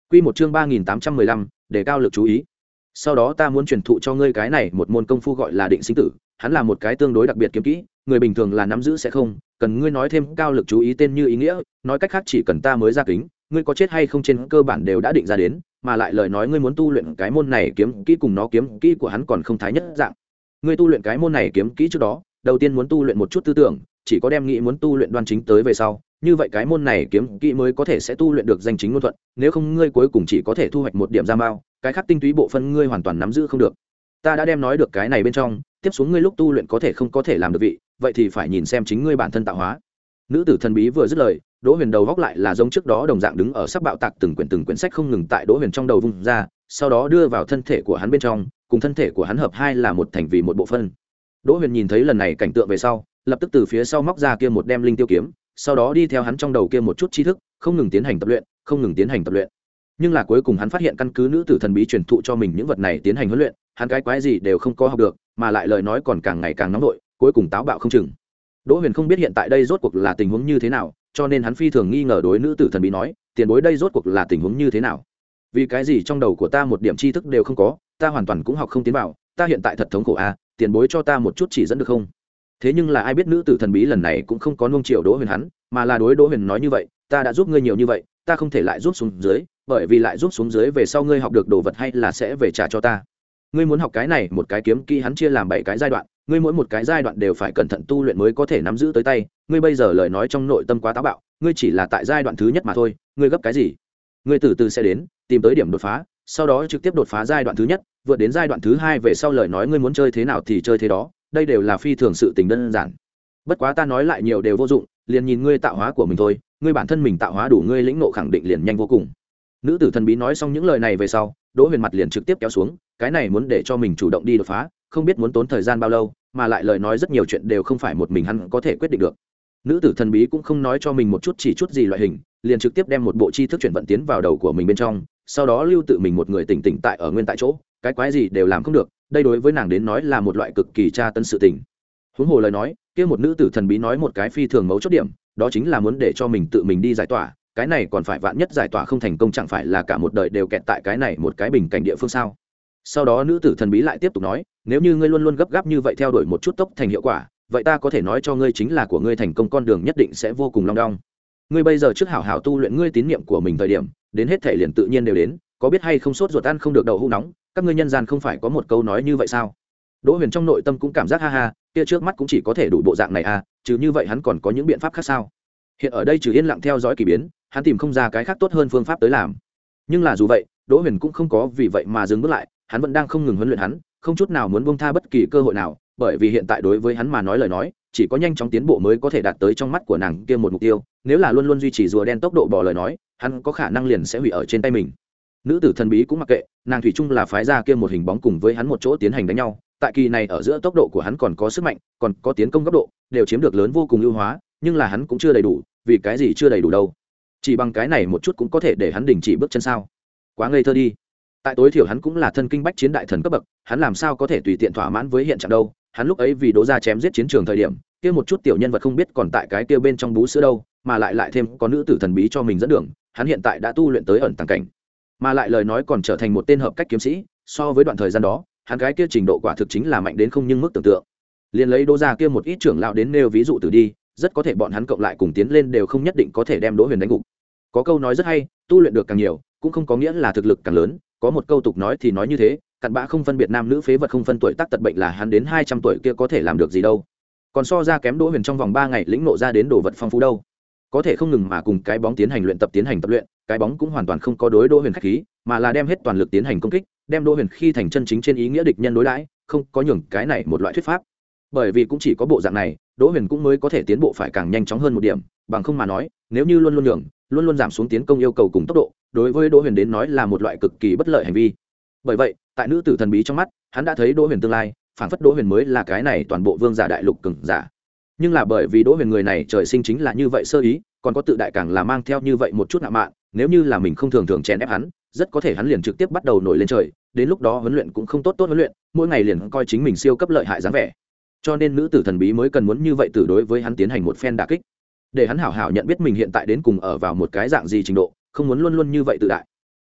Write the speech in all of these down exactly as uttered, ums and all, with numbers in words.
Quy một chương ba nghìn tám trăm mười lăm, để cao lực chú ý. Sau đó ta muốn truyền thụ cho ngươi cái này một môn công phu gọi là định sinh tử, hắn là một cái tương đối đặc biệt kiếm kỹ, người bình thường là nắm giữ sẽ không, cần ngươi nói thêm cao lực chú ý tên như ý nghĩa, nói cách khác chỉ cần ta mới ra kính, ngươi có chết hay không trên cơ bản đều đã định ra đến, mà lại lời nói ngươi muốn tu luyện cái môn này kiếm kỹ cùng nó kiếm kỹ của hắn còn không thái nhất dạng. Ngươi tu luyện cái môn này kiếm kỹ trước đó, đầu tiên muốn tu luyện một chút tư tưởng, chỉ có đem nghĩ muốn tu luyện đoan chính tới về sau, như vậy cái môn này kiếm kỹ mới có thể sẽ tu luyện được danh chính ngôn thuận, nếu không ngươi cuối cùng chỉ có thể thu hoạch một điểm ra mao, cái khác tinh túy bộ phân ngươi hoàn toàn nắm giữ không được. Ta đã đem nói được cái này bên trong, tiếp xuống ngươi lúc tu luyện có thể không có thể làm được vị, vậy thì phải nhìn xem chính ngươi bản thân tạo hóa. Nữ tử thần bí vừa dứt lời, Đỗ Huyền đầu góc lại là giống trước đó đồng dạng đứng ở sắp bạo tạc từng quyển từng quyển sách không ngừng tại Đỗ Huyền trong đầu vung ra, sau đó đưa vào thân thể của hắn bên trong, cùng thân thể của hắn hợp hai là một thành vì một bộ phân. Đỗ Huyền nhìn thấy lần này cảnh tượng về sau, lập tức từ phía sau móc ra kia một đem linh tiêu kiếm, sau đó đi theo hắn trong đầu kia một chút tri thức, không ngừng tiến hành tập luyện, không ngừng tiến hành tập luyện. Nhưng là cuối cùng hắn phát hiện căn cứ nữ tử thần bí truyền thụ cho mình những vật này tiến hành huấn luyện, hắn cái quái gì đều không có học được, mà lại lời nói còn càng ngày càng nóng nổi, cuối cùng táo bạo không chừng. Đỗ Huyền không biết hiện tại đây rốt cuộc là tình huống như thế nào, cho nên hắn phi thường nghi ngờ đối nữ tử thần bí nói, tiền bối đây rốt cuộc là tình huống như thế nào? Vì cái gì trong đầu của ta một điểm tri thức đều không có, ta hoàn toàn cũng học không tiến vào, ta hiện tại thật thống khổ a, à, tiền bối cho ta một chút chỉ dẫn được không? Thế nhưng là ai biết nữ tử thần bí lần này cũng không có nuông chiều Đỗ Huyền hắn, mà là đối Đỗ Huyền nói như vậy, ta đã giúp ngươi nhiều như vậy, ta không thể lại giúp xuống dưới, bởi vì lại giúp xuống dưới về sau ngươi học được đồ vật hay là sẽ về trả cho ta. Ngươi muốn học cái này một cái kiếm kỹ hắn chia làm bảy cái giai đoạn, ngươi mỗi một cái giai đoạn đều phải cẩn thận tu luyện mới có thể nắm giữ tới tay, ngươi bây giờ lời nói trong nội tâm quá táo bạo, ngươi chỉ là tại giai đoạn thứ nhất mà thôi, ngươi gấp cái gì? Ngươi từ từ sẽ đến, tìm tới điểm đột phá, sau đó trực tiếp đột phá giai đoạn thứ nhất, vượt đến giai đoạn thứ hai về sau lời nói ngươi muốn chơi thế nào thì chơi thế đó, đây đều là phi thường sự tình đơn giản. Bất quá ta nói lại nhiều đều vô dụng, liền nhìn ngươi tạo hóa của mình thôi, ngươi bản thân mình tạo hóa đủ ngươi lĩnh ngộ khẳng định liền nhanh vô cùng. Nữ tử thần bí nói xong những lời này về sau, Đỗ Huyền mặt liền trực tiếp kéo xuống, cái này muốn để cho mình chủ động đi đột phá, không biết muốn tốn thời gian bao lâu, mà lại lời nói rất nhiều chuyện đều không phải một mình hắn có thể quyết định được. Nữ tử thần bí cũng không nói cho mình một chút chỉ chút gì loại hình, liền trực tiếp đem một bộ tri thức chuyển vận tiến vào đầu của mình bên trong, sau đó lưu tự mình một người tỉnh tỉnh tại ở nguyên tại chỗ, cái quái gì đều làm không được, đây đối với nàng đến nói là một loại cực kỳ tra tấn sự tình. Huống hồ lời nói, kia một nữ tử thần bí nói một cái phi thường mấu chốt điểm, đó chính là muốn để cho mình tự mình đi giải tỏa, cái này còn phải vạn nhất giải tỏa không thành công chẳng phải là cả một đời đều kẹt tại cái này một cái bình cảnh địa phương sao? Sau đó nữ tử thần bí lại tiếp tục nói, nếu như ngươi luôn luôn gấp gáp như vậy theo đuổi một chút tốc thành hiệu quả, vậy ta có thể nói cho ngươi chính là của ngươi thành công con đường nhất định sẽ vô cùng long đong. Ngươi bây giờ trước hảo hảo tu luyện ngươi tín niệm của mình thời điểm, đến hết thể liền tự nhiên đều đến, có biết hay không sốt ruột ăn không được đậu hũ nóng, các ngươi nhân gian không phải có một câu nói như vậy sao? Đỗ Huyền trong nội tâm cũng cảm giác ha ha, kia trước mắt cũng chỉ có thể đủ bộ dạng này à, chứ như vậy hắn còn có những biện pháp khác sao? Hiện ở đây trừ yên lặng theo dõi kỳ biến, hắn tìm không ra cái khác tốt hơn phương pháp tới làm. Nhưng là dù vậy, Đỗ Huyền cũng không có vì vậy mà dừng bước lại, hắn vẫn đang không ngừng huấn luyện hắn, không chút nào muốn buông tha bất kỳ cơ hội nào, bởi vì hiện tại đối với hắn mà nói lời nói, chỉ có nhanh chóng tiến bộ mới có thể đạt tới trong mắt của nàng kia một mục tiêu, nếu là luôn luôn duy trì rùa đen tốc độ bò lời nói, hắn có khả năng liền sẽ hủy ở trên tay mình. Nữ tử thần bí cũng mặc kệ, nàng thủy chung là phái ra kia một hình bóng cùng với hắn một chỗ tiến hành đánh nhau, tại kỳ này ở giữa tốc độ của hắn còn có sức mạnh, còn có tiến công góc độ, đều chiếm được lớn vô cùng ưu hóa, nhưng là hắn cũng chưa đầy đủ, vì cái gì chưa đầy đủ đâu? Chỉ bằng cái này một chút cũng có thể để hắn đình chỉ bước chân sao? Quá ngây thơ đi. Tại tối thiểu hắn cũng là thân kinh bách chiến đại thần cấp bậc, hắn làm sao có thể tùy tiện thỏa mãn với hiện trạng đâu? Hắn lúc ấy vì Đỗ gia chém giết chiến trường thời điểm, kia một chút tiểu nhân vật không biết còn tại cái kia bên trong bú sữa đâu, mà lại lại thêm có nữ tử thần bí cho mình dẫn đường, hắn hiện tại đã tu luyện tới ẩn tàng cảnh, mà lại lời nói còn trở thành một tên hợp cách kiếm sĩ, so với đoạn thời gian đó, hắn cái kia trình độ quả thực chính là mạnh đến không nhưng mức tưởng tượng. Liên lấy Đỗ gia kia một ít trưởng lão đến nêu ví dụ từ đi, rất có thể bọn hắn cộng lại cùng tiến lên đều không nhất định có thể đem Đỗ Huyền đánh gục. Có câu nói rất hay, tu luyện được càng nhiều, cũng không có nghĩa là thực lực càng lớn, có một câu tục nói thì nói như thế, cặn bã không phân biệt nam nữ phế vật không phân tuổi tác tật bệnh là hắn đến hai trăm tuổi kia có thể làm được gì đâu. Còn so ra kém Đỗ Huyền trong vòng ba ngày lĩnh ngộ ra đến đồ vật phong phú đâu. Có thể không ngừng mà cùng cái bóng tiến hành luyện tập tiến hành tập luyện, cái bóng cũng hoàn toàn không có đối Đỗ Huyền khách khí, mà là đem hết toàn lực tiến hành công kích, đem Đỗ Huyền khi thành chân chính trên ý nghĩa địch nhân đối đãi, không có nhường cái này một loại thuyết pháp. Bởi vì cũng chỉ có bộ dạng này, Đỗ Huyền cũng mới có thể tiến bộ phải càng nhanh chóng hơn một điểm, bằng không mà nói, nếu như luôn luôn nhường, luôn luôn giảm xuống tiến công yêu cầu cùng tốc độ, đối với Đỗ Huyền đến nói là một loại cực kỳ bất lợi hành vi. Bởi vậy, tại nữ tử thần bí trong mắt, hắn đã thấy Đỗ Huyền tương lai, phảng phất Đỗ Huyền mới là cái này toàn bộ vương giả đại lục cường giả. Nhưng là bởi vì Đỗ Huyền người này trời sinh chính là như vậy sơ ý, còn có tự đại càng là mang theo như vậy một chút ngạo mạn, nếu như là mình không thường thường chèn ép hắn, rất có thể hắn liền trực tiếp bắt đầu nổi lên trời, đến lúc đó huấn luyện cũng không tốt tốt huấn luyện, mỗi ngày liền coi chính mình siêu cấp lợi hại dáng vẻ. Cho nên nữ tử thần bí mới cần muốn như vậy từ đối với hắn tiến hành một phen đả kích, để hắn hảo hảo nhận biết mình hiện tại đến cùng ở vào một cái dạng gì trình độ, không muốn luôn luôn như vậy tự đại.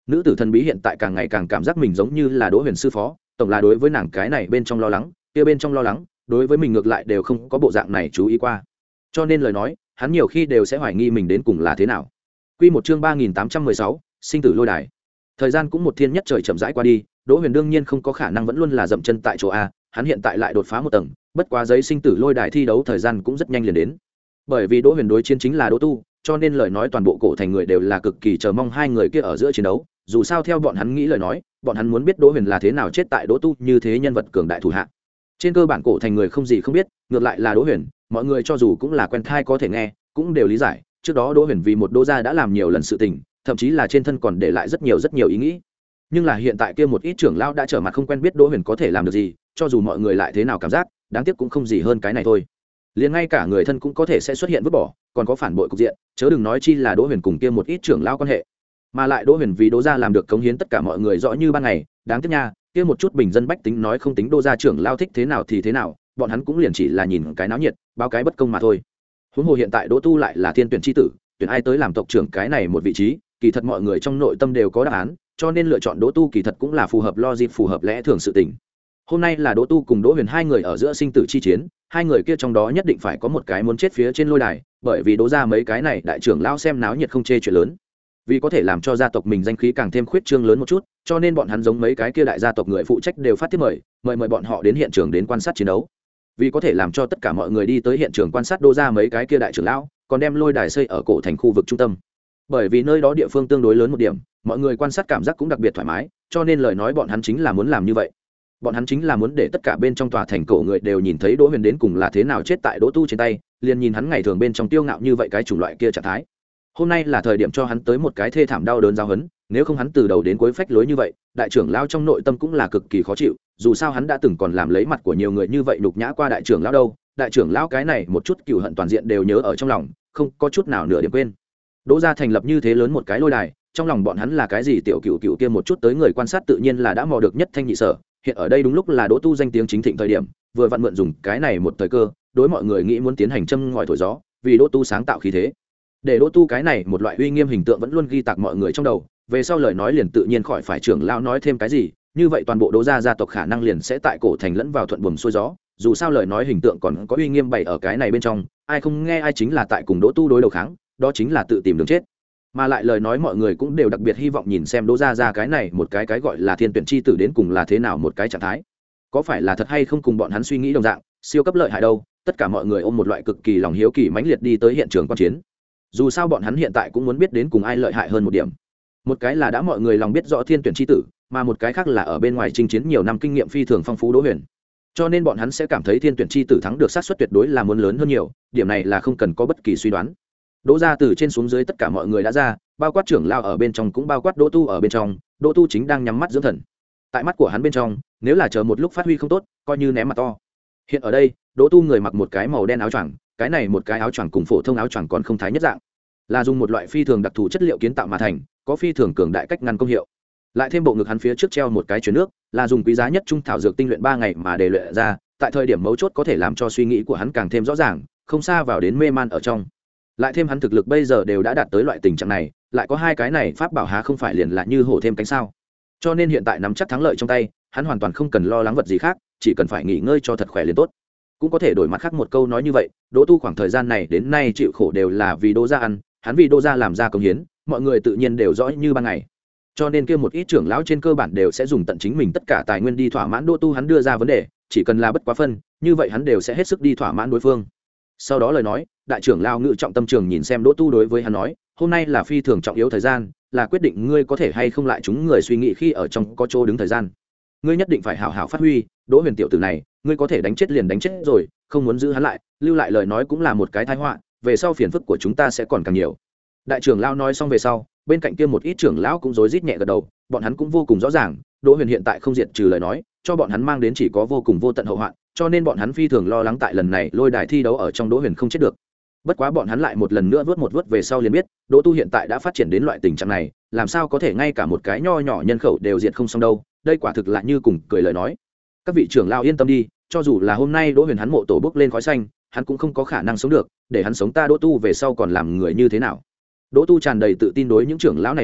nữ tử thần bí hiện tại càng ngày càng cảm giác mình giống như là Đỗ Huyền sư phó, tổng là đối với nàng cái này bên trong lo lắng, kia bên trong lo lắng, đối với mình ngược lại đều không có bộ dạng này chú ý qua. Cho nên lời nói, hắn nhiều khi đều sẽ hoài nghi mình đến cùng là thế nào. Quy một chương ba nghìn tám trăm mười sáu, sinh tử lôi đài. Thời gian cũng một thiên nhất trời chậm rãi qua đi, Đỗ Huyền đương nhiên không có khả năng vẫn luôn là dậm chân tại chỗ a, hắn hiện tại lại đột phá một tầng, bất quá giấy sinh tử lôi đài thi đấu thời gian cũng rất nhanh liền đến. Bởi vì Đỗ Huyền đối chiến chính là Đỗ Tu, cho nên lời nói toàn bộ cổ thành người đều là cực kỳ chờ mong hai người kia ở giữa chiến đấu, dù sao theo bọn hắn nghĩ lời nói, bọn hắn muốn biết Đỗ Huyền là thế nào chết tại Đỗ Tu như thế nhân vật cường đại thủ hạ. Trên cơ bản cổ thành người không gì không biết, ngược lại là Đỗ Huyền, mọi người cho dù cũng là quen thai có thể nghe, cũng đều lý giải, trước đó Đỗ Huyền vì một Đỗ gia đã làm nhiều lần sự tình, thậm chí là trên thân còn để lại rất nhiều rất nhiều ý nghĩ. Nhưng là hiện tại kia một ít trưởng lão đã trở mặt không quen biết Đỗ Huyền có thể làm được gì, cho dù mọi người lại thế nào cảm giác, đáng tiếc cũng không gì hơn cái này thôi. Liền ngay cả người thân cũng có thể sẽ xuất hiện vứt bỏ, còn có phản bội cục diện, chớ đừng nói chi là Đỗ Huyền cùng kia một ít trưởng lão quan hệ. Mà lại Đỗ Huyền vì Đỗ gia làm được cống hiến tất cả mọi người rõ như ban ngày, đáng tiếc nha, kia một chút bình dân bách tính nói không tính Đỗ gia trưởng lão thích thế nào thì thế nào, bọn hắn cũng liền chỉ là nhìn cái náo nhiệt, báo cái bất công mà thôi. Huống hồ hiện tại Đỗ Tu lại là thiên tuyển chi tử, tuyển ai tới làm tộc trưởng cái này một vị trí, kỳ thật mọi người trong nội tâm đều có đáp án, cho nên lựa chọn Đỗ Tu kỳ thật cũng là phù hợp logic, phù hợp lẽ thường sự tình. Hôm nay là Đỗ Tu cùng Đỗ Huyền hai người ở giữa sinh tử chi chiến, hai người kia trong đó nhất định phải có một cái muốn chết phía trên lôi đài, bởi vì Đỗ gia mấy cái này đại trưởng lão xem náo nhiệt không chê chuyện lớn. Vì có thể làm cho gia tộc mình danh khí càng thêm khuyết trương lớn một chút, cho nên bọn hắn giống mấy cái kia đại gia tộc người phụ trách đều phát tiếp mời, mời mời bọn họ đến hiện trường đến quan sát chiến đấu. Vì có thể làm cho tất cả mọi người đi tới hiện trường quan sát Đỗ gia mấy cái kia đại trưởng lão, còn đem lôi đài xây ở cổ thành khu vực trung tâm. Bởi vì nơi đó địa phương tương đối lớn một điểm, mọi người quan sát cảm giác cũng đặc biệt thoải mái, cho nên lời nói bọn hắn chính là muốn làm như vậy. Bọn hắn chính là muốn để tất cả bên trong tòa thành cổ người đều nhìn thấy Đỗ Huyền đến cùng là thế nào chết tại Đỗ Tu trên tay, liền nhìn hắn ngày thường bên trong tiêu ngạo như vậy cái chủng loại kia trạng thái. Hôm nay là thời điểm cho hắn tới một cái thê thảm đau đớn giáo hấn, nếu không hắn từ đầu đến cuối phách lối như vậy, đại trưởng lão trong nội tâm cũng là cực kỳ khó chịu, dù sao hắn đã từng còn làm lấy mặt của nhiều người như vậy nhục nhã qua đại trưởng lão đâu, đại trưởng lão cái này một chút cừu hận toàn diện đều nhớ ở trong lòng, không có chút nào nửa điểm quên. Đỗ gia thành lập như thế lớn một cái lôi đài, trong lòng bọn hắn là cái gì tiểu cựu cựu kia một chút tới người quan sát tự nhiên là đã mò được nhất thanh nhị sở. Hiện ở đây đúng lúc là Đỗ Tu danh tiếng chính thịnh thời điểm, vừa vặn mượn dùng cái này một thời cơ, đối mọi người nghĩ muốn tiến hành châm ngòi thổi gió, vì Đỗ Tu sáng tạo khí thế. Để Đỗ Tu cái này một loại uy nghiêm hình tượng vẫn luôn ghi tạc mọi người trong đầu, về sau lời nói liền tự nhiên khỏi phải trưởng lão nói thêm cái gì, như vậy toàn bộ Đỗ gia gia tộc khả năng liền sẽ tại cổ thành lẫn vào thuận buồm xuôi gió, dù sao lời nói hình tượng còn có uy nghiêm bày ở cái này bên trong, ai không nghe ai chính là tại cùng Đỗ Tu đối đầu kháng, đó chính là tự tìm đường chết. Mà lại lời nói mọi người cũng đều đặc biệt hy vọng nhìn xem Đỗ gia gia cái này một cái cái gọi là thiên tuyển chi tử đến cùng là thế nào một cái trạng thái, có phải là thật hay không cùng bọn hắn suy nghĩ đồng dạng, siêu cấp lợi hại đâu. Tất cả mọi người ôm một loại cực kỳ lòng hiếu kỳ mãnh liệt đi tới hiện trường quan chiến, dù sao bọn hắn hiện tại cũng muốn biết đến cùng ai lợi hại hơn một điểm. Một cái là đã mọi người lòng biết rõ thiên tuyển chi tử, mà một cái khác là ở bên ngoài chinh chiến nhiều năm kinh nghiệm phi thường phong phú Đỗ Huyền, cho nên bọn hắn sẽ cảm thấy thiên tuyển chi tử thắng được xác suất tuyệt đối là muốn lớn hơn nhiều, điểm này là không cần có bất kỳ suy đoán. Đỗ gia từ trên xuống dưới tất cả mọi người đã ra, bao quát trưởng lao ở bên trong cũng bao quát Đỗ Tu ở bên trong. Đỗ Tu chính đang nhắm mắt dưỡng thần, tại mắt của hắn bên trong nếu là chờ một lúc phát huy không tốt, coi như ném mặt to. Hiện ở đây Đỗ Tu người mặc một cái màu đen áo choàng, cái này một cái áo choàng cùng phổ thông áo choàng còn không thái nhất dạng, là dùng một loại phi thường đặc thù chất liệu kiến tạo mà thành, có phi thường cường đại cách ngăn công hiệu. Lại thêm bộ ngực hắn phía trước treo một cái chuyền nước, là dùng quý giá nhất trung thảo dược tinh luyện ba ngày mà để luyện ra, tại thời điểm mấu chốt có thể làm cho suy nghĩ của hắn càng thêm rõ ràng, không xa vào đến mê man ở trong. Lại thêm hắn thực lực bây giờ đều đã đạt tới loại tình trạng này, lại có hai cái này pháp bảo há không phải liền là như hổ thêm cánh sao. Cho nên hiện tại nắm chắc thắng lợi trong tay, hắn hoàn toàn không cần lo lắng vật gì khác, chỉ cần phải nghỉ ngơi cho thật khỏe liền tốt. Cũng có thể đổi mặt khác một câu nói như vậy, Đỗ Tu khoảng thời gian này đến nay chịu khổ đều là vì Đỗ gia ăn, hắn vì Đỗ gia làm ra công hiến, mọi người tự nhiên đều rõ như ban ngày. Cho nên kia một ít trưởng lão trên cơ bản đều sẽ dùng tận chính mình tất cả tài nguyên đi thỏa mãn Đỗ Tu hắn đưa ra vấn đề, chỉ cần là bất quá phân, như vậy hắn đều sẽ hết sức đi thỏa mãn đối phương. Sau đó lời nói, đại trưởng lão ngự trọng tâm trường nhìn xem Đỗ Tu đối với hắn nói, hôm nay là phi thường trọng yếu thời gian, là quyết định ngươi có thể hay không lại chúng người suy nghĩ khi ở trong có chỗ đứng thời gian. Ngươi nhất định phải hảo hảo phát huy, Đỗ Huyền tiểu tử này, ngươi có thể đánh chết liền đánh chết rồi, không muốn giữ hắn lại, lưu lại lời nói cũng là một cái tai họa, về sau phiền phức của chúng ta sẽ còn càng nhiều. Đại trưởng lão nói xong về sau, bên cạnh kia một ít trưởng lão cũng rối rít nhẹ gật đầu, bọn hắn cũng vô cùng rõ ràng, Đỗ Huyền hiện tại không diệt trừ lời nói, cho bọn hắn mang đến chỉ có vô cùng vô tận hậu hoạn, cho nên bọn hắn phi thường lo lắng tại lần này lôi đài thi đấu ở trong Đỗ Huyền không chết được. Bất quá bọn hắn lại một lần nữa vớt một vớt về sau liền biết, Đỗ Tu hiện tại đã phát triển đến loại tình trạng này, làm sao có thể ngay cả một cái nho nhỏ nhân khẩu đều diệt không xong đâu, đây quả thực là như cùng cười lời nói. Các vị trưởng lão yên tâm đi, cho dù là hôm nay Đỗ Huyền hắn mộ tổ bốc lên khói xanh, hắn cũng không có khả năng sống được, để hắn sống ta Đỗ Tu về sau còn làm người như thế nào. Đỗ Tu tràn đầy tự tin đối những trưởng lão này nói,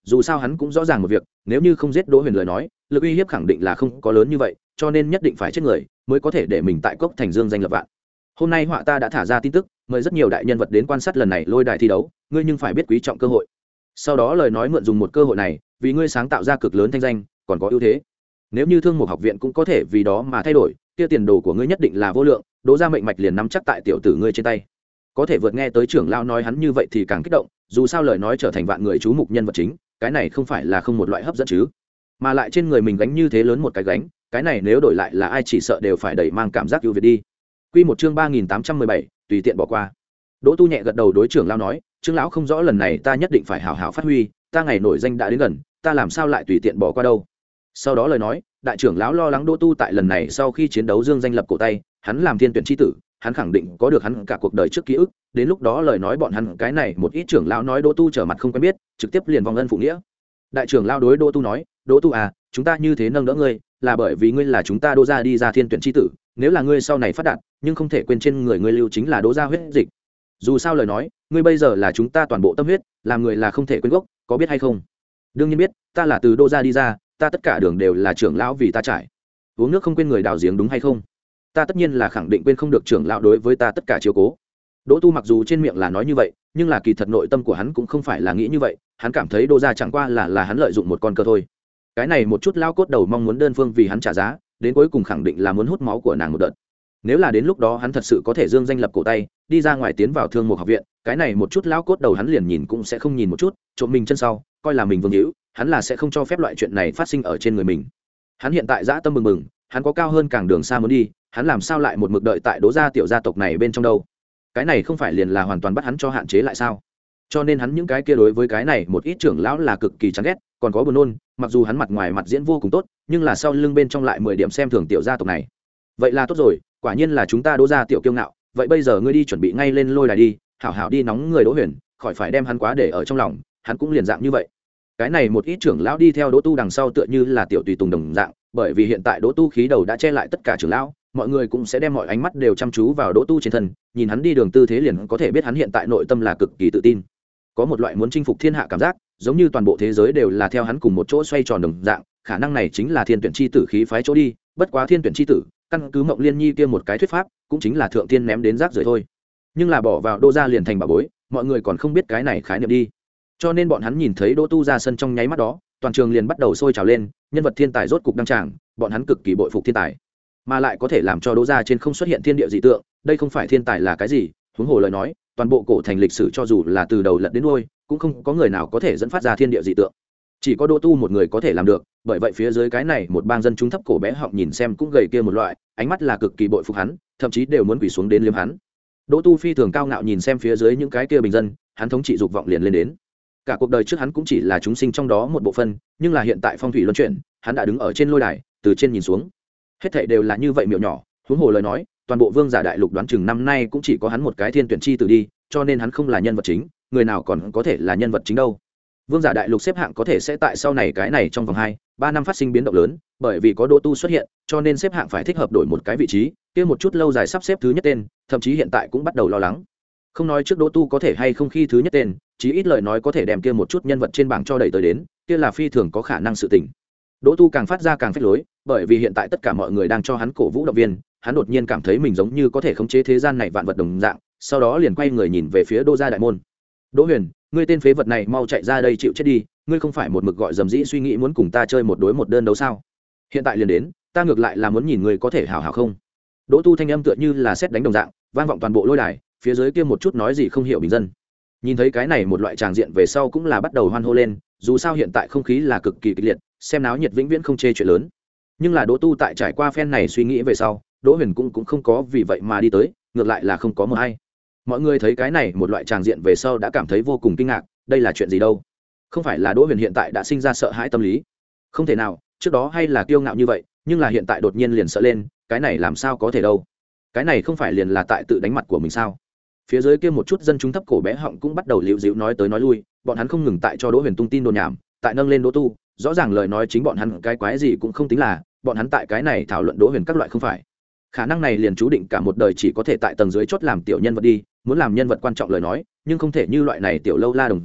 dù sao hắn cũng rõ ràng một việc, nếu như không giết Đỗ Huyền lời nói, lực uy hiếp khẳng định là không có lớn như vậy, cho nên nhất định phải chết người mới có thể để mình tại cốc thành dương danh lập vạn. Hôm nay họa ta đã thả ra tin tức, mời rất nhiều đại nhân vật đến quan sát lần này lôi đài thi đấu, ngươi nhưng phải biết quý trọng cơ hội. Sau đó lời nói mượn dùng một cơ hội này, vì ngươi sáng tạo ra cực lớn thanh danh, còn có ưu thế. Nếu như Thương Mục học viện cũng có thể vì đó mà thay đổi, kia tiền đồ của ngươi nhất định là vô lượng, Đỗ gia mệnh mạch liền nắm chắc tại tiểu tử ngươi trên tay. Có thể vượt nghe tới trưởng lão nói hắn như vậy thì càng kích động, dù sao lời nói trở thành vạn người chú mục nhân vật chính, cái này không phải là không một loại hấp dẫn chứ. Mà lại trên người mình gánh như thế lớn một cái gánh, cái này nếu đổi lại là ai chỉ sợ đều phải đẩy mang cảm giác ưu việt đi. Quy một chương ba nghìn tám trăm mười bảy, tùy tiện bỏ qua. Đỗ Tu nhẹ gật đầu đối trưởng lão nói, trưởng lão không rõ lần này ta nhất định phải hảo hảo phát huy, ta ngày nổi danh đã đến gần, ta làm sao lại tùy tiện bỏ qua đâu. Sau đó lời nói, đại trưởng lão lo lắng Đỗ Tu tại lần này sau khi chiến đấu dương danh lập cổ tay, hắn làm thiên tuyển chi tử, hắn khẳng định có được hắn cả cuộc đời trước ký ức, đến lúc đó lời nói bọn hắn cái này một ít trưởng lão nói Đỗ Tu trở mặt không quen biết, trực tiếp liền vòng ân phụ nghĩa. Đại trưởng lão đối Đỗ Tu nói, Đỗ Tu à, chúng ta như thế nâng đỡ ngươi, là bởi vì ngươi là chúng ta Đỗ gia đi ra thiên tuyển chi tử, nếu là ngươi sau này phát đạt, nhưng không thể quên trên người ngươi lưu chính là Đỗ gia huyết dịch. Dù sao lời nói, ngươi bây giờ là chúng ta toàn bộ tâm huyết, làm người là không thể quên gốc, có biết hay không? Đương nhiên biết, ta là từ Đỗ gia đi ra, ta tất cả đường đều là trưởng lão vì ta trải. Uống nước không quên người đào giếng đúng hay không? Ta tất nhiên là khẳng định quên không được trưởng lão đối với ta tất cả chiếu cố. Đỗ Tu mặc dù trên miệng là nói như vậy, nhưng là kỳ thật nội tâm của hắn cũng không phải là nghĩ như vậy, hắn cảm thấy Đỗ gia chẳng qua là là hắn lợi dụng một con cờ thôi. Cái này một chút lao cốt đầu mong muốn đơn phương vì hắn trả giá, đến cuối cùng khẳng định là muốn hút máu của nàng một đợt. Nếu là đến lúc đó hắn thật sự có thể dương danh lập cổ tay, đi ra ngoài tiến vào Thương Mục học viện, cái này một chút lao cốt đầu hắn liền nhìn cũng sẽ không nhìn một chút, trộm mình chân sau, coi là mình vương hữu, hắn là sẽ không cho phép loại chuyện này phát sinh ở trên người mình. Hắn hiện tại dã tâm mừng mừng, hắn có cao hơn càng đường xa muốn đi, hắn làm sao lại một mực đợi tại Đỗ gia tiểu gia tộc này bên trong đâu? Cái này không phải liền là hoàn toàn bắt hắn cho hạn chế lại sao? Cho nên hắn những cái kia đối với cái này một ít trưởng lão là cực kỳ chán ghét, còn có buồn nôn, mặc dù hắn mặt ngoài mặt diễn vô cùng tốt, nhưng là sau lưng bên trong lại mười điểm xem thường tiểu gia tộc này. Vậy là tốt rồi, quả nhiên là chúng ta Đỗ gia tiểu kiêu ngạo, vậy bây giờ ngươi đi chuẩn bị ngay lên lôi đài đi, hảo hảo đi nóng người Đỗ Huyền, khỏi phải đem hắn quá để ở trong lòng, hắn cũng liền dạng như vậy. Cái này một ít trưởng lão đi theo Đỗ Tu đằng sau tựa như là tiểu tùy tùng đồng dạng, bởi vì hiện tại Đỗ Tu khí đầu đã che lại tất cả trưởng lão, mọi người cũng sẽ đem mọi ánh mắt đều chăm chú vào Đỗ Tu trên thân, nhìn hắn đi đường tư thế liền có thể biết hắn hiện tại nội tâm là cực kỳ tự tin, có một loại muốn chinh phục thiên hạ cảm giác, giống như toàn bộ thế giới đều là theo hắn cùng một chỗ xoay tròn đồng dạng, khả năng này chính là thiên tuyển chi tử khí phái chỗ đi, bất quá thiên tuyển chi tử, căn cứ Mộng Liên Nhi kia một cái thuyết pháp, cũng chính là thượng tiên ném đến rác rưởi thôi, nhưng là bỏ vào Đỗ gia liền thành bà bối, mọi người còn không biết cái này khái niệm đi. Cho nên bọn hắn nhìn thấy Đỗ Tu ra sân trong nháy mắt đó, toàn trường liền bắt đầu sôi trào lên, nhân vật thiên tài rốt cục đăng tràng, bọn hắn cực kỳ bội phục thiên tài, mà lại có thể làm cho Đỗ gia trên không xuất hiện thiên địa dị tượng, đây không phải thiên tài là cái gì? Huống hồ lời nói, toàn bộ cổ thành lịch sử cho dù là từ đầu lật đến đuôi, cũng không có người nào có thể dẫn phát ra thiên địa dị tượng, chỉ có Đỗ Tu một người có thể làm được. Bởi vậy phía dưới cái này một bang dân chúng thấp cổ bé họng nhìn xem cũng gầy kia một loại, ánh mắt là cực kỳ bội phục hắn, thậm chí đều muốn quỳ xuống đến liếm hắn. Đỗ Tu phi thường cao ngạo nhìn xem phía dưới những cái kia bình dân, hắn thống trị dục vọng liền lên đến. Cả cuộc đời trước hắn cũng chỉ là chúng sinh trong đó một bộ phận, nhưng là hiện tại phong thủy luân chuyển, hắn đã đứng ở trên lôi đài, từ trên nhìn xuống, hết thảy đều là như vậy miểu nhỏ. Huống hồ lời nói, toàn bộ vương giả đại lục đoán chừng năm nay cũng chỉ có hắn một cái thiên tuyển chi tử đi, cho nên hắn không là nhân vật chính, người nào còn có thể là nhân vật chính đâu. Vương giả đại lục xếp hạng có thể sẽ tại sau này cái này trong vòng hai ba năm phát sinh biến động lớn, bởi vì có Đỗ Tu xuất hiện, cho nên xếp hạng phải thích hợp đổi một cái vị trí, kia một chút lâu dài sắp xếp thứ nhất tên, thậm chí hiện tại cũng bắt đầu lo lắng. Không nói trước Đỗ Tu có thể hay không khi thứ nhất tên, chí ít lời nói có thể đem kia một chút nhân vật trên bảng cho đẩy tới đến, kia là phi thường có khả năng sự tình. Đỗ Tu càng phát ra càng phách lối, bởi vì hiện tại tất cả mọi người đang cho hắn cổ vũ động viên, hắn đột nhiên cảm thấy mình giống như có thể khống chế thế gian này vạn vật đồng dạng, sau đó liền quay người nhìn về phía Đỗ gia đại môn. Đỗ Huyền, ngươi tên phế vật này mau chạy ra đây chịu chết đi, ngươi không phải một mực gọi dầm dĩ suy nghĩ muốn cùng ta chơi một đối một đơn đấu sao? Hiện tại liền đến, ta ngược lại là muốn nhìn ngươi có thể hảo hảo không. Đỗ Tu thanh âm tựa như là sét đánh đồng dạng, vang vọng toàn bộ lôi đài, phía dưới kia một chút nói gì không hiểu bình dân. Nhìn thấy cái này một loại tràng diện về sau cũng là bắt đầu hoan hô lên, dù sao hiện tại không khí là cực kỳ kịch liệt, xem náo nhiệt vĩnh viễn không chê chuyện lớn. Nhưng là Đỗ Tu tại trải qua phen này suy nghĩ về sau, Đỗ Huyền cũng cũng không có vì vậy mà đi tới, ngược lại là không có một ai. Mọi người thấy cái này một loại tràng diện về sau đã cảm thấy vô cùng kinh ngạc, đây là chuyện gì đâu? Không phải là Đỗ Huyền hiện tại đã sinh ra sợ hãi tâm lý? Không thể nào, trước đó hay là kiêu ngạo như vậy, nhưng là hiện tại đột nhiên liền sợ lên, cái này làm sao có thể đâu? Cái này không phải liền là tại tự đánh mặt của mình sao? Phía dưới kia một chút dân chúng thấp cổ bé họng cũng bắt đầu liễu dĩu nói tới nói lui, bọn hắn không ngừng tại cho Đỗ Huyền tung tin đồn nhảm, tại nâng lên Đỗ Tu, rõ ràng lời nói chính bọn hắn cái quái gì cũng không tính là, bọn hắn tại cái này thảo luận Đỗ Huyền các loại không phải. Khả năng này liền chú định cả một đời chỉ có thể tại tầng dưới chót làm tiểu nhân vật đi, muốn làm nhân vật quan trọng lời nói, nhưng không thể như loại này tiểu lâu la đồng dạng,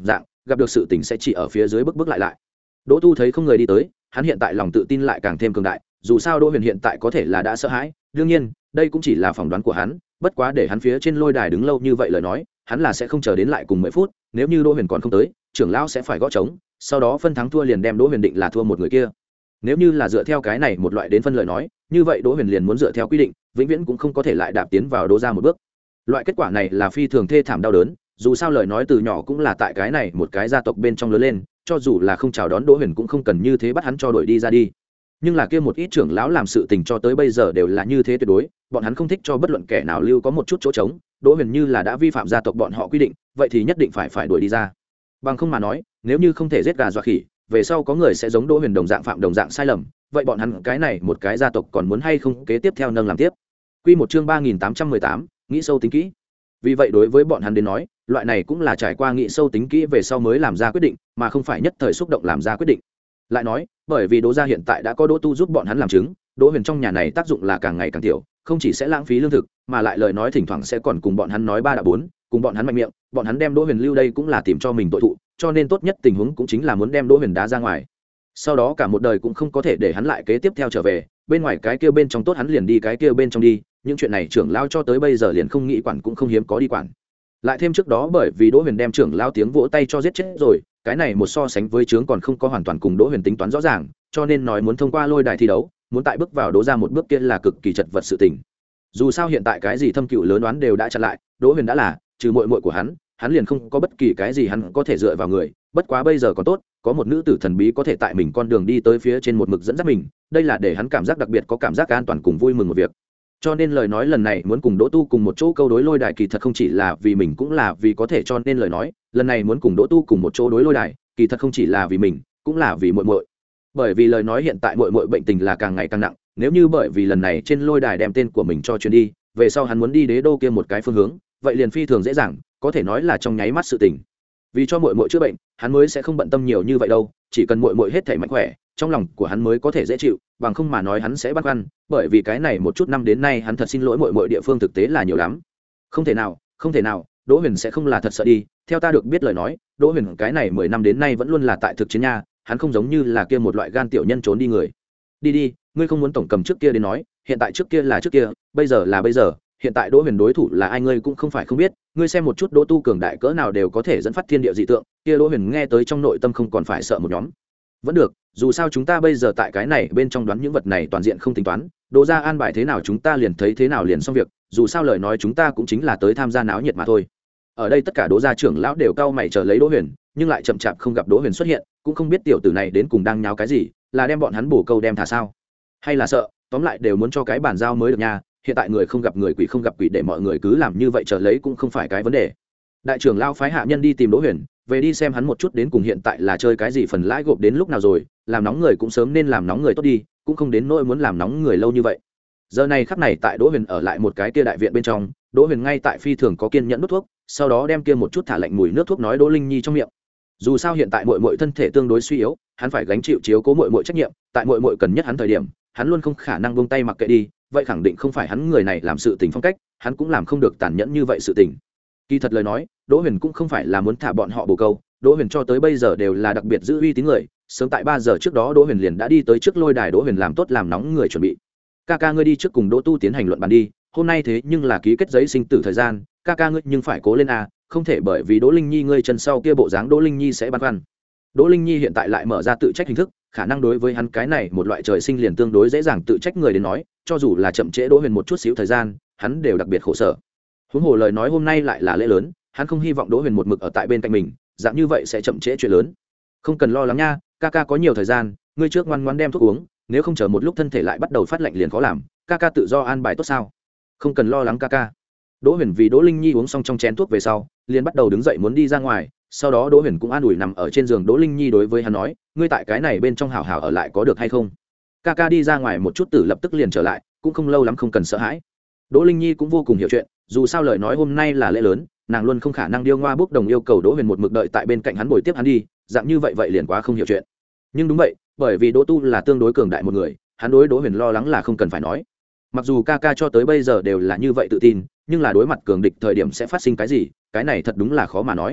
gặp được sự tình sẽ chỉ ở phía dưới bước bước lại lại. Đỗ Tu thấy không người đi tới, hắn hiện tại lòng tự tin lại càng thêm cường đại, dù sao Đỗ Huyền hiện tại có thể là đã sợ hãi, đương nhiên, đây cũng chỉ là phỏng đoán của hắn, bất quá để hắn phía trên lôi đài đứng lâu như vậy lời nói, hắn là sẽ không chờ đến lại cùng mười phút, nếu như Đỗ Huyền còn không tới, trưởng lão sẽ phải gõ trống, sau đó phân thắng thua liền đem Đỗ Huyền định là thua một người kia. Nếu như là dựa theo cái này một loại đến phân lời nói, như vậy Đỗ Huyền liền muốn dựa theo quy định, vĩnh viễn cũng không có thể lại đạp tiến vào Đỗ gia một bước. Loại kết quả này là phi thường thê thảm đau đớn, dù sao lời nói từ nhỏ cũng là tại cái này một cái gia tộc bên trong lớn lên, cho dù là không chào đón Đỗ Huyền cũng không cần như thế bắt hắn cho đuổi đi ra đi. Nhưng là kia một ít trưởng lão làm sự tình cho tới bây giờ đều là như thế tuyệt đối, bọn hắn không thích cho bất luận kẻ nào lưu có một chút chỗ trống, Đỗ Huyền như là đã vi phạm gia tộc bọn họ quy định, vậy thì nhất định phải phải đuổi đi ra. Bằng không mà nói, nếu như không thể giết gà dọa khỉ, về sau có người sẽ giống Đỗ Huyền đồng dạng phạm đồng dạng sai lầm, vậy bọn hắn cái này một cái gia tộc còn muốn hay không kế tiếp theo nâng làm tiếp. Quy một chương ba nghìn tám trăm mười tám, nghĩ sâu tính kỹ. Vì vậy đối với bọn hắn đến nói, loại này cũng là trải qua nghĩ sâu tính kỹ về sau mới làm ra quyết định, mà không phải nhất thời xúc động làm ra quyết định. Lại nói, bởi vì Đỗ gia hiện tại đã có Đỗ Tu giúp bọn hắn làm chứng, Đỗ Huyền trong nhà này tác dụng là càng ngày càng tiểu, không chỉ sẽ lãng phí lương thực, mà lại lời nói thỉnh thoảng sẽ còn cùng bọn hắn nói ba đã bốn, cùng bọn hắn mạnh miệng, bọn hắn đem Đỗ Huyền lưu đây cũng là tìm cho mình tội thụ, cho nên tốt nhất tình huống cũng chính là muốn đem Đỗ Huyền đá ra ngoài. Sau đó cả một đời cũng không có thể để hắn lại kế tiếp theo trở về, bên ngoài cái kia bên trong tốt hắn liền đi cái kia bên trong đi, những chuyện này trưởng lão cho tới bây giờ liền không nghĩ quản cũng không hiếm có đi quản. Lại thêm trước đó bởi vì Đỗ Huyền đem trưởng lão tiếng vỗ tay cho giết chết rồi, cái này một so sánh với chướng còn không có hoàn toàn cùng Đỗ Huyền tính toán rõ ràng, cho nên nói muốn thông qua lôi đài thi đấu, muốn tại bước vào Đỗ gia một bước kia là cực kỳ chật vật sự tình. Dù sao hiện tại cái gì thâm cựu lớn đoán đều đã chặn lại, Đỗ Huyền đã là, trừ muội muội của hắn, hắn liền không có bất kỳ cái gì hắn có thể dựa vào người, bất quá bây giờ còn tốt, có một nữ tử thần bí có thể tại mình con đường đi tới phía trên một mực dẫn dắt mình, đây là để hắn cảm giác đặc biệt có cảm giác an toàn cùng vui mừng một việc. Cho nên lời nói lần này muốn cùng Đỗ Tu cùng một chỗ câu đối lôi đài kỳ thật không chỉ là vì mình cũng là vì có thể, cho nên lời nói lần này muốn cùng Đỗ Tu cùng một chỗ đối lôi đài kỳ thật không chỉ là vì mình cũng là vì muội muội. Bởi vì lời nói hiện tại muội muội bệnh tình là càng ngày càng nặng, nếu như bởi vì lần này trên lôi đài đem tên của mình cho truyền đi, về sau hắn muốn đi đế đô kia một cái phương hướng, vậy liền phi thường dễ dàng, có thể nói là trong nháy mắt sự tình. Vì cho muội muội chữa bệnh, hắn mới sẽ không bận tâm nhiều như vậy đâu, chỉ cần muội muội hết thảy mạnh khỏe, trong lòng của hắn mới có thể dễ chịu, bằng không mà nói hắn sẽ băn khoăn, bởi vì cái này một chút năm đến nay hắn thật xin lỗi muội muội địa phương thực tế là nhiều lắm. Không thể nào, không thể nào, Đỗ Huyền sẽ không là thật sợ đi, theo ta được biết lời nói, Đỗ Huyền cái này mười năm đến nay vẫn luôn là tại thực chiến nha, hắn không giống như là kia một loại gan tiểu nhân trốn đi người. Đi đi, ngươi không muốn tổng cầm trước kia đến nói, hiện tại trước kia là trước kia, bây giờ là bây giờ, hiện tại Đỗ Huyền đối thủ là ai ngươi cũng không phải không biết, ngươi xem một chút Đỗ Tu cường đại cỡ nào đều có thể dẫn phát thiên địa dị tượng, kia Đỗ Huyền nghe tới trong nội tâm không còn phải sợ một nhóm. Vẫn được, dù sao chúng ta bây giờ tại cái này bên trong đoán những vật này toàn diện không tính toán, Đỗ gia an bài thế nào chúng ta liền thấy thế nào liền xong việc, dù sao lời nói chúng ta cũng chính là tới tham gia náo nhiệt mà thôi. Ở đây tất cả Đỗ gia trưởng lão đều cau mày chờ lấy Đỗ Huyền, nhưng lại chậm chạp không gặp Đỗ Huyền xuất hiện, cũng không biết tiểu tử này đến cùng đang nháo cái gì, là đem bọn hắn bổ câu đem thả sao, hay là sợ, tóm lại đều muốn cho cái bản giao mới được nha. Hiện tại người không gặp người, quỷ không gặp quỷ, để mọi người cứ làm như vậy chờ lấy cũng không phải cái vấn đề. Đại trưởng lão phái hạ nhân đi tìm Đỗ Huyền, về đi xem hắn một chút đến cùng hiện tại là chơi cái gì phần lãi gộp đến lúc nào rồi, làm nóng người cũng sớm nên làm nóng người tốt đi, cũng không đến nỗi muốn làm nóng người lâu như vậy. Giờ này khắc này tại Đỗ Huyền ở lại một cái kia đại viện bên trong, Đỗ Huyền ngay tại phi thường có kiên nhẫn đút thuốc, sau đó đem kia một chút thả lạnh mùi nước thuốc nói Đỗ Linh Nhi trong miệng. Dù sao hiện tại muội muội thân thể tương đối suy yếu, hắn phải gánh chịu chiếu cố muội muội trách nhiệm, tại muội muội cần nhất hắn thời điểm, hắn luôn không khả năng buông tay mặc kệ đi, vậy khẳng định không phải hắn người này làm sự tình phong cách, hắn cũng làm không được tàn nhẫn như vậy sự tình. Kỳ thật lời nói, Đỗ Huyền cũng không phải là muốn thả bọn họ bồ câu, Đỗ Huyền cho tới bây giờ đều là đặc biệt giữ uy tín người, sớm tại ba giờ trước đó Đỗ Huyền liền đã đi tới trước lôi đài, Đỗ Huyền làm tốt làm nóng người chuẩn bị. Ca ca ngươi đi trước cùng Đỗ Tu tiến hành luận bàn đi, hôm nay thế nhưng là ký kết giấy sinh tử thời gian, ca ca ngươi nhưng phải cố lên a, không thể bởi vì Đỗ Linh Nhi ngươi chân sau kia bộ dáng Đỗ Linh Nhi sẽ băn khoăn. Đỗ Linh Nhi hiện tại lại mở ra tự trách hình thức, khả năng đối với hắn cái này một loại trời sinh liền tương đối dễ dàng tự trách người đến nói, cho dù là chậm trễ Đỗ Huyền một chút xíu thời gian, hắn đều đặc biệt khổ sở. Huống hồ lời nói hôm nay lại là lễ lớn, hắn không hy vọng Đỗ Huyền một mực ở tại bên cạnh mình, dạng như vậy sẽ chậm trễ chuyện lớn. Không cần lo lắng nha, ca ca có nhiều thời gian, ngươi trước ngoan ngoãn đem thuốc uống, nếu không chờ một lúc thân thể lại bắt đầu phát lạnh liền khó làm, ca ca tự do an bài tốt sao? Không cần lo lắng ca ca. Đỗ Huyền vì Đỗ Linh Nhi uống xong trong chén thuốc về sau, liền bắt đầu đứng dậy muốn đi ra ngoài, sau đó Đỗ Huyền cũng an ủi nằm ở trên giường Đỗ Linh Nhi đối với hắn nói, ngươi tại cái này bên trong hảo hảo ở lại có được hay không? Ca ca đi ra ngoài một chút tử lập tức liền trở lại, cũng không lâu lắm không cần sợ hãi. Đỗ Linh Nhi cũng vô cùng hiểu chuyện, dù sao lời nói hôm nay là lễ lớn, nàng luôn không khả năng điêu ngoa bốc đồng yêu cầu Đỗ Huyền một mực đợi tại bên cạnh hắn bồi tiếp hắn đi, dạng như vậy vậy liền quá không hiểu chuyện. Nhưng đúng vậy, bởi vì Đỗ Tu là tương đối cường đại một người, hắn đối Đỗ Huyền lo lắng là không cần phải nói. Mặc dù ca ca cho tới bây giờ đều là như vậy tự tin, nhưng là đối mặt cường địch thời điểm sẽ phát sinh cái gì, cái này thật đúng là khó mà nói.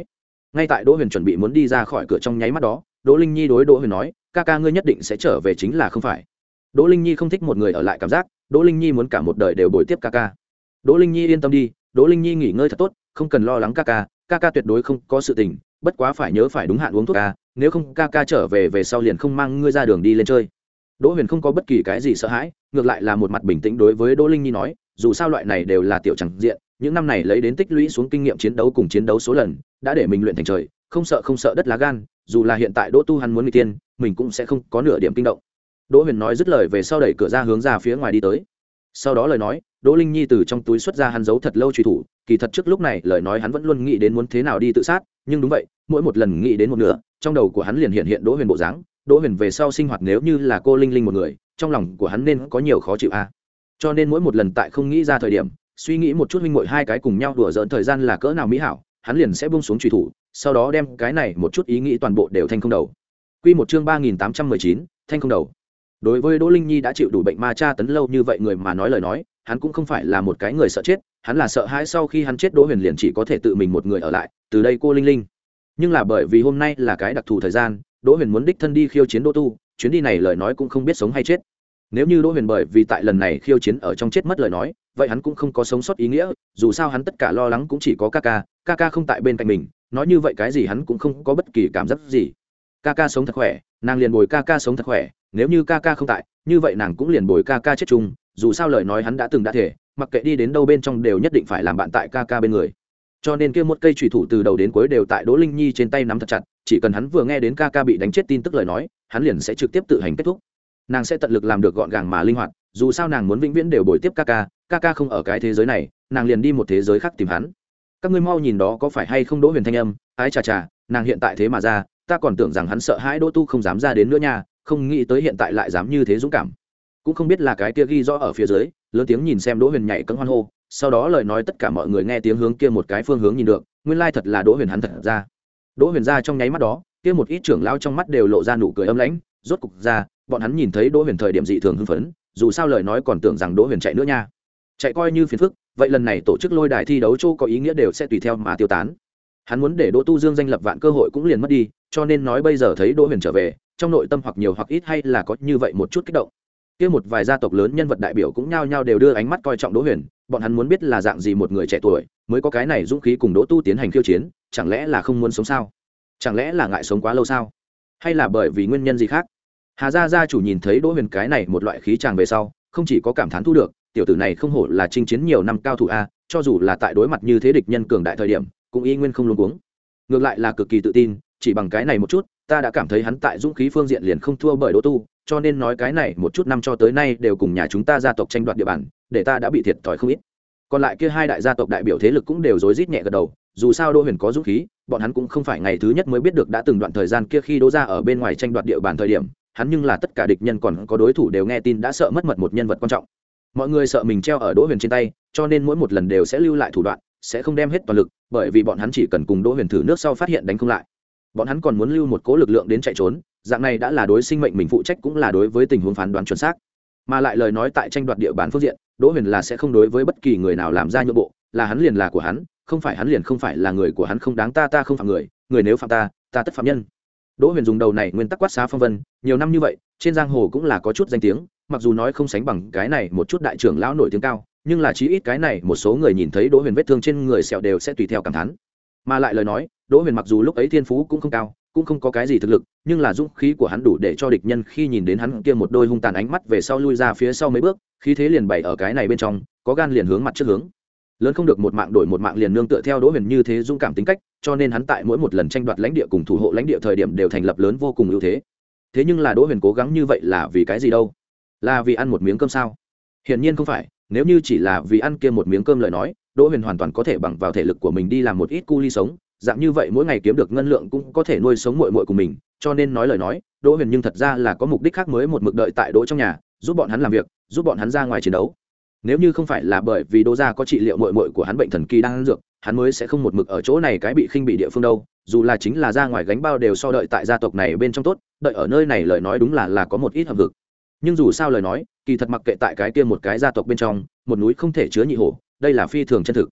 ngay tại đỗ huyền chuẩn bị muốn đi ra khỏi cửa trong nháy mắt đó, đỗ linh nhi đối đỗ huyền nói, ca ca ngươi nhất định sẽ trở về chính là không phải? Đỗ linh nhi không thích một người ở lại cảm giác, đỗ linh nhi muốn cả một đời đều bồi tiếp ca ca. Đỗ linh nhi yên tâm đi, đỗ linh nhi nghỉ ngơi thật tốt, không cần lo lắng ca ca, ca ca tuyệt đối không có sự tình, bất quá phải nhớ phải đúng hạn uống thuốc ca, nếu không ca ca trở về về sau liền không mang ngươi ra đường đi lên chơi. Đỗ huyền không có bất kỳ cái gì sợ hãi, ngược lại là một mặt bình tĩnh đối với đỗ linh nhi nói, dù sao loại này đều là tiểu chẳng diện, những năm này lấy đến tích lũy xuống kinh nghiệm chiến đấu cùng chiến đấu số lần, đã để mình luyện thành trời, không sợ không sợ đất lá gan, dù là hiện tại đỗ tu hắn muốn người tiên, mình cũng sẽ không có nửa điểm kinh động. Đỗ huyền nói dứt lời về sau đẩy cửa ra hướng ra phía ngoài đi tới. Sau đó lời nói, đỗ linh nhi từ trong túi xuất ra hắn giấu thật lâu truy thủ, kỳ thật trước lúc này lời nói hắn vẫn luôn nghĩ đến muốn thế nào đi tự sát, nhưng đúng vậy, mỗi một lần nghĩ đến một nửa, trong đầu của hắn liền hiện hiện đỗ huyền bộ dáng. Đỗ huyền về sau sinh hoạt nếu như là cô linh linh một người, trong lòng của hắn nên có nhiều khó chịu a. À. Cho nên mỗi một lần tại không nghĩ ra thời điểm, suy nghĩ một chút huynh muội hai cái cùng nhau đùa giỡn thời gian là cỡ nào mỹ hảo, hắn liền sẽ buông xuống truy thủ, sau đó đem cái này một chút ý nghĩ toàn bộ đều thanh không đầu. Quy một chương ba nghìn tám trăm mười chín, thanh không đầu. Đối với Đỗ Linh Nhi đã chịu đủ bệnh ma tra tấn lâu như vậy người mà nói lời nói, hắn cũng không phải là một cái người sợ chết, hắn là sợ hãi sau khi hắn chết Đỗ Huyền liền chỉ có thể tự mình một người ở lại, từ đây cô Linh Linh. Nhưng là bởi vì hôm nay là cái đặc thù thời gian, Đỗ Huyền muốn đích thân đi khiêu chiến Đỗ Tu, chuyến đi này lời nói cũng không biết sống hay chết. Nếu như Đỗ Huyền bởi vì tại lần này khiêu chiến ở trong chết mất lời nói, vậy hắn cũng không có sống sót ý nghĩa, dù sao hắn tất cả lo lắng cũng chỉ có Kaka, Kaka không tại bên cạnh mình, nói như vậy cái gì hắn cũng không có bất kỳ cảm giác gì. Kaka sống thật khỏe, nàng liền bồi Kaka sống thật khỏe, nếu như Kaka không tại, như vậy nàng cũng liền bồi Kaka chết chung, dù sao lời nói hắn đã từng đã thể, mặc kệ đi đến đâu bên trong đều nhất định phải làm bạn tại Kaka bên người. Cho nên kia một cây chùy thủ từ đầu đến cuối đều tại Đỗ Linh Nhi trên tay nắm thật chặt, chỉ cần hắn vừa nghe đến Kaka bị đánh chết tin tức lời nói, hắn liền sẽ trực tiếp tự hành kết thúc. Nàng sẽ tận lực làm được gọn gàng mà linh hoạt, dù sao nàng muốn vĩnh viễn đều bồi tiếp Kaka, Kaka không ở cái thế giới này, nàng liền đi một thế giới khác tìm hắn. Các ngươi mau nhìn đó có phải hay không Đỗ Huyền thanh âm, ái chà chà, nàng hiện tại thế mà ra, ta còn tưởng rằng hắn sợ hãi Đỗ Tu không dám ra đến nữa nha, không nghĩ tới hiện tại lại dám như thế dũng cảm. Cũng không biết là cái kia ghi rõ ở phía dưới, lớn tiếng nhìn xem Đỗ Huyền nhảy cẫng hoan hô, sau đó lời nói tất cả mọi người nghe tiếng hướng kia một cái phương hướng nhìn được, nguyên lai thật là Đỗ Huyền hắn thật ra. Đỗ Huyền ra trong nháy mắt đó, kia một ít trưởng lão trong mắt đều lộ ra nụ cười âm lãnh, rốt cục ra, bọn hắn nhìn thấy Đỗ Huyền thời điểm dị thường hưng phấn, dù sao lời nói còn tưởng rằng Đỗ Huyền chạy nữa nha. Chạy coi như phiền phức, vậy lần này tổ chức lôi đài thi đấu chỗ có ý nghĩa đều sẽ tùy theo mà tiêu tán. Hắn muốn để Đỗ Tu Dương danh lập vạn cơ hội cũng liền mất đi, cho nên nói bây giờ thấy Đỗ Huyền trở về, trong nội tâm hoặc nhiều hoặc ít hay là có như vậy một chút kích động. Kia một vài gia tộc lớn nhân vật đại biểu cũng nhao nhao đều đưa ánh mắt coi trọng Đỗ Huyền, bọn hắn muốn biết là dạng gì một người trẻ tuổi mới có cái này dũng khí cùng Đỗ Tu tiến hành khiêu chiến, chẳng lẽ là không muốn sống sao? Chẳng lẽ là ngại sống quá lâu sao? Hay là bởi vì nguyên nhân gì khác? Hà gia gia chủ nhìn thấy Đỗ Huyền cái này một loại khí tràng về sau, không chỉ có cảm thán thu được, tiểu tử này không hổ là chinh chiến nhiều năm cao thủ a, cho dù là tại đối mặt như thế địch nhân cường đại thời điểm, cũng y nguyên không luống cuống. Ngược lại là cực kỳ tự tin, chỉ bằng cái này một chút, ta đã cảm thấy hắn tại dũng khí phương diện liền không thua bởi Đỗ Tu, cho nên nói cái này một chút năm cho tới nay đều cùng nhà chúng ta gia tộc tranh đoạt địa bàn, để ta đã bị thiệt thòi không ít. Còn lại kia hai đại gia tộc đại biểu thế lực cũng đều rối rít nhẹ gật đầu, dù sao Đỗ Huyền có dũng khí, bọn hắn cũng không phải ngày thứ nhất mới biết được đã từng đoạn thời gian kia khi Đỗ gia ở bên ngoài tranh đoạt địa bàn thời điểm, hắn nhưng là tất cả địch nhân còn có đối thủ đều nghe tin đã sợ mất mật một nhân vật quan trọng. Mọi người sợ mình treo ở Đỗ Huyền trên tay, cho nên mỗi một lần đều sẽ lưu lại thủ đoạn, sẽ không đem hết toàn lực, bởi vì bọn hắn chỉ cần cùng Đỗ Huyền thử nước sau phát hiện đánh không lại. Bọn hắn còn muốn lưu một cố lực lượng đến chạy trốn, dạng này đã là đối sinh mệnh mình phụ trách cũng là đối với tình huống phán đoán chuẩn xác. Mà lại lời nói tại tranh đoạt địa bàn phương diện, Đỗ Huyền là sẽ không đối với bất kỳ người nào làm ra nhượng bộ, là hắn liền là của hắn, không phải hắn liền không phải là người của hắn, không đáng ta ta không phạm người, người nếu phạm ta, ta tất phạm nhân. Đỗ Huyền dùng đầu này nguyên tắc quát xá phong vân, nhiều năm như vậy, trên giang hồ cũng là có chút danh tiếng, mặc dù nói không sánh bằng cái này một chút đại trưởng lão nổi tiếng cao, nhưng là chí ít cái này một số người nhìn thấy Đỗ Huyền vết thương trên người sẹo đều sẽ tùy theo cảm thán. Mà lại lời nói, Đỗ Huyền mặc dù lúc ấy thiên phú cũng không cao, cũng không có cái gì thực lực, nhưng là dũng khí của hắn đủ để cho địch nhân khi nhìn đến hắn kia một đôi hung tàn ánh mắt về sau lui ra phía sau mấy bước, khí thế liền bày ở cái này bên trong, có gan liền hướng mặt trước hướng. Lớn không được một mạng đổi một mạng liền nương tựa theo Đỗ Huyền như thế dũng cảm tính cách, cho nên hắn tại mỗi một lần tranh đoạt lãnh địa cùng thủ hộ lãnh địa thời điểm đều thành lập lớn vô cùng ưu thế. Thế nhưng là Đỗ Huyền cố gắng như vậy là vì cái gì đâu? Là vì ăn một miếng cơm sao? Hiển nhiên không phải, nếu như chỉ là vì ăn kia một miếng cơm lời nói, Đỗ Huyền hoàn toàn có thể bằng vào thể lực của mình đi làm một ít cu ly sống, dạng như vậy mỗi ngày kiếm được ngân lượng cũng có thể nuôi sống muội muội của mình, cho nên nói lời nói, Đỗ Huyền nhưng thật ra là có mục đích khác mới một mực đợi tại Đỗ trong nhà, giúp bọn hắn làm việc, giúp bọn hắn ra ngoài chiến đấu. Nếu như không phải là bởi vì Đỗ gia có trị liệu muội muội của hắn bệnh thần kỳ đang ăn dược, hắn mới sẽ không một mực ở chỗ này cái bị khinh bị địa phương đâu, dù là chính là ra ngoài gánh bao đều so đợi tại gia tộc này bên trong tốt, đợi ở nơi này lời nói đúng là là có một ít hợp vực. Nhưng dù sao lời nói, kỳ thật mặc kệ tại cái kia một cái gia tộc bên trong, một núi không thể chứa nhị hổ, đây là phi thường chân thực.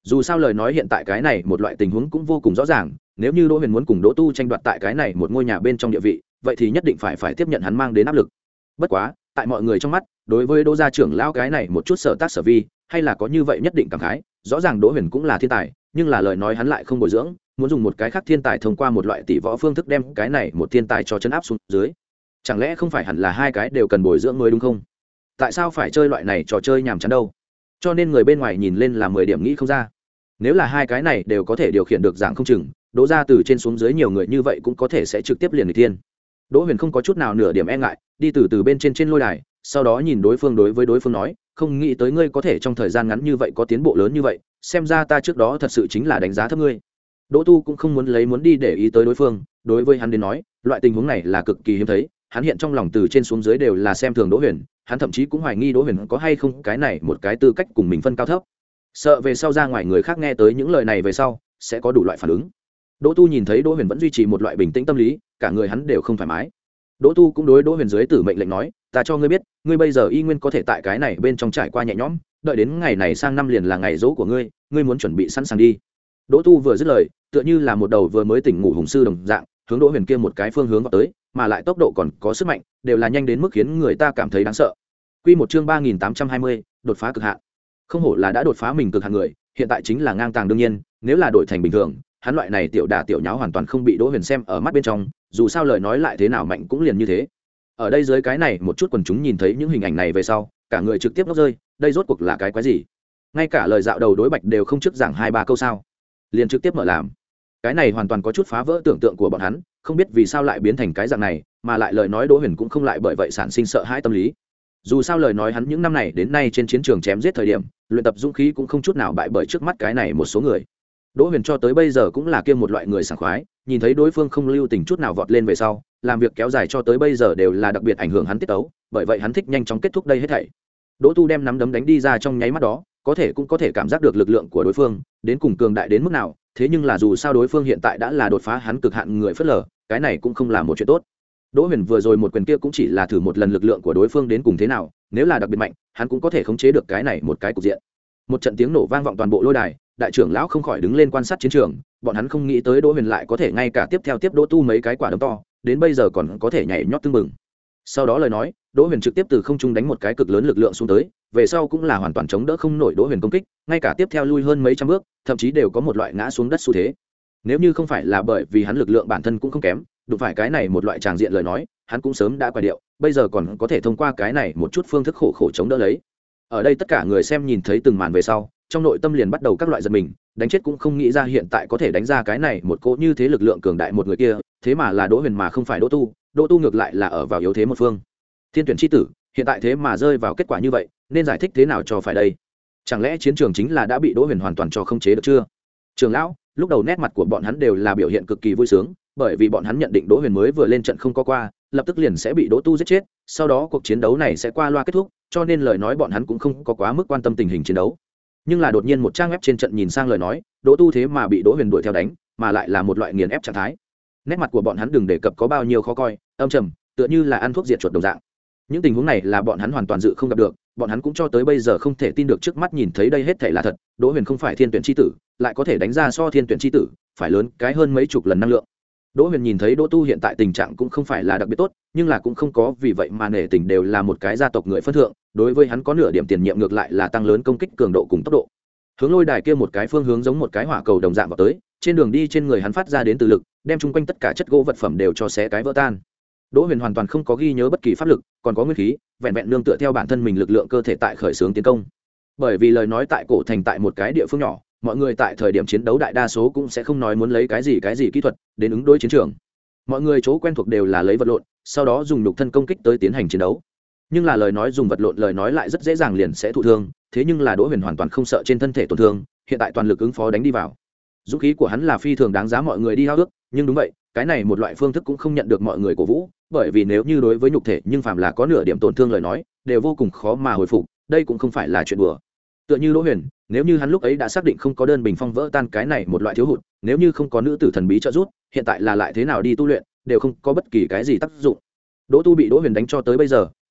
dù sao lời nói hiện tại cái này một loại tình huống cũng vô cùng rõ ràng, nếu như Đỗ Huyền muốn cùng Đỗ Tu tranh đoạt tại cái này một ngôi nhà bên trong địa vị, vậy thì nhất định phải phải tiếp nhận hắn mang đến áp lực. Bất quá tại mọi người trong mắt, đối với Đỗ gia trưởng lão cái này một chút sở tác sở vi hay là có như vậy nhất định cảm khái. Rõ ràng Đỗ Huyền cũng là thiên tài, nhưng là lời nói hắn lại không bồi dưỡng, muốn dùng một cái khác thiên tài thông qua một loại tỷ võ phương thức đem cái này một thiên tài cho chấn áp xuống dưới. Chẳng lẽ không phải hẳn là hai cái đều cần bồi dưỡng mới đúng không? Tại sao phải chơi loại này trò chơi nhàm chán đâu? Cho nên người bên ngoài nhìn lên là mười điểm nghĩ không ra. Nếu là hai cái này đều có thể điều khiển được dạng không chừng, Đỗ gia từ trên xuống dưới nhiều người như vậy cũng có thể sẽ trực tiếp liền người thiên. Đỗ Huyền không có chút nào nửa điểm e ngại, đi từ từ bên trên trên lôi đài, sau đó nhìn đối phương đối với đối phương nói, không nghĩ tới ngươi có thể trong thời gian ngắn như vậy có tiến bộ lớn như vậy, xem ra ta trước đó thật sự chính là đánh giá thấp ngươi. Đỗ Tu cũng không muốn lấy muốn đi để ý tới đối phương, đối với hắn đến nói, loại tình huống này là cực kỳ hiếm thấy, hắn hiện trong lòng từ trên xuống dưới đều là xem thường Đỗ Huyền, hắn thậm chí cũng hoài nghi Đỗ Huyền có hay không cái này một cái tư cách cùng mình phân cao thấp. Sợ về sau ra ngoài người khác nghe tới những lời này về sau, sẽ có đủ loại phản ứng. Đỗ Tu nhìn thấy Đỗ Huyền vẫn duy trì một loại bình tĩnh tâm lý, cả người hắn đều không thoải mái. Đỗ Tu cũng đối Đỗ Huyền dưới tử mệnh lệnh nói, ta cho ngươi biết, ngươi bây giờ y nguyên có thể tại cái này bên trong trải qua nhẹ nhõm, đợi đến ngày này sang năm liền là ngày dỗ của ngươi, ngươi muốn chuẩn bị sẵn sàng đi. Đỗ Tu vừa dứt lời, tựa như là một đầu vừa mới tỉnh ngủ hùng sư đồng dạng, hướng Đỗ Huyền kia một cái phương hướng vào tới, mà lại tốc độ còn có sức mạnh, đều là nhanh đến mức khiến người ta cảm thấy đáng sợ. Quy một chương ba nghìn tám trăm hai mươi, đột phá cực hạn. Không hổ là đã đột phá mình cực hạn người, hiện tại chính là ngang tàng đương nhiên, nếu là đổi thành bình thường, hắn loại này tiểu đả tiểu nháo hoàn toàn không bị Đỗ Huyền xem ở mắt bên trong, dù sao lời nói lại thế nào mạnh cũng liền như thế. Ở đây dưới cái này một chút quần chúng nhìn thấy những hình ảnh này về sau, cả người trực tiếp ngốc rơi, đây rốt cuộc là cái quái gì? Ngay cả lời dạo đầu đối bạch đều không trước giảng hai ba câu sao? Liền trực tiếp mở làm. Cái này hoàn toàn có chút phá vỡ tưởng tượng của bọn hắn, không biết vì sao lại biến thành cái dạng này, mà lại lời nói Đỗ Huyền cũng không lại bởi vậy sản sinh sợ hãi tâm lý. Dù sao lời nói hắn những năm này đến nay trên chiến trường chém giết thời điểm, luyện tập dũng khí cũng không chút nào bại bởi trước mắt cái này một số người. Đỗ Huyền cho tới bây giờ cũng là kiêm một loại người sảng khoái, nhìn thấy đối phương không lưu tình chút nào vọt lên về sau, làm việc kéo dài cho tới bây giờ đều là đặc biệt ảnh hưởng hắn tiết tấu, bởi vậy hắn thích nhanh chóng kết thúc đây hết thảy. Đỗ Tu đem nắm đấm đánh đi ra trong nháy mắt đó, có thể cũng có thể cảm giác được lực lượng của đối phương, đến cùng cường đại đến mức nào, thế nhưng là dù sao đối phương hiện tại đã là đột phá hắn cực hạn người phất lờ, cái này cũng không là một chuyện tốt. Đỗ Huyền vừa rồi một quyền kia cũng chỉ là thử một lần lực lượng của đối phương đến cùng thế nào, nếu là đặc biệt mạnh, hắn cũng có thể khống chế được cái này một cái cục diện. Một trận tiếng nổ vang vọng toàn bộ lôi đài, đại trưởng lão không khỏi đứng lên quan sát chiến trường, bọn hắn không nghĩ tới Đỗ Huyền lại có thể ngay cả tiếp theo tiếp Đỗ Tu mấy cái quả đấm to, đến bây giờ còn có thể nhảy nhót tương mừng. Sau đó lời nói, Đỗ Huyền trực tiếp từ không trung đánh một cái cực lớn lực lượng xuống tới, về sau cũng là hoàn toàn chống đỡ không nổi Đỗ Huyền công kích, ngay cả tiếp theo lui hơn mấy trăm bước, thậm chí đều có một loại ngã xuống đất xu thế. Nếu như không phải là bởi vì hắn lực lượng bản thân cũng không kém, đụng phải cái này một loại tràng diện lời nói, hắn cũng sớm đã quay điệu, bây giờ còn có thể thông qua cái này một chút phương thức khổ khổ chống đỡ lấy. Ở đây tất cả người xem nhìn thấy từng màn về sau, trong nội tâm liền bắt đầu các loại giật mình, đánh chết cũng không nghĩ ra hiện tại có thể đánh ra cái này một cỗ như thế lực lượng cường đại một người kia, thế mà là Đỗ Huyền mà không phải Đỗ Tu, Đỗ Tu ngược lại là ở vào yếu thế một phương. Thiên tuyển chi tử, hiện tại thế mà rơi vào kết quả như vậy, nên giải thích thế nào cho phải đây? Chẳng lẽ chiến trường chính là đã bị Đỗ Huyền hoàn toàn cho không chế được chưa? Trường lão, lúc đầu nét mặt của bọn hắn đều là biểu hiện cực kỳ vui sướng, bởi vì bọn hắn nhận định Đỗ Huyền mới vừa lên trận không có qua, lập tức liền sẽ bị Đỗ Tu giết chết, sau đó cuộc chiến đấu này sẽ qua loa kết thúc, cho nên lời nói bọn hắn cũng không có quá mức quan tâm tình hình chiến đấu. Nhưng là đột nhiên một trang web trên trận nhìn sang lời nói, Đỗ Tu thế mà bị Đỗ Huyền đuổi theo đánh, mà lại là một loại nghiền ép trạng thái. Nét mặt của bọn hắn đừng đề cập có bao nhiêu khó coi, âm trầm, tựa như là ăn thuốc diệt chuột đồng dạng. Những tình huống này là bọn hắn hoàn toàn dự không gặp được, bọn hắn cũng cho tới bây giờ không thể tin được trước mắt nhìn thấy đây hết thảy là thật. Đỗ Huyền không phải thiên tuyển chi tử, lại có thể đánh ra so thiên tuyển chi tử phải lớn cái hơn mấy chục lần năng lượng. Đỗ Huyền nhìn thấy Đỗ Tu hiện tại tình trạng cũng không phải là đặc biệt tốt, nhưng là cũng không có vì vậy mà nể tình đều là một cái gia tộc người phân thượng, đối với hắn có nửa điểm tiền nhiệm ngược lại là tăng lớn công kích cường độ cùng tốc độ. Hướng lôi đài kia một cái phương hướng giống một cái hỏa cầu đồng dạng vào tới, trên đường đi trên người hắn phát ra đến từ lực, đem chung quanh tất cả chất gỗ vật phẩm đều cho xé cái vỡ tan. Đỗ Huyền hoàn toàn không có ghi nhớ bất kỳ pháp lực, còn có nguyên khí, vẹn vẹn nương tựa theo bản thân mình lực lượng cơ thể tại khởi xướng tiến công. Bởi vì lời nói tại cổ thành tại một cái địa phương nhỏ, mọi người tại thời điểm chiến đấu đại đa số cũng sẽ không nói muốn lấy cái gì cái gì kỹ thuật đến ứng đối chiến trường. Mọi người chỗ quen thuộc đều là lấy vật lộn, sau đó dùng nhục thân công kích tới tiến hành chiến đấu. Nhưng là lời nói dùng vật lộn lời nói lại rất dễ dàng liền sẽ thụ thương, thế nhưng là Đỗ Huyền hoàn toàn không sợ trên thân thể tổn thương, hiện tại toàn lực ứng phó đánh đi vào. Dũng khí của hắn là phi thường đáng giá mọi người đi hao ước, nhưng đúng vậy, cái này một loại phương thức cũng không nhận được mọi người cổ vũ, bởi vì nếu như đối với nhục thể nhưng phàm là có nửa điểm tổn thương lời nói, đều vô cùng khó mà hồi phục, đây cũng không phải là chuyện đùa. Tựa như Đỗ Huyền, nếu như hắn lúc ấy đã xác định không có đơn bình phong vỡ tan cái này một loại thiếu hụt, nếu như không có nữ tử thần bí trợ giúp, hiện tại là lại thế nào đi tu luyện, đều không có bất kỳ cái gì tác dụng. Đỗ Tu bị Đỗ Huyền đánh cho tới bây giờ,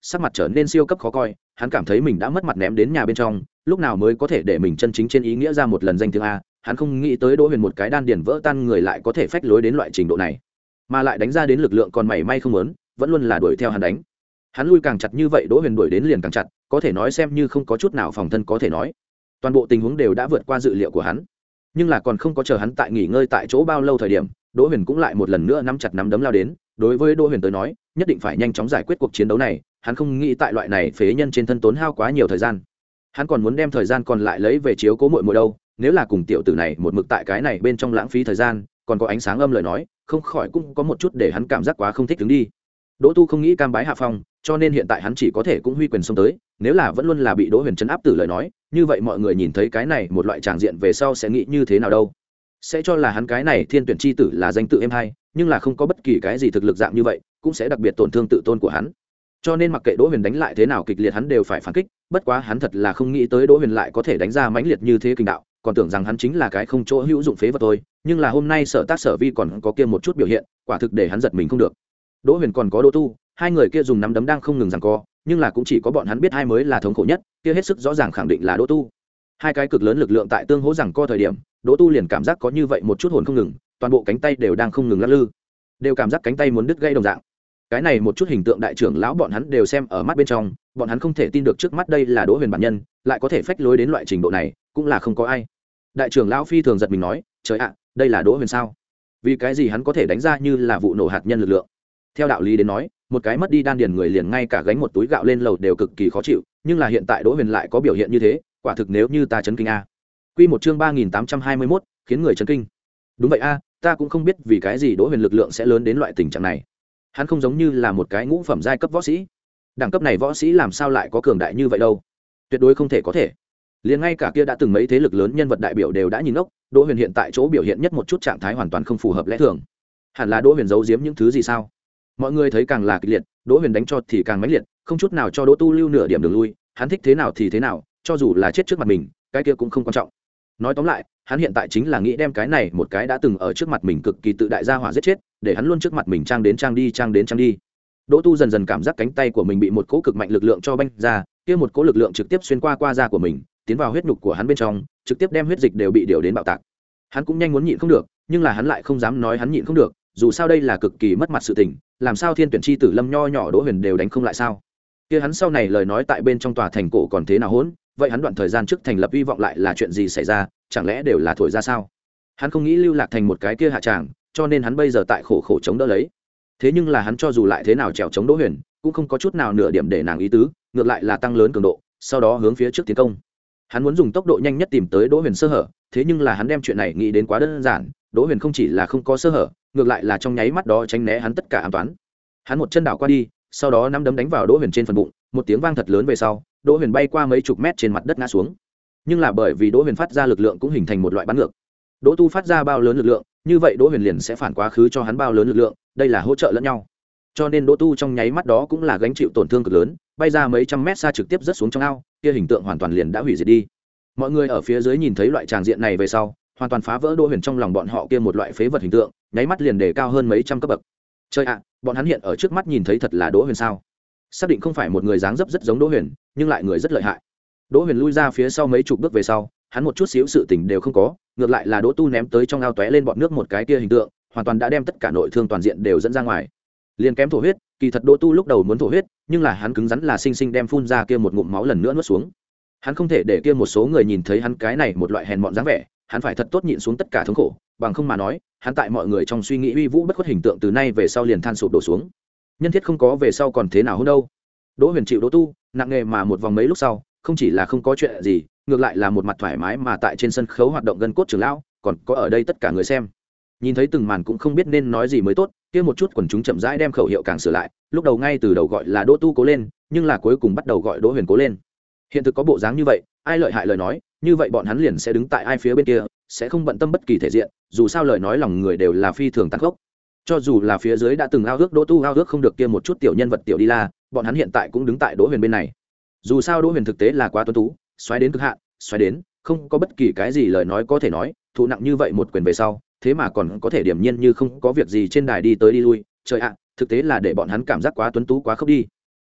sắc mặt trở nên siêu cấp khó coi, hắn cảm thấy mình đã mất mặt ném đến nhà bên trong, lúc nào mới có thể để mình chân chính trên ý nghĩa ra một lần danh tiếng a. Hắn không nghĩ tới Đỗ Huyền một cái đan điền vỡ tan người lại có thể phách lối đến loại trình độ này, mà lại đánh ra đến lực lượng còn mảy may không muốn, vẫn luôn là đuổi theo hắn đánh. Hắn lui càng chặt như vậy, Đỗ Huyền đuổi đến liền càng chặt, có thể nói xem như không có chút nào phòng thân có thể nói. Toàn bộ tình huống đều đã vượt qua dự liệu của hắn. Nhưng là còn không có chờ hắn tại nghỉ ngơi tại chỗ bao lâu thời điểm, Đỗ Huyền cũng lại một lần nữa nắm chặt nắm đấm lao đến. Đối với Đỗ Huyền tới nói, nhất định phải nhanh chóng giải quyết cuộc chiến đấu này, hắn không nghĩ tại loại này phế nhân trên thân tốn hao quá nhiều thời gian. Hắn còn muốn đem thời gian còn lại lấy về chiếu cố muội muội đâu, nếu là cùng tiểu tử này một mực tại cái này bên trong lãng phí thời gian, còn có ánh sáng âm lời nói, không khỏi cũng có một chút để hắn cảm giác quá không thích đứng đi. Đỗ Tu không nghĩ cam bái hạ phong, cho nên hiện tại hắn chỉ có thể cũng huy quyền xông tới, nếu là vẫn luôn là bị Đỗ Huyền trấn áp tử lời nói, như vậy mọi người nhìn thấy cái này một loại tràng diện về sau sẽ nghĩ như thế nào đâu? Sẽ cho là hắn cái này thiên tuyển chi tử là danh tự êm hay, nhưng là không có bất kỳ cái gì thực lực dạng như vậy, cũng sẽ đặc biệt tổn thương tự tôn của hắn. Cho nên mặc kệ Đỗ Huyền đánh lại thế nào kịch liệt hắn đều phải phản kích, bất quá hắn thật là không nghĩ tới Đỗ Huyền lại có thể đánh ra mãnh liệt như thế kinh đạo, còn tưởng rằng hắn chính là cái không chỗ hữu dụng phế vật thôi, nhưng là hôm nay Sở Tác Sở Vi còn có kia một chút biểu hiện, quả thực để hắn giật mình không được. Đỗ Huyền còn có Đỗ Tu, hai người kia dùng nắm đấm đang không ngừng giằng co, nhưng là cũng chỉ có bọn hắn biết ai mới là thống khổ nhất, kia hết sức rõ ràng khẳng định là Đỗ Tu. Hai cái cực lớn lực lượng tại tương hỗ giằng co thời điểm, Đỗ Tu liền cảm giác có như vậy một chút hồn không ngừng, toàn bộ cánh tay đều đang không ngừng lắc lư, đều cảm giác cánh tay muốn đứt gãy đồng dạng. Cái này một chút hình tượng đại trưởng lão bọn hắn đều xem ở mắt bên trong, bọn hắn không thể tin được trước mắt đây là Đỗ Huyền bản nhân, lại có thể phách lối đến loại trình độ này, cũng là không có ai. Đại trưởng lão phi thường giật mình nói, trời ạ, đây là Đỗ Huyền sao? Vì cái gì hắn có thể đánh ra như là vụ nổ hạt nhân lực lượng? Theo đạo lý đến nói, một cái mất đi đan điền người liền ngay cả gánh một túi gạo lên lầu đều cực kỳ khó chịu, nhưng là hiện tại Đỗ Huyền lại có biểu hiện như thế, quả thực nếu như ta chấn kinh a. Quy một chương ba nghìn tám trăm hai mươi mốt, khiến người chấn kinh. Đúng vậy a, ta cũng không biết vì cái gì Đỗ Huyền lực lượng sẽ lớn đến loại tình trạng này. Hắn không giống như là một cái ngũ phẩm giai cấp võ sĩ, đẳng cấp này võ sĩ làm sao lại có cường đại như vậy đâu? Tuyệt đối không thể có thể. Liền ngay cả kia đã từng mấy thế lực lớn nhân vật đại biểu đều đã nhìn ngốc, Đỗ Huyền hiện tại chỗ biểu hiện nhất một chút trạng thái hoàn toàn không phù hợp lẽ thường. Hẳn là Đỗ Huyền giấu giếm những thứ gì sao? Mọi người thấy càng là kịch liệt, Đỗ Huyền đánh cho thì càng mãnh liệt, không chút nào cho Đỗ Tu lưu nửa điểm đường lui, hắn thích thế nào thì thế nào, cho dù là chết trước mặt mình, cái kia cũng không quan trọng. Nói tóm lại, hắn hiện tại chính là nghĩ đem cái này một cái đã từng ở trước mặt mình cực kỳ tự đại gia hỏa giết chết, để hắn luôn trước mặt mình trang đến trang đi trang đến trang đi. Đỗ Tu dần dần cảm giác cánh tay của mình bị một cỗ cực mạnh lực lượng cho banh ra, kia một cỗ lực lượng trực tiếp xuyên qua qua da của mình, tiến vào huyết nhục của hắn bên trong, trực tiếp đem huyết dịch đều bị điều đến bạo tạc. Hắn cũng nhanh muốn nhịn không được, nhưng là hắn lại không dám nói hắn nhịn không được, dù sao đây là cực kỳ mất mặt sự tình, làm sao thiên tuyển chi tử Lâm nho nhỏ Đỗ Huyền đều đánh không lại sao? Kia hắn sau này lời nói tại bên trong tòa thành cổ còn thế nào hỗn, vậy hắn đoạn thời gian trước thành lập hy vọng lại là chuyện gì xảy ra, chẳng lẽ đều là thổi ra sao? Hắn không nghĩ lưu lạc thành một cái kia hạ tràng, cho nên hắn bây giờ tại khổ khổ chống đỡ lấy. Thế nhưng là hắn cho dù lại thế nào trèo chống Đỗ Huyền, cũng không có chút nào nửa điểm để nàng ý tứ, ngược lại là tăng lớn cường độ, sau đó hướng phía trước tiến công. Hắn muốn dùng tốc độ nhanh nhất tìm tới Đỗ Huyền sơ hở, thế nhưng là hắn đem chuyện này nghĩ đến quá đơn giản, Đỗ Huyền không chỉ là không có sơ hở, ngược lại là trong nháy mắt đó tránh né hắn tất cả an toán. Hắn một chân đảo qua đi, sau đó nắm đấm đánh vào Đỗ Huyền trên phần bụng, một tiếng vang thật lớn về sau, Đỗ Huyền bay qua mấy chục mét trên mặt đất ngã xuống. Nhưng là bởi vì Đỗ Huyền phát ra lực lượng cũng hình thành một loại bắn ngược. Đỗ Tu phát ra bao lớn lực lượng, như vậy Đỗ Huyền liền sẽ phản quá khứ cho hắn bao lớn lực lượng, đây là hỗ trợ lẫn nhau. Cho nên Đỗ Tu trong nháy mắt đó cũng là gánh chịu tổn thương cực lớn, bay ra mấy trăm mét xa trực tiếp rớt xuống trong ao, kia hình tượng hoàn toàn liền đã hủy diệt đi. Mọi người ở phía dưới nhìn thấy loại tràng diện này về sau, hoàn toàn phá vỡ Đỗ Huyền trong lòng bọn họ kia một loại phế vật hình tượng, nháy mắt liền đề cao hơn mấy trăm cấp bậc. Chơi ạ, bọn hắn hiện ở trước mắt nhìn thấy thật là Đỗ Huyền sao? Xác định không phải một người dáng dấp rất giống Đỗ Huyền, nhưng lại người rất lợi hại. Đỗ Huyền lui ra phía sau mấy chục bước về sau, hắn một chút xíu sự tình đều không có, ngược lại là Đỗ Tu ném tới trong ao tóe lên bọt nước một cái kia hình tượng, hoàn toàn đã đem tất cả nội thương toàn diện đều dẫn ra ngoài. Liền kém thổ huyết, kỳ thật Đỗ Tu lúc đầu muốn thổ huyết, nhưng là hắn cứng rắn là sinh sinh đem phun ra kia một ngụm máu lần nữa nuốt xuống. Hắn không thể để kia một số người nhìn thấy hắn cái này một loại hèn mọn dáng vẻ, hắn phải thật tốt nhịn xuống tất cả thống khổ, bằng không mà nói, hắn tại mọi người trong suy nghĩ uy vũ bất khuất hình tượng từ nay về sau liền than sụp đổ xuống. Nhân thiết không có về sau còn thế nào hơn đâu. Đỗ Huyền chịu Đỗ Tu, nặng nghề mà một vòng mấy lúc sau, không chỉ là không có chuyện gì, ngược lại là một mặt thoải mái mà tại trên sân khấu hoạt động gân cốt trưởng lão, còn có ở đây tất cả người xem. Nhìn thấy từng màn cũng không biết nên nói gì mới tốt, kia một chút quần chúng chậm rãi đem khẩu hiệu càng sửa lại, lúc đầu ngay từ đầu gọi là Đỗ Tu cố lên, nhưng là cuối cùng bắt đầu gọi Đỗ Huyền cố lên. Hiện thực có bộ dáng như vậy, ai lợi hại lời nói, như vậy bọn hắn liền sẽ đứng tại ai phía bên kia, sẽ không bận tâm bất kỳ thể diện, dù sao lời nói lòng người đều là phi thường tàn khốc. Cho dù là phía dưới đã từng ao ước Đỗ Tu ao ước không được kia một chút tiểu nhân vật tiểu đi la, bọn hắn hiện tại cũng đứng tại Đỗ Huyền bên này. Dù sao Đỗ Huyền thực tế là quá tuấn tú, xoáy đến cực hạn, xoáy đến, không có bất kỳ cái gì lời nói có thể nói, thụ nặng như vậy một quyền về sau, thế mà còn có thể điểm nhiên như không có việc gì trên đài đi tới đi lui, trời ạ, thực tế là để bọn hắn cảm giác quá tuấn tú quá khốc đi.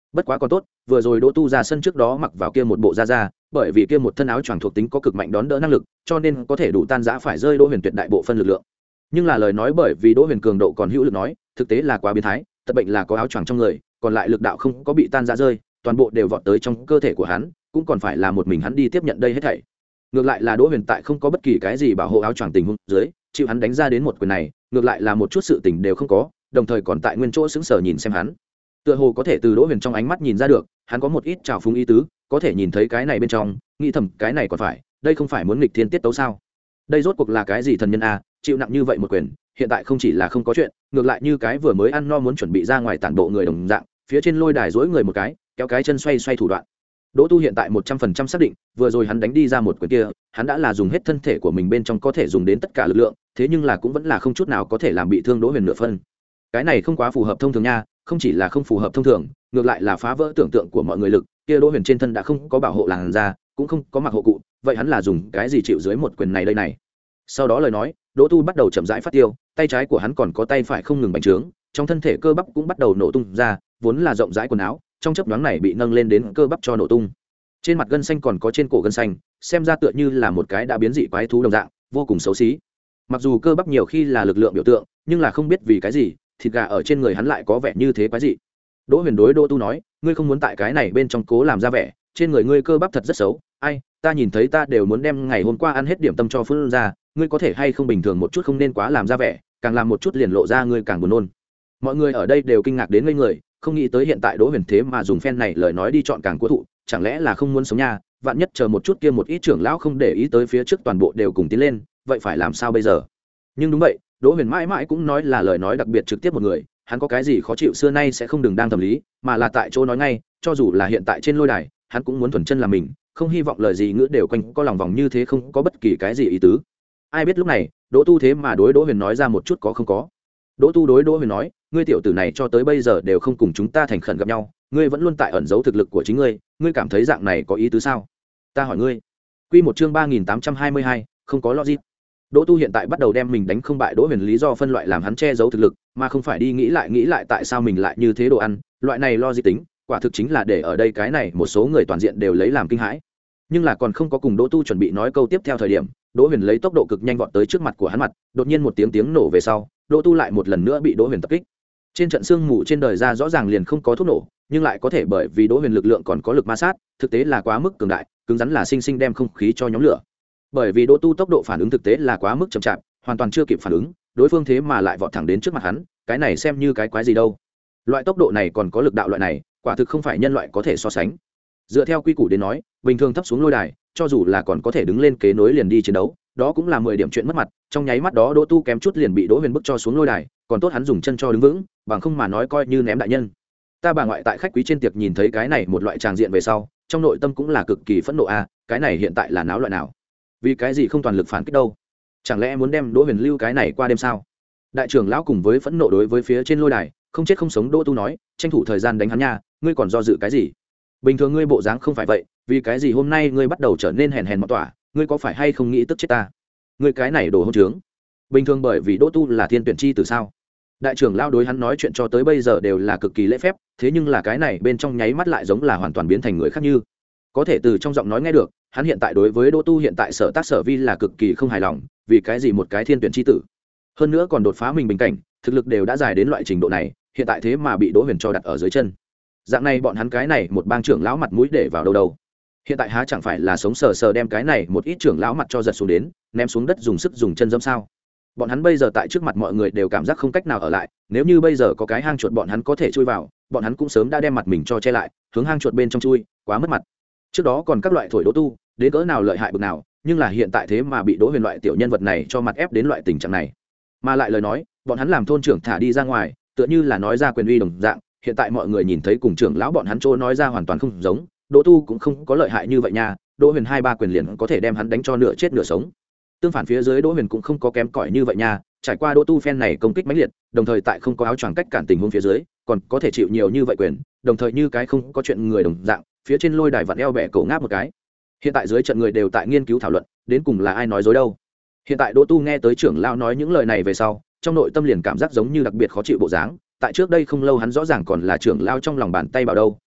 bất quá còn tốt, vừa rồi Đỗ Tu ra sân trước đó mặc vào kia một bộ da da, bởi vì kia một thân áo choàng thuộc tính có cực mạnh đón đỡ năng lực, cho nên có thể đủ tan rã phải rơi Đỗ Huyền tuyệt đại bộ phân lực lượng. Nhưng là lời nói bởi vì Đỗ Huyền cường độ còn hữu lực nói, thực tế là quá biến thái, tật bệnh là có áo choàng trong người, còn lại lực đạo không có bị tan rã rơi, toàn bộ đều vọt tới trong cơ thể của hắn, cũng còn phải là một mình hắn đi tiếp nhận đây hết thảy. Ngược lại là Đỗ Huyền tại không có bất kỳ cái gì bảo hộ áo choàng tình huống dưới, chịu hắn đánh ra đến một quyền này, ngược lại là một chút sự tình đều không có, đồng thời còn tại nguyên chỗ sững sờ nhìn xem hắn. Tựa hồ có thể từ Đỗ Huyền trong ánh mắt nhìn ra được, hắn có một ít trào phúng ý tứ, có thể nhìn thấy cái này bên trong, nghĩ thầm cái này còn phải, đây không phải muốn nghịch thiên tiết tấu sao? Đây rốt cuộc là cái gì thần nhân a, chịu nặng như vậy một quyền, hiện tại không chỉ là không có chuyện, ngược lại như cái vừa mới ăn no muốn chuẩn bị ra ngoài tản bộ người đồng dạng, phía trên lôi đài duỗi người một cái, kéo cái chân xoay xoay thủ đoạn. Đỗ Tu hiện tại một trăm phần trăm xác định, vừa rồi hắn đánh đi ra một quyền kia, hắn đã là dùng hết thân thể của mình bên trong có thể dùng đến tất cả lực lượng, thế nhưng là cũng vẫn là không chút nào có thể làm bị thương Đỗ Huyền nửa phân. Cái này không quá phù hợp thông thường nha, không chỉ là không phù hợp thông thường, ngược lại là phá vỡ tưởng tượng của mọi người lực, kia Đỗ Huyền trên thân đã không có bảo hộ làn da, cũng không có mặc hộ cụ, vậy hắn là dùng cái gì chịu dưới một quyền này đây này? Sau đó lời nói, Đỗ Tu bắt đầu chậm rãi phát tiêu, tay trái của hắn còn có tay phải không ngừng bành trướng, trong thân thể cơ bắp cũng bắt đầu nổ tung ra, vốn là rộng rãi quần áo, trong chớp nhoáng này bị nâng lên đến cơ bắp cho nổ tung. Trên mặt gân xanh còn có trên cổ gân xanh, xem ra tựa như là một cái đã biến dị quái thú đồng dạng, vô cùng xấu xí. Mặc dù cơ bắp nhiều khi là lực lượng biểu tượng, nhưng là không biết vì cái gì, thịt gà ở trên người hắn lại có vẻ như thế quái dị. Đỗ Huyền đối Đỗ Tu nói, ngươi không muốn tại cái này bên trong cố làm ra vẻ, trên người ngươi cơ bắp thật rất xấu, ai, ta nhìn thấy ta đều muốn đem ngày hôm qua ăn hết điểm tâm cho phun ra, ngươi có thể hay không bình thường một chút, không nên quá làm ra vẻ, càng làm một chút liền lộ ra ngươi càng buồn nôn. Mọi người ở đây đều kinh ngạc đến ngây người, không nghĩ tới hiện tại Đỗ Huyền thế mà dùng phen này lời nói đi chọn càng của thụ, chẳng lẽ là không muốn sống nha, vạn nhất chờ một chút kia một ít trưởng lão không để ý tới phía trước toàn bộ đều cùng tiến lên, vậy phải làm sao bây giờ? Nhưng đúng vậy, Đỗ Huyền mãi mãi cũng nói là lời nói đặc biệt trực tiếp một người, hắn có cái gì khó chịu xưa nay sẽ không đừng đang thầm lý, mà là tại chỗ nói ngay, cho dù là hiện tại trên lôi đài, hắn cũng muốn thuần chân làm mình, không hy vọng lời gì ngữ đều quanh có lòng vòng như thế, không có bất kỳ cái gì ý tứ. Ai biết lúc này, Đỗ Tu thế mà đối Đỗ Huyền nói ra một chút có không có. Đỗ Tu đối Đỗ Huyền nói, ngươi tiểu tử này cho tới bây giờ đều không cùng chúng ta thành khẩn gặp nhau, ngươi vẫn luôn tại ẩn giấu thực lực của chính ngươi, ngươi cảm thấy dạng này có ý tứ sao? Ta hỏi ngươi. Quy một chương ba nghìn tám trăm hai mươi hai, không có logic. Đỗ Tu hiện tại bắt đầu đem mình đánh không bại Đỗ Huyền lý do phân loại làm hắn che giấu thực lực, mà không phải đi nghĩ lại nghĩ lại tại sao mình lại như thế đồ ăn, loại này logic tính, quả thực chính là để ở đây cái này một số người toàn diện đều lấy làm kinh hãi. Nhưng là còn không có cùng Đỗ Tu chuẩn bị nói câu tiếp theo thời điểm, Đỗ Huyền lấy tốc độ cực nhanh vọt tới trước mặt của hắn mặt, đột nhiên một tiếng tiếng nổ về sau, Đỗ Tu lại một lần nữa bị Đỗ Huyền tập kích. Trên trận xương mù trên đời ra rõ ràng liền không có thuốc nổ, nhưng lại có thể bởi vì Đỗ Huyền lực lượng còn có lực ma sát, thực tế là quá mức cường đại, cứng rắn là sinh sinh đem không khí cho nhóm lửa. Bởi vì Đỗ Tu tốc độ phản ứng thực tế là quá mức chậm chạp, hoàn toàn chưa kịp phản ứng, đối phương thế mà lại vọt thẳng đến trước mặt hắn, cái này xem như cái quái gì đâu? Loại tốc độ này còn có lực đạo loại này, quả thực không phải nhân loại có thể so sánh. Dựa theo quy củ đến nói, bình thường thấp xuống lôi đài, cho dù là còn có thể đứng lên kế nối liền đi chiến đấu, đó cũng là mười điểm chuyện mất mặt, trong nháy mắt đó Đỗ Tu kém chút liền bị Đỗ Huyền bức cho xuống lôi đài, còn tốt hắn dùng chân cho đứng vững, bằng không mà nói coi như ném đại nhân. Ta bà ngoại tại khách quý trên tiệc nhìn thấy cái này một loại tràng diện về sau, trong nội tâm cũng là cực kỳ phẫn nộ a, cái này hiện tại là náo loại nào? Vì cái gì không toàn lực phản kích đâu? Chẳng lẽ muốn đem Đỗ Huyền lưu cái này qua đêm sao? Đại trưởng lão cùng với phẫn nộ đối với phía trên lôi đài, không chết không sống Đỗ Tu nói, tranh thủ thời gian đánh hắn nha, ngươi còn do dự cái gì? Bình thường ngươi bộ dáng không phải vậy, vì cái gì hôm nay ngươi bắt đầu trở nên hèn hèn mọt tỏa, ngươi có phải hay không nghĩ tức chết ta? Ngươi cái này đồ hỗn trướng. Bình thường bởi vì Đỗ Tu là thiên tuyển chi từ sao? Đại trưởng lão đối hắn nói chuyện cho tới bây giờ đều là cực kỳ lễ phép, thế nhưng là cái này bên trong nháy mắt lại giống là hoàn toàn biến thành người khác như. Có thể từ trong giọng nói nghe được, hắn hiện tại đối với Đỗ Tu hiện tại sở tác sở vi là cực kỳ không hài lòng, vì cái gì một cái thiên tuyển chi tử, hơn nữa còn đột phá mình bình cảnh, thực lực đều đã dài đến loại trình độ này, hiện tại thế mà bị Đỗ Huyền cho đặt ở dưới chân. Dạng này bọn hắn cái này một bang trưởng lão mặt mũi để vào đâu đâu. Hiện tại há chẳng phải là sống sờ sờ đem cái này một ít trưởng lão mặt cho giật xuống đến, ném xuống đất dùng sức dùng chân dẫm sao? Bọn hắn bây giờ tại trước mặt mọi người đều cảm giác không cách nào ở lại, nếu như bây giờ có cái hang chuột bọn hắn có thể chui vào, bọn hắn cũng sớm đã đem mặt mình cho che lại, hướng hang chuột bên trong chui, quá mất mặt. Trước đó còn các loại thổi Đỗ Tu, đến cỡ nào lợi hại bực nào, nhưng là hiện tại thế mà bị Đỗ Huyền loại tiểu nhân vật này cho mặt ép đến loại tình trạng này. Mà lại lời nói, bọn hắn làm thôn trưởng thả đi ra ngoài, tựa như là nói ra quyền uy đồng dạng, hiện tại mọi người nhìn thấy cùng trưởng lão bọn hắn chỗ nói ra hoàn toàn không giống, Đỗ Tu cũng không có lợi hại như vậy nha, Đỗ Huyền hai ba quyền liền có thể đem hắn đánh cho nửa chết nửa sống. Tương phản phía dưới Đỗ Huyền cũng không có kém cỏi như vậy nha, trải qua Đỗ Tu phen này công kích mãnh liệt, đồng thời tại không có áo choàng cách cản tình huống phía dưới, còn có thể chịu nhiều như vậy quyền, đồng thời như cái không có chuyện người đồng dạng, phía trên lôi đài vặn eo bẻ cổ ngáp một cái. Hiện tại dưới trận người đều tại nghiên cứu thảo luận, đến cùng là ai nói dối đâu. Hiện tại Đỗ Tu nghe tới trưởng lão nói những lời này về sau, trong nội tâm liền cảm giác giống như đặc biệt khó chịu bộ dáng, tại trước đây không lâu hắn rõ ràng còn là trưởng lão trong lòng bàn tay bảo đâu,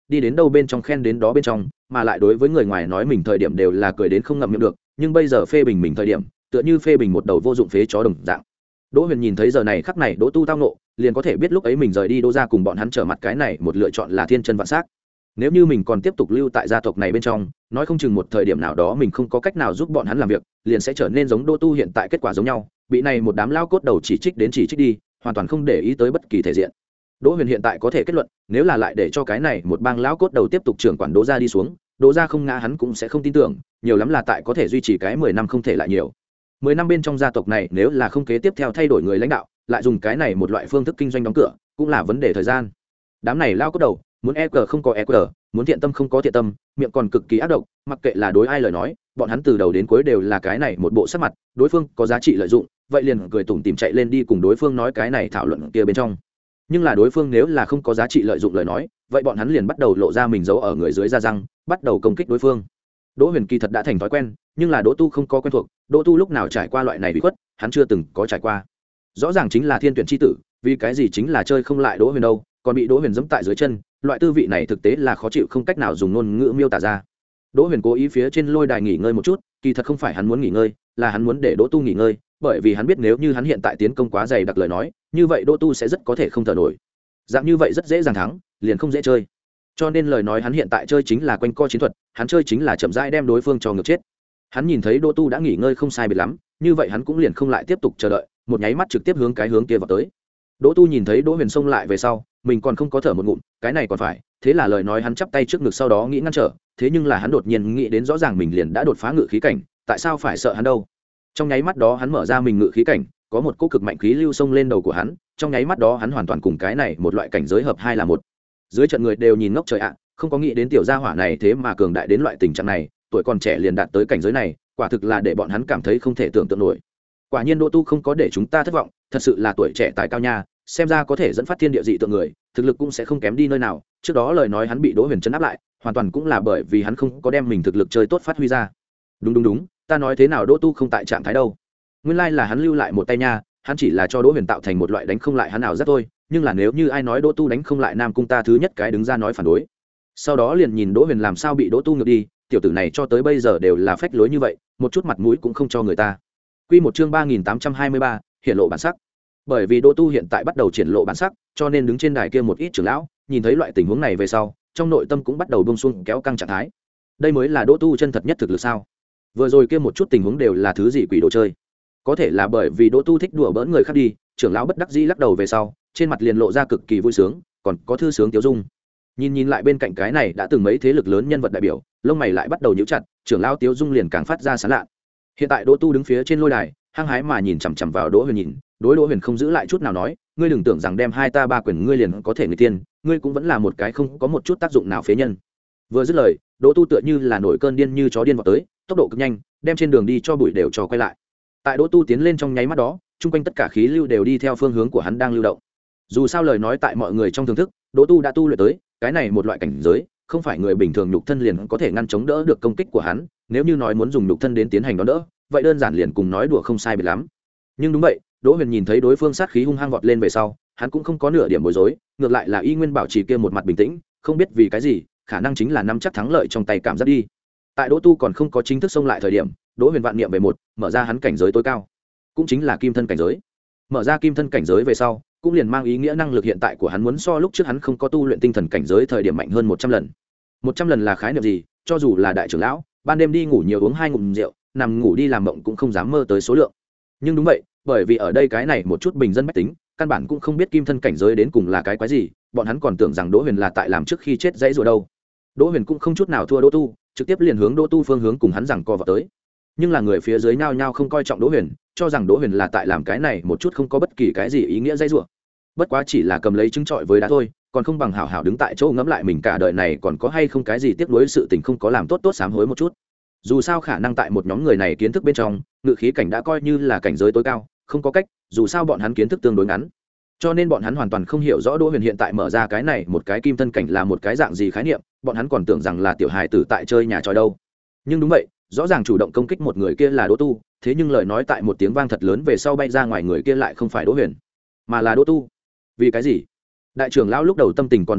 đi đến đâu bên trong khen đến đó bên trong, mà lại đối với người ngoài nói mình thời điểm đều là cười đến không ngậm miệng được, nhưng bây giờ phê bình mình thời điểm tựa như phê bình một đầu vô dụng phế chó đồng dạng. Đỗ Huyền nhìn thấy giờ này khắc này Đỗ Tu tao nộ, liền có thể biết lúc ấy mình rời đi Đỗ gia cùng bọn hắn trở mặt cái này một lựa chọn là thiên chân vạn sắc. Nếu như mình còn tiếp tục lưu tại gia tộc này bên trong, nói không chừng một thời điểm nào đó mình không có cách nào giúp bọn hắn làm việc, liền sẽ trở nên giống Đỗ Tu hiện tại kết quả giống nhau, bị này một đám lao cốt đầu chỉ trích đến chỉ trích đi, hoàn toàn không để ý tới bất kỳ thể diện. Đỗ Huyền hiện tại có thể kết luận, nếu là lại để cho cái này một bang lão cốt đầu tiếp tục trưởng quản Đỗ gia đi xuống, Đỗ gia không ngã hắn cũng sẽ không tin tưởng, nhiều lắm là tại có thể duy trì cái mười năm không thể lại nhiều. Mười năm bên trong gia tộc này nếu là không kế tiếp theo thay đổi người lãnh đạo, lại dùng cái này một loại phương thức kinh doanh đóng cửa, cũng là vấn đề thời gian. Đám này lao cốt đầu, muốn e cờ không có e cờ, muốn thiện tâm không có thiện tâm, miệng còn cực kỳ ác độc, mặc kệ là đối ai lời nói, bọn hắn từ đầu đến cuối đều là cái này một bộ sắc mặt, đối phương có giá trị lợi dụng, vậy liền cười tủm tỉm chạy lên đi cùng đối phương nói cái này thảo luận kia bên trong. Nhưng là đối phương nếu là không có giá trị lợi dụng lời nói, vậy bọn hắn liền bắt đầu lộ ra mình giấu ở người dưới da răng, bắt đầu công kích đối phương. Đỗ Huyền kỳ thật đã thành thói quen, nhưng là Đỗ Tu không có quen thuộc, Đỗ Tu lúc nào trải qua loại này bị khuất, hắn chưa từng có trải qua. Rõ ràng chính là thiên tuyển chi tử, vì cái gì chính là chơi không lại Đỗ Huyền đâu, còn bị Đỗ Huyền giẫm tại dưới chân, loại tư vị này thực tế là khó chịu không cách nào dùng ngôn ngữ miêu tả ra. Đỗ Huyền cố ý phía trên lôi đài nghỉ ngơi một chút, kỳ thật không phải hắn muốn nghỉ ngơi, là hắn muốn để Đỗ Tu nghỉ ngơi, bởi vì hắn biết nếu như hắn hiện tại tiến công quá dày đặc lời nói, như vậy Đỗ Tu sẽ rất có thể không thở nổi. Dạng như vậy rất dễ dàng thắng, liền không dễ chơi. Cho nên lời nói hắn hiện tại chơi chính là quanh co chiến thuật, hắn chơi chính là chậm rãi đem đối phương cho ngược chết. Hắn nhìn thấy Đỗ Tu đã nghỉ ngơi không sai biệt lắm, như vậy hắn cũng liền không lại tiếp tục chờ đợi, một nháy mắt trực tiếp hướng cái hướng kia vào tới. Đỗ Tu nhìn thấy Đỗ Huyền xông lại về sau, mình còn không có thở một ngụm, cái này còn phải, thế là lời nói hắn chắp tay trước ngực sau đó nghĩ ngăn trở, thế nhưng là hắn đột nhiên nghĩ đến rõ ràng mình liền đã đột phá ngự khí cảnh, tại sao phải sợ hắn đâu? Trong nháy mắt đó hắn mở ra mình ngự khí cảnh, có một cỗ cực mạnh khí lưu xông lên đầu của hắn, trong nháy mắt đó hắn hoàn toàn cùng cái này một loại cảnh giới hợp hai là một. Dưới trận người đều nhìn ngốc trời ạ, không có nghĩ đến tiểu gia hỏa này thế mà cường đại đến loại tình trạng này, tuổi còn trẻ liền đạt tới cảnh giới này, quả thực là để bọn hắn cảm thấy không thể tưởng tượng nổi. Quả nhiên Đỗ Tu không có để chúng ta thất vọng, thật sự là tuổi trẻ tài cao nha, xem ra có thể dẫn phát thiên địa dị tượng người, thực lực cũng sẽ không kém đi nơi nào. Trước đó lời nói hắn bị Đỗ Huyền trấn áp lại, hoàn toàn cũng là bởi vì hắn không có đem mình thực lực chơi tốt phát huy ra. Đúng đúng đúng, ta nói thế nào Đỗ Tu không tại trạng thái đâu. Nguyên lai là hắn lưu lại một tay nha, hắn chỉ là cho Đỗ Huyền tạo thành một loại đánh không lại hắn nào rất thôi, nhưng là nếu như ai nói Đỗ Tu đánh không lại Nam Cung ta thứ nhất cái đứng ra nói phản đối. Sau đó liền nhìn Đỗ Huyền làm sao bị Đỗ Tu ngược đi, tiểu tử này cho tới bây giờ đều là phách lối như vậy, một chút mặt mũi cũng không cho người ta. Quy một chương ba nghìn tám trăm hai mươi ba, hiện lộ bản sắc. Bởi vì Đỗ Tu hiện tại bắt đầu triển lộ bản sắc, cho nên đứng trên đài kia một ít trưởng lão, nhìn thấy loại tình huống này về sau, trong nội tâm cũng bắt đầu bông xuông kéo căng trạng thái. Đây mới là Đỗ Tu chân thật nhất thực lực sao? Vừa rồi kia một chút tình huống đều là thứ gì quỷ đồ chơi? Có thể là bởi vì Đỗ Tu thích đùa bỡn người khác đi, trưởng lão bất đắc dĩ lắc đầu về sau, trên mặt liền lộ ra cực kỳ vui sướng, còn có thư sướng tiêu dung. Nhìn nhìn lại bên cạnh cái này đã từng mấy thế lực lớn nhân vật đại biểu, lông mày lại bắt đầu nhíu chặt, trưởng lão tiêu dung liền càng phát ra sán lạ. Hiện tại Đỗ Tu đứng phía trên lôi đài, hăng hái mà nhìn chằm chằm vào Đỗ Huyền nhìn, đối Đỗ Huyền không giữ lại chút nào nói, ngươi đừng tưởng rằng đem hai ta ba quyền ngươi liền có thể người tiên, ngươi cũng vẫn là một cái không có một chút tác dụng nào phế nhân. Vừa dứt lời, Đỗ Tu tựa như là nổi cơn điên như chó điên vọt tới, tốc độ cực nhanh, đem trên đường đi cho bụi đều cho quay lại. Tại Đỗ Tu tiến lên trong nháy mắt đó, chung quanh tất cả khí lưu đều đi theo phương hướng của hắn đang lưu động. Dù sao lời nói tại mọi người trong thưởng thức, Đỗ Tu đã tu luyện tới cái này một loại cảnh giới, không phải người bình thường nhục thân liền có thể ngăn chống đỡ được công kích của hắn, nếu như nói muốn dùng nhục thân đến tiến hành đón đỡ, vậy đơn giản liền cùng nói đùa không sai biệt lắm. Nhưng đúng vậy, Đỗ Huyền nhìn thấy đối phương sát khí hung hăng vọt lên về sau, hắn cũng không có nửa điểm bối rối, ngược lại là y nguyên bảo trì kia một mặt bình tĩnh, không biết vì cái gì, khả năng chính là nắm chắc thắng lợi trong tay cảm giác đi. Tại Đỗ Tu còn không có chính thức xông lại thời điểm, Đỗ Huyền vạn niệm về một, mở ra hắn cảnh giới tối cao, cũng chính là kim thân cảnh giới. Mở ra kim thân cảnh giới về sau, cũng liền mang ý nghĩa năng lực hiện tại của hắn muốn so lúc trước hắn không có tu luyện tinh thần cảnh giới thời điểm mạnh hơn một trăm lần. một trăm lần là khái niệm gì? Cho dù là đại trưởng lão, ban đêm đi ngủ nhiều uống hai ngụm rượu, nằm ngủ đi làm mộng cũng không dám mơ tới số lượng. Nhưng đúng vậy, bởi vì ở đây cái này một chút bình dân bách tính, căn bản cũng không biết kim thân cảnh giới đến cùng là cái quái gì, bọn hắn còn tưởng rằng Đỗ Huyền là tại làm trước khi chết dãy rồi đâu. Đỗ Huyền cũng không chút nào thua Đỗ Tu, trực tiếp liền hướng Đỗ Tu phương hướng cùng hắn giằng co vào tới. Nhưng là người phía dưới nhao nhao không coi trọng Đỗ Huyền, cho rằng Đỗ Huyền là tại làm cái này một chút không có bất kỳ cái gì ý nghĩa dãy rủa. Bất quá chỉ là cầm lấy trứng trọi với đá thôi, còn không bằng hảo hảo đứng tại chỗ ngẫm lại mình cả đời này còn có hay không cái gì tiếc nuối sự tình không có làm tốt tốt sám hối một chút. Dù sao khả năng tại một nhóm người này kiến thức bên trong, ngự khí cảnh đã coi như là cảnh giới tối cao, không có cách, dù sao bọn hắn kiến thức tương đối ngắn. Cho nên bọn hắn hoàn toàn không hiểu rõ Đỗ Huyền hiện tại mở ra cái này một cái kim thân cảnh là một cái dạng gì khái niệm, bọn hắn còn tưởng rằng là tiểu hài tử tại chơi nhà trò đâu. Nhưng đúng vậy, rõ ràng chủ động công kích một người kia là Đỗ Tu, thế nhưng lời nói tại một tiếng vang thật lớn về sau bay ra ngoài người kia lại không phải Đỗ Huyền, mà là Đỗ Tu. Vì cái gì? Đại trưởng lão lúc đầu tâm tình còn rất khá,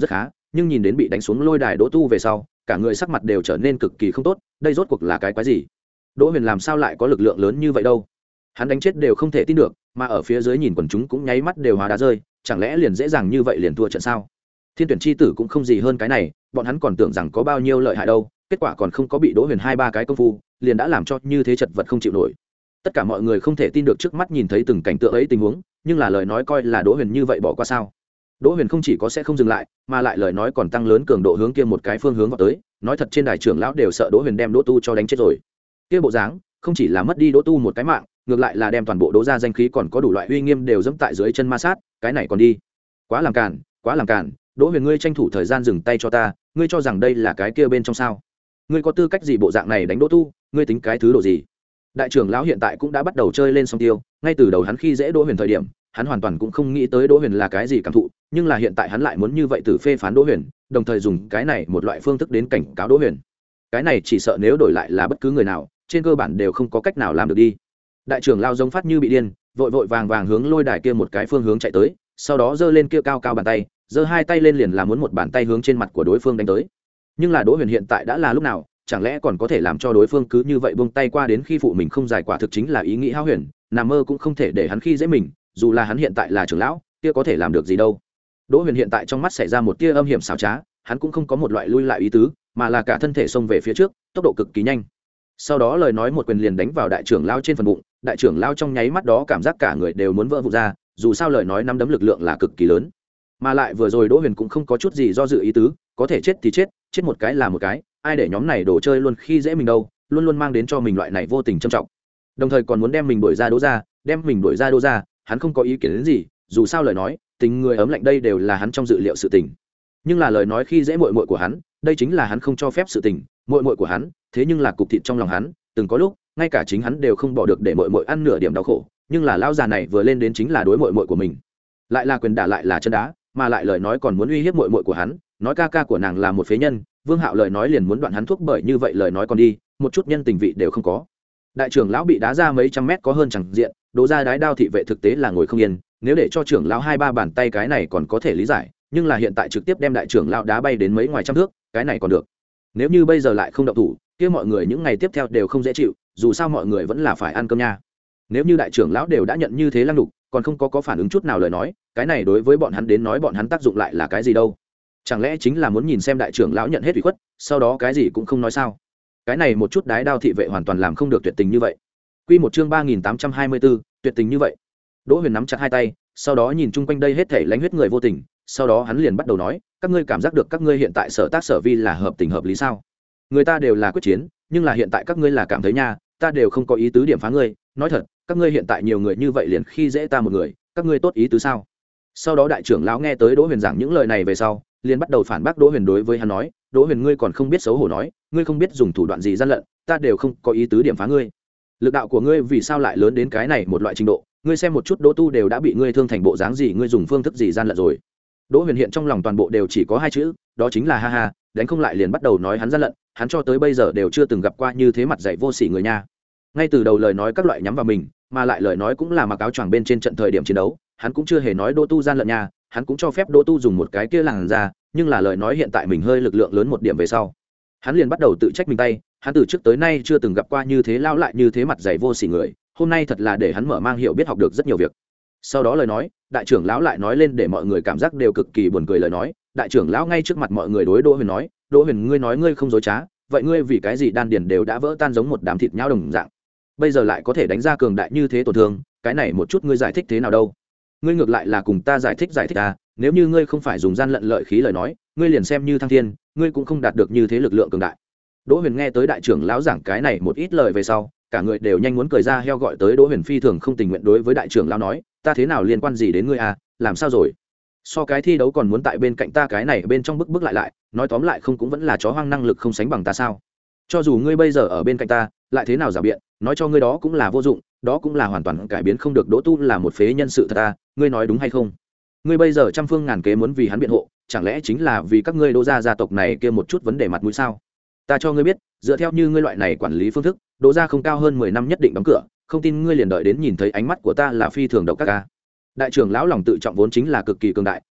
nhưng nhìn đến bị đánh xuống lôi đài Đỗ Tu về sau, cả người sắc mặt đều trở nên cực kỳ không tốt, đây rốt cuộc là cái quái gì? Đỗ Huyền làm sao lại có lực lượng lớn như vậy đâu? Hắn đánh chết đều không thể tin được, mà ở phía dưới nhìn quần chúng cũng nháy mắt đều hóa đá rơi, chẳng lẽ liền dễ dàng như vậy liền thua trận sao? Thiên tuyển chi tử cũng không gì hơn cái này, bọn hắn còn tưởng rằng có bao nhiêu lợi hại đâu, kết quả còn không có bị Đỗ Huyền hai ba cái công phu, liền đã làm cho như thế chật vật không chịu nổi. Tất cả mọi người không thể tin được trước mắt nhìn thấy từng cảnh tượng ấy tình huống, nhưng là lời nói coi là Đỗ Huyền như vậy bỏ qua sao? Đỗ Huyền không chỉ có sẽ không dừng lại, mà lại lời nói còn tăng lớn cường độ hướng kia một cái phương hướng vào tới, nói thật trên đài trưởng lão đều sợ Đỗ Huyền đem Đỗ Tu cho đánh chết rồi. Kia bộ dáng, không chỉ là mất đi Đỗ Tu một cái mạng, ngược lại là đem toàn bộ Đỗ gia danh khí còn có đủ loại uy nghiêm đều dẫm tại dưới chân ma sát, cái này còn đi. Quá làm càn, quá làm càn, Đỗ Huyền ngươi tranh thủ thời gian dừng tay cho ta, ngươi cho rằng đây là cái kia bên trong sao? Ngươi có tư cách gì bộ dạng này đánh Đỗ Tu, ngươi tính cái thứ độ gì? Đại trưởng lão hiện tại cũng đã bắt đầu chơi lên song tiêu, ngay từ đầu hắn khi dễ Đỗ Huyền thời điểm, hắn hoàn toàn cũng không nghĩ tới Đỗ Huyền là cái gì cảm thụ, nhưng là hiện tại hắn lại muốn như vậy từ phê phán Đỗ Huyền, đồng thời dùng cái này một loại phương thức đến cảnh cáo Đỗ Huyền. Cái này chỉ sợ nếu đổi lại là bất cứ người nào, trên cơ bản đều không có cách nào làm được đi. Đại trưởng lão giống phát như bị điên, vội vội vàng vàng hướng lôi đài kia một cái phương hướng chạy tới, sau đó giơ lên kia cao cao bàn tay, giơ hai tay lên liền là muốn một bàn tay hướng trên mặt của đối phương đánh tới. Nhưng là Đỗ Huyền hiện tại đã là lúc nào, chẳng lẽ còn có thể làm cho đối phương cứ như vậy buông tay qua đến khi phụ mình không giải, quả thực chính là ý nghĩ hão huyền, nằm mơ cũng không thể để hắn khi dễ mình, dù là hắn hiện tại là trưởng lão, kia có thể làm được gì đâu. Đỗ Huyền hiện tại trong mắt xảy ra một tia âm hiểm xảo trá, hắn cũng không có một loại lui lại ý tứ, mà là cả thân thể xông về phía trước, tốc độ cực kỳ nhanh. Sau đó lời nói một quyền liền đánh vào đại trưởng lão trên phần bụng, đại trưởng lão trong nháy mắt đó cảm giác cả người đều muốn vỡ vụn ra, dù sao lời nói nắm đấm lực lượng là cực kỳ lớn. Mà lại vừa rồi Đỗ Huyền cũng không có chút gì do dự ý tứ, có thể chết thì chết, chết một cái là một cái, ai để nhóm này đồ chơi luôn khi dễ mình đâu, luôn luôn mang đến cho mình loại này vô tình trầm trọng. Đồng thời còn muốn đem mình đuổi ra Đỗ gia, đem mình đuổi ra Đỗ gia, hắn không có ý kiến đến gì, dù sao lời nói, tình người ấm lạnh đây đều là hắn trong dự liệu sự tình. Nhưng là lời nói khi dễ muội muội của hắn, đây chính là hắn không cho phép sự tình, muội muội của hắn, thế nhưng là cục thịt trong lòng hắn, từng có lúc, ngay cả chính hắn đều không bỏ được để muội muội ăn nửa điểm đau khổ, nhưng là lão già này vừa lên đến chính là đối muội muội của mình. Lại là quyền đả lại là chân đá, mà lại lời nói còn muốn uy hiếp muội muội của hắn, nói ca ca của nàng là một phế nhân, Vương Hạo lời nói liền muốn đoạn hắn thuốc, bởi như vậy lời nói còn đi, một chút nhân tình vị đều không có. Đại trưởng lão bị đá ra mấy trăm mét có hơn chẳng diện, Đỗ gia đái đao thị vệ thực tế là ngồi không yên, nếu để cho trưởng lão hai ba bàn tay cái này còn có thể lý giải, nhưng là hiện tại trực tiếp đem đại trưởng lão đá bay đến mấy ngoài trăm thước, cái này còn được. Nếu như bây giờ lại không động thủ, kia mọi người những ngày tiếp theo đều không dễ chịu, dù sao mọi người vẫn là phải ăn cơm nha. Nếu như đại trưởng lão đều đã nhận như thế lăng đục, còn không có có phản ứng chút nào lời nói, cái này đối với bọn hắn đến nói bọn hắn tác dụng lại là cái gì đâu? Chẳng lẽ chính là muốn nhìn xem đại trưởng lão nhận hết ủy khuất, sau đó cái gì cũng không nói sao? Cái này một chút đái đao thị vệ hoàn toàn làm không được tuyệt tình như vậy. Quy một chương ba nghìn tám trăm hai mươi bốn, tuyệt tình như vậy. Đỗ Huyền nắm chặt hai tay, sau đó nhìn chung quanh đây hết thảy lãnh huyết người vô tình, sau đó hắn liền bắt đầu nói, các ngươi cảm giác được các ngươi hiện tại sở tác sở vi là hợp tình hợp lý sao? Người ta đều là quyết chiến, nhưng là hiện tại các ngươi là cảm thấy nha, ta đều không có ý tứ điểm phá ngươi, nói thật, các ngươi hiện tại nhiều người như vậy liền khi dễ ta một người, các ngươi tốt ý tứ sao? Sau đó đại trưởng lão nghe tới Đỗ Huyền giảng những lời này về sau, liền bắt đầu phản bác Đỗ Huyền, đối với hắn nói, Đỗ Huyền ngươi còn không biết xấu hổ nói, ngươi không biết dùng thủ đoạn gì gian lận, ta đều không có ý tứ điểm phá ngươi. Lực đạo của ngươi vì sao lại lớn đến cái này một loại trình độ, ngươi xem một chút Đỗ Tu đều đã bị ngươi thương thành bộ dáng gì, ngươi dùng phương thức gì gian lận rồi. Đỗ Huyền hiện trong lòng toàn bộ đều chỉ có hai chữ, đó chính là ha ha, đánh không lại liền bắt đầu nói hắn gian lận, hắn cho tới bây giờ đều chưa từng gặp qua như thế mặt dày vô sỉ người nha. Ngay từ đầu lời nói các loại nhắm vào mình, mà lại lời nói cũng là mặc áo choàng bên trên trận thời điểm chiến đấu, hắn cũng chưa hề nói Đỗ Tu gian lận nha, hắn cũng cho phép Đỗ Tu dùng một cái kia làn ra, nhưng là lời nói hiện tại mình hơi lực lượng lớn một điểm về sau, hắn liền bắt đầu tự trách mình tay, hắn từ trước tới nay chưa từng gặp qua như thế lao lại như thế mặt dày vô sỉ người, hôm nay thật là để hắn mở mang hiểu biết học được rất nhiều việc. Sau đó lời nói, đại trưởng lão lại nói lên để mọi người cảm giác đều cực kỳ buồn cười lời nói, đại trưởng lão ngay trước mặt mọi người đối Đỗ Huyền nói, Đỗ Huyền ngươi nói ngươi không dối trá, vậy ngươi vì cái gì đan điền đều đã vỡ tan giống một đám thịt nhau đồng dạng, bây giờ lại có thể đánh ra cường đại như thế tổn thương, cái này một chút ngươi giải thích thế nào đâu? Ngươi ngược lại là cùng ta giải thích giải thích à, nếu như ngươi không phải dùng gian lận lợi khí lời nói, ngươi liền xem như thăng thiên, ngươi cũng không đạt được như thế lực lượng cường đại. Đỗ Huyền nghe tới đại trưởng lão giảng cái này một ít lời về sau, cả người đều nhanh muốn cười ra heo, gọi tới Đỗ Huyền phi thường không tình nguyện đối với đại trưởng lão nói, ta thế nào liên quan gì đến ngươi à, làm sao rồi? So cái thi đấu còn muốn tại bên cạnh ta cái này bên trong bức bức lại lại, nói tóm lại không cũng vẫn là chó hoang năng lực không sánh bằng ta sao? Cho dù ngươi bây giờ ở bên cạnh ta, lại thế nào giả biện, nói cho ngươi đó cũng là vô dụng, đó cũng là hoàn toàn cải biến không được Đỗ Tu là một phế nhân sự thật ta, ngươi nói đúng hay không? Ngươi bây giờ trăm phương ngàn kế muốn vì hắn biện hộ, chẳng lẽ chính là vì các ngươi Đỗ gia gia tộc này kia một chút vấn đề mặt mũi sao? Ta cho ngươi biết, dựa theo như ngươi loại này quản lý phương thức, Đỗ gia không cao hơn mười năm nhất định đóng cửa, không tin ngươi liền đợi đến nhìn thấy ánh mắt của ta là phi thường độc các ca. Đại trưởng lão lòng tự trọng vốn chính là cực kỳ cường đại,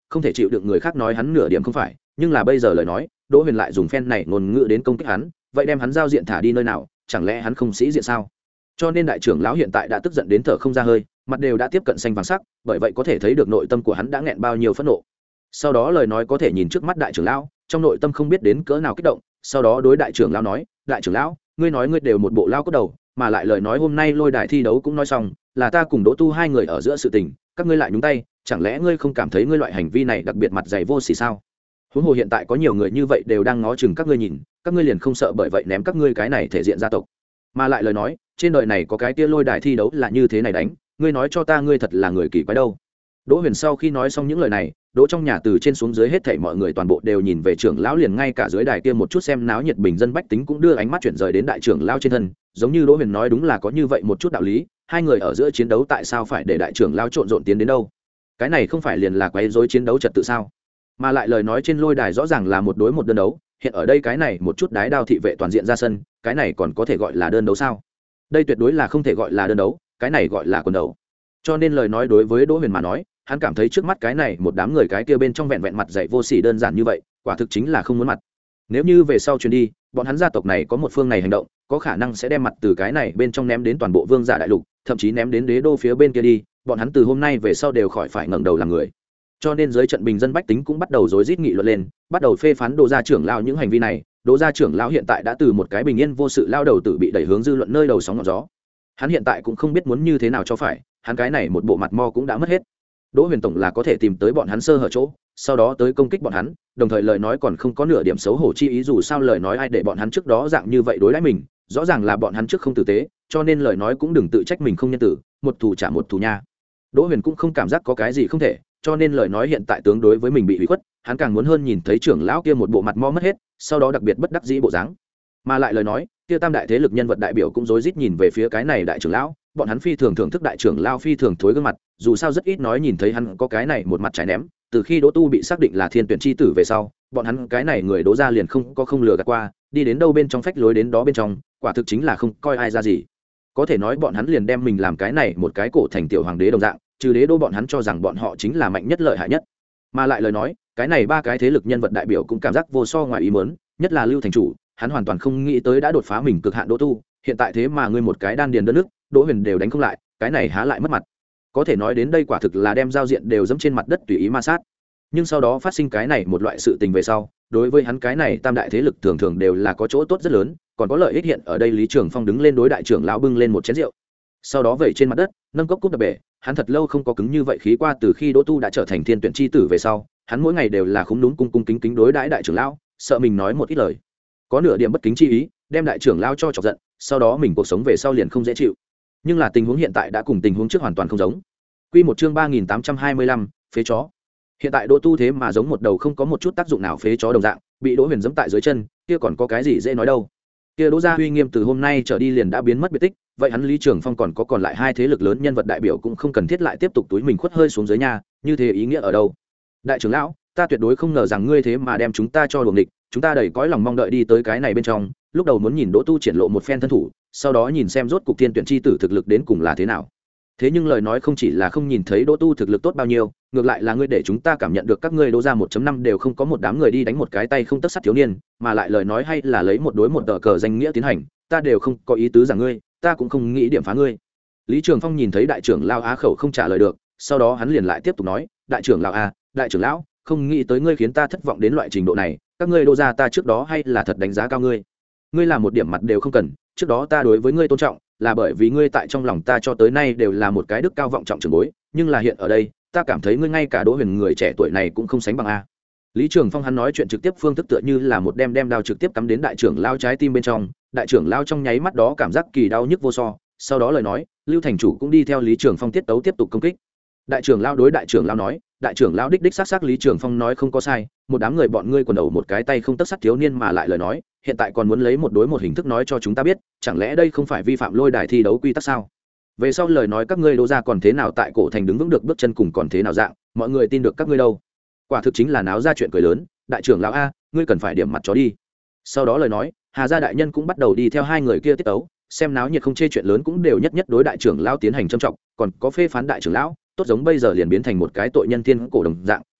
không thể chịu được người khác nói hắn nửa điểm không phải, nhưng là bây giờ lời nói Đỗ Huyền lại dùng phen này ngôn ngữ đến công kích hắn, vậy đem hắn giao diện thả đi nơi nào, chẳng lẽ hắn không sĩ diện sao? Cho nên đại trưởng lão hiện tại đã tức giận đến thở không ra hơi, mặt đều đã tiếp cận xanh vàng sắc, bởi vậy có thể thấy được nội tâm của hắn đã nghẹn bao nhiêu phẫn nộ. Sau đó lời nói có thể nhìn trước mắt đại trưởng lão, trong nội tâm không biết đến cỡ nào kích động, sau đó đối đại trưởng lão nói, đại trưởng lão, ngươi nói ngươi đều một bộ lao cốt đầu, mà lại lời nói hôm nay lôi đài thi đấu cũng nói xong, là ta cùng Đỗ Tu hai người ở giữa sự tình, các ngươi lại nhúng tay, chẳng lẽ ngươi không cảm thấy ngươi loại hành vi này đặc biệt mặt dày vô sỉ sao? Huống hồ hiện tại có nhiều người như vậy đều đang ngó chừng các ngươi nhìn, các ngươi liền không sợ bởi vậy ném các ngươi cái này thể diện gia tộc? Mà lại lời nói, trên đời này có cái kia lôi đài thi đấu là như thế này đánh, ngươi nói cho ta ngươi thật là người kỳ quái đâu. Đỗ Huyền sau khi nói xong những lời này, Đỗ trong nhà từ trên xuống dưới hết thảy mọi người toàn bộ đều nhìn về trưởng lão, liền ngay cả dưới đài kia một chút xem náo nhiệt bình dân bách tính cũng đưa ánh mắt chuyển rời đến đại trưởng lão trên thân, giống như Đỗ Huyền nói đúng là có như vậy một chút đạo lý, hai người ở giữa chiến đấu tại sao phải để đại trưởng lão trộn rộn tiến đến đâu? Cái này không phải liền là quấy rối chiến đấu trật tự sao? Mà lại lời nói trên lôi đài rõ ràng là một đối một đơn đấu, hiện ở đây cái này một chút đái đao thị vệ toàn diện ra sân, cái này còn có thể gọi là đơn đấu sao? Đây tuyệt đối là không thể gọi là đơn đấu, cái này gọi là quần đấu. Cho nên lời nói đối với Đỗ Huyền mà nói, hắn cảm thấy trước mắt cái này một đám người cái kia bên trong vẹn vẹn mặt dạy vô sỉ đơn giản như vậy, quả thực chính là không muốn mặt. Nếu như về sau truyền đi, bọn hắn gia tộc này có một phương này hành động, có khả năng sẽ đem mặt từ cái này bên trong ném đến toàn bộ vương giả đại lục, thậm chí ném đến đế đô phía bên kia đi, bọn hắn từ hôm nay về sau đều khỏi phải ngẩng đầu làm người. Cho nên giới trận bình dân bách tính cũng bắt đầu rối rít nghị luận lên, bắt đầu phê phán Đỗ gia trưởng lão những hành vi này. Đỗ gia trưởng lão hiện tại đã từ một cái bình yên vô sự lao đầu tử bị đẩy hướng dư luận nơi đầu sóng ngọn gió. Hắn hiện tại cũng không biết muốn như thế nào cho phải, hắn cái này một bộ mặt mo cũng đã mất hết. Đỗ Huyền tổng là có thể tìm tới bọn hắn sơ hở chỗ, sau đó tới công kích bọn hắn, đồng thời lời nói còn không có nửa điểm xấu hổ chi ý, dù sao lời nói ai để bọn hắn trước đó dạng như vậy đối đãi mình, rõ ràng là bọn hắn trước không tử tế, cho nên lời nói cũng đừng tự trách mình không nhân tử, một thù trả một thù nha. Đỗ Huyền cũng không cảm giác có cái gì không thể, cho nên lời nói hiện tại tướng đối với mình bị hủy khuất, hắn càng muốn hơn nhìn thấy trưởng lão kia một bộ mặt mo mất hết, sau đó đặc biệt bất đắc dĩ bộ dáng. Mà lại lời nói, kia tam đại thế lực nhân vật đại biểu cũng rối rít nhìn về phía cái này đại trưởng lão, bọn hắn phi thường thưởng thức đại trưởng lão phi thường thối gương mặt, dù sao rất ít nói nhìn thấy hắn có cái này một mặt trái ném, từ khi Đỗ Tu bị xác định là thiên tuyển chi tử về sau, bọn hắn cái này người Đỗ gia liền không có không lừa gạt qua, đi đến đâu bên trong phách lối đến đó bên trong, quả thực chính là không coi ai ra gì. Có thể nói bọn hắn liền đem mình làm cái này một cái cổ thành tiểu hoàng đế đồng dạng, trừ đế đô bọn hắn cho rằng bọn họ chính là mạnh nhất lợi hại nhất. Mà lại lời nói, cái này ba cái thế lực nhân vật đại biểu cũng cảm giác vô so ngoài ý muốn, nhất là Lưu thành chủ, hắn hoàn toàn không nghĩ tới đã đột phá mình cực hạn Đỗ Tu, hiện tại thế mà ngươi một cái đan điền đơn nước, Đỗ Huyền đều đánh không lại, cái này há lại mất mặt. Có thể nói đến đây quả thực là đem giao diện đều dẫm trên mặt đất tùy ý ma sát. Nhưng sau đó phát sinh cái này một loại sự tình về sau, đối với hắn cái này tam đại thế lực thường thường đều là có chỗ tốt rất lớn, còn có lợi ích. Hiện ở đây Lý Trường Phong đứng lên đối đại trưởng lão bưng lên một chén rượu, sau đó vẩy trên mặt đất, nâng cốc cúp đập bể. Hắn thật lâu không có cứng như vậy khí qua, từ khi Đỗ Tu đã trở thành thiên tuyển chi tử về sau, hắn mỗi ngày đều là khúm núm cung cung kính kính đối đãi đại trưởng lão, sợ mình nói một ít lời có nửa điểm bất kính chi ý, đem đại trưởng lão cho chọc giận, sau đó mình cuộc sống về sau liền không dễ chịu. Nhưng là tình huống hiện tại đã cùng tình huống trước hoàn toàn không giống. Quy một chương ba nghìn tám trăm hai mươi lăm, phế chó. Hiện tại Đỗ Tu thế mà giống một đầu không có một chút tác dụng nào phế chó đồng dạng, bị Đỗ Huyền giẫm tại dưới chân, kia còn có cái gì dễ nói đâu. Kia Đỗ gia uy nghiêm từ hôm nay trở đi liền đã biến mất biệt tích, vậy hắn Lý Trường Phong còn có còn lại hai thế lực lớn nhân vật đại biểu cũng không cần thiết lại tiếp tục túi mình khuất hơi xuống dưới nhà, như thế ý nghĩa ở đâu? Đại trưởng lão, ta tuyệt đối không ngờ rằng ngươi thế mà đem chúng ta cho đuồng địch, chúng ta đầy cõi lòng mong đợi đi tới cái này bên trong, lúc đầu muốn nhìn Đỗ Tu triển lộ một phen thân thủ, sau đó nhìn xem rốt cục thiên tuyển chi tử thực lực đến cùng là thế nào. Thế nhưng lời nói không chỉ là không nhìn thấy Đỗ Tu thực lực tốt bao nhiêu, ngược lại là ngươi để chúng ta cảm nhận được các ngươi Đỗ gia một chấm năm đều không có một đám người đi đánh một cái tay không tất sắt thiếu niên, mà lại lời nói hay là lấy một đối một tờ cờ danh nghĩa tiến hành, ta đều không có ý tứ rằng ngươi, ta cũng không nghĩ điểm phá ngươi. Lý Trường Phong nhìn thấy đại trưởng lão á khẩu không trả lời được, sau đó hắn liền lại tiếp tục nói, đại trưởng lão a, đại trưởng lão, không nghĩ tới ngươi khiến ta thất vọng đến loại trình độ này, các ngươi Đỗ gia ta trước đó hay là thật đánh giá cao ngươi. Ngươi làm một điểm mặt đều không cần, trước đó ta đối với ngươi tôn trọng là bởi vì ngươi tại trong lòng ta cho tới nay đều là một cái đức cao vọng trọng trưởng bối, nhưng là hiện ở đây ta cảm thấy ngươi ngay cả Đỗ Huyền người trẻ tuổi này cũng không sánh bằng a. Lý Trường Phong hắn nói chuyện trực tiếp phương thức tựa như là một đem đem đao trực tiếp cắm đến đại trưởng lao trái tim bên trong, đại trưởng lao trong nháy mắt đó cảm giác kỳ đau nhức vô so, sau đó lời nói, Lưu thành chủ cũng đi theo Lý Trường Phong tiết tấu tiếp tục công kích. Đại trưởng lao đối đại trưởng lao nói, đại trưởng lao đích đích xác xác Lý Trường Phong nói không có sai, một đám người bọn ngươi quần đầu một cái tay không tất sắt thiếu niên mà lại lời nói, hiện tại còn muốn lấy một đối một hình thức nói cho chúng ta biết, chẳng lẽ đây không phải vi phạm lôi đài thi đấu quy tắc sao? Về sau lời nói các ngươi Đỗ gia còn thế nào tại cổ thành đứng vững được bước chân cùng còn thế nào dạng, mọi người tin được các ngươi đâu? Quả thực chính là náo ra chuyện cười lớn, đại trưởng lão a, ngươi cần phải điểm mặt chó đi. Sau đó lời nói, Hà gia đại nhân cũng bắt đầu đi theo hai người kia tiết tấu, xem náo nhiệt không chê chuyện lớn cũng đều nhất nhất đối đại trưởng lão tiến hành trâm trọng, còn có phê phán đại trưởng lão, tốt giống bây giờ liền biến thành một cái tội nhân thiên cổ đồng dạng,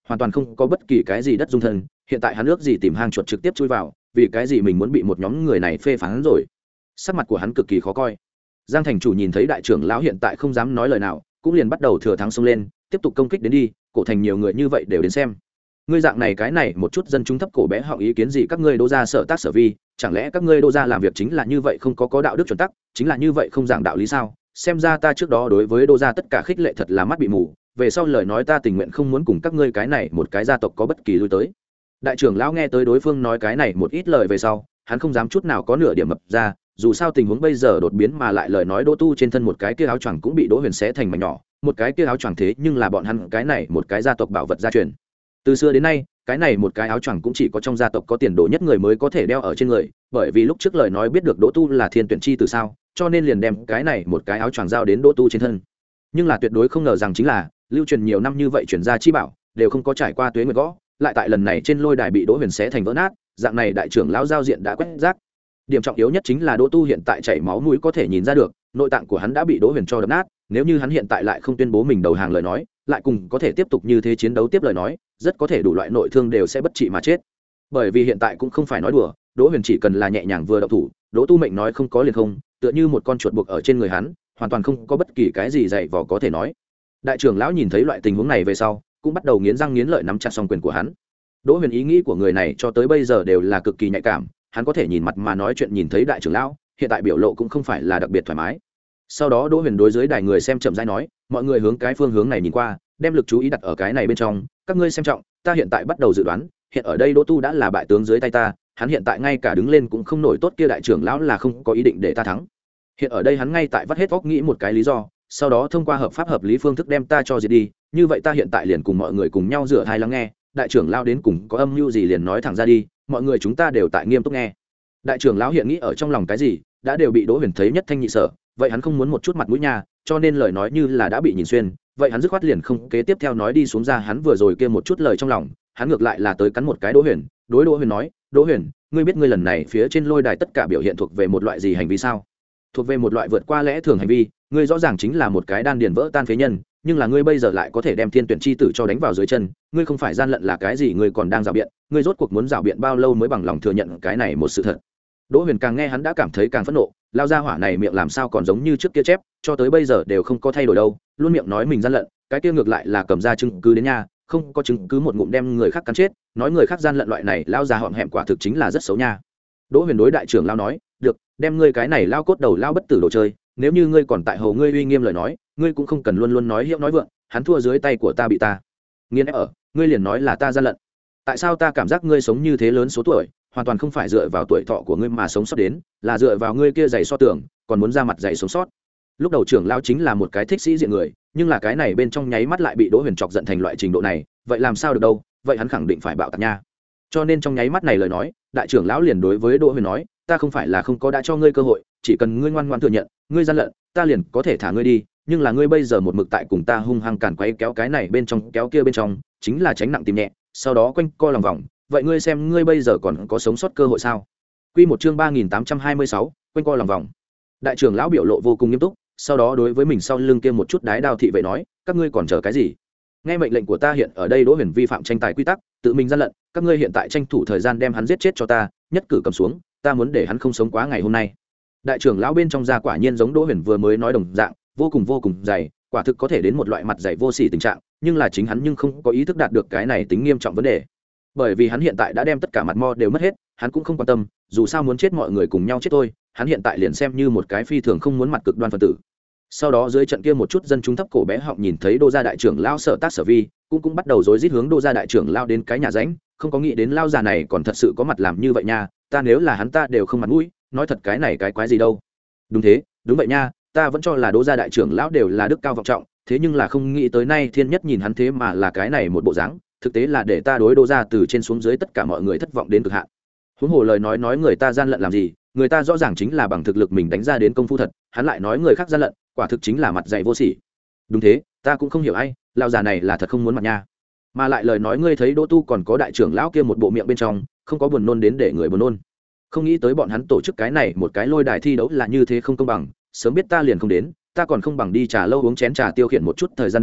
hoàn toàn không có bất kỳ cái gì đất dung thân, hiện tại hắn ước gì tìm hang chuột trực tiếp chui vào, vì cái gì mình muốn bị một nhóm người này phê phán rồi. Sắc mặt của hắn cực kỳ khó coi. Giang thành chủ nhìn thấy đại trưởng lão hiện tại không dám nói lời nào, cũng liền bắt đầu thừa thắng xông lên, tiếp tục công kích đến đi, cổ thành nhiều người như vậy đều đến xem. Ngươi dạng này cái này một chút dân chúng thấp cổ bé họng ý kiến gì các ngươi đô gia sở tác sở vi, chẳng lẽ các ngươi đô gia làm việc chính là như vậy không có có đạo đức chuẩn tắc, chính là như vậy không giảng đạo lý sao? Xem ra ta trước đó đối với đô gia tất cả khích lệ thật là mắt bị mù, về sau lời nói ta tình nguyện không muốn cùng các ngươi cái này một cái gia tộc có bất kỳ lui tới. Đại trưởng lão nghe tới đối phương nói cái này một ít lời về sau, hắn không dám chút nào có nửa điểm mập ra, dù sao tình huống bây giờ đột biến mà lại lời nói Đỗ Tu trên thân một cái kia áo choàng cũng bị Đỗ Huyền xé thành mảnh nhỏ, một cái kia áo choàng thế nhưng là bọn hắn cái này một cái gia tộc bảo vật gia truyền. Từ xưa đến nay, cái này một cái áo choàng cũng chỉ có trong gia tộc có tiền đồ nhất người mới có thể đeo ở trên người, bởi vì lúc trước lời nói biết được Đỗ Tu là thiên tuyển chi từ sao, cho nên liền đem cái này một cái áo choàng giao đến Đỗ Tu trên thân. Nhưng là tuyệt đối không ngờ rằng chính là, lưu truyền nhiều năm như vậy truyền gia chi bảo, đều không có trải qua tuế nguyệt gõ, lại tại lần này trên lôi đài bị Đỗ Huyền xé thành vỡ nát, dạng này đại trưởng lão giao diện đã quét rác. Điểm trọng yếu nhất chính là Đỗ Tu hiện tại chảy máu mũi có thể nhìn ra được, nội tạng của hắn đã bị Đỗ Huyền cho đập nát, nếu như hắn hiện tại lại không tuyên bố mình đầu hàng lời nói, lại cùng có thể tiếp tục như thế chiến đấu tiếp lời nói, rất có thể đủ loại nội thương đều sẽ bất trị mà chết. Bởi vì hiện tại cũng không phải nói đùa, Đỗ Huyền chỉ cần là nhẹ nhàng vừa động thủ, Đỗ Tu mệnh nói không có liền không, tựa như một con chuột buộc ở trên người hắn, hoàn toàn không có bất kỳ cái gì dạy vò có thể nói. Đại trưởng lão nhìn thấy loại tình huống này về sau, cũng bắt đầu nghiến răng nghiến lợi nắm chặt song quyền của hắn. Đỗ Huyền ý nghĩ của người này cho tới bây giờ đều là cực kỳ nhạy cảm, hắn có thể nhìn mặt mà nói chuyện, nhìn thấy đại trưởng lão hiện tại biểu lộ cũng không phải là đặc biệt thoải mái. Sau đó Đỗ Huyền đối dưới đài người xem chậm rãi nói, mọi người hướng cái phương hướng này nhìn qua, đem lực chú ý đặt ở cái này bên trong, các ngươi xem trọng, ta hiện tại bắt đầu dự đoán, hiện ở đây Đỗ Tu đã là bại tướng dưới tay ta, hắn hiện tại ngay cả đứng lên cũng không nổi, tốt kia đại trưởng lão là không có ý định để ta thắng. Hiện ở đây hắn ngay tại vắt hết óc nghĩ một cái lý do, sau đó thông qua hợp pháp hợp lý phương thức đem ta cho diệt đi, như vậy ta hiện tại liền cùng mọi người cùng nhau rửa thai lắng nghe, đại trưởng lão đến cùng có âm mưu gì liền nói thẳng ra đi, mọi người chúng ta đều tại nghiêm túc nghe. Đại trưởng lão hiện nghĩ ở trong lòng cái gì, đã đều bị Đỗ Huyền thấy nhất thanh nhị sở, vậy hắn không muốn một chút mặt mũi nha, cho nên lời nói như là đã bị nhìn xuyên, vậy hắn dứt khoát liền không kế tiếp theo nói đi xuống ra hắn vừa rồi kia một chút lời trong lòng, hắn ngược lại là tới cắn một cái Đỗ Huyền, đối Đỗ Huyền nói, Đỗ Huyền, ngươi biết ngươi lần này phía trên lôi đài tất cả biểu hiện thuộc về một loại gì hành vi sao? Thuộc về một loại vượt qua lẽ thường hành vi, ngươi rõ ràng chính là một cái đan điền vỡ tan phế nhân, nhưng là ngươi bây giờ lại có thể đem thiên tuyển chi tử cho đánh vào dưới chân, ngươi không phải gian lận là cái gì, ngươi còn đang rào biện, ngươi rốt cuộc muốn rào biện bao lâu mới bằng lòng thừa nhận cái này một sự thật. Đỗ Huyền càng nghe hắn đã cảm thấy càng phẫn nộ, lao ra hỏa này miệng làm sao còn giống như trước kia chép, cho tới bây giờ đều không có thay đổi đâu, luôn miệng nói mình gian lận, cái kia ngược lại là cầm ra chứng cứ đến nha, không có chứng cứ một ngụm đem người khác cắn chết, nói người khác gian lận loại này lao già họm hẹm quả thực chính là rất xấu nha. Đỗ Huyền đối đại trưởng lao nói, được, đem ngươi cái này lao cốt đầu lao bất tử đồ chơi, nếu như ngươi còn tại hầu ngươi uy nghiêm lời nói, ngươi cũng không cần luôn luôn nói hiệu nói vượng, hắn thua dưới tay của ta bị ta nghiền ép ở, ngươi liền nói là ta gian lận. Tại sao ta cảm giác ngươi sống như thế lớn số tuổi, hoàn toàn không phải dựa vào tuổi thọ của ngươi mà sống sót đến, là dựa vào ngươi kia dày so tưởng, còn muốn ra mặt dày sống sót. Lúc đầu trưởng lao chính là một cái thích sĩ diện người, nhưng là cái này bên trong nháy mắt lại bị Đỗ Huyền chọc giận thành loại trình độ này, vậy làm sao được đâu, vậy hắn khẳng định phải bạo tạc nha. Cho nên trong nháy mắt này lời nói, đại trưởng lão liền đối với Đỗ Huyền nói, ta không phải là không có đã cho ngươi cơ hội, chỉ cần ngươi ngoan ngoãn thừa nhận, ngươi gian lận, ta liền có thể thả ngươi đi, nhưng là ngươi bây giờ một mực tại cùng ta hung hăng càn quấy kéo cái này bên trong kéo kia bên trong, chính là tránh nặng tìm nhẹ, sau đó quanh co lòng vòng, vậy ngươi xem ngươi bây giờ còn có sống sót cơ hội sao? Quy một chương ba nghìn tám trăm hai mươi sáu, quanh co lòng vòng. Đại trưởng lão biểu lộ vô cùng nghiêm túc, sau đó đối với mình sau lưng kia một chút đái đao thị vệ nói, các ngươi còn chờ cái gì? Nghe mệnh lệnh của ta, hiện ở đây Đỗ Huyền vi phạm tranh tài quy tắc, tự mình gian lận, các ngươi hiện tại tranh thủ thời gian đem hắn giết chết cho ta, nhất cử cầm xuống, ta muốn để hắn không sống quá ngày hôm nay. Đại trưởng lão bên trong ra quả nhiên giống Đỗ Huyền vừa mới nói đồng dạng, vô cùng vô cùng dày, quả thực có thể đến một loại mặt dày vô sỉ tình trạng, nhưng là chính hắn nhưng không có ý thức đạt được cái này tính nghiêm trọng vấn đề. Bởi vì hắn hiện tại đã đem tất cả mặt mo đều mất hết, hắn cũng không quan tâm, dù sao muốn chết mọi người cùng nhau chết thôi, hắn hiện tại liền xem như một cái phi thường không muốn mặt cực đoan phân tử. Sau đó dưới trận kia một chút dân chúng thấp cổ bé họng nhìn thấy Đô gia đại trưởng lão sợ tác sở vi, cũng cũng bắt đầu rối rít hướng Đô gia đại trưởng lao đến cái nhà ránh, không có nghĩ đến lao già này còn thật sự có mặt làm như vậy nha, ta nếu là hắn ta đều không mặt mũi, nói thật cái này cái quái gì đâu. Đúng thế, đúng vậy nha, ta vẫn cho là Đô gia đại trưởng lão đều là đức cao vọng trọng, thế nhưng là không nghĩ tới nay thiên nhất nhìn hắn thế mà là cái này một bộ dáng, thực tế là để ta đối Đô gia từ trên xuống dưới tất cả mọi người thất vọng đến cực hạn. Huống hồ lời nói nói người ta gian lận làm gì, người ta rõ ràng chính là bằng thực lực mình đánh ra đến công phu thật, hắn lại nói người khác gian lận, quả thực chính là mặt dày vô sỉ. Đúng thế, ta cũng không hiểu ai, lão già này là thật không muốn mặt nha. Mà lại lời nói ngươi thấy Đỗ Tu còn có đại trưởng lão kia một bộ miệng bên trong, không có buồn nôn đến để người buồn nôn. Không nghĩ tới bọn hắn tổ chức cái này một cái lôi đài thi đấu là như thế không công bằng, sớm biết ta liền không đến, ta còn không bằng đi trà lâu uống chén trà tiêu khiển một chút thời gian đâu,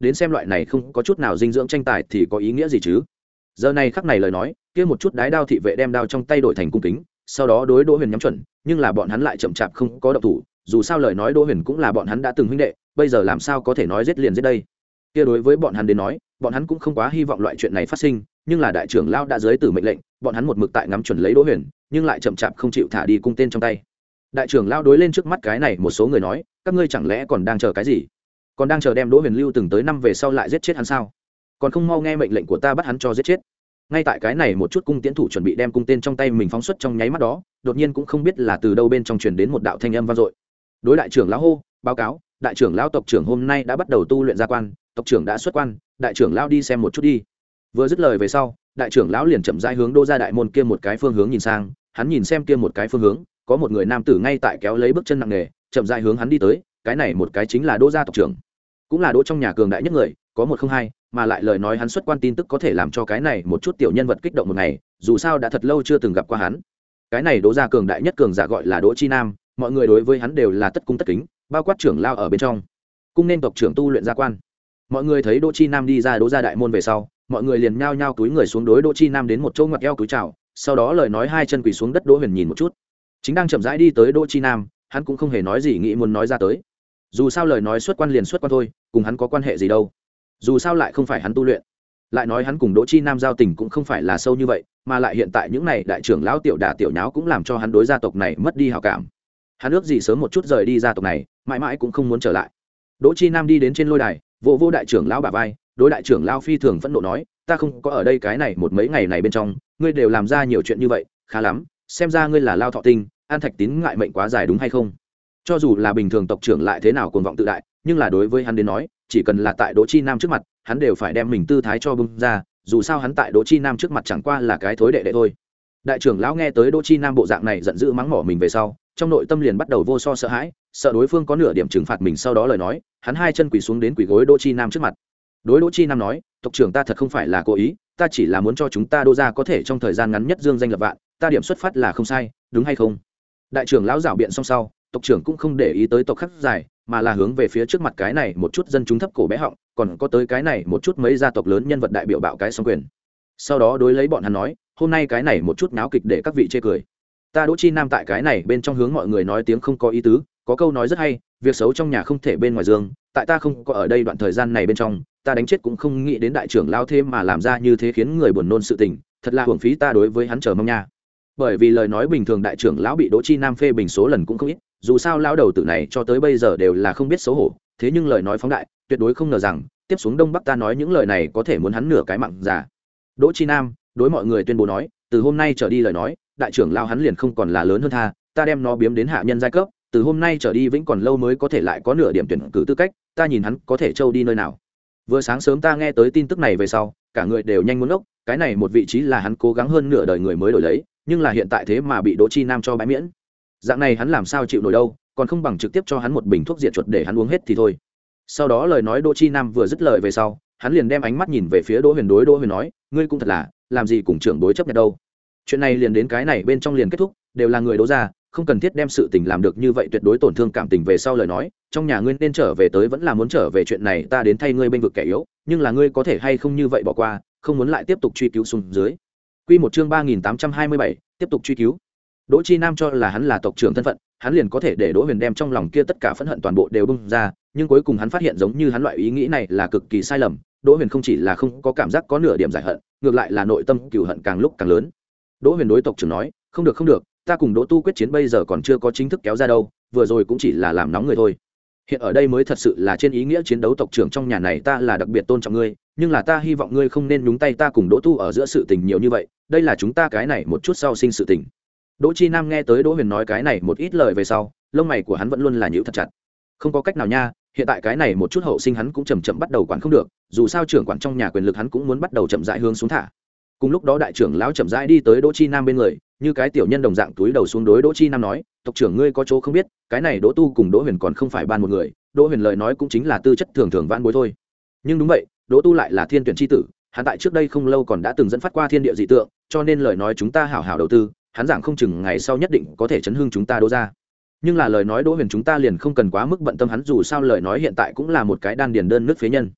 đến xem loại này không có chút nào dinh dưỡng tranh tài thì có ý nghĩa gì chứ. Giờ này khắc này lời nói kia một chút đái đao thị vệ đem đao trong tay đổi thành cung kính, sau đó đối Đỗ Huyền nhắm chuẩn, nhưng là bọn hắn lại chậm chạp không có động thủ, dù sao lời nói Đỗ Huyền cũng là bọn hắn đã từng huynh đệ, bây giờ làm sao có thể nói giết liền giết đây. Kia đối với bọn hắn đến nói, bọn hắn cũng không quá hy vọng loại chuyện này phát sinh, nhưng là đại trưởng lão đã dưới tử mệnh lệnh, bọn hắn một mực tại ngắm chuẩn lấy Đỗ Huyền, nhưng lại chậm chạp không chịu thả đi cung tên trong tay. Đại trưởng lão đối lên trước mắt cái này một số người nói, các ngươi chẳng lẽ còn đang chờ cái gì? Còn đang chờ đem Đỗ Huyền lưu từng tới năm về sau lại giết chết hắn sao? Còn không mau nghe mệnh lệnh của ta bắt hắn cho giết chết. Ngay tại cái này một chút cung tiễn thủ chuẩn bị đem cung tên trong tay mình phóng xuất trong nháy mắt đó, đột nhiên cũng không biết là từ đâu bên trong truyền đến một đạo thanh âm vang dội. Đối đại trưởng lão hô, báo cáo, đại trưởng lão tộc trưởng hôm nay đã bắt đầu tu luyện gia quan, tộc trưởng đã xuất quan, đại trưởng lão đi xem một chút đi. Vừa dứt lời về sau, đại trưởng lão liền chậm rãi hướng Đỗ gia đại môn kia một cái phương hướng nhìn sang, hắn nhìn xem kia một cái phương hướng, có một người nam tử ngay tại kéo lấy bước chân nặng nề, chậm rãi hướng hắn đi tới, cái này một cái chính là Đỗ gia tộc trưởng, cũng là Đỗ trong nhà cường đại nhất người, có một không hai, mà lại lời nói hắn xuất quan tin tức có thể làm cho cái này một chút tiểu nhân vật kích động một ngày, dù sao đã thật lâu chưa từng gặp qua hắn. Cái này Đỗ gia cường đại nhất cường giả gọi là Đỗ Chi Nam, mọi người đối với hắn đều là tất cung tất kính, bao quát trưởng lao ở bên trong. Cung nên tộc trưởng tu luyện gia quan. Mọi người thấy Đỗ Chi Nam đi ra Đỗ gia đại môn về sau, mọi người liền nhao nhao túi người xuống đối Đỗ Chi Nam đến một chỗ ngoặt eo túi chào, sau đó lời nói hai chân quỳ xuống đất. Đỗ Huyền nhìn một chút, chính đang chậm rãi đi tới Đỗ Chi Nam, hắn cũng không hề nói gì nghĩ muốn nói ra tới. Dù sao lời nói xuất quan liền xuất quan thôi, cùng hắn có quan hệ gì đâu. Dù sao lại không phải hắn tu luyện, lại nói hắn cùng Đỗ Chi Nam giao tình cũng không phải là sâu như vậy, mà lại hiện tại những này đại trưởng lão tiểu đả tiểu nháo cũng làm cho hắn đối gia tộc này mất đi hảo cảm. Hắn ước gì sớm một chút rời đi gia tộc này, mãi mãi cũng không muốn trở lại. Đỗ Chi Nam đi đến trên lôi đài, vỗ vỗ đại trưởng lão bả vai, đối đại trưởng lão phi thường phẫn nộ nói, ta không có ở đây cái này một mấy ngày này bên trong, ngươi đều làm ra nhiều chuyện như vậy, khá lắm, xem ra ngươi là lao thọ tinh, an thạch tín ngại mệnh quá dài đúng hay không? Cho dù là bình thường tộc trưởng lại thế nào cuồng vọng tự đại, nhưng là đối với hắn đến nói, chỉ cần là tại Đỗ Chi Nam trước mặt, hắn đều phải đem mình tư thái cho bung ra, dù sao hắn tại Đỗ Chi Nam trước mặt chẳng qua là cái thối đệ đệ thôi. Đại trưởng lão nghe tới Đỗ Chi Nam bộ dạng này giận dữ mắng mỏ mình về sau, trong nội tâm liền bắt đầu vô so sợ hãi, sợ đối phương có nửa điểm trừng phạt mình. Sau đó lời nói, hắn hai chân quỳ xuống đến quỳ gối Đỗ Chi Nam trước mặt. Đối Đỗ Chi Nam nói, tộc trưởng ta thật không phải là cố ý, ta chỉ là muốn cho chúng ta Đỗ gia có thể trong thời gian ngắn nhất dương danh lập vạn, ta điểm xuất phát là không sai, đúng hay không? Đại trưởng lão giảo biện xong sau, tộc trưởng cũng không để ý tới tộc khắc dài, mà là hướng về phía trước mặt cái này một chút dân chúng thấp cổ bé họng, còn có tới cái này một chút mấy gia tộc lớn nhân vật đại biểu bạo cái song quyền. Sau đó đối lấy bọn hắn nói, hôm nay cái này một chút náo kịch để các vị chê cười, ta Đỗ Chi Nam tại cái này bên trong hướng mọi người nói tiếng không có ý tứ, có câu nói rất hay, việc xấu trong nhà không thể bên ngoài dương, tại ta không có ở đây đoạn thời gian này bên trong, ta đánh chết cũng không nghĩ đến đại trưởng lao thêm mà làm ra như thế khiến người buồn nôn sự tình, thật là hưởng phí ta đối với hắn chờ mong nha. Bởi vì lời nói bình thường đại trưởng lão bị Đỗ Chi Nam phê bình số lần cũng không ít, dù sao lão đầu tử này cho tới bây giờ đều là không biết xấu hổ, thế nhưng lời nói phóng đại, tuyệt đối không ngờ rằng tiếp xuống Đông Bắc ta nói những lời này có thể muốn hắn nửa cái mạng già. Đỗ Chi Nam đối mọi người tuyên bố nói, từ hôm nay trở đi lời nói, đại trưởng lão hắn liền không còn là lớn hơn tha, ta đem nó biếm đến hạ nhân giai cấp, từ hôm nay trở đi vĩnh còn lâu mới có thể lại có nửa điểm tuyển cử tư cách, ta nhìn hắn có thể trâu đi nơi nào. Vừa sáng sớm ta nghe tới tin tức này về sau, cả người đều nhanh muốn ốc, cái này một vị trí là hắn cố gắng hơn nửa đời người mới đổi lấy, nhưng là hiện tại thế mà bị Đỗ Chi Nam cho bãi miễn. Dạng này hắn làm sao chịu nổi đâu, còn không bằng trực tiếp cho hắn một bình thuốc diệt chuột để hắn uống hết thì thôi. Sau đó lời nói Đỗ Chi Nam vừa dứt lời về sau, hắn liền đem ánh mắt nhìn về phía Đỗ Huyền. Đối Đỗ Huyền nói, ngươi cũng thật là, làm gì cùng trưởng bối chấp nhận đâu. Chuyện này liền đến cái này bên trong liền kết thúc, đều là người Đỗ gia, không cần thiết đem sự tình làm được như vậy tuyệt đối tổn thương cảm tình. Về sau lời nói, trong nhà ngươi nên trở về tới vẫn là muốn trở về, chuyện này ta đến thay ngươi bênh vực kẻ yếu, nhưng là ngươi có thể hay không như vậy bỏ qua, không muốn lại tiếp tục truy cứu xuống dưới. Quy một chương ba nghìn tám trăm hai mươi bảy, tiếp tục truy cứu. Đỗ Chi Nam cho là hắn là tộc trưởng thân phận, hắn liền có thể để Đỗ Huyền đem trong lòng kia tất cả phẫn hận toàn bộ đều bung ra, nhưng cuối cùng hắn phát hiện giống như hắn loại ý nghĩ này là cực kỳ sai lầm. Đỗ Huyền không chỉ là không có cảm giác có nửa điểm giải hận, ngược lại là nội tâm cừu hận càng lúc càng lớn. Đỗ Huyền đối tộc trưởng nói, không được không được, ta cùng Đỗ Tu quyết chiến bây giờ còn chưa có chính thức kéo ra đâu, vừa rồi cũng chỉ là làm nóng người thôi. Hiện ở đây mới thật sự là trên ý nghĩa chiến đấu, tộc trưởng trong nhà này ta là đặc biệt tôn trọng ngươi, nhưng là ta hy vọng ngươi không nên nhúng tay ta cùng Đỗ Tu ở giữa sự tình nhiều như vậy, đây là chúng ta cái này một chút sau sinh sự tình. Đỗ Chi Nam nghe tới Đỗ Huyền nói cái này một ít lời về sau, lông mày của hắn vẫn luôn là nhíu thật chặt. Không có cách nào nha, hiện tại cái này một chút hậu sinh hắn cũng chậm chậm bắt đầu quản không được, dù sao trưởng quản trong nhà quyền lực hắn cũng muốn bắt đầu chậm rãi hướng xuống thả. Cùng lúc đó đại trưởng lão chậm rãi đi tới Đỗ Chi Nam bên người, như cái tiểu nhân đồng dạng túi đầu xuống đối Đỗ Chi Nam nói, tộc trưởng ngươi có chỗ không biết, cái này Đỗ Tu cùng Đỗ Huyền còn không phải ban một người, Đỗ Huyền lời nói cũng chính là tư chất thường thường vãn bối thôi. Nhưng đúng vậy, Đỗ Tu lại là thiên tuyển chi tử, hắn tại trước đây không lâu còn đã từng dẫn phát qua thiên địa dị tượng, cho nên lời nói chúng ta hảo hảo đầu tư, hắn giảng không chừng ngày sau nhất định có thể chấn hưng chúng ta Đỗ gia. Nhưng là lời nói Đỗ Huyền chúng ta liền không cần quá mức bận tâm hắn, dù sao lời nói hiện tại cũng là một cái đan điền đơn nước phế nhân.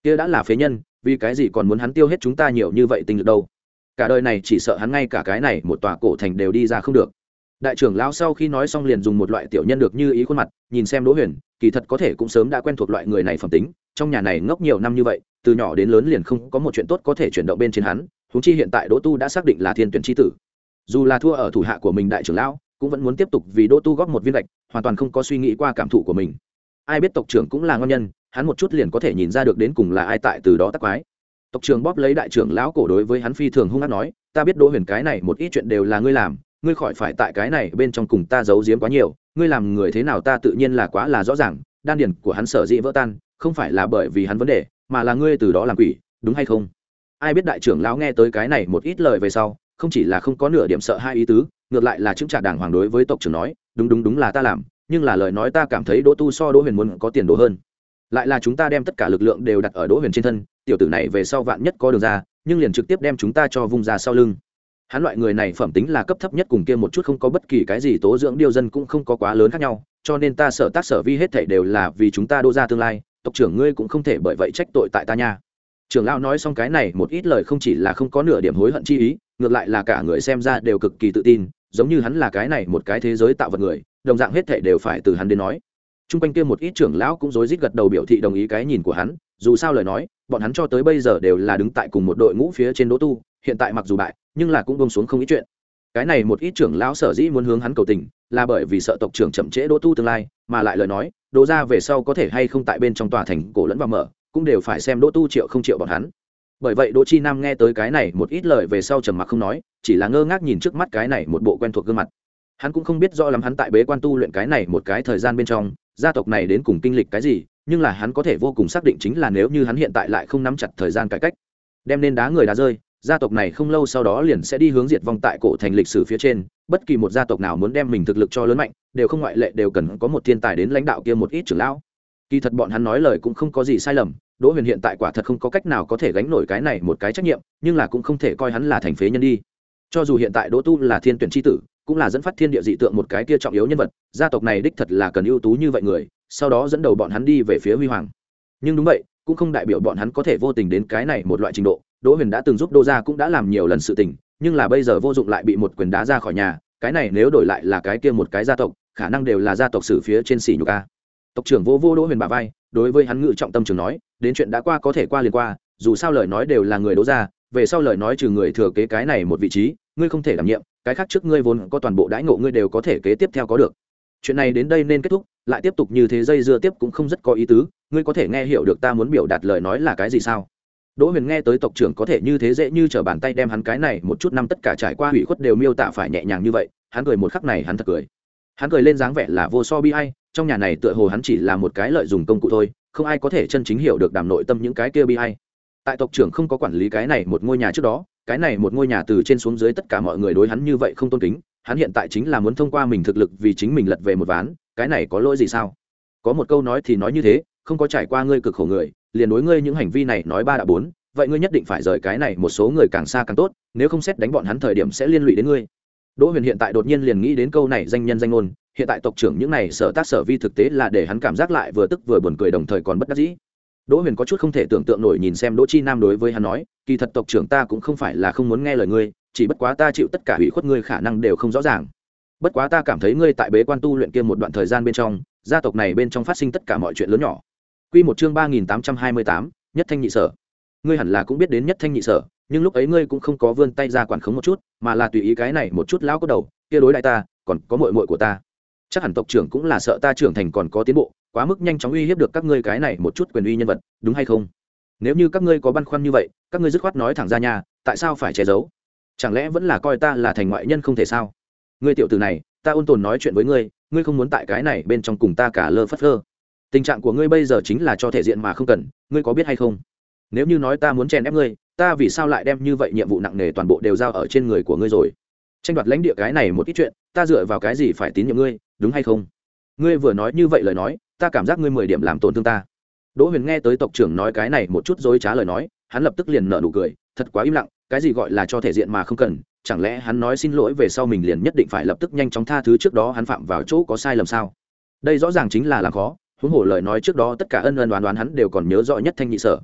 kia đã là phế nhân, vì cái gì còn muốn hắn tiêu hết chúng ta nhiều như vậy tinh lực đâu? Cả đời này chỉ sợ hắn ngay cả cái này một tòa cổ thành đều đi ra không được. Đại trưởng lão sau khi nói xong liền dùng một loại tiểu nhân được như ý khuôn mặt nhìn xem Đỗ Huyền, kỳ thật có thể cũng sớm đã quen thuộc loại người này phẩm tính, trong nhà này ngốc nhiều năm như vậy, từ nhỏ đến lớn liền không có một chuyện tốt có thể chuyển động bên trên hắn, huống chi hiện tại Đỗ Tu đã xác định là thiên tuyển chi tử. Dù là thua ở thủ hạ của mình đại trưởng lão, cũng vẫn muốn tiếp tục vì Đỗ Tu góp một viên gạch, hoàn toàn không có suy nghĩ qua cảm thụ của mình. Ai biết tộc trưởng cũng là ngon nhân, hắn một chút liền có thể nhìn ra được đến cùng là ai tại từ đó tắc quái. Tộc trưởng bóp lấy đại trưởng lão cổ đối với hắn phi thường hung hăng nói, ta biết Đỗ Huyền cái này một ít chuyện đều là ngươi làm, ngươi khỏi phải tại cái này bên trong cùng ta giấu giếm quá nhiều, ngươi làm người thế nào ta tự nhiên là quá là rõ ràng, đan điền của hắn sở dĩ vỡ tan, không phải là bởi vì hắn vấn đề, mà là ngươi từ đó làm quỷ, đúng hay không? Ai biết đại trưởng lão nghe tới cái này một ít lời về sau, không chỉ là không có nửa điểm sợ hai ý tứ, ngược lại là chứng trả đàng hoàng đối với tộc trưởng nói, đúng đúng đúng là ta làm, nhưng là lời nói ta cảm thấy Đỗ Tu so Đỗ Huyền muốn có tiền đồ hơn. Lại là chúng ta đem tất cả lực lượng đều đặt ở Đỗ Huyền trên thân, tiểu tử này về sau vạn nhất có đường ra, nhưng liền trực tiếp đem chúng ta cho vung ra sau lưng. Hắn loại người này phẩm tính là cấp thấp nhất, cùng kia một chút không có bất kỳ cái gì tố dưỡng điêu dân cũng không có quá lớn khác nhau, cho nên ta sở tác sở vi hết thảy đều là vì chúng ta Đỗ gia tương lai, tộc trưởng ngươi cũng không thể bởi vậy trách tội tại ta nha. Trưởng lão nói xong cái này một ít lời không chỉ là không có nửa điểm hối hận chi ý, ngược lại là cả người xem ra đều cực kỳ tự tin, giống như hắn là cái này một cái thế giới tạo vật người, đồng dạng hết thảy đều phải từ hắn đến nói. Trung quanh kia một ít trưởng lão cũng rối rít gật đầu biểu thị đồng ý cái nhìn của hắn, dù sao lời nói, bọn hắn cho tới bây giờ đều là đứng tại cùng một đội ngũ phía trên Đỗ Tu, hiện tại mặc dù bại, nhưng là cũng buông xuống không ít chuyện. Cái này một ít trưởng lão sở dĩ muốn hướng hắn cầu tình, là bởi vì sợ tộc trưởng chậm trễ Đỗ Tu tương lai, mà lại lời nói, Đỗ gia về sau có thể hay không tại bên trong tòa thành cổ lẫn vào mở, cũng đều phải xem Đỗ Tu triệu không triệu bọn hắn. Bởi vậy Đỗ Chi Nam nghe tới cái này một ít lời về sau trầm mặc không nói, chỉ là ngơ ngác nhìn trước mắt cái này một bộ quen thuộc gương mặt. Hắn cũng không biết rõ lắm hắn tại bế quan tu luyện cái này một cái thời gian bên trong, gia tộc này đến cùng kinh lịch cái gì, nhưng là hắn có thể vô cùng xác định chính là nếu như hắn hiện tại lại không nắm chặt thời gian cải cách, đem nên đá người đá rơi, gia tộc này không lâu sau đó liền sẽ đi hướng diệt vong tại cổ thành lịch sử phía trên. Bất kỳ một gia tộc nào muốn đem mình thực lực cho lớn mạnh, đều không ngoại lệ đều cần có một thiên tài đến lãnh đạo kia một ít trưởng lão. Kỳ thật bọn hắn nói lời cũng không có gì sai lầm, Đỗ Huyền hiện tại quả thật không có cách nào có thể gánh nổi cái này một cái trách nhiệm, nhưng là cũng không thể coi hắn là thành phế nhân đi. Cho dù hiện tại Đỗ Tu là thiên tuyển chi tử, cũng là dẫn phát thiên địa dị tượng một cái kia trọng yếu nhân vật, gia tộc này đích thật là cần ưu tú như vậy người, sau đó dẫn đầu bọn hắn đi về phía huy hoàng. Nhưng đúng vậy, cũng không đại biểu bọn hắn có thể vô tình đến cái này một loại trình độ. Đỗ Huyền đã từng giúp Đỗ gia cũng đã làm nhiều lần sự tình, nhưng là bây giờ vô dụng lại bị một quyền đá ra khỏi nhà, cái này nếu đổi lại là cái kia một cái gia tộc, khả năng đều là gia tộc sử phía trên xỉ nhục a. Tộc trưởng vô vô Đỗ Huyền bả vai, đối với hắn ngự trọng tâm trường nói, đến chuyện đã qua có thể qua liền qua, dù sao lời nói đều là người Đỗ gia, về sau lời nói trừ người thừa kế cái này một vị trí, ngươi không thể đảm nhiệm, cái khác trước ngươi vốn có toàn bộ đãi ngộ ngươi đều có thể kế tiếp theo có được. Chuyện này đến đây nên kết thúc, lại tiếp tục như thế dây dưa tiếp cũng không rất có ý tứ, ngươi có thể nghe hiểu được ta muốn biểu đạt lời nói là cái gì sao? Đỗ Huyền nghe tới tộc trưởng có thể như thế dễ như trở bàn tay đem hắn cái này một chút năm tất cả trải qua hủy khuất đều miêu tả phải nhẹ nhàng như vậy, hắn cười một khắc này hắn thật cười. Hắn cười lên dáng vẻ là vô so bi ai, trong nhà này tựa hồ hắn chỉ là một cái lợi dụng công cụ thôi, không ai có thể chân chính hiểu được đàm nội tâm những cái kia bi ai. Tại tộc trưởng không có quản lý cái này một ngôi nhà trước đó, cái này một ngôi nhà từ trên xuống dưới tất cả mọi người đối hắn như vậy không tôn kính, hắn hiện tại chính là muốn thông qua mình thực lực vì chính mình lật về một ván, cái này có lỗi gì sao? Có một câu nói thì nói như thế, không có trải qua ngươi cực khổ người, liền đối ngươi những hành vi này nói ba đã bốn, vậy ngươi nhất định phải rời cái này một số người càng xa càng tốt, nếu không xét đánh bọn hắn thời điểm sẽ liên lụy đến ngươi. Đỗ Huyền hiện tại đột nhiên liền nghĩ đến câu này danh nhân danh ngôn, hiện tại tộc trưởng những này sở tác sở vi thực tế là để hắn cảm giác lại vừa tức vừa buồn cười đồng thời còn bất đắc dĩ. Đỗ Huyền có chút không thể tưởng tượng nổi nhìn xem Đỗ Chi Nam đối với hắn nói, kỳ thật tộc trưởng ta cũng không phải là không muốn nghe lời ngươi, chỉ bất quá ta chịu tất cả hủy khuất ngươi khả năng đều không rõ ràng. Bất quá ta cảm thấy ngươi tại bế quan tu luyện kia một đoạn thời gian bên trong, gia tộc này bên trong phát sinh tất cả mọi chuyện lớn nhỏ. Quy một chương ba nghìn tám trăm hai mươi tám, Nhất Thanh Nhị Sở. Ngươi hẳn là cũng biết đến Nhất Thanh Nhị Sở, nhưng lúc ấy ngươi cũng không có vươn tay ra quản khống một chút, mà là tùy ý cái này một chút lão có đầu, kia đối đại ta, còn có muội muội của ta. Chắc hẳn tộc trưởng cũng là sợ ta trưởng thành còn có tiến bộ, quá mức nhanh chóng uy hiếp được các ngươi cái này một chút quyền uy nhân vật, đúng hay không? Nếu như các ngươi có băn khoăn như vậy, các ngươi dứt khoát nói thẳng ra nhà, tại sao phải che giấu? Chẳng lẽ vẫn là coi ta là thành ngoại nhân không thể sao? Ngươi tiểu tử này, ta ôn tồn nói chuyện với ngươi, ngươi không muốn tại cái này bên trong cùng ta cả lơ phất lơ. Tình trạng của ngươi bây giờ chính là cho thể diện mà không cần, ngươi có biết hay không? Nếu như nói ta muốn chèn ép ngươi, ta vì sao lại đem như vậy nhiệm vụ nặng nề toàn bộ đều giao ở trên người của ngươi rồi? Tranh đoạt lãnh địa cái này một ít chuyện, ta dựa vào cái gì phải tín nhiệm ngươi, đúng hay không? Ngươi vừa nói như vậy lời nói, ta cảm giác ngươi mười điểm làm tổn thương ta. Đỗ Huyền nghe tới tộc trưởng nói cái này một chút dối trá lời nói, hắn lập tức liền nở nụ cười, thật quá im lặng, cái gì gọi là cho thể diện mà không cần, chẳng lẽ hắn nói xin lỗi về sau mình liền nhất định phải lập tức nhanh chóng tha thứ trước đó hắn phạm vào chỗ có sai lầm sao? Đây rõ ràng chính là làm khó, huống hồ lời nói trước đó tất cả ân ân đoán đoán hắn đều còn nhớ rõ Nhất Thanh Nhị Sở.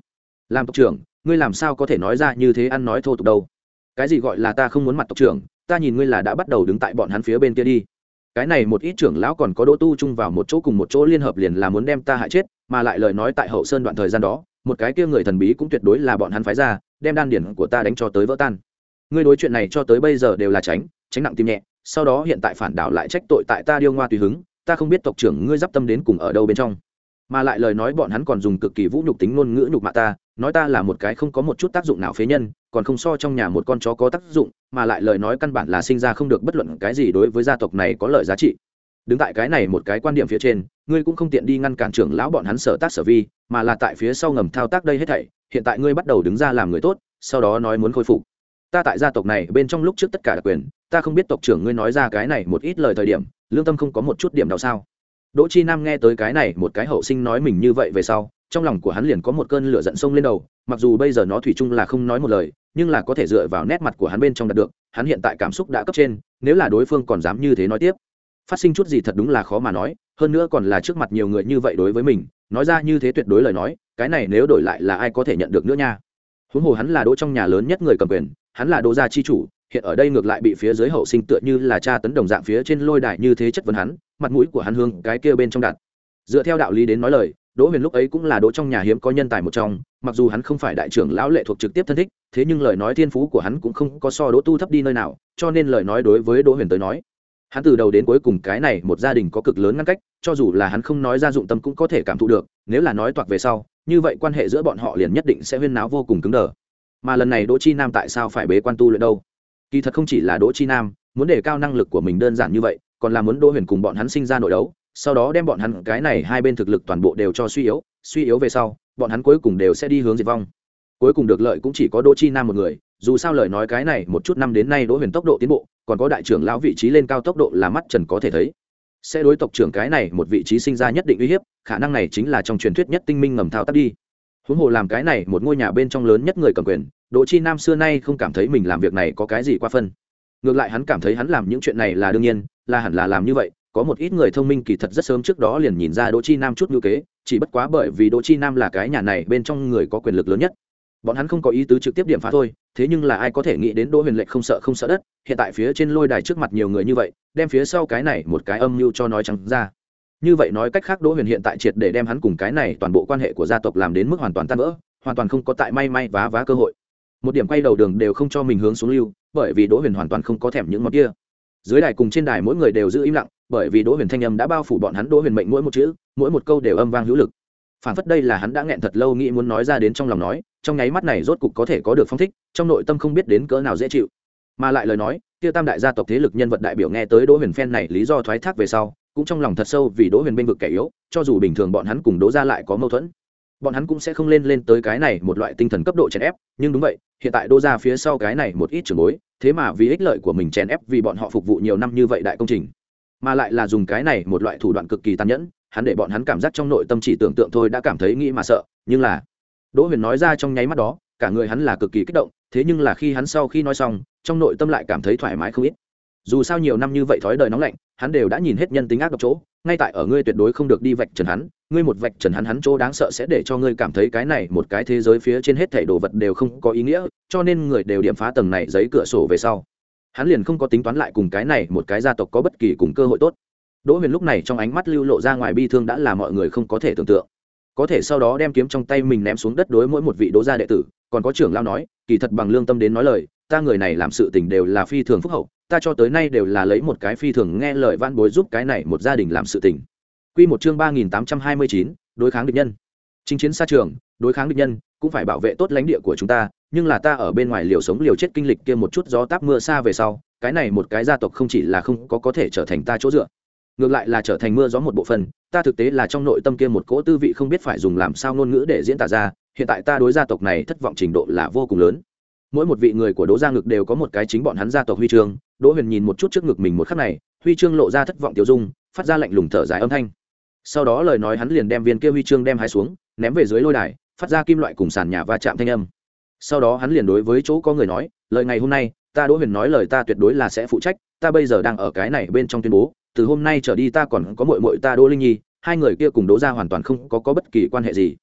làm tộc trưởng ngươi làm sao có thể nói ra như thế ăn nói thô tục đâu? Cái gì gọi là ta không muốn mặt tộc trưởng? Ta nhìn ngươi là đã bắt đầu đứng tại bọn hắn phía bên kia đi. Cái này một ít trưởng lão còn có Đỗ Tu chung vào một chỗ cùng một chỗ liên hợp liền là muốn đem ta hại chết, mà lại lời nói tại Hậu Sơn đoạn thời gian đó, một cái kia người thần bí cũng tuyệt đối là bọn hắn phái ra, đem đan điển của ta đánh cho tới vỡ tan. Ngươi đối chuyện này cho tới bây giờ đều là tránh, tránh nặng tim nhẹ, sau đó hiện tại phản đảo lại trách tội tại ta điêu ngoa tùy hứng, ta không biết tộc trưởng ngươi d tâm đến cùng ở đâu bên trong. Mà lại lời nói bọn hắn còn dùng cực kỳ vũ nhục tính ngôn ngữ nhục mạ ta, nói ta là một cái không có một chút tác dụng nào phế nhân, còn không so trong nhà một con chó có tác dụng, mà lại lời nói căn bản là sinh ra không được bất luận cái gì đối với gia tộc này có lợi giá trị. Đứng tại cái này một cái quan điểm phía trên, ngươi cũng không tiện đi ngăn cản trưởng lão bọn hắn sở tác sở vi, mà là tại phía sau ngầm thao tác đây hết thảy, hiện tại ngươi bắt đầu đứng ra làm người tốt, sau đó nói muốn khôi phục. Ta tại gia tộc này bên trong lúc trước tất cả đặc quyền, ta không biết tộc trưởng ngươi nói ra cái này một ít lời thời điểm, lương tâm không có một chút điểm nào sao? Đỗ Chi Nam nghe tới cái này một cái hậu sinh nói mình như vậy về sau, trong lòng của hắn liền có một cơn lửa giận sông lên đầu, mặc dù bây giờ nó thủy chung là không nói một lời, nhưng là có thể dựa vào nét mặt của hắn bên trong đạt được, hắn hiện tại cảm xúc đã cấp trên, nếu là đối phương còn dám như thế nói tiếp, phát sinh chút gì thật đúng là khó mà nói, hơn nữa còn là trước mặt nhiều người như vậy đối với mình, nói ra như thế tuyệt đối lời nói, cái này nếu đổi lại là ai có thể nhận được nữa nha. Huống hồ hắn là Đỗ trong nhà lớn nhất người cầm quyền, hắn là Đỗ gia chi chủ, hiện ở đây ngược lại bị phía dưới hậu sinh tựa như là cha tấn đồng dạng phía trên lôi đài như thế chất vấn hắn, mặt mũi của hắn hương cái kia bên trong đặt. Dựa theo đạo lý đến nói lời, Đỗ Huyền lúc ấy cũng là Đỗ trong nhà hiếm có nhân tài một trong, mặc dù hắn không phải đại trưởng lão lệ thuộc trực tiếp thân thích, thế nhưng lời nói thiên phú của hắn cũng không có so Đỗ Tu thấp đi nơi nào, cho nên lời nói đối với Đỗ Huyền tới nói, hắn từ đầu đến cuối cùng cái này một gia đình có cực lớn ngăn cách, cho dù là hắn không nói ra dụng tâm cũng có thể cảm thụ được, nếu là nói toạc về sau, như vậy quan hệ giữa bọn họ liền nhất định sẽ huyên náo vô cùng cứng đờ. Mà lần này Đỗ Chi Nam tại sao phải bế quan tu luyện đâu? Kỳ thật không chỉ là Đỗ Chi Nam muốn đề cao năng lực của mình đơn giản như vậy, còn là muốn Đỗ Huyền cùng bọn hắn sinh ra nội đấu, sau đó đem bọn hắn cái này hai bên thực lực toàn bộ đều cho suy yếu, suy yếu về sau, bọn hắn cuối cùng đều sẽ đi hướng diệt vong. Cuối cùng được lợi cũng chỉ có Đỗ Chi Nam một người, dù sao lời nói cái này một chút năm đến nay Đỗ Huyền tốc độ tiến bộ, còn có đại trưởng lão vị trí lên cao tốc độ là mắt trần có thể thấy. Sẽ đối tộc trưởng cái này một vị trí sinh ra nhất định uy hiếp, khả năng này chính là trong truyền thuyết nhất tinh minh ngầm thao tác đi. Huống hồ làm cái này một ngôi nhà bên trong lớn nhất người cầm quyền, Đỗ Chi Nam xưa nay không cảm thấy mình làm việc này có cái gì quá phân. Ngược lại hắn cảm thấy hắn làm những chuyện này là đương nhiên, là hẳn là làm như vậy. Có một ít người thông minh kỳ thật rất sớm trước đó liền nhìn ra Đỗ Chi Nam chút ngữ kế, chỉ bất quá bởi vì Đỗ Chi Nam là cái nhà này bên trong người có quyền lực lớn nhất, bọn hắn không có ý tứ trực tiếp điểm phá thôi. Thế nhưng là ai có thể nghĩ đến Đỗ Huyền Lệnh không sợ không sợ đất, hiện tại phía trên lôi đài trước mặt nhiều người như vậy, đem phía sau cái này một cái âm mưu cho nói trắng ra. Như vậy nói cách khác, Đỗ Huyền hiện tại triệt để đem hắn cùng cái này toàn bộ quan hệ của gia tộc làm đến mức hoàn toàn tan vỡ, hoàn toàn không có tại may may vá vá cơ hội, một điểm quay đầu đường đều không cho mình hướng xuống lưu, bởi vì Đỗ Huyền hoàn toàn không có thèm những món kia. Dưới đài cùng trên đài mỗi người đều giữ im lặng, bởi vì Đỗ Huyền thanh âm đã bao phủ bọn hắn. Đỗ Huyền mệnh mỗi một chữ, mỗi một câu đều âm vang hữu lực, phản phất đây là hắn đã nghẹn thật lâu nghĩ muốn nói ra đến trong lòng nói, trong nháy mắt này rốt cục có thể có được phong thích, trong nội tâm không biết đến cỡ nào dễ chịu. Mà lại lời nói, kia tam đại gia tộc thế lực nhân vật đại biểu nghe tới Đỗ Huyền phen này lý do thoái thác về sau, cũng trong lòng thật sâu vì Đỗ Huyền bên vực kẻ yếu, cho dù bình thường bọn hắn cùng Đỗ gia lại có mâu thuẫn, bọn hắn cũng sẽ không lên lên tới cái này một loại tinh thần cấp độ chèn ép, nhưng đúng vậy, hiện tại Đỗ gia phía sau cái này một ít trưởng bối, thế mà vì ích lợi của mình chèn ép vì bọn họ phục vụ nhiều năm như vậy đại công trình, mà lại là dùng cái này một loại thủ đoạn cực kỳ tàn nhẫn, hắn để bọn hắn cảm giác trong nội tâm chỉ tưởng tượng thôi đã cảm thấy nghĩ mà sợ. Nhưng là Đỗ Huyền nói ra trong nháy mắt đó, cả người hắn là cực kỳ kích động, thế nhưng là khi hắn sau khi nói xong, trong nội tâm lại cảm thấy thoải mái không ít. Dù sao nhiều năm như vậy thói đời nóng lạnh, hắn đều đã nhìn hết nhân tính ác độc chỗ, ngay tại ở ngươi tuyệt đối không được đi vạch trần hắn, ngươi một vạch trần hắn hắn chỗ đáng sợ sẽ để cho ngươi cảm thấy cái này một cái thế giới phía trên hết thảy đồ vật đều không có ý nghĩa, cho nên người đều điểm phá tầng này giấy cửa sổ về sau, hắn liền không có tính toán lại cùng cái này một cái gia tộc có bất kỳ cùng cơ hội tốt. Đỗ Huyền lúc này trong ánh mắt lưu lộ ra ngoài bi thương đã là mọi người không có thể tưởng tượng. Có thể sau đó đem kiếm trong tay mình ném xuống đất đối mỗi một vị Đỗ gia đệ tử, còn có trưởng lão nói, kỳ thật bằng lương tâm đến nói lời, ta người này làm sự tình đều là phi thường phúc hậu, ta cho tới nay đều là lấy một cái phi thường nghe lời van bối giúp cái này một gia đình làm sự tình. Quy một chương ba nghìn tám trăm hai mươi chín, đối kháng địch nhân. Chinh chiến xa trường, đối kháng địch nhân, cũng phải bảo vệ tốt lãnh địa của chúng ta, nhưng là ta ở bên ngoài liều sống liều chết kinh lịch kia một chút gió táp mưa xa về sau, cái này một cái gia tộc không chỉ là không có có thể trở thành ta chỗ dựa, ngược lại là trở thành mưa gió một bộ phận. Ta thực tế là trong nội tâm kia một cỗ tư vị không biết phải dùng làm sao ngôn ngữ để diễn tả ra, hiện tại ta đối gia tộc này thất vọng trình độ là vô cùng lớn. Mỗi một vị người của Đỗ gia ngực đều có một cái chính bọn hắn gia tộc huy chương. Đỗ Huyền nhìn một chút trước ngực mình một khắc này, huy chương lộ ra thất vọng tiêu dung, phát ra lạnh lùng thở dài âm thanh. Sau đó lời nói hắn liền đem viên kia huy chương đem hái xuống, ném về dưới lôi đài, phát ra kim loại cùng sàn nhà va chạm thanh âm. Sau đó hắn liền đối với chỗ có người nói, lời ngày hôm nay, ta Đỗ Huyền nói lời ta tuyệt đối là sẽ phụ trách, ta bây giờ đang ở cái này bên trong tuyên bố, từ hôm nay trở đi ta còn có muội muội ta Đỗ Linh Nhi, hai người kia cùng Đỗ gia hoàn toàn không có có bất kỳ quan hệ gì.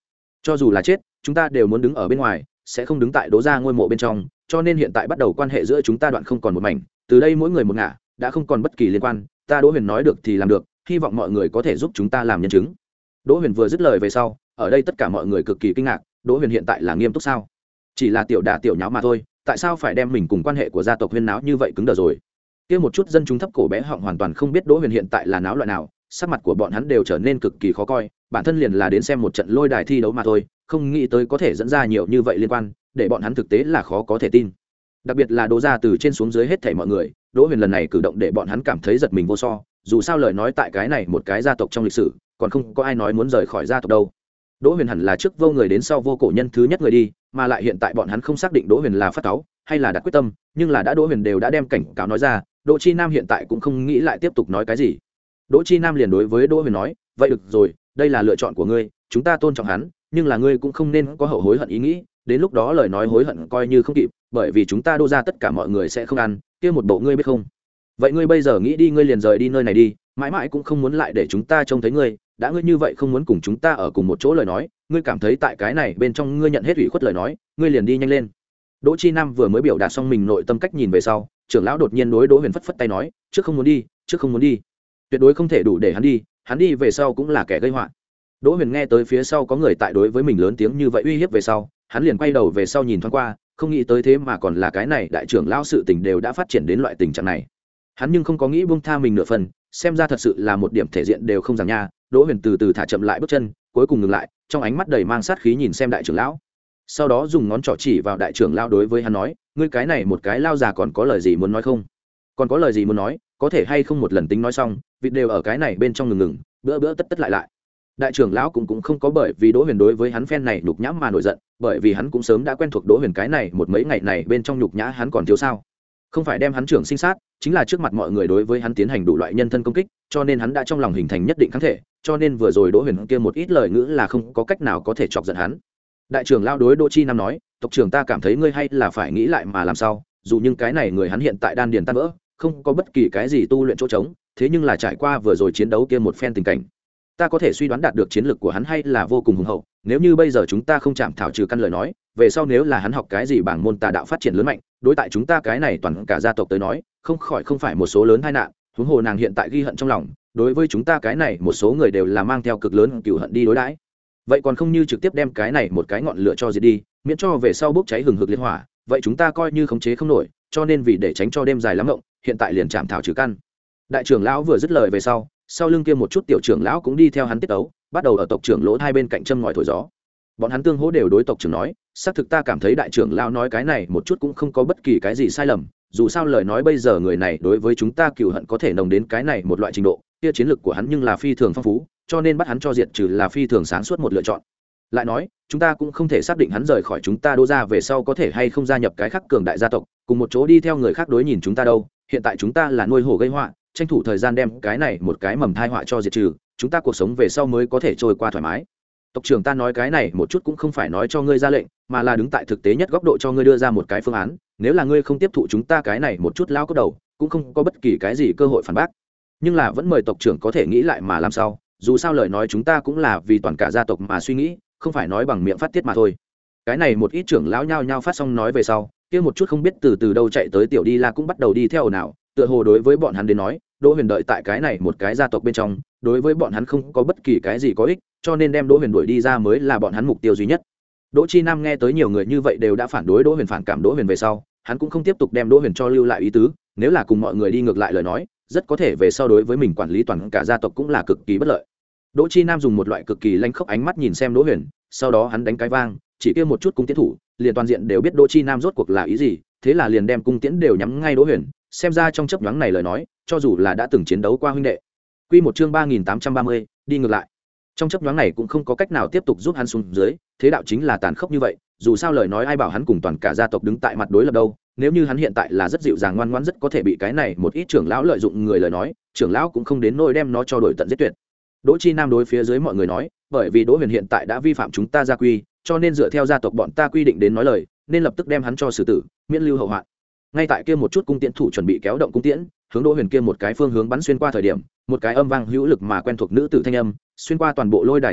cho dù là chết chúng ta đều muốn đứng ở bên ngoài, sẽ không đứng tại Đỗ gia ngôi mộ bên trong, cho nên hiện tại bắt đầu quan hệ giữa chúng ta đoạn không còn một mảnh, từ đây mỗi người một ngả, đã không còn bất kỳ liên quan. Ta Đỗ Huyền nói được thì làm được, hy vọng mọi người có thể giúp chúng ta làm nhân chứng. Đỗ Huyền vừa dứt lời về sau, ở đây tất cả mọi người cực kỳ kinh ngạc. Đỗ Huyền hiện tại là nghiêm túc sao? Chỉ là tiểu đả tiểu nháo mà thôi, tại sao phải đem mình cùng quan hệ của gia tộc huyên náo như vậy cứng đờ rồi? Kia một chút dân chúng thấp cổ bé họng hoàn toàn không biết Đỗ Huyền hiện tại là náo loại nào, sắc mặt của bọn hắn đều trở nên cực kỳ khó coi, bản thân liền là đến xem một trận lôi đài thi đấu mà thôi, không nghĩ tới có thể dẫn ra nhiều như vậy liên quan, để bọn hắn thực tế là khó có thể tin. Đặc biệt là Đỗ gia từ trên xuống dưới hết thảy mọi người, Đỗ Huyền lần này cử động để bọn hắn cảm thấy giật mình vô so, dù sao lời nói tại cái này một cái gia tộc trong lịch sử, còn không có ai nói muốn rời khỏi gia tộc đâu. Đỗ Huyền hẳn là trước vô người đến sau vô cổ nhân thứ nhất người đi, mà lại hiện tại bọn hắn không xác định Đỗ Huyền là phát cáu hay là đặt quyết tâm, nhưng là đã Đỗ Huyền đều đã đem cảnh cáo nói ra, Đỗ Chi Nam hiện tại cũng không nghĩ lại tiếp tục nói cái gì. Đỗ Chi Nam liền đối với Đỗ Huyền nói, vậy được rồi, đây là lựa chọn của ngươi, chúng ta tôn trọng hắn, nhưng là ngươi cũng không nên có hậu hối hận ý nghĩ, đến lúc đó lời nói hối hận coi như không kịp, bởi vì chúng ta Đỗ gia tất cả mọi người sẽ không ăn, kia một bộ ngươi biết không? Vậy ngươi bây giờ nghĩ đi ngươi liền rời đi nơi này đi, mãi mãi cũng không muốn lại để chúng ta trông thấy ngươi, đã ngươi như vậy không muốn cùng chúng ta ở cùng một chỗ lời nói, ngươi cảm thấy tại cái này bên trong ngươi nhận hết ủy khuất lời nói, ngươi liền đi nhanh lên. Đỗ Chi Nam vừa mới biểu đạt xong mình nội tâm cách nhìn về sau, trưởng lão đột nhiên đối Đỗ Huyền phất phất tay nói, trước không muốn đi, trước không muốn đi, tuyệt đối không thể đủ để hắn đi, hắn đi về sau cũng là kẻ gây họa. Đỗ Huyền nghe tới phía sau có người tại đối với mình lớn tiếng như vậy uy hiếp về sau, hắn liền quay đầu về sau nhìn thoáng qua, không nghĩ tới thế mà còn là cái này đại trưởng lão sự tình đều đã phát triển đến loại tình trạng này. Hắn nhưng không có nghĩ buông tha mình nửa phần, xem ra thật sự là một điểm thể diện đều không giảm nha. Đỗ Huyền từ từ thả chậm lại bước chân, cuối cùng ngừng lại, trong ánh mắt đầy mang sát khí nhìn xem đại trưởng lão. Sau đó dùng ngón trỏ chỉ vào đại trưởng lão đối với hắn nói, ngươi cái này một cái lao già còn có lời gì muốn nói không? Còn có lời gì muốn nói, có thể hay không một lần tính nói xong, vịt đều ở cái này bên trong ngừng ngừng, bữa bữa tất tất lại lại. Đại trưởng lão cũng cũng không có bởi vì Đỗ Huyền đối với hắn phen này nhục nhã mà nổi giận, bởi vì hắn cũng sớm đã quen thuộc Đỗ Huyền cái này một mấy ngày này bên trong nhục nhã hắn còn thiếu sao? Không phải đem hắn trưởng sinh sát, chính là trước mặt mọi người đối với hắn tiến hành đủ loại nhân thân công kích, cho nên hắn đã trong lòng hình thành nhất định kháng thể, cho nên vừa rồi Đỗ Huyền kia một ít lời ngữ là không có cách nào có thể chọc giận hắn. Đại trưởng lão đối Đỗ Chi Nam nói, tộc trưởng ta cảm thấy ngươi hay là phải nghĩ lại mà làm sao, dù nhưng cái này người hắn hiện tại đan điền tan vỡ, không có bất kỳ cái gì tu luyện chỗ trống, thế nhưng là trải qua vừa rồi chiến đấu kia một phen tình cảnh, ta có thể suy đoán đạt được chiến lược của hắn hay là vô cùng hùng hậu. Nếu như bây giờ chúng ta không chạm thảo trừ căn lời nói, về sau nếu là hắn học cái gì bảng môn tà đạo phát triển lớn mạnh, đối tại chúng ta cái này toàn cả gia tộc tới nói, không khỏi không phải một số lớn tai nạn. Huống hồ nàng hiện tại ghi hận trong lòng, đối với chúng ta cái này một số người đều là mang theo cực lớn cừu hận đi đối đãi. Vậy còn không như trực tiếp đem cái này một cái ngọn lửa cho diệt đi, miễn cho về sau bốc cháy hừng hực liệt hỏa, vậy chúng ta coi như khống chế không nổi, cho nên vì để tránh cho đêm dài lắm ngộng, hiện tại liền chạm thảo trừ căn. Đại trưởng lão vừa dứt lời về sau, sau lưng kia một chút tiểu trưởng lão cũng đi theo hắn tiết tấu, bắt đầu ở tộc trưởng lỗ hai bên cạnh châm ngòi thổi gió. Bọn hắn tương hỗ đều đối tộc trưởng nói, xác thực ta cảm thấy đại trưởng lão nói cái này một chút cũng không có bất kỳ cái gì sai lầm, dù sao lời nói bây giờ người này đối với chúng ta cừu hận có thể nồng đến cái này một loại trình độ, kia chiến lược của hắn nhưng là phi thường phong phú, cho nên bắt hắn cho diệt trừ là phi thường sáng suốt một lựa chọn. Lại nói, chúng ta cũng không thể xác định hắn rời khỏi chúng ta Đỗ gia về sau có thể hay không gia nhập cái khác cường đại gia tộc, cùng một chỗ đi theo người khác đối nhìn chúng ta đâu. Hiện tại chúng ta là nuôi hổ gây họa, tranh thủ thời gian đem cái này một cái mầm thai họa cho diệt trừ, chúng ta cuộc sống về sau mới có thể trôi qua thoải mái. Tộc trưởng ta nói cái này một chút cũng không phải nói cho ngươi ra lệnh, mà là đứng tại thực tế nhất góc độ cho ngươi đưa ra một cái phương án, nếu là ngươi không tiếp thụ chúng ta cái này một chút lao cốt đầu, cũng không có bất kỳ cái gì cơ hội phản bác. Nhưng là vẫn mời tộc trưởng có thể nghĩ lại mà làm sao, dù sao lời nói chúng ta cũng là vì toàn cả gia tộc mà suy nghĩ, không phải nói bằng miệng phát tiết mà thôi. Cái này một ít trưởng lão nhao nhao phát xong nói về sau, kia một chút không biết từ từ đâu chạy tới tiểu đi la cũng bắt đầu đi theo nào, tựa hồ đối với bọn hắn đến nói, Đỗ Huyền đợi tại cái này một cái gia tộc bên trong, đối với bọn hắn không có bất kỳ cái gì có ích, cho nên đem Đỗ Huyền đuổi đi ra mới là bọn hắn mục tiêu duy nhất. Đỗ Chi Nam nghe tới nhiều người như vậy đều đã phản đối Đỗ Huyền, phản cảm Đỗ Huyền về sau, hắn cũng không tiếp tục đem Đỗ Huyền cho lưu lại ý tứ, nếu là cùng mọi người đi ngược lại lời nói, rất có thể về sau đối với mình quản lý toàn cả gia tộc cũng là cực kỳ bất lợi. Đỗ Chi Nam dùng một loại cực kỳ lanh khốc ánh mắt nhìn xem Đỗ Huyền, sau đó hắn đánh cái vang, chỉ kia một chút cung tiến thủ, liền toàn diện đều biết Đỗ Chi Nam rốt cuộc là ý gì, thế là liền đem cung tiễn đều nhắm ngay Đỗ Huyền, xem ra trong chớp nhoáng này lời nói, cho dù là đã từng chiến đấu qua huynh đệ. Quy một chương ba nghìn tám trăm ba mươi, đi ngược lại. Trong chớp nhoáng này cũng không có cách nào tiếp tục giúp hắn xuống dưới, thế đạo chính là tàn khốc như vậy, dù sao lời nói ai bảo hắn cùng toàn cả gia tộc đứng tại mặt đối lập đâu, nếu như hắn hiện tại là rất dịu dàng ngoan ngoãn rất có thể bị cái này một ít trưởng lão lợi dụng người lời nói, trưởng lão cũng không đến nỗi đem nó cho đổi tận giết tuyệt. Đỗ Chi Nam đối phía dưới mọi người nói, bởi vì Đỗ Huyền hiện tại đã vi phạm chúng ta gia quy, cho nên dựa theo gia tộc bọn ta quy định đến nói lời, nên lập tức đem hắn cho xử tử, miễn lưu hậu hoạn. Ngay tại kia một chút cung tiễn thủ chuẩn bị kéo động cung tiễn, hướng Đỗ Huyền kia một cái phương hướng bắn xuyên qua thời điểm, một cái âm vang hữu lực mà quen thuộc nữ tử thanh âm, xuyên qua toàn bộ lôi đài thi đấu,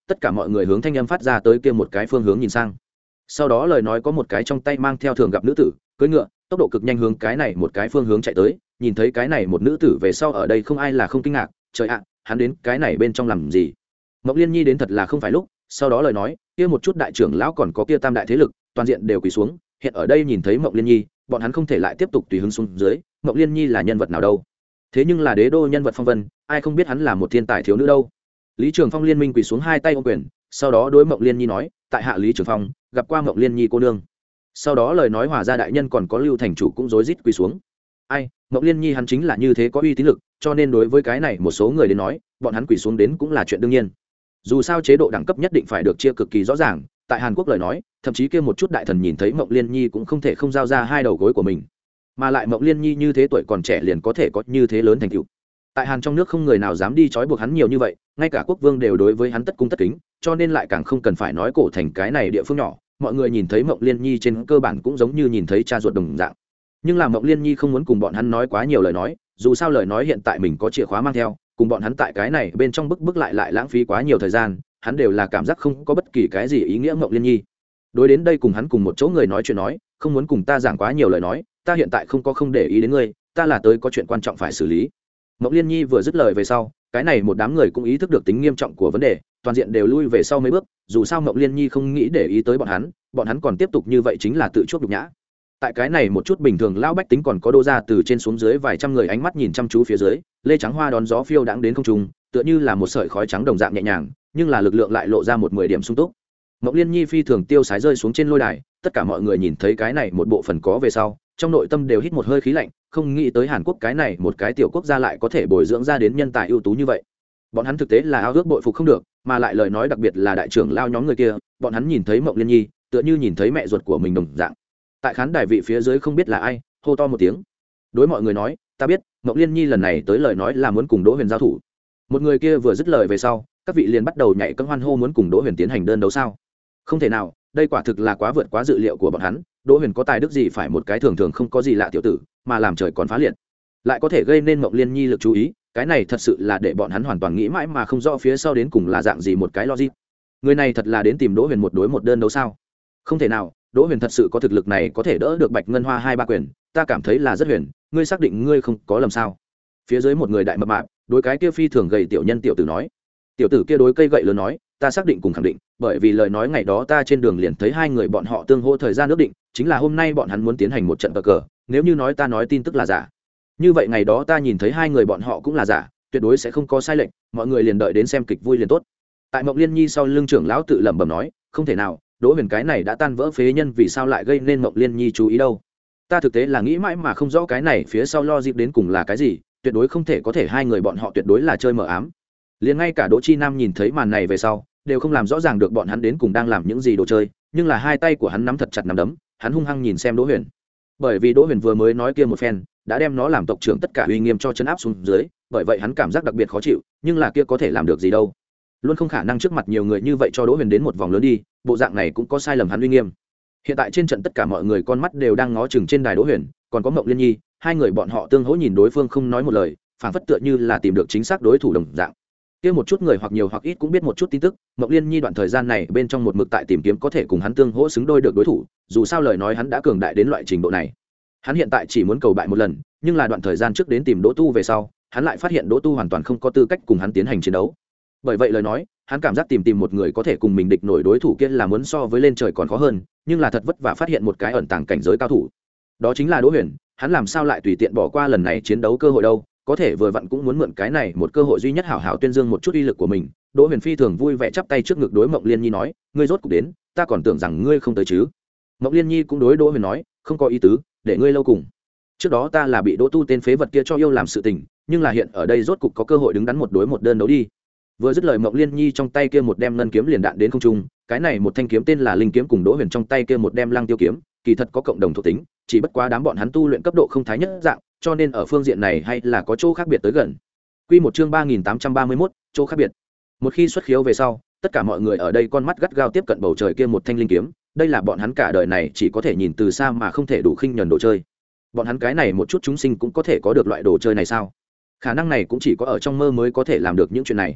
tất cả mọi người hướng thanh âm phát ra tới kia một cái phương hướng nhìn sang. Sau đó lời nói có một cái trong tay mang theo thường gặp nữ tử cưỡi ngựa, tốc độ cực nhanh hướng cái này một cái phương hướng chạy tới. Nhìn thấy cái này một nữ tử về sau ở đây không ai là không kinh ngạc, trời ạ, hắn đến cái này bên trong làm gì? Mộng Liên Nhi đến thật là không phải lúc. Sau đó lời nói kia một chút đại trưởng lão còn có kia tam đại thế lực toàn diện đều quỳ xuống. Hiện ở đây nhìn thấy Mộng Liên Nhi, bọn hắn không thể lại tiếp tục tùy hứng xuống dưới. Mộng Liên Nhi là nhân vật nào đâu? Thế nhưng là đế đô nhân vật phong vân, ai không biết hắn là một thiên tài thiếu nữ đâu? Lý Trường Phong liên minh quỳ xuống hai tay ôm quyền, sau đó đối Mộng Liên Nhi nói, tại hạ Lý Trường Phong gặp qua Mộng Liên Nhi cô nương. Sau đó lời nói hòa ra đại nhân còn có Lưu thành chủ cũng rối rít quỳ xuống. Ai, Mộng Liên Nhi hắn chính là như thế có uy tín lực, cho nên đối với cái này một số người đến nói, bọn hắn quỳ xuống đến cũng là chuyện đương nhiên. Dù sao chế độ đẳng cấp nhất định phải được chia cực kỳ rõ ràng, tại Hàn Quốc lời nói, thậm chí kia một chút đại thần nhìn thấy Mộng Liên Nhi cũng không thể không giao ra hai đầu gối của mình. Mà lại Mộng Liên Nhi như thế tuổi còn trẻ liền có thể có như thế lớn thành tựu. Tại Hàn trong nước không người nào dám đi trói buộc hắn nhiều như vậy, ngay cả quốc vương đều đối với hắn tất cung tất kính, cho nên lại càng không cần phải nói cổ thành cái này địa phương nhỏ, mọi người nhìn thấy Mộng Liên Nhi trên cơ bản cũng giống như nhìn thấy cha ruột đồng dạng. Nhưng là Mộng Liên Nhi không muốn cùng bọn hắn nói quá nhiều lời nói, dù sao lời nói hiện tại mình có chìa khóa mang theo, cùng bọn hắn tại cái này bên trong bức bức lại lại lãng phí quá nhiều thời gian, hắn đều là cảm giác không có bất kỳ cái gì ý nghĩa Mộng Liên Nhi. Đối đến đây cùng hắn cùng một chỗ người nói chuyện nói, không muốn cùng ta giảng quá nhiều lời nói, ta hiện tại không có không để ý đến ngươi, ta là tới có chuyện quan trọng phải xử lý. Mộng Liên Nhi vừa dứt lời về sau, cái này một đám người cũng ý thức được tính nghiêm trọng của vấn đề, toàn diện đều lui về sau mấy bước, dù sao Mộng Liên Nhi không nghĩ để ý tới bọn hắn, bọn hắn còn tiếp tục như vậy chính là tự chuốc nhục nhã. Tại cái này một chút bình thường lão bách tính còn có đô ra từ trên xuống dưới vài trăm người ánh mắt nhìn chăm chú phía dưới, lê trắng hoa đón gió phiêu đãng đến không trung, tựa như là một sợi khói trắng đồng dạng nhẹ nhàng, nhưng là lực lượng lại lộ ra một mười điểm sung túc. Mộng Liên Nhi phi thường tiêu sái rơi xuống trên lôi đài, tất cả mọi người nhìn thấy cái này một bộ phần có về sau, trong nội tâm đều hít một hơi khí lạnh, không nghĩ tới Hàn Quốc cái này một cái tiểu quốc gia lại có thể bồi dưỡng ra đến nhân tài ưu tú như vậy. Bọn hắn thực tế là ao ước bội phục không được, mà lại lời nói đặc biệt là đại trưởng lao nhóm người kia, bọn hắn nhìn thấy Mộng Liên Nhi, tựa như nhìn thấy mẹ ruột của mình đồng dạng. Tại khán đài vị phía dưới không biết là ai, hô to một tiếng. Đối mọi người nói, ta biết, Mộng Liên Nhi lần này tới lời nói là muốn cùng Đỗ Huyền giao thủ. Một người kia vừa dứt lời về sau, các vị liền bắt đầu nhảy cẫng hoan hô muốn cùng Đỗ Huyền tiến hành đơn đấu sao? Không thể nào, đây quả thực là quá vượt quá dự liệu của bọn hắn. Đỗ Huyền có tài đức gì phải một cái thường thường không có gì lạ tiểu tử, mà làm trời còn phá liệt, lại có thể gây nên Mộng Liên Nhi lực chú ý, cái này thật sự là để bọn hắn hoàn toàn nghĩ mãi mà không rõ phía sau đến cùng là dạng gì một cái logic. Người này thật là đến tìm Đỗ Huyền một đối một đơn đấu sao? Không thể nào, Đỗ Huyền thật sự có thực lực này có thể đỡ được Bạch Ngân Hoa hai ba quyền, ta cảm thấy là rất huyền, ngươi xác định ngươi không có lầm sao? Phía dưới một người đại mập mạp, đối cái kia phi thường gầy tiểu nhân tiểu tử nói. Tiểu tử kia đối cây gậy lớn nói, ta xác định cùng khẳng định, bởi vì lời nói ngày đó ta trên đường liền thấy hai người bọn họ tương hô thời gian ước định, chính là hôm nay bọn hắn muốn tiến hành một trận cờ cờ, nếu như nói ta nói tin tức là giả, như vậy ngày đó ta nhìn thấy hai người bọn họ cũng là giả, tuyệt đối sẽ không có sai lệch, mọi người liền đợi đến xem kịch vui liền tốt. Tại Mộng Liên Nhi sau lưng trưởng lão tự lẩm bẩm nói, không thể nào, Đỗ Huyền cái này đã tan vỡ phế nhân vì sao lại gây nên Mộng Liên Nhi chú ý đâu? Ta thực tế là nghĩ mãi mà không rõ cái này phía sau lo dịp đến cùng là cái gì, tuyệt đối không thể có thể hai người bọn họ tuyệt đối là chơi mờ ám. Liền ngay cả Đỗ Chi Nam nhìn thấy màn này về sau, đều không làm rõ ràng được bọn hắn đến cùng đang làm những gì đồ chơi, nhưng là hai tay của hắn nắm thật chặt nắm đấm, hắn hung hăng nhìn xem Đỗ Huyền. Bởi vì Đỗ Huyền vừa mới nói kia một phen, đã đem nó làm tộc trưởng tất cả uy nghiêm cho chấn áp xuống dưới, bởi vậy hắn cảm giác đặc biệt khó chịu, nhưng là kia có thể làm được gì đâu? Luôn không khả năng trước mặt nhiều người như vậy cho Đỗ Huyền đến một vòng lớn đi, bộ dạng này cũng có sai lầm hắn uy nghiêm. Hiện tại trên trận tất cả mọi người con mắt đều đang ngó chừng trên đài Đỗ Huyền, còn có Mộng Liên Nhi, hai người bọn họ tương hỗ nhìn đối phương không nói một lời, phảng phất tựa như là tìm được chính xác đối thủ đồng dạng. Kia một chút người hoặc nhiều hoặc ít cũng biết một chút tin tức, Mộng Liên Nhi đoạn thời gian này bên trong một mực tại tìm kiếm có thể cùng hắn tương hỗ xứng đôi được đối thủ, dù sao lời nói hắn đã cường đại đến loại trình độ này. Hắn hiện tại chỉ muốn cầu bại một lần, nhưng là đoạn thời gian trước đến tìm Đỗ Tu về sau, hắn lại phát hiện Đỗ Tu hoàn toàn không có tư cách cùng hắn tiến hành chiến đấu. Bởi vậy lời nói, hắn cảm giác tìm tìm một người có thể cùng mình địch nổi đối thủ kia là muốn so với lên trời còn khó hơn, nhưng là thật vất vả phát hiện một cái ẩn tàng cảnh giới cao thủ. Đó chính là Đỗ Huyền, hắn làm sao lại tùy tiện bỏ qua lần này chiến đấu cơ hội đâu, có thể vừa vặn cũng muốn mượn cái này một cơ hội duy nhất hảo hảo tuyên dương một chút uy lực của mình. Đỗ Huyền phi thường vui vẻ chắp tay trước ngực đối Mộng Liên Nhi nói, ngươi rốt cục đến, ta còn tưởng rằng ngươi không tới chứ. Mộng Liên Nhi cũng đối Đỗ Huyền nói, không có ý tứ, để ngươi lâu cùng. Trước đó ta là bị Đỗ Tu tên phế vật kia cho yêu làm sự tình, nhưng là hiện ở đây rốt cục có cơ hội đứng đắn một đối một đơn đấu đi. Vừa dứt lời Mộng Liên Nhi trong tay kia một đem ngân kiếm liền đạn đến không trung, cái này một thanh kiếm tên là Linh kiếm cùng Đỗ Huyền trong tay kia một đem Lăng Tiêu kiếm, kỳ thật có cộng đồng thuộc tính, chỉ bất quá đám bọn hắn tu luyện cấp độ không thái nhất dạng, cho nên ở phương diện này hay là có chỗ khác biệt tới gần. Quy một chương ba nghìn tám trăm ba mươi mốt, chỗ khác biệt. Một khi xuất khiếu về sau, tất cả mọi người ở đây con mắt gắt gao tiếp cận bầu trời kia một thanh linh kiếm, đây là bọn hắn cả đời này chỉ có thể nhìn từ xa mà không thể đủ khinh nhẫn đồ chơi. Bọn hắn cái này một chút chúng sinh cũng có thể có được loại đồ chơi này sao? Khả năng này cũng chỉ có ở trong mơ mới có thể làm được những chuyện này.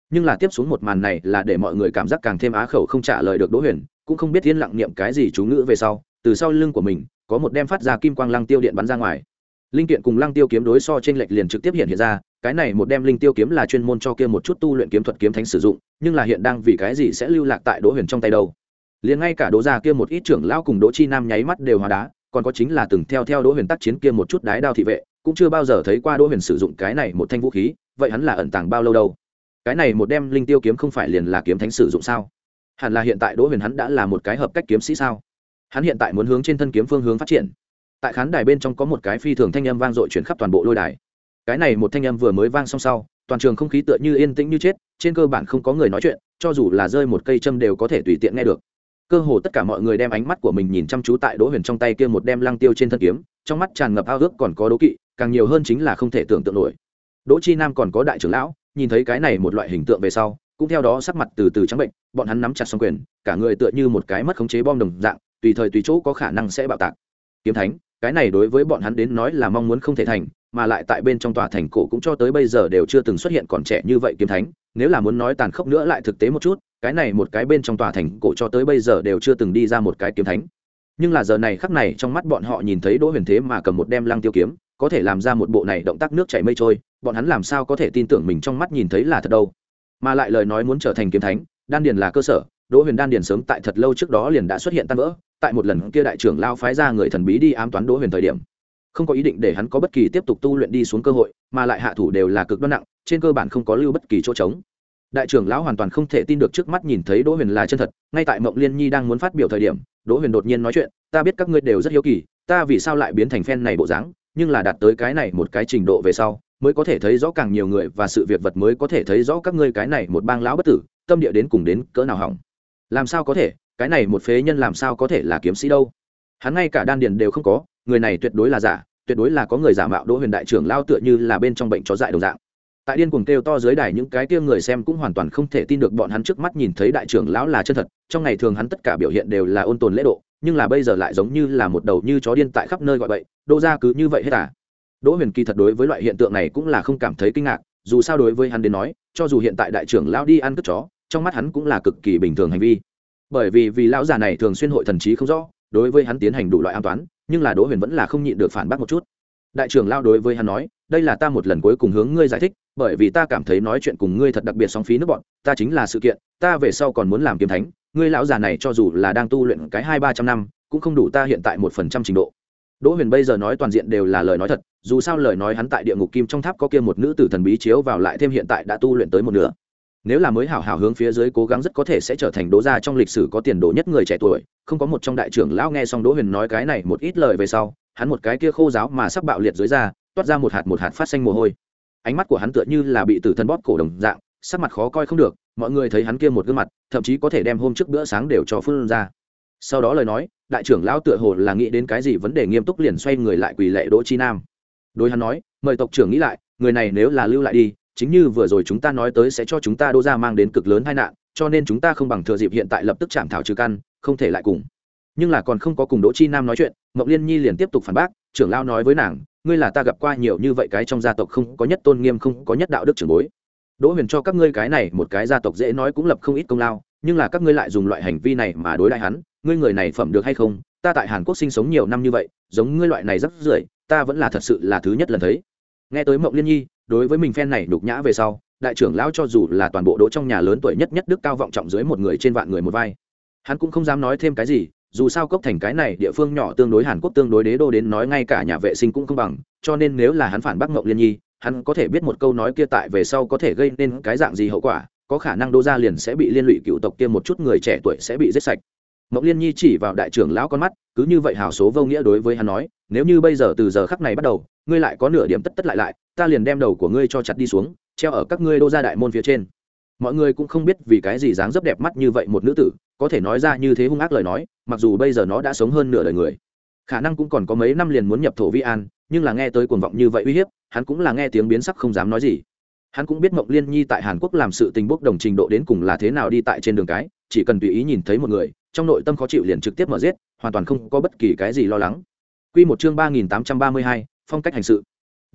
nhưng là tiếp xuống một màn này là để mọi người cảm giác càng thêm á khẩu không trả lời được Đỗ Huyền, cũng không biết yên lặng niệm cái gì chú ngữ về sau, từ sau lưng của mình có một đem phát ra kim quang lăng tiêu điện bắn ra ngoài. Linh kiện cùng lăng tiêu kiếm đối so trên lệch liền trực tiếp hiện hiện ra, cái này một đem linh tiêu kiếm là chuyên môn cho kia một chút tu luyện kiếm thuật kiếm thánh sử dụng, nhưng là hiện đang vì cái gì sẽ lưu lạc tại Đỗ Huyền trong tay đâu? Liền ngay cả Đỗ gia kia một ít trưởng lão cùng Đỗ Chi Nam nháy mắt đều hóa đá, còn có chính là từng theo theo Đỗ Huyền tác chiến kia một chút đái đao thị vệ, cũng chưa bao giờ thấy qua Đỗ Huyền sử dụng cái này một thanh vũ khí, vậy hắn là ẩn tàng bao lâu đâu? Cái này một đem linh tiêu kiếm không phải liền là kiếm thánh sử dụng sao? Hẳn là hiện tại Đỗ Huyền hắn đã là một cái hợp cách kiếm sĩ sao? Hắn hiện tại muốn hướng trên thân kiếm phương hướng phát triển. Tại khán đài bên trong có một cái phi thường thanh âm vang dội chuyển khắp toàn bộ lôi đài. Cái này một thanh âm vừa mới vang xong sau, toàn trường không khí tựa như yên tĩnh như chết, trên cơ bản không có người nói chuyện, cho dù là rơi một cây châm đều có thể tùy tiện nghe được. Cơ hồ tất cả mọi người đem ánh mắt của mình nhìn chăm chú tại Đỗ Huyền trong tay kia một đem lăng tiêu trên thân kiếm, trong mắt tràn ngập ao ước còn có đố kỵ, càng nhiều hơn chính là không thể tưởng tượng nổi. Đỗ Chi Nam còn có đại trưởng lão, nhìn thấy cái này một loại hình tượng về sau, cũng theo đó sắc mặt từ từ trắng bệnh, bọn hắn nắm chặt song quyền, cả người tựa như một cái mất khống chế bom đồng dạng, tùy thời tùy chỗ có khả năng sẽ bạo tạc. Kiếm thánh, cái này đối với bọn hắn đến nói là mong muốn không thể thành, mà lại tại bên trong tòa thành cổ cũng cho tới bây giờ đều chưa từng xuất hiện còn trẻ như vậy kiếm thánh, nếu là muốn nói tàn khốc nữa lại thực tế một chút, cái này một cái bên trong tòa thành cổ cho tới bây giờ đều chưa từng đi ra một cái kiếm thánh. Nhưng là giờ này khắc này trong mắt bọn họ nhìn thấy Đỗ Huyền thế mà cầm một đem lăng tiêu kiếm, có thể làm ra một bộ này động tác nước chảy mây trôi, bọn hắn làm sao có thể tin tưởng mình trong mắt nhìn thấy là thật đâu. Mà lại lời nói muốn trở thành kiếm thánh, đan điền là cơ sở, Đỗ Huyền đan điền sớm tại thật lâu trước đó liền đã xuất hiện tan vỡ, tại một lần kia đại trưởng lao phái ra người thần bí đi ám toán Đỗ Huyền thời điểm, không có ý định để hắn có bất kỳ tiếp tục tu luyện đi xuống cơ hội, mà lại hạ thủ đều là cực đoan nặng, trên cơ bản không có lưu bất kỳ chỗ trống. Đại trưởng lão hoàn toàn không thể tin được trước mắt nhìn thấy Đỗ Huyền là chân thật, ngay tại Mộng Liên Nhi đang muốn phát biểu thời điểm, Đỗ Huyền đột nhiên nói chuyện, ta biết các ngươi đều rất hiếu kỳ, ta vì sao lại biến thành phen này bộ dáng, nhưng là đạt tới cái này một cái trình độ về sau, mới có thể thấy rõ càng nhiều người và sự việc vật mới có thể thấy rõ các ngươi cái này một bang lão bất tử, tâm địa đến cùng đến cỡ nào hỏng. Làm sao có thể, cái này một phế nhân làm sao có thể là kiếm sĩ đâu? Hắn ngay cả đan điền đều không có, người này tuyệt đối là giả, tuyệt đối là có người giả mạo Đỗ Huyền đại trưởng lao tựa như là bên trong bệnh chó dại đồng dạng. Tại điên cuồng kêu to dưới đài những cái kia người xem cũng hoàn toàn không thể tin được bọn hắn trước mắt nhìn thấy đại trưởng lão là chân thật, trong ngày thường hắn tất cả biểu hiện đều là ôn tồn lễ độ, nhưng là bây giờ lại giống như là một đầu như chó điên tại khắp nơi gọi bậy, Đỗ gia cứ như vậy hết à? Đỗ Huyền kỳ thật đối với loại hiện tượng này cũng là không cảm thấy kinh ngạc, dù sao đối với hắn đến nói, cho dù hiện tại đại trưởng lão đi ăn cướp chó, trong mắt hắn cũng là cực kỳ bình thường hành vi. Bởi vì vì lão già này thường xuyên hội thần trí không rõ, đối với hắn tiến hành đủ loại an toán, nhưng là Đỗ Huyền vẫn là không nhịn được phản bác một chút. Đại trưởng lão đối với hắn nói, đây là ta một lần cuối cùng hướng ngươi giải thích, bởi vì ta cảm thấy nói chuyện cùng ngươi thật đặc biệt sóng phí nước bọn, ta chính là sự kiện, ta về sau còn muốn làm kiếm thánh, ngươi lão già này cho dù là đang tu luyện cái hai ba trăm năm, cũng không đủ ta hiện tại một phần trăm trình độ. Đỗ Huyền bây giờ nói toàn diện đều là lời nói thật, dù sao lời nói hắn tại địa ngục kim trong tháp có kia một nữ tử thần bí chiếu vào lại thêm hiện tại đã tu luyện tới một nửa. Nếu là mới hảo hảo hướng phía dưới cố gắng rất có thể sẽ trở thành Đỗ gia trong lịch sử có tiền đồ nhất người trẻ tuổi, không có một trong đại trưởng lão nghe xong Đỗ Huyền nói cái này một ít lời về sau, hắn một cái kia khô giáo mà sắc bạo liệt dưới da, toát ra một hạt một hạt phát xanh mồ hôi. Ánh mắt của hắn tựa như là bị tử thần bóp cổ đồng dạng, sắc mặt khó coi không được, mọi người thấy hắn kia một gương mặt, thậm chí có thể đem hôm trước bữa sáng đều cho phun ra. Sau đó lời nói, đại trưởng lão tựa hồ là nghĩ đến cái gì vấn đề nghiêm túc liền xoay người lại quỳ lạy Đỗ Chi Nam. Đối hắn nói, mời tộc trưởng nghĩ lại, người này nếu là lưu lại đi, chính như vừa rồi chúng ta nói tới sẽ cho chúng ta Đỗ gia mang đến cực lớn tai nạn, cho nên chúng ta không bằng thừa dịp hiện tại lập tức chạm thảo trừ căn, không thể lại cùng. Nhưng là còn không có cùng Đỗ Chi Nam nói chuyện, Mộng Liên Nhi liền tiếp tục phản bác, trưởng lão nói với nàng, ngươi là ta gặp qua nhiều như vậy cái trong gia tộc không có nhất tôn nghiêm không có nhất đạo đức trưởng bối. Đỗ Huyền cho các ngươi cái này một cái gia tộc dễ nói cũng lập không ít công lao, nhưng là các ngươi lại dùng loại hành vi này mà đối đãi hắn, ngươi người này phẩm được hay không? Ta tại Hàn Quốc sinh sống nhiều năm như vậy, giống ngươi loại này rất rưởi, ta vẫn là thật sự là thứ nhất lần thấy. Nghe tới Mộng Liên Nhi, đối với mình phen này đục nhã về sau, đại trưởng lão cho dù là toàn bộ Đỗ trong nhà lớn tuổi nhất nhất đức cao vọng trọng dưới một người trên vạn người một vai, hắn cũng không dám nói thêm cái gì, dù sao Cốc Thành cái này địa phương nhỏ tương đối Hàn Quốc tương đối đế đô đến nói ngay cả nhà vệ sinh cũng không bằng, cho nên nếu là hắn phản bác Mộng Liên Nhi, hắn có thể biết một câu nói kia tại về sau có thể gây nên cái dạng gì hậu quả, có khả năng Đỗ gia liền sẽ bị liên lụy cựu tộc kia một chút người trẻ tuổi sẽ bị giết sạch. Mộng Liên Nhi chỉ vào đại trưởng lão con mắt, cứ như vậy hào số vô nghĩa đối với hắn nói, nếu như bây giờ từ giờ khắc này bắt đầu, ngươi lại có nửa điểm tất tất lại lại, ta liền đem đầu của ngươi cho chặt đi xuống, treo ở các ngươi Đỗ gia đại môn phía trên. Mọi người cũng không biết vì cái gì dáng dấp đẹp mắt như vậy một nữ tử, có thể nói ra như thế hung ác lời nói, mặc dù bây giờ nó đã sống hơn nửa đời người, khả năng cũng còn có mấy năm liền muốn nhập thổ vi an, nhưng là nghe tới cuồng vọng như vậy uy hiếp, hắn cũng là nghe tiếng biến sắc không dám nói gì. Hắn cũng biết Mộng Liên Nhi tại Hàn Quốc làm sự tình bốc đồng trình độ đến cùng là thế nào đi tại trên đường cái, chỉ cần tùy ý nhìn thấy một người, trong nội tâm khó chịu liền trực tiếp mở giết, hoàn toàn không có bất kỳ cái gì lo lắng. Quy một chương ba nghìn tám trăm ba mươi hai, phong cách hành sự.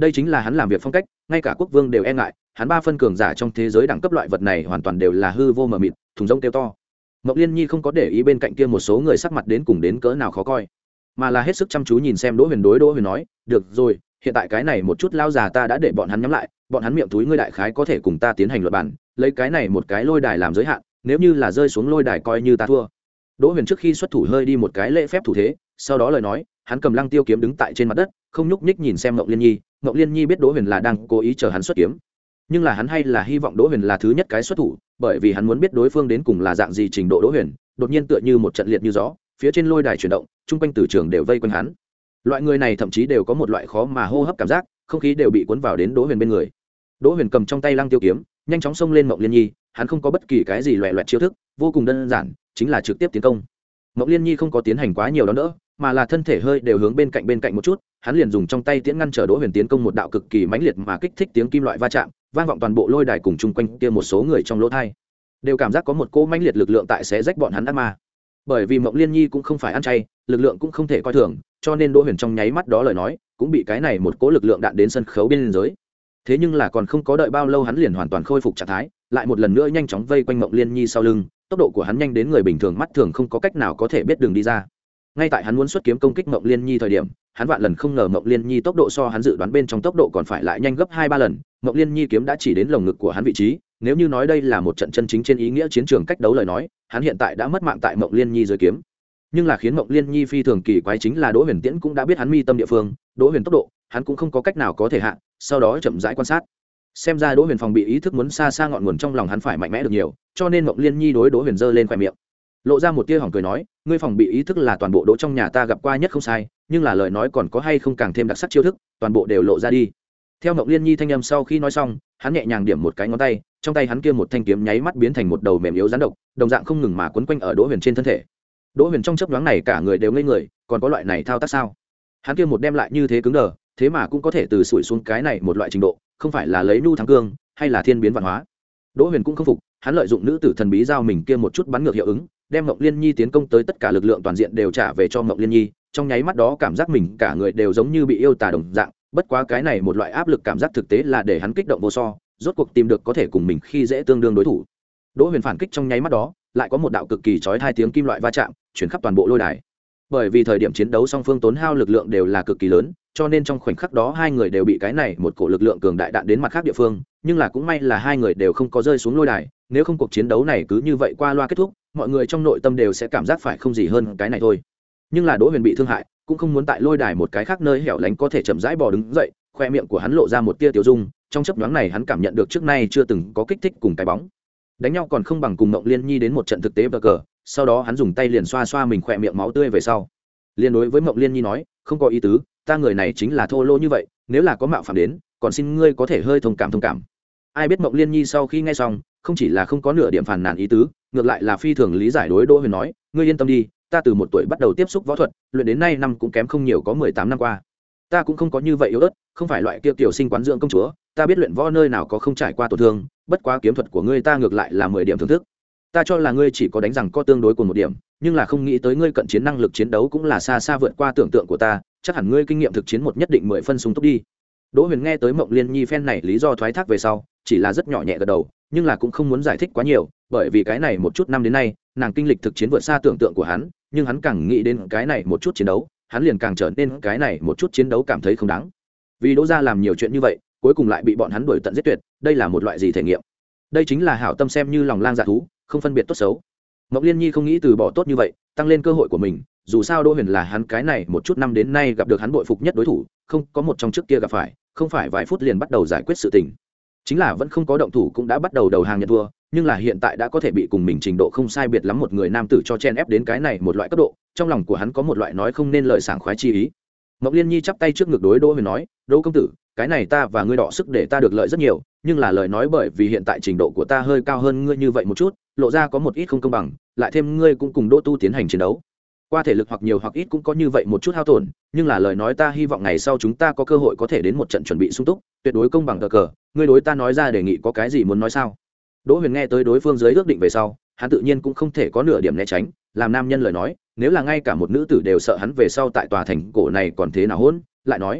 đây chính là hắn làm việc phong cách, ngay cả quốc vương đều e ngại. Hắn ba phân cường giả trong thế giới đẳng cấp loại vật này hoàn toàn đều là hư vô mờ mịt, thùng rông kêu to. Mộng Liên Nhi không có để ý bên cạnh kia một số người sắc mặt đến cùng đến cỡ nào khó coi, mà là hết sức chăm chú nhìn xem Đỗ Huyền. Đối Đỗ Huyền nói, được rồi, hiện tại cái này một chút lao già ta đã để bọn hắn nhắm lại, bọn hắn miệng túi ngươi đại khái có thể cùng ta tiến hành luận bàn, lấy cái này một cái lôi đài làm giới hạn, nếu như là rơi xuống lôi đài coi như ta thua. Đỗ Huyền trước khi xuất thủ hơi đi một cái lễ phép thủ thế, sau đó lời nói, hắn cầm Lăng Tiêu kiếm đứng tại trên mặt đất, không nhúc nhích nhìn xem Mộng Liên Nhi. Mộng Liên Nhi biết Đỗ Huyền là đang cố ý chờ hắn xuất kiếm, nhưng là hắn hay là hy vọng Đỗ Huyền là thứ nhất cái xuất thủ, bởi vì hắn muốn biết đối phương đến cùng là dạng gì trình độ. Đỗ Huyền đột nhiên tựa như một trận liệt như gió, phía trên lôi đài chuyển động, chung quanh tử trường đều vây quanh hắn. Loại người này thậm chí đều có một loại khó mà hô hấp cảm giác, không khí đều bị cuốn vào đến Đỗ Huyền bên người. Đỗ Huyền cầm trong tay Lăng Tiêu kiếm, nhanh chóng xông lên Mộng Liên Nhi, hắn không có bất kỳ cái gì loẻ loẹt chiêu thức, vô cùng đơn giản, chính là trực tiếp tiến công. Mộng Liên Nhi không có tiến hành quá nhiều đón đỡ, mà là thân thể hơi đều hướng bên cạnh bên cạnh một chút, hắn liền dùng trong tay tiễn ngăn trở Đỗ Huyền tiến công, một đạo cực kỳ mãnh liệt mà kích thích tiếng kim loại va chạm, vang vọng toàn bộ lôi đài cùng chung quanh kia một số người trong lỗ tai, đều cảm giác có một cỗ mãnh liệt lực lượng tại xé rách bọn hắn ác ma. Bởi vì Mộng Liên Nhi cũng không phải ăn chay, lực lượng cũng không thể coi thường, cho nên Đỗ Huyền trong nháy mắt đó lời nói, cũng bị cái này một cỗ lực lượng đạn đến sân khấu bên dưới. Thế nhưng là còn không có đợi bao lâu hắn liền hoàn toàn khôi phục trạng thái, lại một lần nữa nhanh chóng vây quanh Mộng Liên Nhi sau lưng, tốc độ của hắn nhanh đến người bình thường mắt thường không có cách nào có thể biết đường đi ra. Ngay tại hắn muốn xuất kiếm công kích Mộng Liên Nhi thời điểm, hắn vạn lần không ngờ Mộng Liên Nhi tốc độ so hắn dự đoán bên trong tốc độ còn phải lại nhanh gấp hai ba lần. Mộng Liên Nhi kiếm đã chỉ đến lồng ngực của hắn vị trí, nếu như nói đây là một trận chân chính trên ý nghĩa chiến trường cách đấu lời nói, hắn hiện tại đã mất mạng tại Mộng Liên Nhi dưới kiếm. Nhưng là khiến Mộng Liên Nhi phi thường kỳ quái chính là Đỗ Huyền Tiễn cũng đã biết hắn mi tâm địa phương, Đỗ Huyền tốc độ, hắn cũng không có cách nào có thể hạ, sau đó chậm rãi quan sát. Xem ra Đỗ Huyền phòng bị ý thức muốn xa xa ngọn nguồn trong lòng hắn phải mạnh mẽ được nhiều, cho nên Mộng Liên Nhi đối Đỗ Huyền giơ lên khóe miệng, lộ ra một tia hỏng cười nói, ngươi phòng bị ý thức là toàn bộ Đỗ trong nhà ta gặp qua nhất không sai, nhưng là lời nói còn có hay không càng thêm đặc sắc chiêu thức, toàn bộ đều lộ ra đi. Theo Mộng Liên Nhi thanh âm sau khi nói xong, hắn nhẹ nhàng điểm một cái ngón tay, trong tay hắn kia một thanh kiếm nháy mắt biến thành một đầu mềm yếu rắn độc, đồng dạng không ngừng mà quấn quanh ở Đỗ Huyền trên thân thể. Đỗ Huyền trong chớp nhoáng này cả người đều ngây người, còn có loại này thao tác sao? Hắn kia một đem lại như thế cứng đờ, thế mà cũng có thể từ sủi xuống cái này một loại trình độ, không phải là lấy nhu thắng cương, hay là thiên biến vạn hóa. Đỗ Huyền cũng không phục, hắn lợi dụng nữ tử thần bí giao mình kia một chút bắn ngược hiệu ứng, đem Mộng Liên Nhi tiến công tới tất cả lực lượng toàn diện đều trả về cho Mộng Liên Nhi, trong nháy mắt đó cảm giác mình cả người đều giống như bị yêu tà đồng dạng, bất quá cái này một loại áp lực cảm giác thực tế là để hắn kích động vô so, rốt cuộc tìm được có thể cùng mình khi dễ tương đương đối thủ. Đỗ Huyền phản kích trong nháy mắt đó, lại có một đạo cực kỳ chói tai tiếng kim loại va chạm, chuyển khắp toàn bộ lôi đài. Bởi vì thời điểm chiến đấu song phương tốn hao lực lượng đều là cực kỳ lớn, cho nên trong khoảnh khắc đó hai người đều bị cái này một cổ lực lượng cường đại đạn đến mặt khác địa phương, nhưng là cũng may là hai người đều không có rơi xuống lôi đài, nếu không cuộc chiến đấu này cứ như vậy qua loa kết thúc, mọi người trong nội tâm đều sẽ cảm giác phải không gì hơn cái này thôi. Nhưng là Đỗ Huyền bị thương hại, cũng không muốn tại lôi đài một cái khác nơi hẻo lánh có thể chậm rãi bò đứng dậy, khoe miệng của hắn lộ ra một tia tiêu dung, trong chớp nhoáng này hắn cảm nhận được trước nay chưa từng có kích thích cùng cái bóng. Đánh nhau còn không bằng cùng Mộng Liên Nhi đến một trận thực tế bờ cờ, sau đó hắn dùng tay liền xoa xoa mình khoe miệng máu tươi về sau. Liên đối với Mộng Liên Nhi nói, không có ý tứ, ta người này chính là thô lỗ như vậy, nếu là có mạo phạm đến, còn xin ngươi có thể hơi thông cảm thông cảm. Ai biết Mộng Liên Nhi sau khi nghe xong, không chỉ là không có nửa điểm phàn nàn ý tứ, ngược lại là phi thường lý giải đối Đỗ Huyền nói, ngươi yên tâm đi, ta từ một tuổi bắt đầu tiếp xúc võ thuật, luyện đến nay năm cũng kém không nhiều có mười tám năm qua. Ta cũng không có như vậy yếu ớt, không phải loại kia tiểu sinh quán dưỡng công chúa, ta biết luyện võ nơi nào có không trải qua tổn thương, bất quá kiếm thuật của ngươi ta ngược lại là mười điểm thưởng thức. Ta cho là ngươi chỉ có đánh rằng có tương đối cùng một điểm, nhưng là không nghĩ tới ngươi cận chiến năng lực chiến đấu cũng là xa xa vượt qua tưởng tượng của ta, chắc hẳn ngươi kinh nghiệm thực chiến một nhất định mười phân sung túc đi. Đỗ Huyền nghe tới Mộng Liên Nhi phen này lý do thoái thác về sau, chỉ là rất nhỏ nhẹ gật đầu, nhưng là cũng không muốn giải thích quá nhiều, bởi vì cái này một chút năm đến nay, nàng kinh lịch thực chiến vượt xa tưởng tượng của hắn, nhưng hắn càng nghĩ đến cái này một chút chiến đấu, hắn liền càng trở nên cái này một chút chiến đấu cảm thấy không đáng. Vì Đỗ gia làm nhiều chuyện như vậy, cuối cùng lại bị bọn hắn đuổi tận giết tuyệt, đây là một loại gì thể nghiệm? Đây chính là hảo tâm xem như lòng lang dạ thú, không phân biệt tốt xấu. Mộng Liên Nhi không nghĩ từ bỏ tốt như vậy, tăng lên cơ hội của mình, dù sao Đỗ Huyền là hắn cái này một chút năm đến nay gặp được hắn bội phục nhất đối thủ, không có một trong trước kia gặp phải, không phải vài phút liền bắt đầu giải quyết sự tình. Chính là vẫn không có động thủ cũng đã bắt đầu đầu hàng nhận thua, nhưng là hiện tại đã có thể bị cùng mình trình độ không sai biệt lắm một người nam tử cho chen ép đến cái này một loại cấp độ, trong lòng của hắn có một loại nói không nên lời sảng khoái chi ý. Mộng Liên Nhi chắp tay trước ngực đối Đỗ Huyền nói, Đỗ công tử, cái này ta và ngươi đọ sức để ta được lợi rất nhiều, nhưng là lời nói bởi vì hiện tại trình độ của ta hơi cao hơn ngươi như vậy một chút, lộ ra có một ít không công bằng, lại thêm ngươi cũng cùng Đỗ Tu tiến hành chiến đấu, qua thể lực hoặc nhiều hoặc ít cũng có như vậy một chút hao tổn, nhưng là lời nói ta hy vọng ngày sau chúng ta có cơ hội có thể đến một trận chuẩn bị sung túc, tuyệt đối công bằng cờ cờ, ngươi đối ta nói ra đề nghị có cái gì muốn nói sao? Đỗ Huyền nghe tới đối phương dưới ước định về sau, hắn tự nhiên cũng không thể có nửa điểm né tránh, làm nam nhân lời nói, nếu là ngay cả một nữ tử đều sợ hắn về sau tại tòa thành cổ này còn thế nào hỗn, lại nói,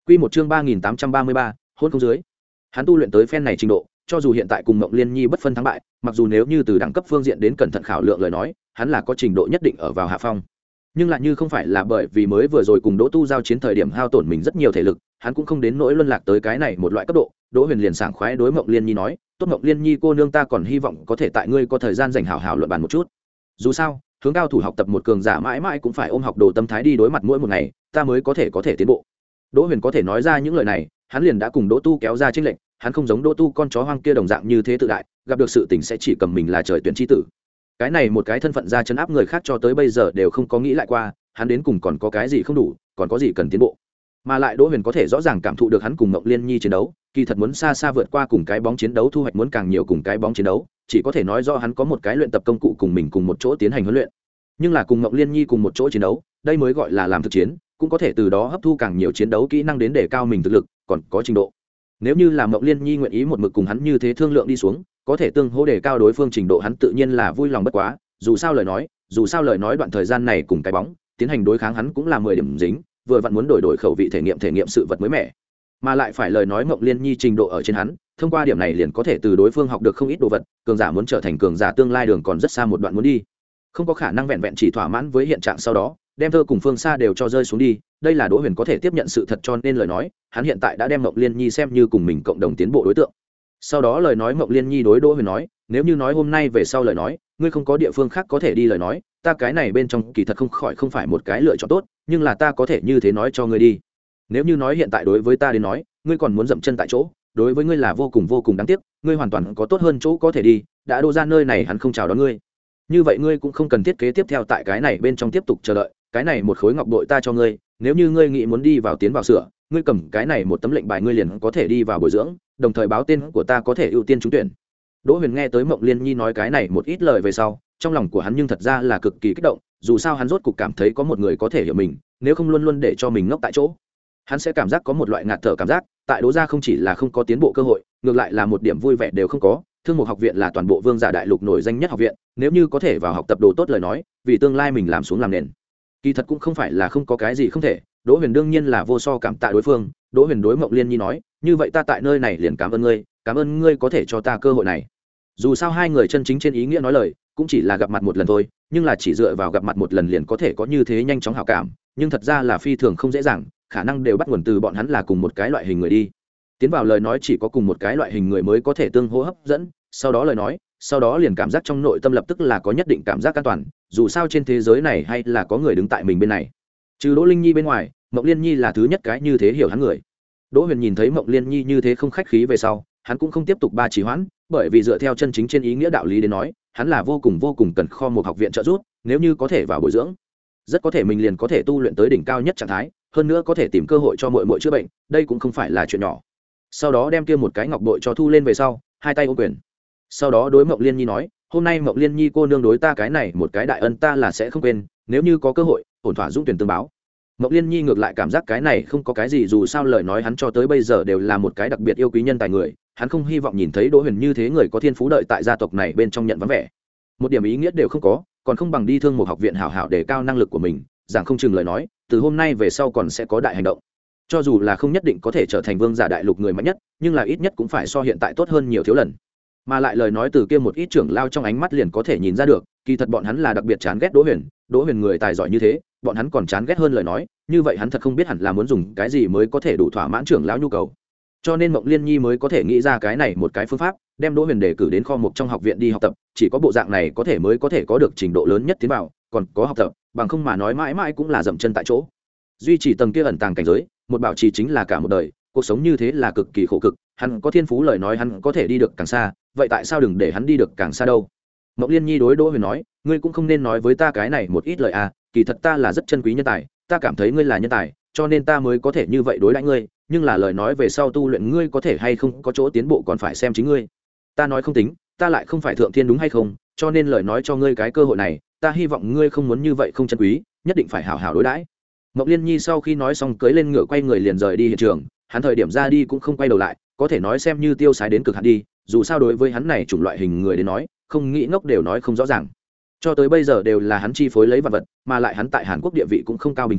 Quy một chương ba nghìn tám trăm ba mươi ba, hôn không dưới. Hắn tu luyện tới phen này trình độ, cho dù hiện tại cùng Mộng Liên Nhi bất phân thắng bại, mặc dù nếu như từ đẳng cấp phương diện đến cẩn thận khảo lượng lời nói, hắn là có trình độ nhất định ở vào hạ phong. Nhưng lại như không phải là bởi vì mới vừa rồi cùng Đỗ Tu giao chiến thời điểm hao tổn mình rất nhiều thể lực, hắn cũng không đến nỗi luân lạc tới cái này một loại cấp độ. Đỗ Huyền liền sảng khoái đối Mộng Liên Nhi nói, "Tốt Mộng Liên Nhi cô nương, ta còn hy vọng có thể tại ngươi có thời gian dành hảo hảo luận bàn một chút. Dù sao, hướng cao thủ học tập một cường giả mãi mãi cũng phải ôm học đồ tâm thái đi đối mặt mỗi một ngày, ta mới có thể có thể tiến bộ." Đỗ Huyền có thể nói ra những lời này, hắn liền đã cùng Đỗ Tu kéo ra chênh lệch, hắn không giống Đỗ Tu con chó hoang kia đồng dạng như thế tự đại, gặp được sự tình sẽ chỉ cầm mình là trời tuyển chi tử. Cái này một cái thân phận ra chấn áp người khác cho tới bây giờ đều không có nghĩ lại qua, hắn đến cùng còn có cái gì không đủ, còn có gì cần tiến bộ. Mà lại Đỗ Huyền có thể rõ ràng cảm thụ được hắn cùng Mộng Liên Nhi chiến đấu, kỳ thật muốn xa xa vượt qua cùng cái bóng chiến đấu thu hoạch muốn càng nhiều cùng cái bóng chiến đấu, chỉ có thể nói do hắn có một cái luyện tập công cụ cùng mình cùng một chỗ tiến hành huấn luyện. Nhưng là cùng Mộng Liên Nhi cùng một chỗ chiến đấu, đây mới gọi là làm thực chiến, cũng có thể từ đó hấp thu càng nhiều chiến đấu kỹ năng đến để cao mình thực lực, còn có trình độ. Nếu như là Mộng Liên Nhi nguyện ý một mực cùng hắn như thế thương lượng đi xuống, có thể tương hỗ để cao đối phương trình độ, hắn tự nhiên là vui lòng bất quá, dù sao lời nói, dù sao lời nói đoạn thời gian này cùng cái bóng, tiến hành đối kháng hắn cũng là mười điểm dính, vừa vặn muốn đổi đổi khẩu vị thể nghiệm thể nghiệm sự vật mới mẻ. Mà lại phải lời nói Mộng Liên Nhi trình độ ở trên hắn, thông qua điểm này liền có thể từ đối phương học được không ít đồ vật, cường giả muốn trở thành cường giả tương lai đường còn rất xa một đoạn muốn đi. Không có khả năng vẹn vẹn chỉ thỏa mãn với hiện trạng sau đó, đem thơ cùng phương xa đều cho rơi xuống đi, đây là Đỗ Huyền có thể tiếp nhận sự thật, cho nên lời nói, hắn hiện tại đã đem Mộng Liên Nhi xem như cùng mình cộng đồng tiến bộ đối tượng. Sau đó lời nói Mộng Liên Nhi đối Đỗ Huyền nói, nếu như nói hôm nay về sau lời nói, ngươi không có địa phương khác có thể đi lời nói, ta cái này bên trong kỳ thật không khỏi không phải một cái lựa chọn tốt, nhưng là ta có thể như thế nói cho ngươi đi. Nếu như nói hiện tại đối với ta đến nói, ngươi còn muốn dậm chân tại chỗ, đối với ngươi là vô cùng vô cùng đáng tiếc, ngươi hoàn toàn có tốt hơn chỗ có thể đi, đã đô ra nơi này hắn không chào đón ngươi. Như vậy ngươi cũng không cần thiết kế tiếp theo tại cái này bên trong tiếp tục chờ đợi, cái này một khối ngọc bội ta cho ngươi, nếu như ngươi nghĩ muốn đi vào tiến vào sửa, ngươi cầm cái này một tấm lệnh bài ngươi liền có thể đi vào bồi dưỡng, đồng thời báo tên của ta có thể ưu tiên trúng tuyển. Đỗ Huyền nghe tới Mộng Liên Nhi nói cái này một ít lời về sau, trong lòng của hắn nhưng thật ra là cực kỳ kích động, dù sao hắn rốt cục cảm thấy có một người có thể hiểu mình, nếu không luôn luôn để cho mình ngốc tại chỗ, hắn sẽ cảm giác có một loại ngạt thở cảm giác. Tại Đỗ gia không chỉ là không có tiến bộ cơ hội, ngược lại là một điểm vui vẻ đều không có. Thương Mục học viện là toàn bộ Vương Giả Đại Lục nổi danh nhất học viện, nếu như có thể vào học tập đồ tốt lời nói, vì tương lai mình làm xuống làm nền, kỳ thật cũng không phải là không có cái gì không thể. Đỗ Huyền đương nhiên là vô so cảm tạ đối phương. Đỗ Huyền đối Mộng Liên Nhi nói, như vậy ta tại nơi này liền cảm ơn ngươi, cảm ơn ngươi có thể cho ta cơ hội này. Dù sao hai người chân chính trên ý nghĩa nói lời, cũng chỉ là gặp mặt một lần thôi, nhưng là chỉ dựa vào gặp mặt một lần liền có thể có như thế nhanh chóng hảo cảm, nhưng thật ra là phi thường không dễ dàng, khả năng đều bắt nguồn từ bọn hắn là cùng một cái loại hình người đi. Tiến vào lời nói chỉ có cùng một cái loại hình người mới có thể tương hỗ hấp dẫn, sau đó lời nói, sau đó liền cảm giác trong nội tâm lập tức là có nhất định cảm giác an toàn, dù sao trên thế giới này hay là có người đứng tại mình bên này. Trừ Đỗ Linh Nhi bên ngoài, Mộng Liên Nhi là thứ nhất cái như thế hiểu hắn người. Đỗ Huyền nhìn thấy Mộng Liên Nhi như thế không khách khí về sau, hắn cũng không tiếp tục ba trì hoãn, bởi vì dựa theo chân chính trên ý nghĩa đạo lý đến nói, hắn là vô cùng vô cùng cần kho một học viện trợ giúp, nếu như có thể vào bồi dưỡng, rất có thể mình liền có thể tu luyện tới đỉnh cao nhất trạng thái, hơn nữa có thể tìm cơ hội cho muội muội chữa bệnh, đây cũng không phải là chuyện nhỏ. Sau đó đem kia một cái ngọc bội cho thu lên về sau, hai tay ôm quyền. Sau đó đối Mộng Liên Nhi nói, hôm nay Mộng Liên Nhi cô nương đối ta cái này một cái đại ân ta là sẽ không quên, nếu như có cơ hội, ổn thỏa dũng tuyển tương báo. Mộng Liên Nhi ngược lại cảm giác cái này không có cái gì, dù sao lời nói hắn cho tới bây giờ đều là một cái đặc biệt yêu quý nhân tài người, hắn không hy vọng nhìn thấy Đỗ Huyền như thế người có thiên phú đợi tại gia tộc này bên trong nhận vắng vẻ, một điểm ý nghĩa đều không có, còn không bằng đi Thương Mục học viện hảo hảo để cao năng lực của mình, giảng không chừng lời nói, từ hôm nay về sau còn sẽ có đại hành động. Cho dù là không nhất định có thể trở thành Vương Giả Đại Lục người mạnh nhất, nhưng là ít nhất cũng phải so hiện tại tốt hơn nhiều thiếu lần. Mà lại lời nói từ kia một ít trưởng lao trong ánh mắt liền có thể nhìn ra được, kỳ thật bọn hắn là đặc biệt chán ghét Đỗ Huyền, Đỗ Huyền người tài giỏi như thế, bọn hắn còn chán ghét hơn lời nói, như vậy hắn thật không biết hẳn là muốn dùng cái gì mới có thể đủ thỏa mãn trưởng lão nhu cầu. Cho nên Mộng Liên Nhi mới có thể nghĩ ra cái này một cái phương pháp, đem Đỗ Huyền đề cử đến kho mục trong học viện đi học tập, chỉ có bộ dạng này có thể mới có thể có được trình độ lớn nhất tiến vào, còn có học tập, bằng không mà nói mãi mãi cũng là dậm chân tại chỗ. Duy trì tầng kia ẩn tàng cảnh giới, một bảo trì chính là cả một đời, cuộc sống như thế là cực kỳ khổ cực, hắn có thiên phú lời nói hắn có thể đi được càng xa, vậy tại sao đừng để hắn đi được càng xa đâu? Mộng Liên Nhi đối Đỗ Huyền nói, ngươi cũng không nên nói với ta cái này một ít lời à, kỳ thật ta là rất chân quý nhân tài, ta cảm thấy ngươi là nhân tài, cho nên ta mới có thể như vậy đối đãi ngươi, nhưng là lời nói về sau tu luyện ngươi có thể hay không có chỗ tiến bộ còn phải xem chính ngươi. Ta nói không tính, ta lại không phải thượng thiên đúng hay không, cho nên lời nói cho ngươi cái cơ hội này, ta hy vọng ngươi không muốn như vậy không chân quý, nhất định phải hảo hảo đối đãi. Mộng Liên Nhi sau khi nói xong cưỡi lên ngựa quay người liền rời đi hiện trường, hắn thời điểm ra đi cũng không quay đầu lại, có thể nói xem như tiêu sái đến cực hạn đi, dù sao đối với hắn này chủng loại hình người đến nói, không nghĩ ngốc đều nói không rõ ràng. Cho tới bây giờ đều là hắn chi phối lấy vật vật, mà lại hắn tại Hàn Quốc địa vị cũng không cao bình thường,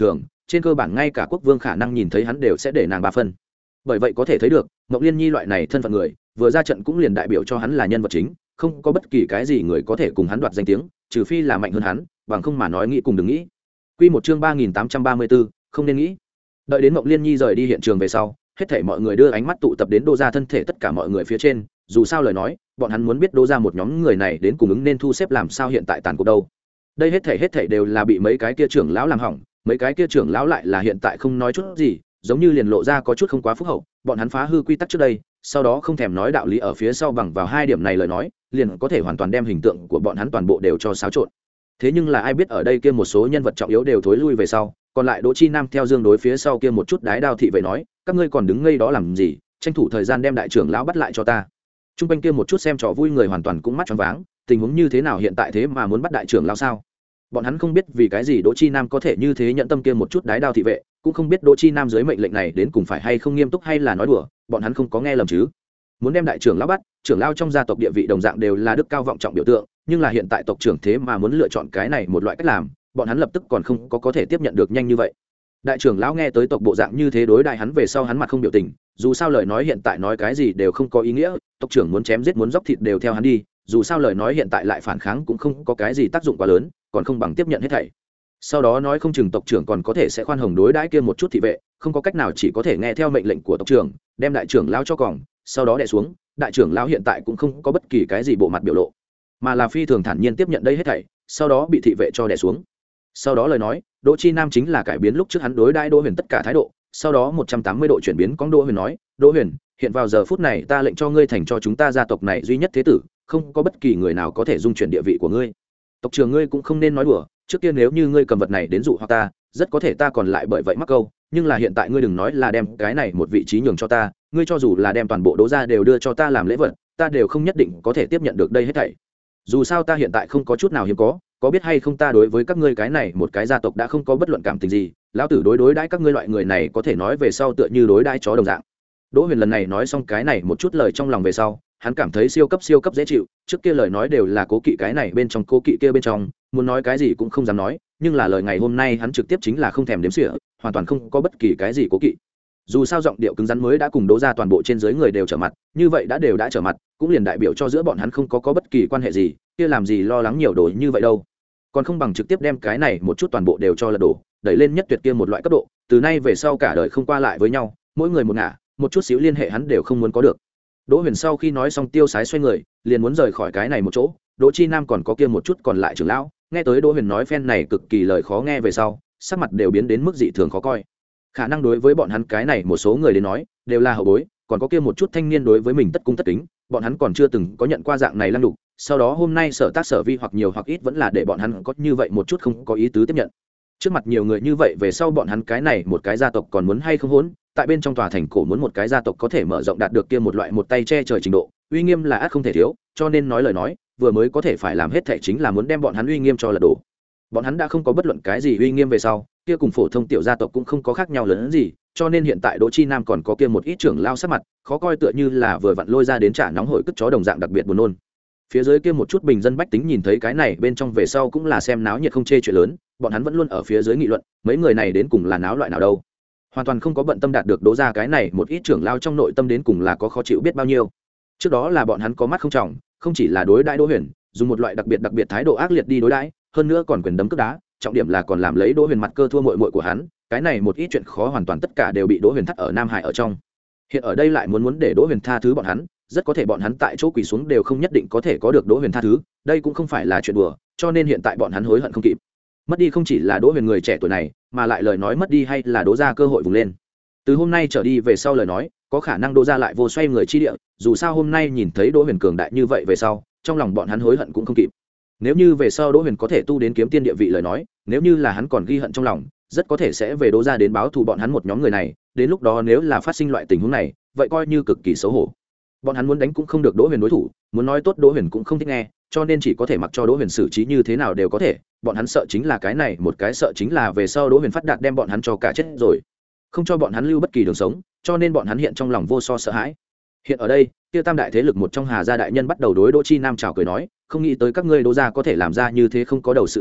trên cơ bản ngay cả quốc vương khả năng nhìn thấy hắn đều sẽ để nàng ba phân. Bởi vậy có thể thấy được Mộng Liên Nhi loại này thân phận người vừa ra trận cũng liền đại biểu cho hắn là nhân vật chính, không có bất kỳ cái gì người có thể cùng hắn đoạt danh tiếng, trừ phi là mạnh hơn hắn, bằng không mà nói nghĩ cùng đừng nghĩ. Quy một chương ba nghìn tám trăm ba mươi tư, không nên nghĩ. Đợi đến Mộng Liên Nhi rời đi hiện trường về sau, hết thảy mọi người đưa ánh mắt tụ tập đến Đỗ gia thân thể tất cả mọi người phía trên, dù sao lời nói, bọn hắn muốn biết Đỗ gia một nhóm người này đến cùng ứng nên thu xếp làm sao hiện tại tàn cuộc đâu. Đây hết thảy hết thảy đều là bị mấy cái kia trưởng lão làm hỏng, mấy cái kia trưởng lão lại là hiện tại không nói chút gì, giống như liền lộ ra có chút không quá phúc hậu, bọn hắn phá hư quy tắc trước đây, sau đó không thèm nói đạo lý ở phía sau, bằng vào hai điểm này lời nói, liền có thể hoàn toàn đem hình tượng của bọn hắn toàn bộ đều cho xáo trộn. Thế nhưng là ai biết ở đây kia một số nhân vật trọng yếu đều thối lui về sau, còn lại Đỗ Chi Nam theo Dương đối phía sau kia một chút đái đao thị vệ nói, các ngươi còn đứng ngây đó làm gì, tranh thủ thời gian đem đại trưởng lão bắt lại cho ta. Trung quanh kia một chút xem trò vui người hoàn toàn cũng mắt choáng váng, tình huống như thế nào hiện tại thế mà muốn bắt đại trưởng lão sao? Bọn hắn không biết vì cái gì Đỗ Chi Nam có thể như thế nhận tâm kia một chút đái đao thị vệ, cũng không biết Đỗ Chi Nam dưới mệnh lệnh này đến cùng phải hay không nghiêm túc hay là nói đùa, bọn hắn không có nghe lầm chứ? Muốn đem đại trưởng lão bắt, trưởng lão trong gia tộc địa vị đồng dạng đều là đức cao vọng trọng biểu tượng, nhưng là hiện tại tộc trưởng thế mà muốn lựa chọn cái này một loại cách làm, bọn hắn lập tức còn không có có thể tiếp nhận được nhanh như vậy. Đại trưởng lão nghe tới tộc bộ dạng như thế đối đại hắn về sau hắn mặt không biểu tình, dù sao lời nói hiện tại nói cái gì đều không có ý nghĩa, tộc trưởng muốn chém giết muốn dốc thịt đều theo hắn đi, dù sao lời nói hiện tại lại phản kháng cũng không có cái gì tác dụng quá lớn, còn không bằng tiếp nhận hết thảy. Sau đó nói không chừng tộc trưởng còn có thể sẽ khoan hồng đối đãi kia một chút thị vệ, không có cách nào chỉ có thể nghe theo mệnh lệnh của tộc trưởng, đem đại trưởng lão cho còng, sau đó đè xuống. Đại trưởng lão hiện tại cũng không có bất kỳ cái gì bộ mặt biểu lộ, mà là phi thường thản nhiên tiếp nhận đây hết thảy, sau đó bị thị vệ cho đè xuống. Sau đó lời nói, Đỗ Chi Nam chính là cải biến lúc trước hắn đối đãi Đỗ Huyền tất cả thái độ, sau đó một trăm tám mươi độ chuyển biến, con Đỗ Huyền nói, "Đỗ Huyền, hiện vào giờ phút này ta lệnh cho ngươi thành cho chúng ta gia tộc này duy nhất thế tử, không có bất kỳ người nào có thể dung chuyển địa vị của ngươi. Tộc trưởng ngươi cũng không nên nói đùa, trước kia nếu như ngươi cầm vật này đến dụ hoặc ta, rất có thể ta còn lại bởi vậy mắc câu, nhưng là hiện tại ngươi đừng nói là đem cái này một vị trí nhường cho ta, ngươi cho dù là đem toàn bộ Đỗ gia đều đưa cho ta làm lễ vật, ta đều không nhất định có thể tiếp nhận được đây hết thảy. Dù sao ta hiện tại không có chút nào hiếm có, có biết hay không ta đối với các ngươi cái này một cái gia tộc đã không có bất luận cảm tình gì, lão tử đối đối đãi các ngươi loại người này có thể nói về sau tựa như đối đãi chó đồng dạng." Đỗ Huyền lần này nói xong cái này một chút lời trong lòng về sau, hắn cảm thấy siêu cấp siêu cấp dễ chịu, trước kia lời nói đều là cố kỵ cái này bên trong cố kỵ kia bên trong, muốn nói cái gì cũng không dám nói, nhưng là lời ngày hôm nay hắn trực tiếp chính là không thèm đếm xỉa, hoàn toàn không có bất kỳ cái gì cố kỵ. Dù sao giọng điệu cứng rắn mới đã cùng Đỗ gia toàn bộ trên dưới người đều trở mặt, như vậy đã đều đã trở mặt, cũng liền đại biểu cho giữa bọn hắn không có có bất kỳ quan hệ gì, kia làm gì lo lắng nhiều đồ như vậy đâu. Còn không bằng trực tiếp đem cái này một chút toàn bộ đều cho lật đổ, đẩy lên nhất tuyệt kia một loại cấp độ, từ nay về sau cả đời không qua lại với nhau, mỗi người một ngả, một chút xíu liên hệ hắn đều không muốn có được. Đỗ Huyền sau khi nói xong tiêu sái xoay người, liền muốn rời khỏi cái này một chỗ, Đỗ Chi Nam còn có kia một chút còn lại trưởng lão, nghe tới Đỗ Huyền nói phen này cực kỳ lời khó nghe về sau, sắc mặt đều biến đến mức dị thường khó coi. Khả năng đối với bọn hắn cái này một số người đến nói, đều là hậu bối, còn có kia một chút thanh niên đối với mình tất cung tất kính, bọn hắn còn chưa từng có nhận qua dạng này lăng đục, sau đó hôm nay sở tác sở vi hoặc nhiều hoặc ít vẫn là để bọn hắn có như vậy một chút không có ý tứ tiếp nhận. Trước mặt nhiều người như vậy về sau bọn hắn cái này một cái gia tộc còn muốn hay không hỗn, tại bên trong tòa thành cổ muốn một cái gia tộc có thể mở rộng đạt được kia một loại một tay che trời trình độ, uy nghiêm là ắt không thể thiếu, cho nên nói lời nói, vừa mới có thể phải làm hết thảy chính là muốn đem bọn hắn uy nghiêm cho lật đổ. Bọn hắn đã không có bất luận cái gì uy nghiêm về sau, kia cùng phổ thông tiểu gia tộc cũng không có khác nhau lớn gì, cho nên hiện tại Đỗ Chi Nam còn có kia một ít trưởng lao sắc mặt, khó coi tựa như là vừa vặn lôi ra đến trả nóng hổi cất chó đồng dạng đặc biệt buồn nôn. Phía dưới kia một chút bình dân bách tính nhìn thấy cái này bên trong về sau cũng là xem náo nhiệt không chê chuyện lớn, bọn hắn vẫn luôn ở phía dưới nghị luận, mấy người này đến cùng là náo loại nào đâu. Hoàn toàn không có bận tâm đạt được Đỗ gia cái này một ít trưởng lao trong nội tâm đến cùng là có khó chịu biết bao nhiêu. Trước đó là bọn hắn có mắt không trọng, không chỉ là đối đãi Đỗ Huyền, dùng một loại đặc biệt đặc biệt thái độ ác liệt đi đối đãi, hơn nữa còn quyền đấm cước đá, trọng điểm là còn làm lấy Đỗ Huyền mặt cơ thua muội muội của hắn, cái này một ít chuyện khó hoàn toàn tất cả đều bị Đỗ Huyền thắt ở Nam Hải ở trong. Hiện ở đây lại muốn muốn để Đỗ Huyền tha thứ bọn hắn, rất có thể bọn hắn tại chỗ quỳ xuống đều không nhất định có thể có được Đỗ Huyền tha thứ, đây cũng không phải là chuyện đùa, cho nên hiện tại bọn hắn hối hận không kịp. Mất đi không chỉ là Đỗ Huyền người trẻ tuổi này, mà lại lời nói mất đi hay là Đỗ gia cơ hội vùng lên. Từ hôm nay trở đi về sau lời nói, có khả năng Đỗ gia lại vô xoay người chi địa, dù sao hôm nay nhìn thấy Đỗ Huyền cường đại như vậy về sau, trong lòng bọn hắn hối hận cũng không kịp. Nếu như về sau Đỗ Huyền có thể tu đến kiếm tiên địa vị lời nói, nếu như là hắn còn ghi hận trong lòng, rất có thể sẽ về Đỗ gia đến báo thù bọn hắn một nhóm người này, đến lúc đó nếu là phát sinh loại tình huống này, vậy coi như cực kỳ xấu hổ. Bọn hắn muốn đánh cũng không được Đỗ Huyền đối thủ, muốn nói tốt Đỗ Huyền cũng không thích nghe, cho nên chỉ có thể mặc cho Đỗ Huyền xử trí như thế nào đều có thể, bọn hắn sợ chính là cái này, một cái sợ chính là về sau Đỗ Huyền phát đạt đem bọn hắn cho cả chết rồi, không cho bọn hắn lưu bất kỳ đường sống, cho nên bọn hắn hiện trong lòng vô so sợ hãi. Hiện ở đây, kia tam đại thế lực một trong Hà gia đại nhân bắt đầu đối Đỗ Chi Nam chào cười nói, không nghĩ tới các ngươi Đỗ gia có thể làm ra như thế không có đầu sự tình,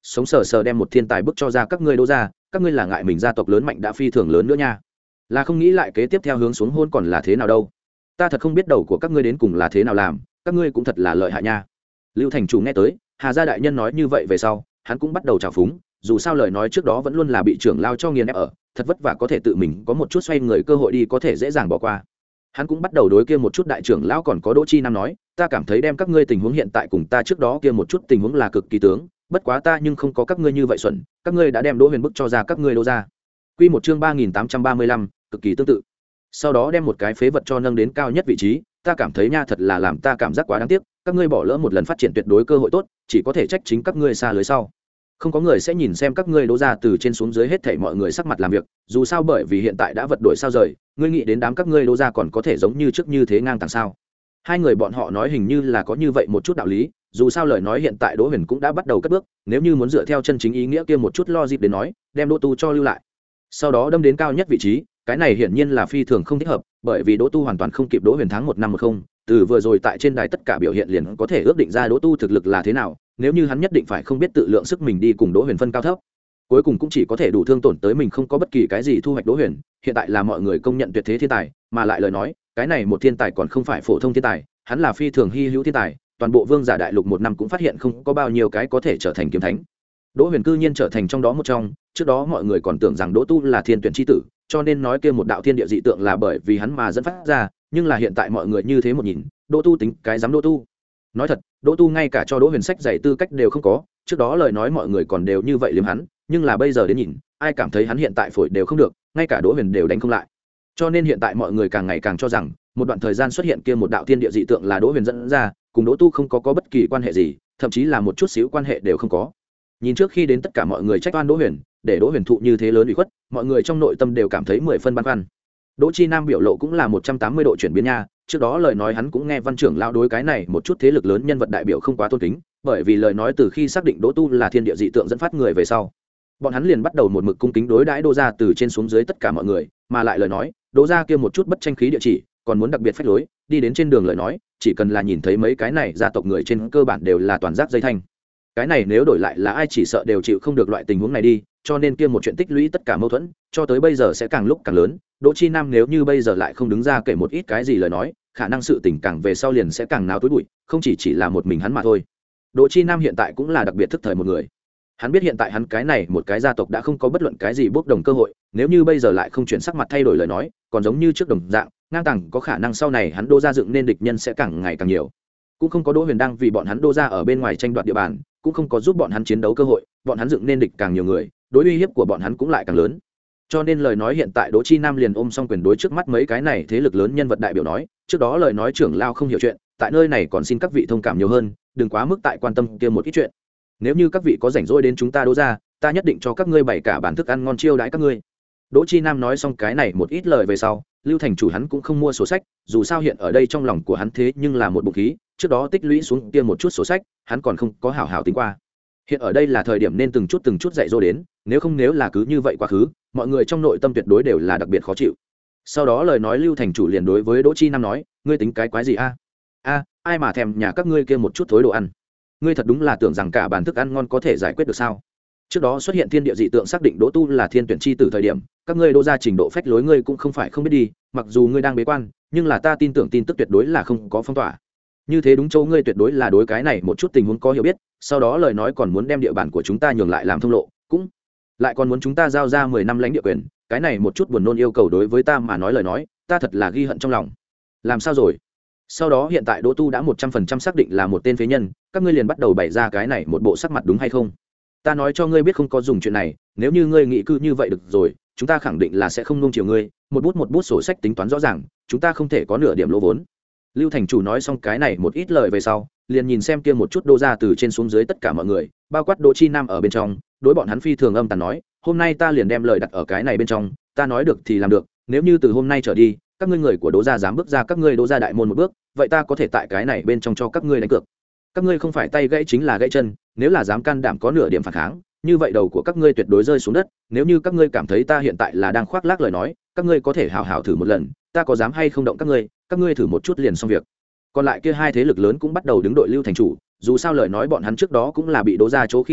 sống sờ sờ đem một thiên tài bức cho ra các ngươi đô ra, các ngươi là ngại mình gia tộc lớn mạnh đã phi thường lớn nữa nha, là không nghĩ lại kế tiếp theo hướng xuống hôn còn là thế nào đâu. Ta thật không biết đầu của các ngươi đến cùng là thế nào làm, các ngươi cũng thật là lợi hại nha. Lưu thành chủ nghe tới Hà gia đại nhân nói như vậy về sau, hắn cũng bắt đầu trào phúng, dù sao lời nói trước đó vẫn luôn là bị trưởng lao cho nghiền ép ở, thật vất vả có thể tự mình có một chút xoay người cơ hội đi có thể dễ dàng bỏ qua. Hắn cũng bắt đầu đối kia một chút đại trưởng lão còn có Đỗ Chi Nam nói, ta cảm thấy đem các ngươi tình huống hiện tại cùng ta trước đó kia một chút tình huống là cực kỳ tướng, bất quá ta nhưng không có các ngươi như vậy xuẩn, các ngươi đã đem Đỗ Huyền bức cho ra các ngươi Đỗ ra. Quy một chương ba nghìn tám trăm ba mươi lăm, cực kỳ tương tự. Sau đó đem một cái phế vật cho nâng đến cao nhất vị trí, ta cảm thấy nha thật là làm ta cảm giác quá đáng tiếc, các ngươi bỏ lỡ một lần phát triển tuyệt đối cơ hội tốt, chỉ có thể trách chính các ngươi xa lưới sau. Không có người sẽ nhìn xem các ngươi Đỗ ra từ trên xuống dưới hết thảy mọi người sắc mặt làm việc, dù sao bởi vì hiện tại đã vật đổi sao rời, ngươi nghĩ đến đám các ngươi Đỗ ra còn có thể giống như trước như thế ngang tàng sao? Hai người bọn họ nói hình như là có như vậy một chút đạo lý, dù sao lời nói hiện tại Đỗ Huyền cũng đã bắt đầu cất bước, nếu như muốn dựa theo chân chính ý nghĩa kia một chút logic đến nói, đem Đỗ Tu cho lưu lại, sau đó đâm đến cao nhất vị trí, cái này hiển nhiên là phi thường không thích hợp, bởi vì Đỗ Tu hoàn toàn không kịp Đỗ Huyền tháng một năm một không, từ vừa rồi tại trên đài tất cả biểu hiện liền có thể ước định ra Đỗ Tu thực lực là thế nào, nếu như hắn nhất định phải không biết tự lượng sức mình đi cùng Đỗ Huyền phân cao thấp, cuối cùng cũng chỉ có thể đủ thương tổn tới mình không có bất kỳ cái gì thu hoạch. Đỗ Huyền hiện tại là mọi người công nhận tuyệt thế thiên tài, mà lại lời nói, cái này một thiên tài còn không phải phổ thông thiên tài, hắn là phi thường hy hữu thiên tài, toàn bộ vương giả đại lục một năm cũng phát hiện không có bao nhiêu cái có thể trở thành kiếm thánh. Đỗ Huyền cư nhiên trở thành trong đó một trong, trước đó mọi người còn tưởng rằng Đỗ Tu là thiên tuyển chi tử, cho nên nói kia một đạo thiên địa dị tượng là bởi vì hắn mà dẫn phát ra, nhưng là hiện tại mọi người như thế một nhìn, Đỗ Tu tính cái dám Đỗ Tu. Nói thật, Đỗ Tu ngay cả cho Đỗ Huyền sách dạy tư cách đều không có, trước đó lời nói mọi người còn đều như vậy liếm hắn, nhưng là bây giờ đến nhìn, ai cảm thấy hắn hiện tại phổi đều không được, ngay cả Đỗ Huyền đều đánh không lại. Cho nên hiện tại mọi người càng ngày càng cho rằng, một đoạn thời gian xuất hiện kia một đạo thiên địa dị tượng là Đỗ Huyền dẫn ra, cùng Đỗ Tu không có có bất kỳ quan hệ gì, thậm chí là một chút xíu quan hệ đều không có. Nhìn trước khi đến tất cả mọi người trách oan Đỗ Huyền, để Đỗ Huyền thụ như thế lớn ủy khuất, mọi người trong nội tâm đều cảm thấy mười phân băn khoăn. Đỗ Chi Nam biểu lộ cũng là một trăm tám mươi độ chuyển biến nha, trước đó lời nói hắn cũng nghe Văn trưởng lão đối cái này một chút thế lực lớn nhân vật đại biểu không quá tôn kính, bởi vì lời nói từ khi xác định Đỗ Tu là thiên địa dị tượng dẫn phát người về sau, bọn hắn liền bắt đầu một mực cung kính đối đãi Đỗ gia từ trên xuống dưới tất cả mọi người, mà lại lời nói, Đỗ gia kia một chút bất tranh khí địa chỉ, còn muốn đặc biệt phách lối, đi đến trên đường lời nói, chỉ cần là nhìn thấy mấy cái này gia tộc người trên cơ bản đều là toàn giác dây thanh. Cái này nếu đổi lại là ai chỉ sợ đều chịu không được loại tình huống này đi, cho nên kia một chuyện tích lũy tất cả mâu thuẫn, cho tới bây giờ sẽ càng lúc càng lớn. Đỗ Chi Nam nếu như bây giờ lại không đứng ra kể một ít cái gì lời nói, khả năng sự tình càng về sau liền sẽ càng náo tối bụi, không chỉ chỉ là một mình hắn mà thôi. Đỗ Chi Nam hiện tại cũng là đặc biệt thức thời một người. Hắn biết hiện tại hắn cái này một cái gia tộc đã không có bất luận cái gì bốc đồng cơ hội, nếu như bây giờ lại không chuyển sắc mặt thay đổi lời nói, còn giống như trước đồng dạng, ngang tàng có khả năng sau này hắn Đỗ gia dựng nên địch nhân sẽ càng ngày càng nhiều. Cũng không có Đỗ Huyền đang vì bọn hắn Đỗ gia ở bên ngoài tranh đoạt địa bàn, cũng không có giúp bọn hắn chiến đấu cơ hội, bọn hắn dựng nên địch càng nhiều người, đối uy hiếp của bọn hắn cũng lại càng lớn. Cho nên lời nói hiện tại Đỗ Chi Nam liền ôm xong quyền đối trước mắt mấy cái này thế lực lớn nhân vật đại biểu nói, trước đó lời nói trưởng lao không hiểu chuyện, tại nơi này còn xin các vị thông cảm nhiều hơn, đừng quá mức tại quan tâm kia một ít chuyện. Nếu như các vị có rảnh rỗi đến chúng ta Đỗ gia, ta nhất định cho các ngươi bày cả bản thức ăn ngon chiêu đãi các ngươi. Đỗ Chi Nam nói xong cái này một ít lời về sau, Lưu thành chủ hắn cũng không mua sổ sách, dù sao hiện ở đây trong lòng của hắn thế nhưng là một bụng khí, trước đó tích lũy xuống kia một chút sổ sách, hắn còn không có hảo hảo tính qua. Hiện ở đây là thời điểm nên từng chút từng chút dạy dỗ đến, nếu không nếu là cứ như vậy quá khứ, mọi người trong nội tâm tuyệt đối đều là đặc biệt khó chịu. Sau đó lời nói Lưu thành chủ liền đối với Đỗ Chi Nam nói, ngươi tính cái quái gì a? A, ai mà thèm nhà các ngươi kia một chút thối đồ ăn. Ngươi thật đúng là tưởng rằng cả bàn thức ăn ngon có thể giải quyết được sao? Trước đó xuất hiện thiên địa dị tượng xác định Đỗ Tu là thiên tuyển chi tử thời điểm, các ngươi Đỗ gia trình độ phách lối ngươi cũng không phải không biết đi, mặc dù ngươi đang bế quan, nhưng là ta tin tưởng tin tức tuyệt đối là không có phong tỏa. Như thế đúng châu ngươi tuyệt đối là đối cái này một chút tình huống có hiểu biết, sau đó lời nói còn muốn đem địa bàn của chúng ta nhường lại làm thông lộ, cũng lại còn muốn chúng ta giao ra mười năm lãnh địa quyền, cái này một chút buồn nôn yêu cầu đối với ta mà nói lời nói, ta thật là ghi hận trong lòng. Làm sao rồi? Sau đó hiện tại Đỗ Tu đã một trăm phần trăm xác định là một tên phế nhân, các ngươi liền bắt đầu bày ra cái này một bộ sắc mặt đúng hay không? Ta nói cho ngươi biết không có dùng chuyện này, nếu như ngươi nghĩ cứ như vậy được rồi, chúng ta khẳng định là sẽ không nuông chiều ngươi, một bút một bút sổ sách tính toán rõ ràng, chúng ta không thể có nửa điểm lỗ vốn. Lưu thành chủ nói xong cái này một ít lời về sau, liền nhìn xem kia một chút Đỗ gia từ trên xuống dưới tất cả mọi người, bao quát Đỗ Chi Nam ở bên trong, đối bọn hắn phi thường âm tàn nói, hôm nay ta liền đem lời đặt ở cái này bên trong, ta nói được thì làm được, nếu như từ hôm nay trở đi, các ngươi người của Đỗ gia dám bước ra các ngươi Đỗ gia đại môn một bước, vậy ta có thể tại cái này bên trong cho các ngươi đánh cược. Các ngươi không phải tay gãy chính là gãy chân, nếu là dám can đảm có nửa điểm phản kháng, như vậy đầu của các ngươi tuyệt đối rơi xuống đất, nếu như các ngươi cảm thấy ta hiện tại là đang khoác lác lời nói, các ngươi có thể hào hào thử một lần, ta có dám hay không động các ngươi, các ngươi thử một chút liền xong việc. Còn lại kia hai thế lực lớn cũng bắt đầu đứng đội Lưu thành chủ, dù sao lời nói bọn hắn trước đó cũng là bị Đỗ gia chỗ khi dễ,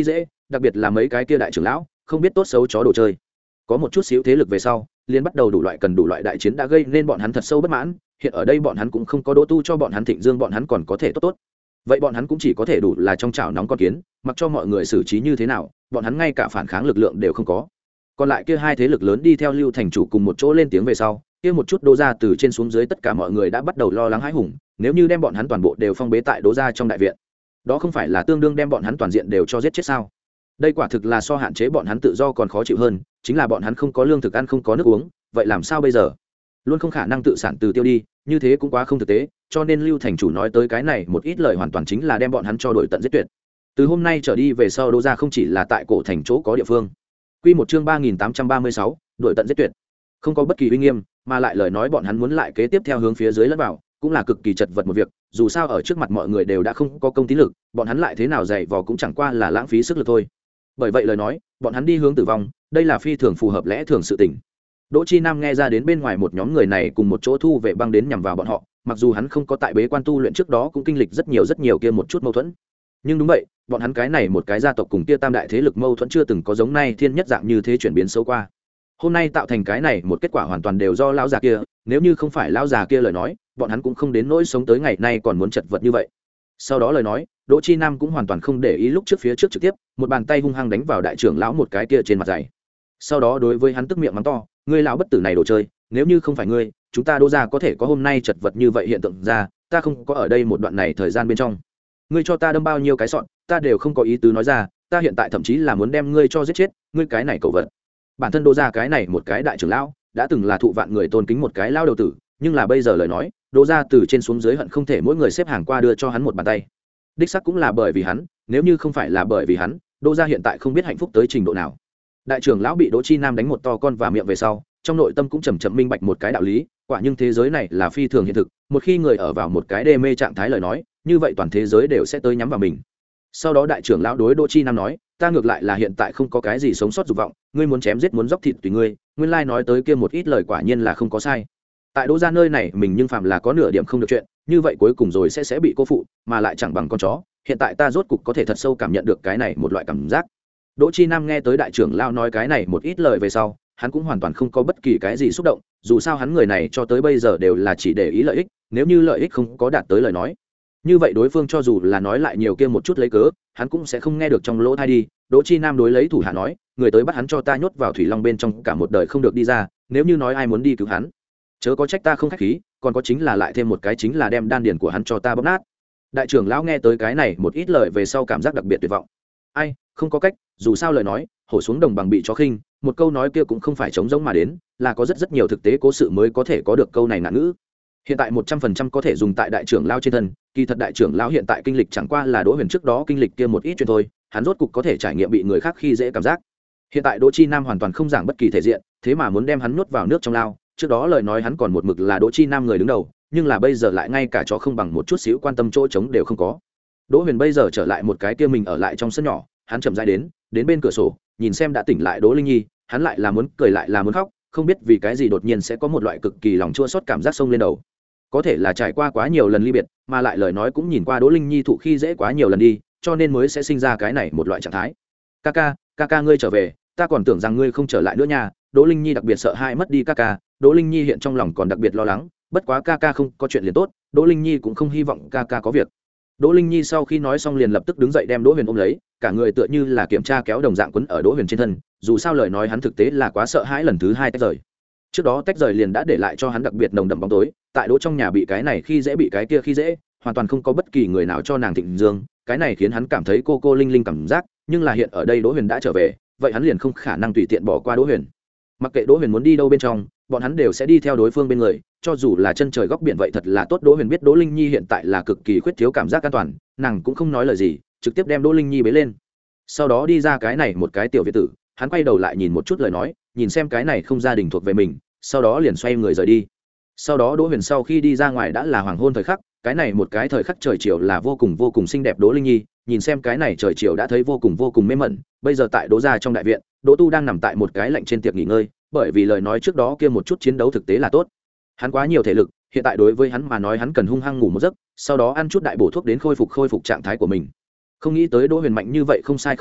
đặc biệt là mấy cái kia đại trưởng lão không biết tốt xấu chó đồ chơi. Có một chút xíu thế lực về sau liên bắt đầu đủ loại cần đủ loại đại chiến đã gây nên bọn hắn thật sâu bất mãn. Hiện ở đây bọn hắn cũng không có đỗ tu cho bọn hắn thịnh dương, bọn hắn còn có thể tốt tốt, vậy bọn hắn cũng chỉ có thể đủ là trong chảo nóng con kiến, mặc cho mọi người xử trí như thế nào bọn hắn ngay cả phản kháng lực lượng đều không có. Còn lại kia hai thế lực lớn đi theo Lưu thành chủ cùng một chỗ lên tiếng về sau, kia một chút Đỗ gia từ trên xuống dưới tất cả mọi người đã bắt đầu lo lắng hãi hùng, nếu như đem bọn hắn toàn bộ đều phong bế tại Đỗ gia trong đại viện, đó không phải là tương đương đem bọn hắn toàn diện đều cho giết chết sao? Đây quả thực là so hạn chế bọn hắn tự do còn khó chịu hơn, chính là bọn hắn không có lương thực ăn, không có nước uống, vậy làm sao bây giờ? Luôn không khả năng tự sản từ tiêu đi, như thế cũng quá không thực tế, cho nên Lưu thành chủ nói tới cái này một ít lời hoàn toàn chính là đem bọn hắn cho đổi tận giết tuyệt. Từ hôm nay trở đi về sau Đỗ gia không chỉ là tại cổ thành chỗ có địa phương. Quy một chương ba nghìn tám trăm ba mươi sáu, đổi tận giết tuyệt. Không có bất kỳ uy nghiêm, mà lại lời nói bọn hắn muốn lại kế tiếp theo hướng phía dưới lẫn vào, cũng là cực kỳ chật vật một việc, dù sao ở trước mặt mọi người đều đã không có công tín lực, bọn hắn lại thế nào dày vò cũng chẳng qua là lãng phí sức lực thôi. Bởi vậy lời nói, bọn hắn đi hướng tử vong, đây là phi thường phù hợp lẽ thường sự tình. Đỗ Chi Nam nghe ra đến bên ngoài một nhóm người này cùng một chỗ thu vệ băng đến nhằm vào bọn họ, mặc dù hắn không có tại bế quan tu luyện trước đó cũng kinh lịch rất nhiều rất nhiều kia một chút mâu thuẫn. Nhưng đúng vậy, bọn hắn cái này một cái gia tộc cùng kia tam đại thế lực mâu thuẫn chưa từng có giống nay thiên nhất dạng như thế chuyển biến xấu qua. Hôm nay tạo thành cái này một kết quả hoàn toàn đều do lão già kia, nếu như không phải lão già kia lời nói, bọn hắn cũng không đến nỗi sống tới ngày nay còn muốn chật vật như vậy. Sau đó lời nói, Đỗ Chi Nam cũng hoàn toàn không để ý lúc trước phía trước trực tiếp, một bàn tay hung hăng đánh vào đại trưởng lão một cái kia trên mặt dày. Sau đó đối với hắn tức miệng mắng to, ngươi lão bất tử này đồ chơi, nếu như không phải ngươi, chúng ta Đỗ gia có thể có hôm nay chật vật như vậy hiện tượng ra, ta không có ở đây một đoạn này thời gian bên trong. Ngươi cho ta đâm bao nhiêu cái sọn, ta đều không có ý tứ nói ra, ta hiện tại thậm chí là muốn đem ngươi cho giết chết, ngươi cái này cẩu vật. Bản thân Đỗ gia cái này một cái đại trưởng lão, đã từng là thụ vạn người tôn kính một cái lao đầu tử, nhưng là bây giờ lời nói, Đỗ gia từ trên xuống dưới hận không thể mỗi người xếp hàng qua đưa cho hắn một bàn tay. Đích xác cũng là bởi vì hắn, nếu như không phải là bởi vì hắn, Đỗ gia hiện tại không biết hạnh phúc tới trình độ nào. Đại trưởng lão bị Đỗ Chi Nam đánh một to con vào miệng về sau, trong nội tâm cũng chậm chậm minh bạch một cái đạo lý, quả nhưng thế giới này là phi thường hiện thực, một khi người ở vào một cái đê mê trạng thái lời nói, như vậy toàn thế giới đều sẽ tới nhắm vào mình. Sau đó đại trưởng lão đối Đỗ Chi Nam nói, ta ngược lại là hiện tại không có cái gì sống sót dục vọng, ngươi muốn chém giết muốn dốc thịt tùy ngươi, nguyên lai nói tới kia một ít lời quả nhiên là không có sai. Tại Đỗ gia nơi này mình nhưng phạm là có nửa điểm không được chuyện, như vậy cuối cùng rồi sẽ sẽ bị cô phụ, mà lại chẳng bằng con chó, hiện tại ta rốt cục có thể thật sâu cảm nhận được cái này một loại cảm giác. Đỗ Chi Nam nghe tới đại trưởng lão nói cái này một ít lời về sau, hắn cũng hoàn toàn không có bất kỳ cái gì xúc động, dù sao hắn người này cho tới bây giờ đều là chỉ để ý lợi ích, nếu như lợi ích không có đạt tới lời nói, như vậy đối phương cho dù là nói lại nhiều kia một chút lấy cớ, hắn cũng sẽ không nghe được trong lỗ tai đi. Đỗ Chi Nam đối lấy thủ hạ nói, người tới bắt hắn cho ta nhốt vào thủy long bên trong cả một đời không được đi ra, nếu như nói ai muốn đi cứu hắn, chớ có trách ta không khách khí, còn có chính là lại thêm một cái chính là đem đan điền của hắn cho ta bóp nát. Đại trưởng lão nghe tới cái này một ít lời về sau cảm giác đặc biệt tuyệt vọng. Ai, không có cách, dù sao lời nói, hổ xuống đồng bằng bị chó khinh, một câu nói kia cũng không phải chống giống mà đến, là có rất rất nhiều thực tế cố sự mới có thể có được câu này ngạn ngữ. Hiện tại một trăm phần trăm có thể dùng tại đại trưởng lão trên thân, kỳ thật đại trưởng lão hiện tại kinh lịch chẳng qua là Đỗ Huyền trước đó kinh lịch kia một ít chuyện thôi, hắn rốt cục có thể trải nghiệm bị người khác khi dễ cảm giác. Hiện tại Đỗ Chi Nam hoàn toàn không giảng bất kỳ thể diện, thế mà muốn đem hắn nuốt vào nước trong lao, trước đó lời nói hắn còn một mực là Đỗ Chi Nam người đứng đầu, nhưng là bây giờ lại ngay cả chó không bằng một chút xíu quan tâm chỗ trống đều không có. Đỗ Huyền bây giờ trở lại một cái kia mình ở lại trong sân nhỏ, hắn chậm rãi đến, đến bên cửa sổ, nhìn xem đã tỉnh lại Đỗ Linh Nhi, hắn lại là muốn cười lại là muốn khóc, không biết vì cái gì đột nhiên sẽ có một loại cực kỳ lòng chua xót cảm giác xông lên đầu. Có thể là trải qua quá nhiều lần ly biệt, mà lại lời nói cũng nhìn qua Đỗ Linh Nhi thụ khi dễ quá nhiều lần đi, cho nên mới sẽ sinh ra cái này một loại trạng thái. Kaka, Kaka ngươi trở về, ta còn tưởng rằng ngươi không trở lại nữa nha. Đỗ Linh Nhi đặc biệt sợ hãi mất đi Kaka, Đỗ Linh Nhi hiện trong lòng còn đặc biệt lo lắng, bất quá Kaka không có chuyện liền tốt, Đỗ Linh Nhi cũng không hy vọng Kaka có việc. Đỗ Linh Nhi sau khi nói xong liền lập tức đứng dậy đem Đỗ Huyền ôm lấy, cả người tựa như là kiểm tra kéo đồng dạng quấn ở Đỗ Huyền trên thân, dù sao lời nói hắn thực tế là quá sợ hãi lần thứ hai tách rời. Trước đó tách rời liền đã để lại cho hắn đặc biệt nồng đậm bóng tối, tại Đỗ trong nhà bị cái này khi dễ bị cái kia khi dễ, hoàn toàn không có bất kỳ người nào cho nàng thịnh dương, cái này khiến hắn cảm thấy cô cô linh linh cảm giác, nhưng là hiện ở đây Đỗ Huyền đã trở về, vậy hắn liền không khả năng tùy tiện bỏ qua Đỗ Huyền. Mặc kệ Đỗ Huyền muốn đi đâu bên trong, bọn hắn đều sẽ đi theo đối phương bên người, cho dù là chân trời góc biển vậy thật là tốt. Đỗ Huyền biết Đỗ Linh Nhi hiện tại là cực kỳ khuyết thiếu cảm giác an toàn, nàng cũng không nói lời gì, trực tiếp đem Đỗ Linh Nhi bế lên. Sau đó đi ra cái này một cái tiểu viện tử, hắn quay đầu lại nhìn một chút lời nói, nhìn xem cái này không gia đình thuộc về mình, sau đó liền xoay người rời đi. Sau đó Đỗ Huyền sau khi đi ra ngoài đã là hoàng hôn thời khắc, cái này một cái thời khắc trời chiều là vô cùng vô cùng xinh đẹp. Đỗ Linh Nhi nhìn xem cái này trời chiều đã thấy vô cùng vô cùng mê mẩn. Bây giờ tại Đỗ gia trong đại viện, Đỗ Tu đang nằm tại một cái lạnh trên tiệc nghỉ ngơi, bởi vì lời nói trước đó kia một chút chiến đấu thực tế là tốt, hắn quá nhiều thể lực, hiện tại đối với hắn mà nói hắn cần hung hăng ngủ một giấc, sau đó ăn chút đại bổ thuốc đến khôi phục khôi phục trạng thái của mình. Không nghĩ tới Đỗ Huyền mạnh như vậy, không sai không sai,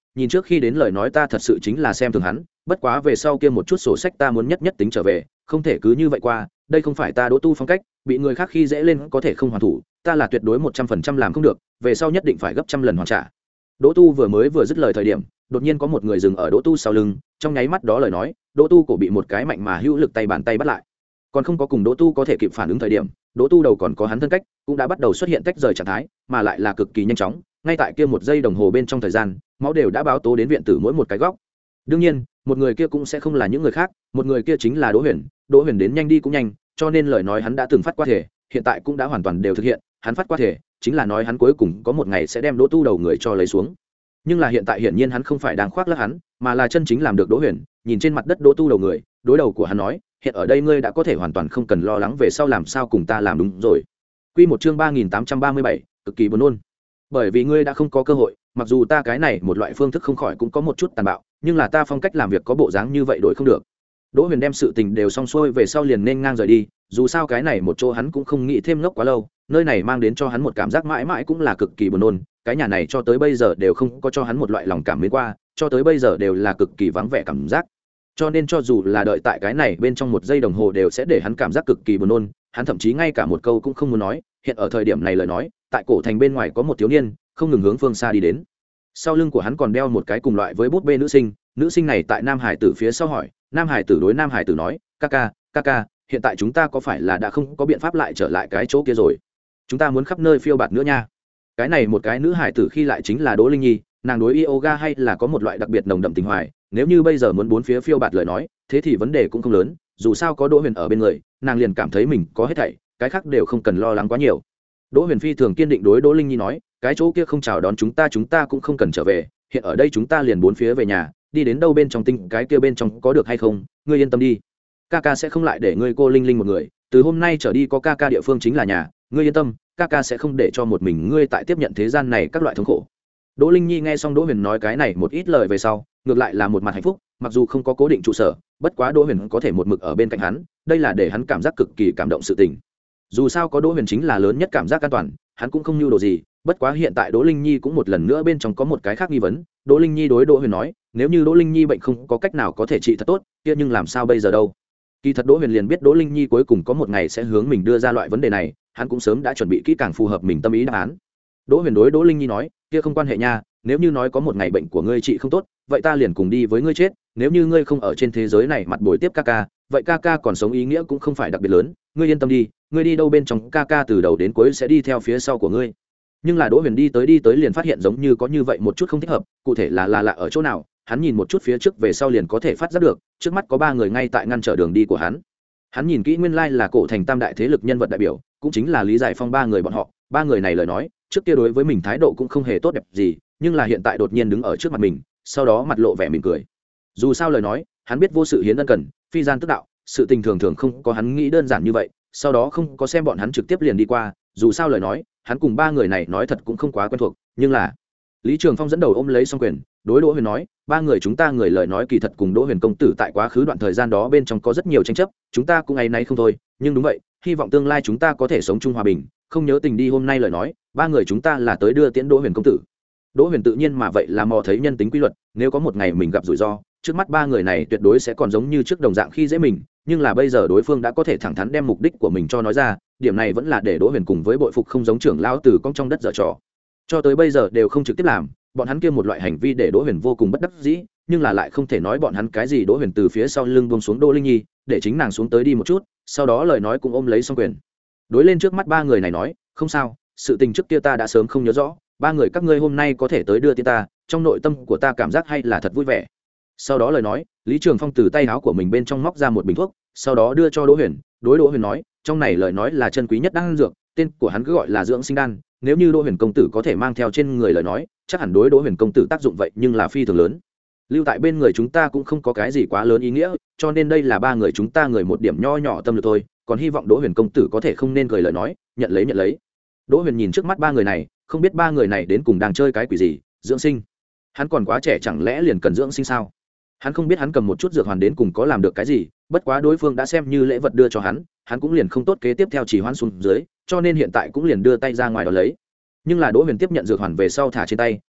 nhìn trước khi đến lời nói ta thật sự chính là xem thường hắn, bất quá về sau kia một chút sổ sách ta muốn nhất nhất tính trở về, không thể cứ như vậy qua, đây không phải ta Đỗ Tu phong cách, bị người khác khi dễ lên có thể không hoàn thủ, ta là tuyệt đối một trăm phần trăm làm không được, về sau nhất định phải gấp trăm lần hoàn trả. Đỗ Tu vừa mới vừa dứt lời thời điểm, đột nhiên có một người dừng ở Đỗ Tu sau lưng, trong nháy mắt đó lời nói, Đỗ Tu cổ bị một cái mạnh mà hữu lực tay bàn tay bắt lại. Còn không có cùng Đỗ Tu có thể kịp phản ứng thời điểm, Đỗ Tu đầu còn có hắn thân cách, cũng đã bắt đầu xuất hiện tách rời trạng thái, mà lại là cực kỳ nhanh chóng, ngay tại kia một giây đồng hồ bên trong thời gian, máu đều đã báo tố đến viện tử mỗi một cái góc. Đương nhiên, một người kia cũng sẽ không là những người khác, một người kia chính là Đỗ Huyền, Đỗ Huyền đến nhanh đi cũng nhanh, cho nên lời nói hắn đã từng phát qua thể, hiện tại cũng đã hoàn toàn đều thực hiện, hắn phát qua thể, chính là nói hắn cuối cùng có một ngày sẽ đem Đỗ Tu đầu người cho lấy xuống. Nhưng là hiện tại hiển nhiên hắn không phải đang khoác lác hắn, mà là chân chính làm được Đỗ Huyền, nhìn trên mặt đất Đỗ Tu đầu người, đối đầu của hắn nói, hiện ở đây ngươi đã có thể hoàn toàn không cần lo lắng về sau làm sao cùng ta làm đúng rồi. Quy một chương ba nghìn tám trăm ba mươi bảy, cực kỳ buồn nôn. Bởi vì ngươi đã không có cơ hội, mặc dù ta cái này một loại phương thức không khỏi cũng có một chút tàn bạo, nhưng là ta phong cách làm việc có bộ dáng như vậy đổi không được. Đỗ Huyền đem sự tình đều xong xuôi về sau liền nên ngang rời đi, dù sao cái này một chỗ hắn cũng không nghĩ thêm ngốc quá lâu, nơi này mang đến cho hắn một cảm giác mãi mãi cũng là cực kỳ buồn nôn, cái nhà này cho tới bây giờ đều không có cho hắn một loại lòng cảm mến qua, cho tới bây giờ đều là cực kỳ vắng vẻ cảm giác. Cho nên cho dù là đợi tại cái này bên trong một giây đồng hồ đều sẽ để hắn cảm giác cực kỳ buồn nôn, hắn thậm chí ngay cả một câu cũng không muốn nói, hiện ở thời điểm này lời nói, tại cổ thành bên ngoài có một thiếu niên, không ngừng hướng phương xa đi đến. Sau lưng của hắn còn đeo một cái cùng loại với bút bê nữ sinh, nữ sinh này tại Nam Hải tử phía sau hỏi, Nam Hải tử đối Nam Hải tử nói, ca ca, ca ca, hiện tại chúng ta có phải là đã không có biện pháp lại trở lại cái chỗ kia rồi? Chúng ta muốn khắp nơi phiêu bạt nữa nha. Cái này một cái nữ hải tử khi lại chính là Đỗ Linh Nhi, nàng đối yoga hay là có một loại đặc biệt nồng đậm tình hoài, nếu như bây giờ muốn bốn phía phiêu bạt lời nói, thế thì vấn đề cũng không lớn, dù sao có Đỗ Huyền ở bên người, nàng liền cảm thấy mình có hết thảy, cái khác đều không cần lo lắng quá nhiều. Đỗ Huyền phi thường kiên định đối Đỗ Linh Nhi nói, cái chỗ kia không chào đón chúng ta, chúng ta cũng không cần trở về, hiện ở đây chúng ta liền bốn phía về nhà, đi đến đâu bên trong tinh cái kia bên trong có được hay không, ngươi yên tâm đi, ca ca sẽ không lại để ngươi cô Linh Linh một người, từ hôm nay trở đi có ca ca địa phương chính là nhà, ngươi yên tâm, ca ca sẽ không để cho một mình ngươi tại tiếp nhận thế gian này các loại thống khổ. Đỗ Linh Nhi nghe xong Đỗ Huyền nói cái này một ít lời về sau, ngược lại là một mặt hạnh phúc, mặc dù không có cố định trụ sở, bất quá Đỗ Huyền có thể một mực ở bên cạnh hắn, đây là để hắn cảm giác cực kỳ cảm động sự tình. Dù sao có Đỗ Huyền chính là lớn nhất cảm giác an toàn, hắn cũng không nhu đồ gì, bất quá hiện tại Đỗ Linh Nhi cũng một lần nữa bên trong có một cái khác nghi vấn, Đỗ Linh Nhi đối Đỗ Huyền nói, nếu như Đỗ Linh Nhi bệnh không có cách nào có thể trị thật tốt, kia nhưng làm sao bây giờ đâu? Kỳ thật Đỗ Huyền liền biết Đỗ Linh Nhi cuối cùng có một ngày sẽ hướng mình đưa ra loại vấn đề này, hắn cũng sớm đã chuẩn bị kỹ càng phù hợp mình tâm ý đáp án. Đỗ Huyền đối Đỗ Linh Nhi nói, kia không quan hệ nha, nếu như nói có một ngày bệnh của ngươi trị không tốt, vậy ta liền cùng đi với ngươi chết, nếu như ngươi không ở trên thế giới này mặt bồi tiếp ca ca, vậy ca ca còn sống ý nghĩa cũng không phải đặc biệt lớn, ngươi yên tâm đi, ngươi đi đâu bên trong ca ca từ đầu đến cuối sẽ đi theo phía sau của ngươi. Nhưng là Đỗ Huyền đi tới đi tới liền phát hiện giống như có như vậy một chút không thích hợp, cụ thể là là lạ ở chỗ nào, hắn nhìn một chút phía trước về sau liền có thể phát giác được, trước mắt có ba người ngay tại ngăn trở đường đi của hắn. Hắn nhìn kỹ nguyên lai là cổ thành tam đại thế lực nhân vật đại biểu, cũng chính là Lý Giải Phong ba người bọn họ, ba người này lời nói, trước kia đối với mình thái độ cũng không hề tốt đẹp gì, nhưng là hiện tại đột nhiên đứng ở trước mặt mình, sau đó mặt lộ vẻ mỉm cười. Dù sao lời nói, hắn biết vô sự hiến ân cần, phi gian tức đạo, sự tình thường thường không có hắn nghĩ đơn giản như vậy, sau đó không có xem bọn hắn trực tiếp liền đi qua, dù sao lời nói, hắn cùng ba người này nói thật cũng không quá quen thuộc, nhưng là Lý Trường Phong dẫn đầu ôm lấy song quyền, đối Đỗ Huyền nói, ba người chúng ta người lời nói kỳ thật cùng Đỗ Huyền công tử tại quá khứ đoạn thời gian đó bên trong có rất nhiều tranh chấp, chúng ta cũng ngày nay không thôi, nhưng đúng vậy, hy vọng tương lai chúng ta có thể sống chung hòa bình, không nhớ tình đi hôm nay lời nói, ba người chúng ta là tới đưa tiễn Đỗ Huyền công tử. Đỗ Huyền tự nhiên mà vậy là mò thấy nhân tính quy luật, nếu có một ngày mình gặp rủi ro, trước mắt ba người này tuyệt đối sẽ còn giống như trước đồng dạng khi dễ mình, nhưng là bây giờ đối phương đã có thể thẳng thắn đem mục đích của mình cho nói ra, điểm này vẫn là để Đỗ Huyền cùng với bội phục không giống trưởng lão từ cong trong đất dở trò. Cho tới bây giờ đều không trực tiếp làm, bọn hắn kia một loại hành vi để Đỗ Huyền vô cùng bất đắc dĩ, nhưng là lại không thể nói bọn hắn cái gì. Đỗ Huyền từ phía sau lưng buông xuống Đỗ Linh Nhi, để chính nàng xuống tới đi một chút, sau đó lời nói cũng ôm lấy song quyền. Đối lên trước mắt ba người này nói, không sao, sự tình trước kia ta đã sớm không nhớ rõ, ba người các ngươi hôm nay có thể tới đưa tiễn ta, trong nội tâm của ta cảm giác hay là thật vui vẻ. Sau đó lời nói, Lý Trường Phong từ tay áo của mình bên trong móc ra một bình thuốc, sau đó đưa cho Đỗ Huyền, đối Đỗ Huyền nói, trong này lời nói là chân quý nhất đan dược, tên của hắn cứ gọi là dưỡng sinh đan, nếu như Đỗ Huyền công tử có thể mang theo trên người lời nói, chắc hẳn đối Đỗ Huyền công tử tác dụng vậy nhưng là phi thường lớn. Lưu tại bên người chúng ta cũng không có cái gì quá lớn ý nghĩa, cho nên đây là ba người chúng ta người một điểm nho nhỏ tâm lực thôi, còn hy vọng Đỗ Huyền công tử có thể không nên cười lời nói, nhận lấy nhận lấy. Đỗ Huyền nhìn trước mắt ba người này, không biết ba người này đến cùng đang chơi cái quỷ gì, dưỡng sinh. Hắn còn quá trẻ chẳng lẽ liền cần dưỡng sinh sao? Hắn không biết hắn cầm một chút dược hoàn đến cùng có làm được cái gì, bất quá đối phương đã xem như lễ vật đưa cho hắn, hắn cũng liền không tốt kế tiếp theo chỉ hoãn xuống dưới, cho nên hiện tại cũng liền đưa tay ra ngoài đó lấy. Nhưng là Đỗ Huyền tiếp nhận dược hoàn về sau thả trên tay,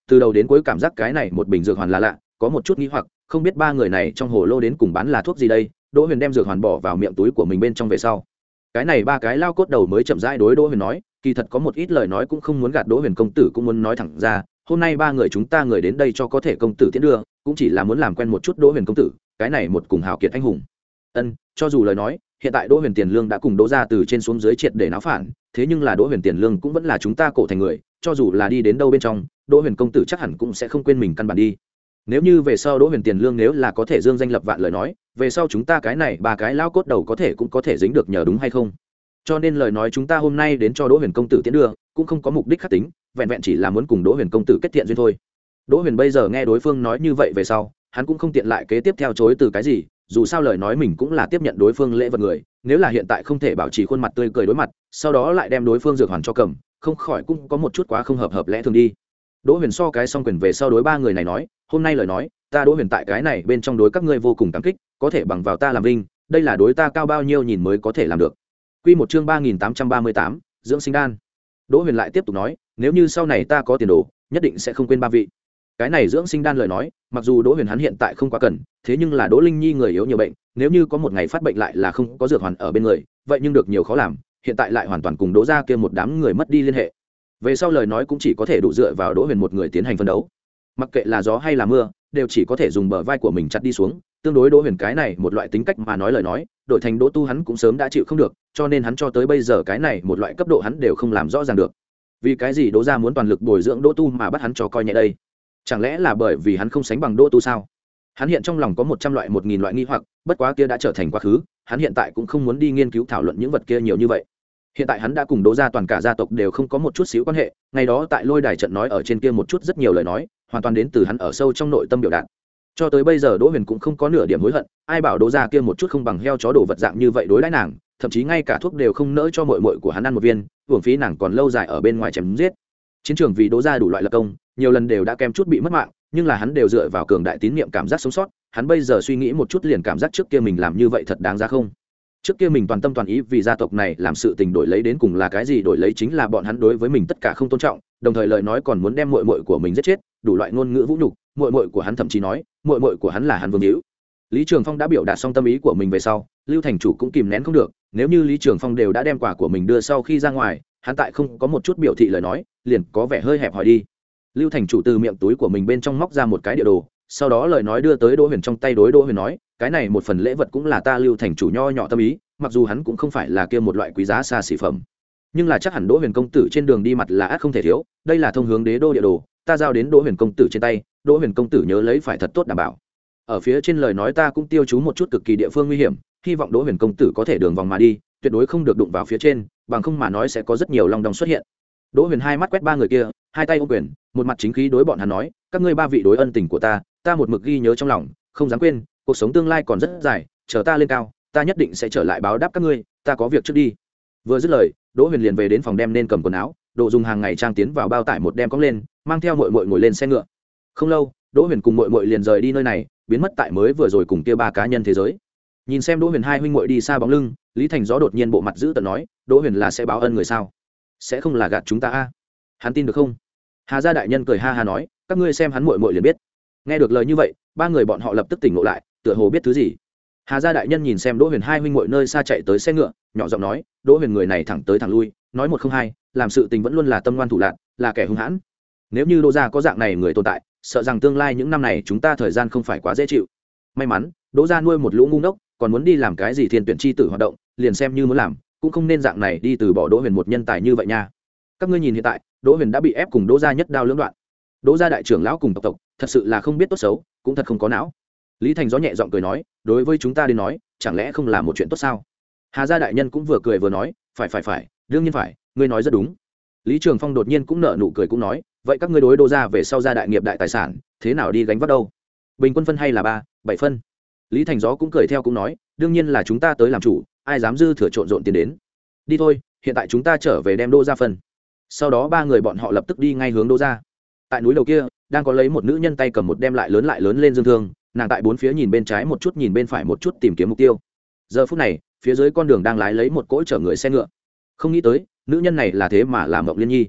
từ đầu đến cuối cảm giác cái này một bình dược hoàn là lạ, có một chút nghi hoặc không biết ba người này trong hồ lô đến cùng bán là thuốc gì đây. Đỗ Huyền đem dược hoàn bỏ vào miệng túi của mình bên trong về sau, cái này ba cái lao cốt đầu mới chậm rãi đối Đỗ Huyền nói, kỳ thật có một ít lời nói cũng không muốn gạt Đỗ Huyền công tử, cũng muốn nói thẳng ra, hôm nay ba người chúng ta người đến đây cho có thể công tử tiễn đưa, cũng chỉ là muốn làm quen một chút Đỗ Huyền công tử, cái này một cùng hào kiệt anh hùng. Ân, cho dù lời nói, hiện tại Đỗ Huyền Tiền Lương đã cùng Đỗ gia từ trên xuống dưới triệt để náo phản, thế nhưng là Đỗ Huyền Tiền Lương cũng vẫn là chúng ta cổ thành người, cho dù là đi đến đâu bên trong, Đỗ Huyền công tử chắc hẳn cũng sẽ không quên mình căn bản đi. Nếu như về sau Đỗ Huyền Tiền Lương nếu là có thể dương danh lập vạn lời nói, về sau chúng ta cái này ba cái lao cốt đầu có thể cũng có thể dính được nhờ, đúng hay không? Cho nên lời nói chúng ta hôm nay đến cho Đỗ Huyền công tử tiễn đưa, cũng không có mục đích khác tính, vẹn vẹn chỉ là muốn cùng Đỗ Huyền công tử kết thiện duyên thôi. Đỗ Huyền bây giờ nghe đối phương nói như vậy về sau, hắn cũng không tiện lại kế tiếp theo chối từ cái gì, dù sao lời nói mình cũng là tiếp nhận đối phương lễ vật người, nếu là hiện tại không thể bảo trì khuôn mặt tươi cười đối mặt, sau đó lại đem đối phương dược hoàn cho cầm, không khỏi cũng có một chút quá không hợp hợp lẽ thường đi. Đỗ Huyền so cái xong quyền về sau đối ba người này nói, hôm nay lời nói, ta Đỗ Huyền tại cái này bên trong đối các ngươi vô cùng cảm kích, có thể bằng vào ta làm vinh, đây là đối ta cao bao nhiêu nhìn mới có thể làm được. Quy một chương ba nghìn tám trăm ba mươi tám, dưỡng sinh đan. Đỗ Huyền lại tiếp tục nói, nếu như sau này ta có tiền đồ, nhất định sẽ không quên ba vị. Cái này dưỡng sinh đan lời nói, mặc dù Đỗ Huyền hắn hiện tại không quá cần, thế nhưng là Đỗ Linh Nhi người yếu nhiều bệnh, nếu như có một ngày phát bệnh lại là không có dược hoàn ở bên người, vậy nhưng được nhiều khó làm, hiện tại lại hoàn toàn cùng Đỗ gia kia một đám người mất đi liên hệ. Về sau lời nói cũng chỉ có thể đủ dựa vào Đỗ Huyền một người tiến hành phân đấu. Mặc kệ là gió hay là mưa, đều chỉ có thể dùng bờ vai của mình chặt đi xuống, tương đối Đỗ Huyền cái này một loại tính cách mà nói lời nói, đổi thành Đỗ Tu hắn cũng sớm đã chịu không được, cho nên hắn cho tới bây giờ cái này một loại cấp độ hắn đều không làm rõ ràng được. Vì cái gì Đỗ gia muốn toàn lực bồi dưỡng Đỗ Tu mà bắt hắn cho coi nhẹ đây? Chẳng lẽ là bởi vì hắn không sánh bằng Đỗ Tu sao? Hắn hiện trong lòng có một trăm loại một nghìn loại nghi hoặc, bất quá kia đã trở thành quá khứ, hắn hiện tại cũng không muốn đi nghiên cứu thảo luận những vật kia nhiều như vậy. Hiện tại hắn đã cùng Đỗ gia toàn cả gia tộc đều không có một chút xíu quan hệ, ngày đó tại Lôi Đài trận nói ở trên kia một chút rất nhiều lời nói, hoàn toàn đến từ hắn ở sâu trong nội tâm biểu đạt. Cho tới bây giờ Đỗ Huyền cũng không có nửa điểm hối hận, ai bảo Đỗ gia kia một chút không bằng heo chó đồ vật dạng như vậy đối đãi nàng, thậm chí ngay cả thuốc đều không nỡ cho muội muội của hắn ăn một viên, uổng phí nàng còn lâu dài ở bên ngoài chém giết. Chiến trường vì Đỗ gia đủ loại lập công, nhiều lần đều đã kem chút bị mất mạng, nhưng là hắn đều dựa vào cường đại tín niệm cảm giác sống sót, hắn bây giờ suy nghĩ một chút liền cảm giác trước kia mình làm như vậy thật đáng giá không? Trước kia mình toàn tâm toàn ý vì gia tộc này làm sự tình, đổi lấy đến cùng là cái gì? Đổi lấy chính là bọn hắn đối với mình tất cả không tôn trọng, đồng thời lời nói còn muốn đem muội muội của mình giết chết, đủ loại ngôn ngữ vũ nhục, muội muội của hắn thậm chí nói, muội muội của hắn là hắn vương hữu. Lý Trường Phong đã biểu đạt xong tâm ý của mình về sau, Lưu thành chủ cũng kìm nén không được, nếu như Lý Trường Phong đều đã đem quà của mình đưa sau khi ra ngoài, hắn tại không có một chút biểu thị lời nói, liền có vẻ hơi hẹp hòi đi. Lưu thành chủ từ miệng túi của mình bên trong móc ra một cái địa đồ, sau đó lời nói đưa tới Đỗ Huyền trong tay, đối Đỗ Huyền nói, cái này một phần lễ vật cũng là ta Lưu thành chủ nho nhỏ tâm ý, mặc dù hắn cũng không phải là kia một loại quý giá xa xỉ phẩm, nhưng là chắc hẳn Đỗ Huyền công tử trên đường đi mặt là ắt không thể thiếu, đây là thông hướng đế đô địa đồ, ta giao đến Đỗ Huyền công tử trên tay, Đỗ Huyền công tử nhớ lấy phải thật tốt đảm bảo. Ở phía trên lời nói ta cũng tiêu chú một chút cực kỳ địa phương nguy hiểm, hy vọng Đỗ Huyền công tử có thể đường vòng mà đi, tuyệt đối không được đụng vào phía trên, bằng không mà nói sẽ có rất nhiều long đong xuất hiện. Đỗ Huyền hai mắt quét ba người kia, hai tay ôm quyền, một mặt chính khí đối bọn hắn nói, các ngươi ba vị đối ân tình của ta, ta một mực ghi nhớ trong lòng, không dám quên, cuộc sống tương lai còn rất dài, chờ ta lên cao, ta nhất định sẽ trở lại báo đáp các ngươi, ta có việc trước đi. Vừa dứt lời, Đỗ Huyền liền về đến phòng đem nên cầm quần áo, đồ dùng hàng ngày trang tiến vào bao tải một đem cong lên, mang theo muội muội ngồi lên xe ngựa. Không lâu, Đỗ Huyền cùng muội muội liền rời đi nơi này, biến mất tại mới vừa rồi cùng kia ba cá nhân thế giới. Nhìn xem Đỗ Huyền hai huynh muội đi xa bóng lưng, Lý Thành Gió đột nhiên bộ mặt giữ tợn nói, Đỗ Huyền là sẽ báo ân người sao? Sẽ không là gạt chúng ta a? Hắn tin được không? Hà gia đại nhân cười ha ha nói, các ngươi xem hắn muội muội liền biết. Nghe được lời như vậy, ba người bọn họ lập tức tỉnh ngộ lại, tựa hồ biết thứ gì. Hà gia đại nhân nhìn xem Đỗ Huyền hai huynh muội nơi xa chạy tới xe ngựa, nhỏ giọng nói, Đỗ Huyền người này thẳng tới thẳng lui, nói một không hai, làm sự tình vẫn luôn là tâm ngoan thủ lạn, là kẻ hung hãn. Nếu như Đỗ gia có dạng này người tồn tại, sợ rằng tương lai những năm này chúng ta thời gian không phải quá dễ chịu. May mắn, Đỗ gia nuôi một lũ ngu ngốc, còn muốn đi làm cái gì thiên tuyển chi tử hoạt động, liền xem như muốn làm, cũng không nên dạng này đi từ bỏ Đỗ Huyền một nhân tài như vậy nha. Các ngươi nhìn hiện tại, Đỗ Huyền đã bị ép cùng Đỗ gia nhất đao lưỡng đoạn. Đỗ gia đại trưởng lão cùng tộc tộc, thật sự là không biết tốt xấu, cũng thật không có não. Lý Thành Gió nhẹ giọng cười nói, đối với chúng ta đến nói, chẳng lẽ không là một chuyện tốt sao? Hà gia đại nhân cũng vừa cười vừa nói, phải phải phải, đương nhiên phải, ngươi nói rất đúng. Lý Trường Phong đột nhiên cũng nở nụ cười cũng nói, vậy các ngươi đối Đỗ gia về sau gia đại nghiệp đại tài sản, thế nào đi gánh vác đâu? Bình quân phân hay là ba, bảy phân? Lý Thành Gió cũng cười theo cũng nói, đương nhiên là chúng ta tới làm chủ, ai dám dư thừa trộn rộn tiền đến. Đi thôi, hiện tại chúng ta trở về đem Đỗ gia phân. Sau đó ba người bọn họ lập tức đi ngay hướng Đỗ gia. Tại núi đầu kia, đang có lấy một nữ nhân tay cầm một đem lại lớn lại lớn lên dương thương, nàng tại bốn phía nhìn bên trái một chút nhìn bên phải một chút tìm kiếm mục tiêu. Giờ phút này, phía dưới con đường đang lái lấy một cỗ chở người xe ngựa. Không nghĩ tới, nữ nhân này là thế mà là Mộng Liên Nhi.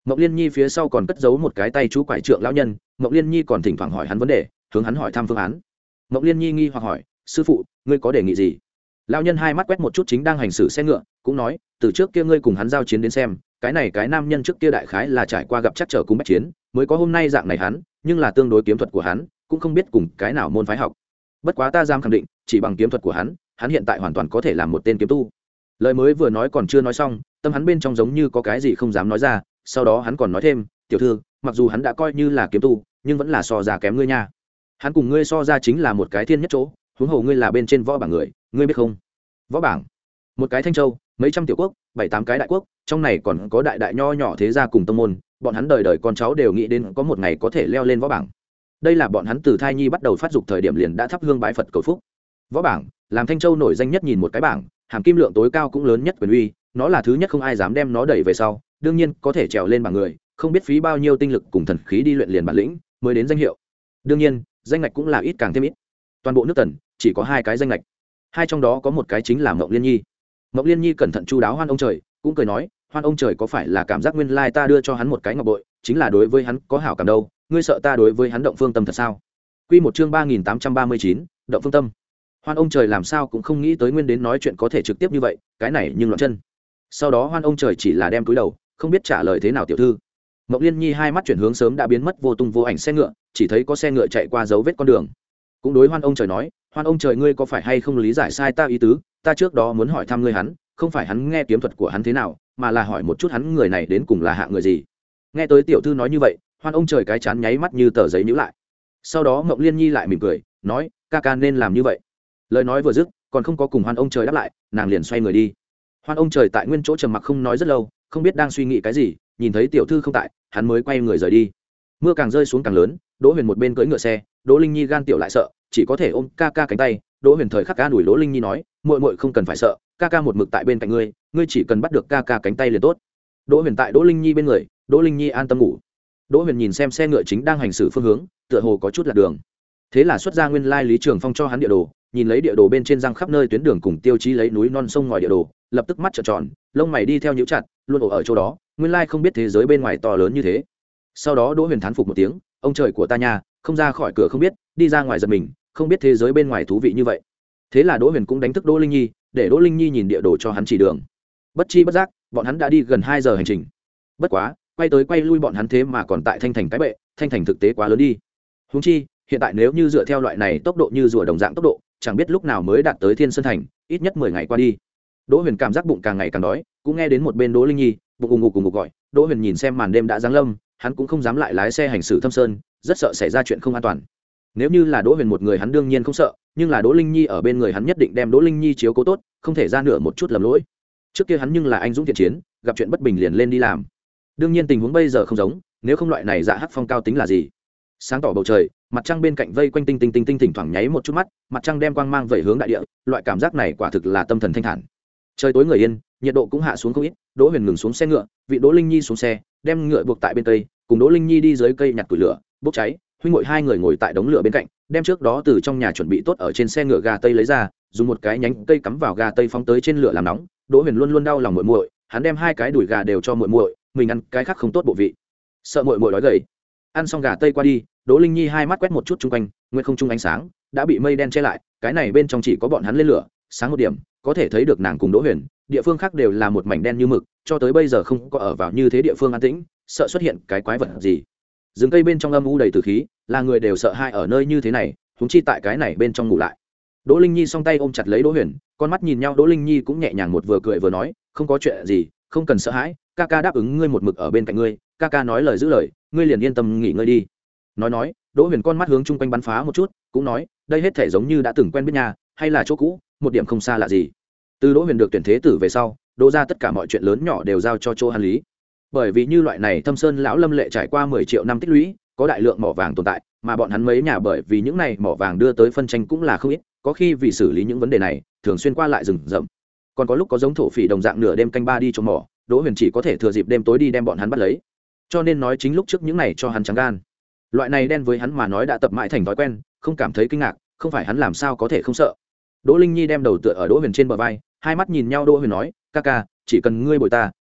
Mộng Liên Nhi phía sau còn cất giấu một cái tay chú quải trượng lão nhân, Mộng Liên Nhi còn thỉnh thoảng hỏi hắn vấn đề, hướng hắn hỏi thăm phương án. Mộng Liên Nhi nghi hoặc hỏi, sư phụ, ngươi có đề nghị gì? Lão nhân hai mắt quét một chút chính đang hành xử xe ngựa, cũng nói, từ trước kia ngươi cùng hắn giao chiến đến xem, cái này cái nam nhân trước kia đại khái là trải qua gặp chắc trở cùng bách chiến, mới có hôm nay dạng này hắn, nhưng là tương đối kiếm thuật của hắn, cũng không biết cùng cái nào môn phái học. Bất quá ta dám khẳng định, chỉ bằng kiếm thuật của hắn, hắn hiện tại hoàn toàn có thể làm một tên kiếm tu. Lời mới vừa nói còn chưa nói xong, tâm hắn bên trong giống như có cái gì không dám nói ra, sau đó hắn còn nói thêm, tiểu thư, mặc dù hắn đã coi như là kiếm tu, nhưng vẫn là so ra kém ngươi nha. Hắn cùng ngươi so ra chính là một cái thiên nhất chỗ, huống hồ ngươi là bên trên võ bảng người, ngươi biết không? Võ bảng, một cái Thanh Châu, mấy trăm tiểu quốc, bảy tám cái đại quốc, trong này còn có đại đại nho nhỏ thế gia cùng tông môn, bọn hắn đời đời con cháu đều nghĩ đến có một ngày có thể leo lên võ bảng. Đây là bọn hắn từ thai nhi bắt đầu phát dục thời điểm liền đã thắp hương bái Phật cầu phúc. Võ bảng, làm Thanh Châu nổi danh nhất nhìn một cái bảng, hàm kim lượng tối cao cũng lớn nhất quyền uy, nó là thứ nhất không ai dám đem nó đẩy về sau, đương nhiên có thể trèo lên bảng người, không biết phí bao nhiêu tinh lực cùng thần khí đi luyện liền bản lĩnh, mới đến danh hiệu. Đương nhiên, danh ngạch cũng là ít càng thêm ít. Toàn bộ nước Tần chỉ có hai cái danh ngạch, hai trong đó có một cái chính là Mộng Liên Nhi. Mộng Liên Nhi cẩn thận chu đáo Hoan ông trời, cũng cười nói, Hoan ông trời có phải là cảm giác nguyên lai ta đưa cho hắn một cái ngọc bội, chính là đối với hắn có hảo cảm đâu, ngươi sợ ta đối với hắn động phương tâm thật sao? Quy một chương ba nghìn tám trăm ba mươi chín, động phương tâm. Hoan ông trời làm sao cũng không nghĩ tới nguyên đến nói chuyện có thể trực tiếp như vậy, cái này nhưng loạn chân. Sau đó Hoan ông trời chỉ là đem túi đầu, không biết trả lời thế nào tiểu thư. Mộng Liên Nhi hai mắt chuyển hướng sớm đã biến mất vô tung vô ảnh xe ngựa, chỉ thấy có xe ngựa chạy qua dấu vết con đường. Cũng đối Hoan ông trời nói, Hoan ông trời ngươi có phải hay không lý giải sai ta ý tứ, ta trước đó muốn hỏi thăm ngươi hắn, không phải hắn nghe kiếm thuật của hắn thế nào, mà là hỏi một chút hắn người này đến cùng là hạ người gì. Nghe tới tiểu thư nói như vậy, Hoan ông trời cái chán nháy mắt như tờ giấy nhíu lại. Sau đó Mộng Liên Nhi lại mỉm cười, nói, ca ca nên làm như vậy. Lời nói vừa dứt, còn không có cùng Hoan ông trời đáp lại, nàng liền xoay người đi. Hoan ông trời tại nguyên chỗ trầm mặc không nói rất lâu, không biết đang suy nghĩ cái gì, nhìn thấy tiểu thư không tại, hắn mới quay người rời đi. Mưa càng rơi xuống càng lớn, Đỗ Huyền một bên cưỡi ngựa xe, Đỗ Linh Nhi gan tiểu lại sợ, chỉ có thể ôm ca ca cánh tay. Đỗ Huyền thời khắc ca đuổi Đỗ Linh Nhi nói, muội muội không cần phải sợ, ca ca một mực tại bên cạnh ngươi, ngươi chỉ cần bắt được ca ca cánh tay liền tốt. Đỗ Huyền tại Đỗ Linh Nhi bên người, Đỗ Linh Nhi an tâm ngủ. Đỗ Huyền nhìn xem xe ngựa chính đang hành xử phương hướng, tựa hồ có chút lạc đường. Thế là xuất ra nguyên lai Lý Trường Phong cho hắn địa đồ, nhìn lấy địa đồ bên trên răng khắp nơi tuyến đường cùng tiêu chí lấy núi non sông ngòi địa đồ, lập tức mắt trợn tròn, lông mày đi theo nhíu chặt, luôn ổ ở chỗ đó, nguyên lai không biết thế giới bên ngoài to lớn như thế. Sau đó Đỗ Huyền thán phục một tiếng, ông trời của ta nha, không ra khỏi cửa không biết, đi ra ngoài giật mình, không biết thế giới bên ngoài thú vị như vậy. Thế là Đỗ Huyền cũng đánh thức Đỗ Linh Nhi, để Đỗ Linh Nhi nhìn địa đồ cho hắn chỉ đường. Bất chi bất giác, bọn hắn đã đi gần hai giờ hành trình. Bất quá, quay tới quay lui bọn hắn thế mà còn tại Thanh Thành cái bệ, Thanh Thành thực tế quá lớn đi. Huống chi, hiện tại nếu như dựa theo loại này tốc độ như rùa đồng dạng tốc độ, chẳng biết lúc nào mới đạt tới Thiên Sơn Thành, ít nhất mười ngày qua đi. Đỗ Huyền cảm giác bụng càng ngày càng đói, cũng nghe đến một bên Đỗ Linh Nhi, bụng ùng ục ùng ục gọi. Đỗ Huyền nhìn xem màn đêm đã giáng lâm, hắn cũng không dám lại lái xe hành xử thâm sơn, rất sợ xảy ra chuyện không an toàn. Nếu như là Đỗ Huyền một người hắn đương nhiên không sợ, nhưng là Đỗ Linh Nhi ở bên người hắn nhất định đem Đỗ Linh Nhi chiếu cố tốt, không thể ra nửa một chút lầm lỗi. Trước kia hắn nhưng là anh dũng thiện chiến, gặp chuyện bất bình liền lên đi làm. Đương nhiên tình huống bây giờ không giống, nếu không loại này dạ hắc phong cao tính là gì? Sáng tỏ bầu trời, mặt trăng bên cạnh vây quanh tinh tinh tinh tinh thỉnh thoảng nháy một chút mắt, mặt trăng đem quang mang vẩy hướng đại địa, loại cảm giác này quả thực là tâm thần thanh thản. Trời tối người yên, nhiệt độ cũng hạ xuống không ít. Đỗ Huyền ngừng xuống xe ngựa, vị Đỗ Linh Nhi xuống xe, đem ngựa buộc tại bên cây, cùng Đỗ Linh Nhi đi dưới cây nhặt củi lửa, bốc cháy. Huynh muội hai người ngồi tại đống lửa bên cạnh, đem trước đó từ trong nhà chuẩn bị tốt ở trên xe ngựa gà tây lấy ra, dùng một cái nhánh cây cắm vào gà tây phóng tới trên lửa làm nóng. Đỗ Huyền luôn luôn đau lòng muội muội, hắn đem hai cái đùi gà đều cho muội muội, mình ăn cái khác không tốt bộ vị, sợ muội muội đói gầy. Ăn xong gà tây qua đi, Đỗ Linh Nhi hai mắt quét một chút chung quanh, nguyên không trung ánh sáng đã bị mây đen che lại, cái này bên trong chỉ có bọn hắn lên lửa, sáng một điểm, có thể thấy được nàng cùng Đỗ Huyền, địa phương khác đều là một mảnh đen như mực, cho tới bây giờ không có ở vào như thế địa phương an tĩnh, sợ xuất hiện cái quái vật gì. Rừng cây bên trong âm u đầy tử khí, là người đều sợ hai ở nơi như thế này, huống chi tại cái này bên trong ngủ lại. Đỗ Linh Nhi song tay ôm chặt lấy Đỗ Huyền, con mắt nhìn nhau, Đỗ Linh Nhi cũng nhẹ nhàng một vừa cười vừa nói, không có chuyện gì, không cần sợ hãi, ca ca đáp ứng ngươi một mực ở bên cạnh ngươi, ca ca nói lời giữ lời, ngươi liền yên tâm nghỉ ngơi đi. Nói nói, Đỗ Huyền con mắt hướng chung quanh bắn phá một chút, cũng nói, đây hết thể giống như đã từng quen biết nhà, hay là chỗ cũ, một điểm không xa lạ gì. Từ Đỗ Huyền được tuyển thế tử về sau, Đỗ ra tất cả mọi chuyện lớn nhỏ đều giao cho Chỗ Hàn Lý. Bởi vì như loại này Thâm Sơn lão Lâm Lệ trải qua mười triệu năm tích lũy, có đại lượng mỏ vàng tồn tại, mà bọn hắn mấy nhà bởi vì những này mỏ vàng đưa tới phân tranh cũng là không ít, có khi vì xử lý những vấn đề này, thường xuyên qua lại rừng rậm. Còn có lúc có giống thổ phỉ đồng dạng nửa đêm canh ba đi trộm mỏ, Đỗ Huyền chỉ có thể thừa dịp đêm tối đi đem bọn hắn bắt lấy. Cho nên nói chính lúc trước những này cho hắn trắng gan. Loại này đen với hắn mà nói đã tập mãi thành thói quen, không cảm thấy kinh ngạc, không phải hắn làm sao có thể không sợ. Đỗ Linh Nhi đem đầu tựa ở Đỗ Huyền trên bờ vai, hai mắt nhìn nhau. Đỗ Huyền nói, ca ca, chỉ cần ngươi bồi ta,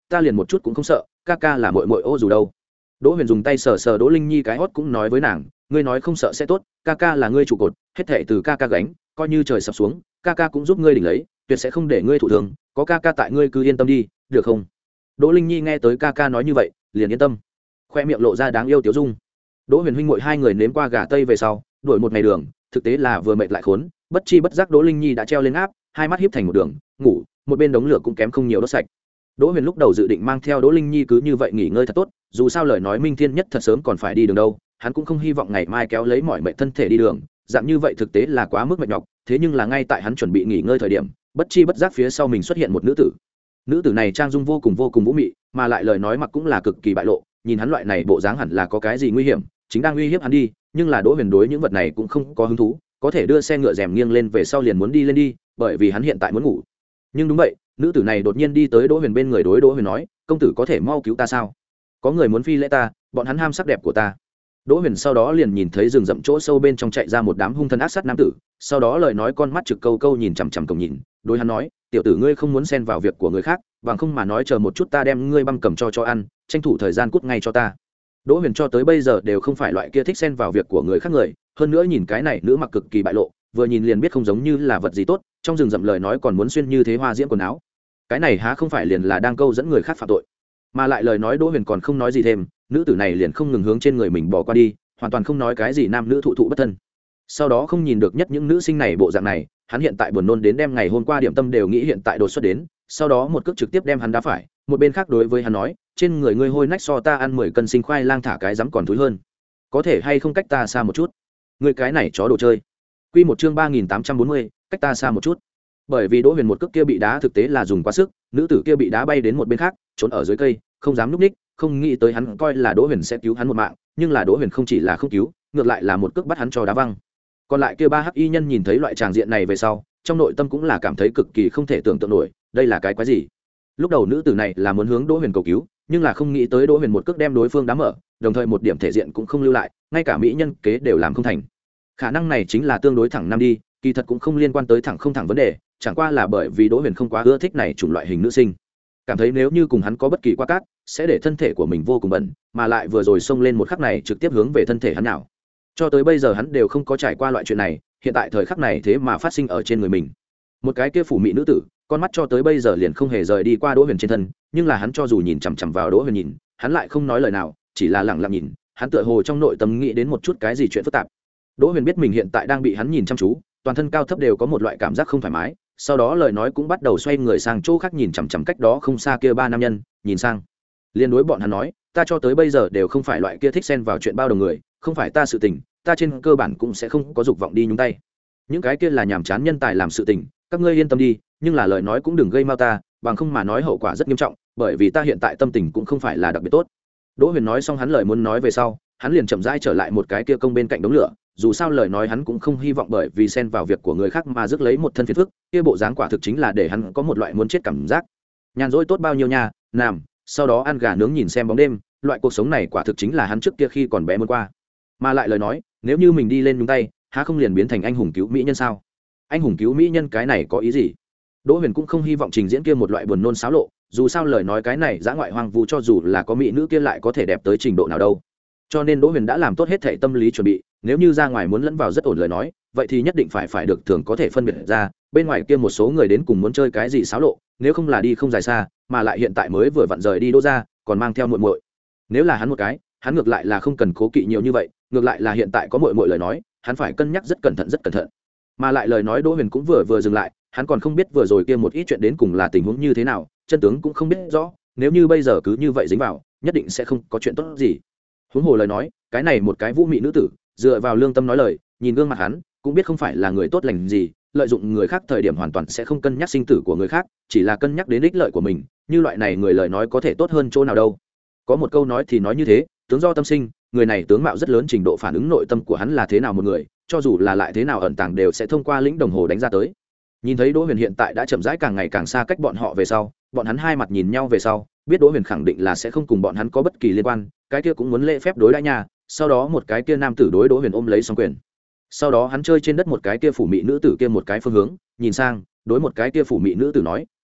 ta liền một chút cũng không sợ, ca ca là muội muội ô dù đâu. Đỗ Huyền dùng tay sờ sờ Đỗ Linh Nhi cái hót cũng nói với nàng, ngươi nói không sợ sẽ tốt, ca ca là ngươi trụ cột, hết thảy từ ca ca gánh, coi như trời sập xuống, ca ca cũng giúp ngươi đỉnh lấy, tuyệt sẽ không để ngươi thụ thương, có ca ca tại ngươi cứ yên tâm đi, được không? Đỗ Linh Nhi nghe tới ca ca nói như vậy, liền yên tâm, khoe miệng lộ ra đáng yêu tiểu dung. Đỗ Huyền huynh muội hai người nếm qua gà tây về sau, đuổi một ngày đường, thực tế là vừa mệt lại khốn, bất chi bất giác Đỗ Linh Nhi đã treo lên áp, hai mắt híp thành một đường, ngủ, một bên đống lửa cũng kém không nhiều đốt sạch. Đỗ Huyền lúc đầu dự định mang theo Đỗ Linh Nhi cứ như vậy nghỉ ngơi thật tốt, dù sao lời nói Minh Thiên Nhất thật sớm còn phải đi đường đâu, hắn cũng không hy vọng ngày mai kéo lấy mọi mệt thân thể đi đường, dạng như vậy thực tế là quá mức mệt nhọc, thế nhưng là ngay tại hắn chuẩn bị nghỉ ngơi thời điểm, bất chi bất giác phía sau mình xuất hiện một nữ tử. Nữ tử này trang dung vô cùng vô cùng vũ mị, mà lại lời nói mặc cũng là cực kỳ bại lộ, nhìn hắn loại này bộ dáng hẳn là có cái gì nguy hiểm, chính đang uy hiếp hắn đi, nhưng là Đỗ Huyền đối những vật này cũng không có hứng thú, có thể đưa xe ngựa rèm nghiêng lên về sau liền muốn đi lên đi, bởi vì hắn hiện tại muốn ngủ. Nhưng đúng vậy, nữ tử này đột nhiên đi tới Đỗ Huyền bên người, đối Đỗ Huyền nói, công tử có thể mau cứu ta sao? Có người muốn phi lễ ta, bọn hắn ham sắc đẹp của ta. Đỗ Huyền sau đó liền nhìn thấy rừng rậm chỗ sâu bên trong chạy ra một đám hung thần ác sát nam tử, sau đó lời nói con mắt trực câu câu nhìn chằm chằm cổng nhìn, đối hắn nói, tiểu tử ngươi không muốn xen vào việc của người khác, bằng không mà nói chờ một chút ta đem ngươi băm cầm cho cho ăn, tranh thủ thời gian cút ngay cho ta. Đỗ Huyền cho tới bây giờ đều không phải loại kia thích xen vào việc của người khác người, hơn nữa nhìn cái này nữ mặc cực kỳ bại lộ, vừa nhìn liền biết không giống như là vật gì tốt, trong rừng rậm lời nói còn muốn xuyên như thế hoa diễm quần áo, cái này há không phải liền là đang câu dẫn người khác phạm tội? Mà lại lời nói Đỗ Huyền còn không nói gì thêm, nữ tử này liền không ngừng hướng trên người mình bỏ qua đi, hoàn toàn không nói cái gì nam nữ thụ thụ bất thân. Sau đó không nhìn được nhất những nữ sinh này bộ dạng này, hắn hiện tại buồn nôn đến đem ngày hôm qua điểm tâm đều nghĩ hiện tại đột xuất đến, sau đó một cước trực tiếp đem hắn đá phải, một bên khác đối với hắn nói, trên người ngươi hôi nách so ta ăn mười cân sinh khoai lang thả cái dám còn thúi hơn, có thể hay không cách ta xa một chút, ngươi cái này chó đồ chơi. Quy một chương ba nghìn tám trăm bốn mươi, cách ta xa một chút. Bởi vì Đỗ Huyền một cước kia bị đá thực tế là dùng quá sức, nữ tử kia bị đá bay đến một bên khác, trốn ở dưới cây, không dám núp ních, không nghĩ tới hắn coi là Đỗ Huyền sẽ cứu hắn một mạng, nhưng là Đỗ Huyền không chỉ là không cứu, ngược lại là một cước bắt hắn cho đá văng. Còn lại kia ba hắc y nhân nhìn thấy loại tràng diện này về sau, trong nội tâm cũng là cảm thấy cực kỳ không thể tưởng tượng nổi, đây là cái quái gì? Lúc đầu nữ tử này là muốn hướng Đỗ Huyền cầu cứu, nhưng là không nghĩ tới Đỗ Huyền một cước đem đối phương đá mở, đồng thời một điểm thể diện cũng không lưu lại, ngay cả mỹ nhân kế đều làm không thành. Khả năng này chính là tương đối thẳng nam đi, kỳ thật cũng không liên quan tới thẳng không thẳng vấn đề, chẳng qua là bởi vì Đỗ Huyền không quá ưa thích này chủng loại hình nữ sinh, cảm thấy nếu như cùng hắn có bất kỳ qua cát sẽ để thân thể của mình vô cùng bẩn, mà lại vừa rồi xông lên một khắc này trực tiếp hướng về thân thể hắn nào. Cho tới bây giờ hắn đều không có trải qua loại chuyện này, hiện tại thời khắc này thế mà phát sinh ở trên người mình. Một cái kia phủ mị nữ tử, con mắt cho tới bây giờ liền không hề rời đi qua Đỗ Huyền trên thân, nhưng là hắn cho dù nhìn chằm chằm vào Đỗ Huyền nhìn, hắn lại không nói lời nào, chỉ là lặng lặng nhìn, hắn tựa hồ trong nội tâm nghĩ đến một chút cái gì chuyện phức tạp. Đỗ Huyền biết mình hiện tại đang bị hắn nhìn chăm chú, toàn thân cao thấp đều có một loại cảm giác không thoải mái, sau đó lời nói cũng bắt đầu xoay người sang chỗ khác, nhìn chằm chằm cách đó không xa kia ba nam nhân, nhìn sang liên đối bọn hắn nói, ta cho tới bây giờ đều không phải loại kia thích xen vào chuyện bao đồng người, không phải ta sự tình, ta trên cơ bản cũng sẽ không có dục vọng đi nhúng tay, những cái kia là nhàm chán nhân tài làm sự tình, các ngươi yên tâm đi, nhưng là lời nói cũng đừng gây mau ta, bằng không mà nói hậu quả rất nghiêm trọng, bởi vì ta hiện tại tâm tình cũng không phải là đặc biệt tốt. Đỗ Huyền nói xong hắn lời muốn nói về sau, hắn liền chậm rãi trở lại một cái kia công bên cạnh đống lửa, dù sao lời nói hắn cũng không hy vọng bởi vì xen vào việc của người khác mà rước lấy một thân phiền phức, kia bộ dáng quả thực chính là để hắn có một loại muốn chết cảm giác. Nhàn rỗi tốt bao nhiêu nha, nằm, sau đó ăn gà nướng nhìn xem bóng đêm, loại cuộc sống này quả thực chính là hắn trước kia khi còn bé muốn qua. Mà lại lời nói, nếu như mình đi lên nhúng tay, há không liền biến thành anh hùng cứu mỹ nhân sao? Anh hùng cứu mỹ nhân cái này có ý gì? Đỗ Huyền cũng không hy vọng trình diễn kia một loại buồn nôn xáo lộ, dù sao lời nói cái này dã ngoại hoang vu cho dù là có mỹ nữ kia lại có thể đẹp tới trình độ nào đâu. Cho nên Đỗ Huyền đã làm tốt hết thảy tâm lý chuẩn bị, nếu như ra ngoài muốn lẫn vào rất ổn lời nói, vậy thì nhất định phải phải được thường có thể phân biệt ra, bên ngoài kia một số người đến cùng muốn chơi cái gì xáo lộ, nếu không là đi không dài xa, mà lại hiện tại mới vừa vặn rời đi Đỗ ra, còn mang theo muội muội. Nếu là hắn một cái, hắn ngược lại là không cần cố kỵ nhiều như vậy, ngược lại là hiện tại có muội muội lời nói, hắn phải cân nhắc rất cẩn thận rất cẩn thận. Mà lại lời nói Đỗ Huyền cũng vừa vừa dừng lại, hắn còn không biết vừa rồi kia một ít chuyện đến cùng là tình huống như thế nào, chân tướng cũng không biết rõ, nếu như bây giờ cứ như vậy dính vào, nhất định sẽ không có chuyện tốt gì. Huống hồ lời nói, cái này một cái vũ mị nữ tử, dựa vào lương tâm nói lời, nhìn gương mặt hắn, cũng biết không phải là người tốt lành gì, lợi dụng người khác thời điểm hoàn toàn sẽ không cân nhắc sinh tử của người khác, chỉ là cân nhắc đến ích lợi của mình, như loại này người lời nói có thể tốt hơn chỗ nào đâu. Có một câu nói thì nói như thế, tướng do tâm sinh, người này tướng mạo rất lớn trình độ phản ứng nội tâm của hắn là thế nào một người, cho dù là lại thế nào ẩn tàng đều sẽ thông qua lĩnh đồng hồ đánh ra tới. Nhìn thấy Đỗ Huyền hiện tại đã chậm rãi càng ngày càng xa cách bọn họ về sau, bọn hắn hai mặt nhìn nhau về sau, biết Đỗ Huyền khẳng định là sẽ không cùng bọn hắn có bất kỳ liên quan, cái kia cũng muốn lễ phép đối đãi nha. Sau đó một cái kia nam tử đối Đỗ Huyền ôm lấy song quyền, sau đó hắn chơi trên đất một cái kia phủ mị nữ tử kia một cái phương hướng, nhìn sang đối một cái kia phủ mị nữ tử nói,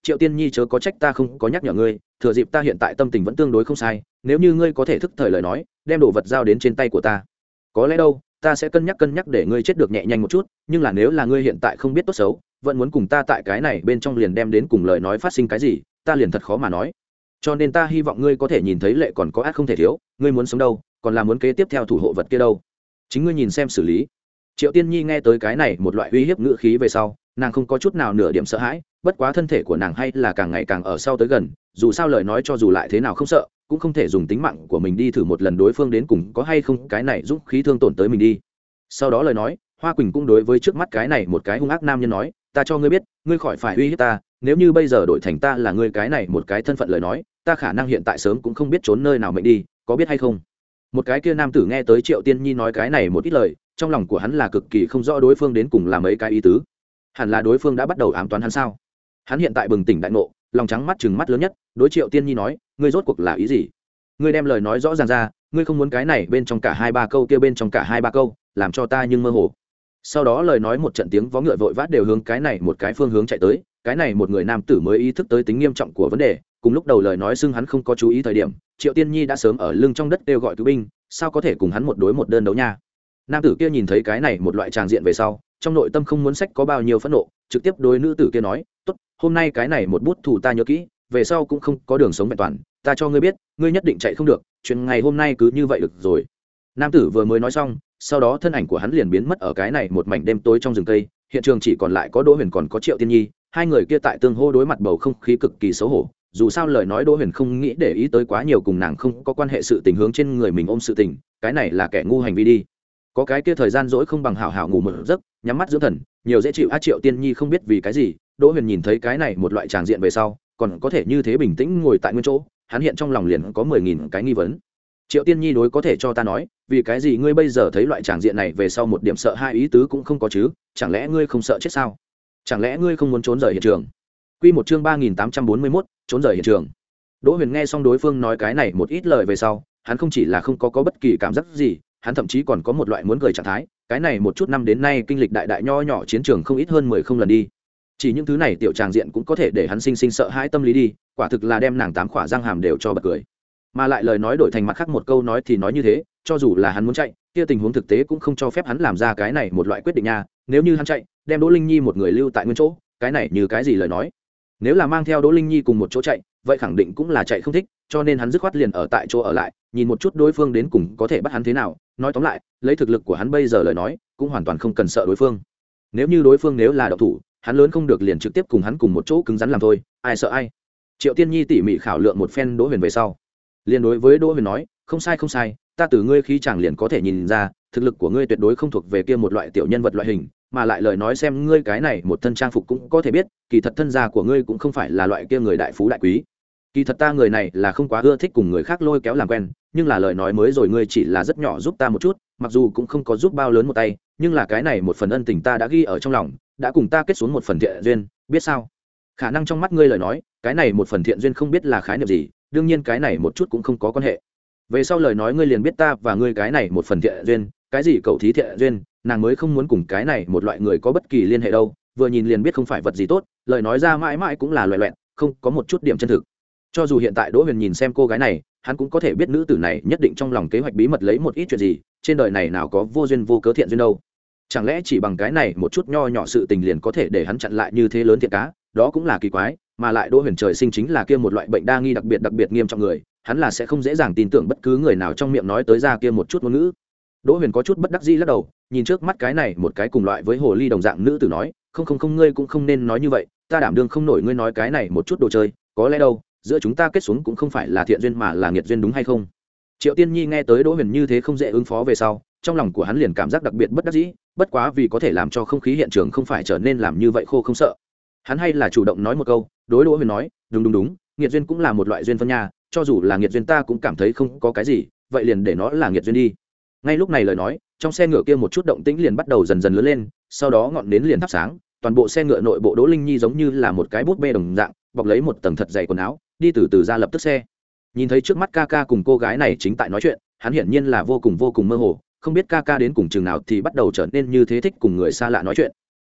Triệu Tiên Nhi chớ có trách ta không có nhắc nhở ngươi, thừa dịp ta hiện tại tâm tình vẫn tương đối không sai, nếu như ngươi có thể thức thời lời nói, đem đồ vật giao đến trên tay của ta, có lẽ đâu ta sẽ cân nhắc cân nhắc để ngươi chết được nhẹ nhanh một chút, nhưng là nếu là ngươi hiện tại không biết tốt xấu, vẫn muốn cùng ta tại cái này bên trong liền đem đến cùng lời nói phát sinh cái gì, ta liền thật khó mà nói. Cho nên ta hy vọng ngươi có thể nhìn thấy lệ còn có ác không thể thiếu, ngươi muốn sống đâu, còn là muốn kế tiếp theo thủ hộ vật kia đâu, chính ngươi nhìn xem xử lý. Triệu Tiên Nhi nghe tới cái này một loại uy hiếp ngữ khí về sau, nàng không có chút nào nửa điểm sợ hãi, bất quá thân thể của nàng hay là càng ngày càng ở sau tới gần, dù sao lời nói cho dù lại thế nào không sợ, cũng không thể dùng tính mạng của mình đi thử một lần đối phương đến cùng có hay không cái này giúp khí thương tổn tới mình đi. Sau đó lời nói, Hoa Quỳnh cũng đối với trước mắt cái này một cái hung ác nam nhân nói, ta cho ngươi biết, ngươi khỏi phải uy hiếp ta, nếu như bây giờ đổi thành ta là ngươi cái này một cái thân phận lời nói, ta khả năng hiện tại sớm cũng không biết trốn nơi nào mệnh đi, có biết hay không? Một cái kia nam tử nghe tới Triệu Tiên Nhi nói cái này một ít lời, trong lòng của hắn là cực kỳ không rõ đối phương đến cùng là mấy cái ý tứ. Hẳn là đối phương đã bắt đầu ám toán hắn sao? Hắn hiện tại bừng tỉnh đại ngộ, lòng trắng mắt trừng mắt lớn nhất, đối Triệu Tiên Nhi nói, ngươi rốt cuộc là ý gì? Ngươi đem lời nói rõ ràng ra, ngươi không muốn cái này bên trong cả hai ba câu kia bên trong cả hai ba câu, làm cho ta nhưng mơ hồ. Sau đó lời nói một trận tiếng vó ngựa vội vã đều hướng cái này một cái phương hướng chạy tới, cái này một người nam tử mới ý thức tới tính nghiêm trọng của vấn đề, cùng lúc đầu lời nói xưng hắn không có chú ý thời điểm, Triệu Tiên Nhi đã sớm ở lưng trong đất kêu gọi cứu binh, sao có thể cùng hắn một đối một đơn đấu nha. Nam tử kia nhìn thấy cái này một loại tràng diện về sau, trong nội tâm không muốn sách có bao nhiêu phẫn nộ, trực tiếp đối nữ tử kia nói, tốt, hôm nay cái này một bút thủ ta nhớ kỹ, về sau cũng không có đường sống vẹn toàn, ta cho ngươi biết, ngươi nhất định chạy không được, chuyện ngày hôm nay cứ như vậy được rồi. Nam tử vừa mới nói xong, sau đó thân ảnh của hắn liền biến mất ở cái này một mảnh đêm tối trong rừng cây, hiện trường chỉ còn lại có Đỗ Huyền còn có Triệu Tiên Nhi, hai người kia tại tương hô đối mặt bầu không khí cực kỳ xấu hổ, dù sao lời nói Đỗ Huyền không nghĩ để ý tới quá nhiều cùng nàng không có quan hệ sự tình hướng trên người mình ôm sự tình, cái này là kẻ ngu hành vi đi. Có cái kia thời gian dỗi không bằng hảo hảo ngủ một giấc, nhắm mắt dưỡng thần, nhiều dễ chịu. A Triệu Tiên Nhi không biết vì cái gì, Đỗ Huyền nhìn thấy cái này một loại tràng diện về sau, còn có thể như thế bình tĩnh ngồi tại nguyên chỗ, hắn hiện trong lòng liền có mười nghìn cái nghi vấn. Triệu Tiên Nhi đối có thể cho ta nói, vì cái gì ngươi bây giờ thấy loại tràng diện này về sau một điểm sợ hai ý tứ cũng không có chứ, chẳng lẽ ngươi không sợ chết sao? Chẳng lẽ ngươi không muốn trốn rời hiện trường? Quy một chương ba nghìn tám trăm bốn mươi mốt, trốn rời hiện trường. Đỗ Huyền nghe xong đối phương nói cái này một ít lời về sau, hắn không chỉ là không có có bất kỳ cảm giác gì, hắn thậm chí còn có một loại muốn cười trạng thái, cái này một chút năm đến nay kinh lịch đại đại nho nhỏ chiến trường không ít hơn mười không lần đi. Chỉ những thứ này tiểu tràng diện cũng có thể để hắn sinh sinh sợ hãi tâm lý đi, quả thực là đem nàng tám khỏa răng hàm đều cho bật cười. Mà lại lời nói đổi thành mặt khác một câu nói thì nói như thế, cho dù là hắn muốn chạy, kia tình huống thực tế cũng không cho phép hắn làm ra cái này một loại quyết định nha, nếu như hắn chạy, đem Đỗ Linh Nhi một người lưu tại nguyên chỗ, cái này như cái gì lời nói? Nếu là mang theo Đỗ Linh Nhi cùng một chỗ chạy, vậy khẳng định cũng là chạy không thích, cho nên hắn dứt khoát liền ở tại chỗ ở lại, nhìn một chút đối phương đến cùng có thể bắt hắn thế nào. Nói tóm lại, lấy thực lực của hắn bây giờ lời nói, cũng hoàn toàn không cần sợ đối phương. Nếu như đối phương nếu là độc thủ, hắn lớn không được liền trực tiếp cùng hắn cùng một chỗ cứng rắn làm thôi, ai sợ ai. Triệu Tiên Nhi tỉ mỉ khảo lượng một phen Đỗ Huyền về sau, liền đối với Đỗ Huyền nói, không sai không sai, ta từ ngươi khí chàng liền có thể nhìn ra, thực lực của ngươi tuyệt đối không thuộc về kia một loại tiểu nhân vật loại hình, mà lại lời nói xem ngươi cái này một thân trang phục cũng có thể biết, kỳ thật thân gia của ngươi cũng không phải là loại kia người đại phú đại quý. Kỳ thật ta người này là không quá ưa thích cùng người khác lôi kéo làm quen, nhưng là lời nói mới rồi ngươi chỉ là rất nhỏ giúp ta một chút, mặc dù cũng không có giúp bao lớn một tay, nhưng là cái này một phần ân tình ta đã ghi ở trong lòng, đã cùng ta kết xuống một phần thiện duyên, biết sao? Khả năng trong mắt ngươi lời nói, cái này một phần thiện duyên không biết là khái niệm gì, đương nhiên cái này một chút cũng không có quan hệ. Về sau lời nói ngươi liền biết ta và ngươi cái này một phần thiện duyên, cái gì cầu thí thiện duyên, nàng mới không muốn cùng cái này một loại người có bất kỳ liên hệ đâu, vừa nhìn liền biết không phải vật gì tốt, lời nói ra mãi mãi cũng là loẹt loẹt, không có một chút điểm chân thực. Cho dù hiện tại Đỗ Huyền nhìn xem cô gái này, hắn cũng có thể biết nữ tử này nhất định trong lòng kế hoạch bí mật lấy một ít chuyện gì, trên đời này nào có vô duyên vô cớ thiện duyên đâu. Chẳng lẽ chỉ bằng cái này một chút nho nhỏ sự tình liền có thể để hắn chặn lại như thế lớn thiệt cá, đó cũng là kỳ quái, mà lại Đỗ Huyền trời sinh chính là kia một loại bệnh đa nghi đặc biệt đặc biệt nghiêm trọng người, hắn là sẽ không dễ dàng tin tưởng bất cứ người nào trong miệng nói tới ra kia một chút ngôn ngữ. Đỗ Huyền có chút bất đắc dĩ lắc đầu, nhìn trước mắt cái này một cái cùng loại với hồ ly đồng dạng nữ tử nói, không không không ngươi cũng không nên nói như vậy, ta đảm đương không nổi ngươi nói cái này một chút đồ chơi, có lẽ đâu, giữa chúng ta kết xuống cũng không phải là thiện duyên mà là nghiệt duyên đúng hay không? Triệu Tiên Nhi nghe tới Đỗ Huyền như thế không dễ ứng phó về sau, trong lòng của hắn liền cảm giác đặc biệt bất đắc dĩ, bất quá vì có thể làm cho không khí hiện trường không phải trở nên làm như vậy khô không sợ, hắn hay là chủ động nói một câu, đối Đỗ Huyền nói, đúng đúng đúng, nghiệt duyên cũng là một loại duyên phân nha, cho dù là nghiệt duyên ta cũng cảm thấy không có cái gì, vậy liền để nó là nghiệt duyên đi. Ngay lúc này lời nói, trong xe ngựa kia một chút động tĩnh liền bắt đầu dần dần lớn lên, sau đó ngọn nến liền thắp sáng, toàn bộ xe ngựa nội bộ Đỗ Linh Nhi giống như là một cái bút bê đồng dạng, bọc lấy một tầng thật dày quần áo, đi từ từ ra lập tức xe. Nhìn thấy trước mắt ca ca cùng cô gái này chính tại nói chuyện, hắn hiển nhiên là vô cùng vô cùng mơ hồ, không biết ca ca đến cùng chừng nào thì bắt đầu trở nên như thế thích cùng người xa lạ nói chuyện.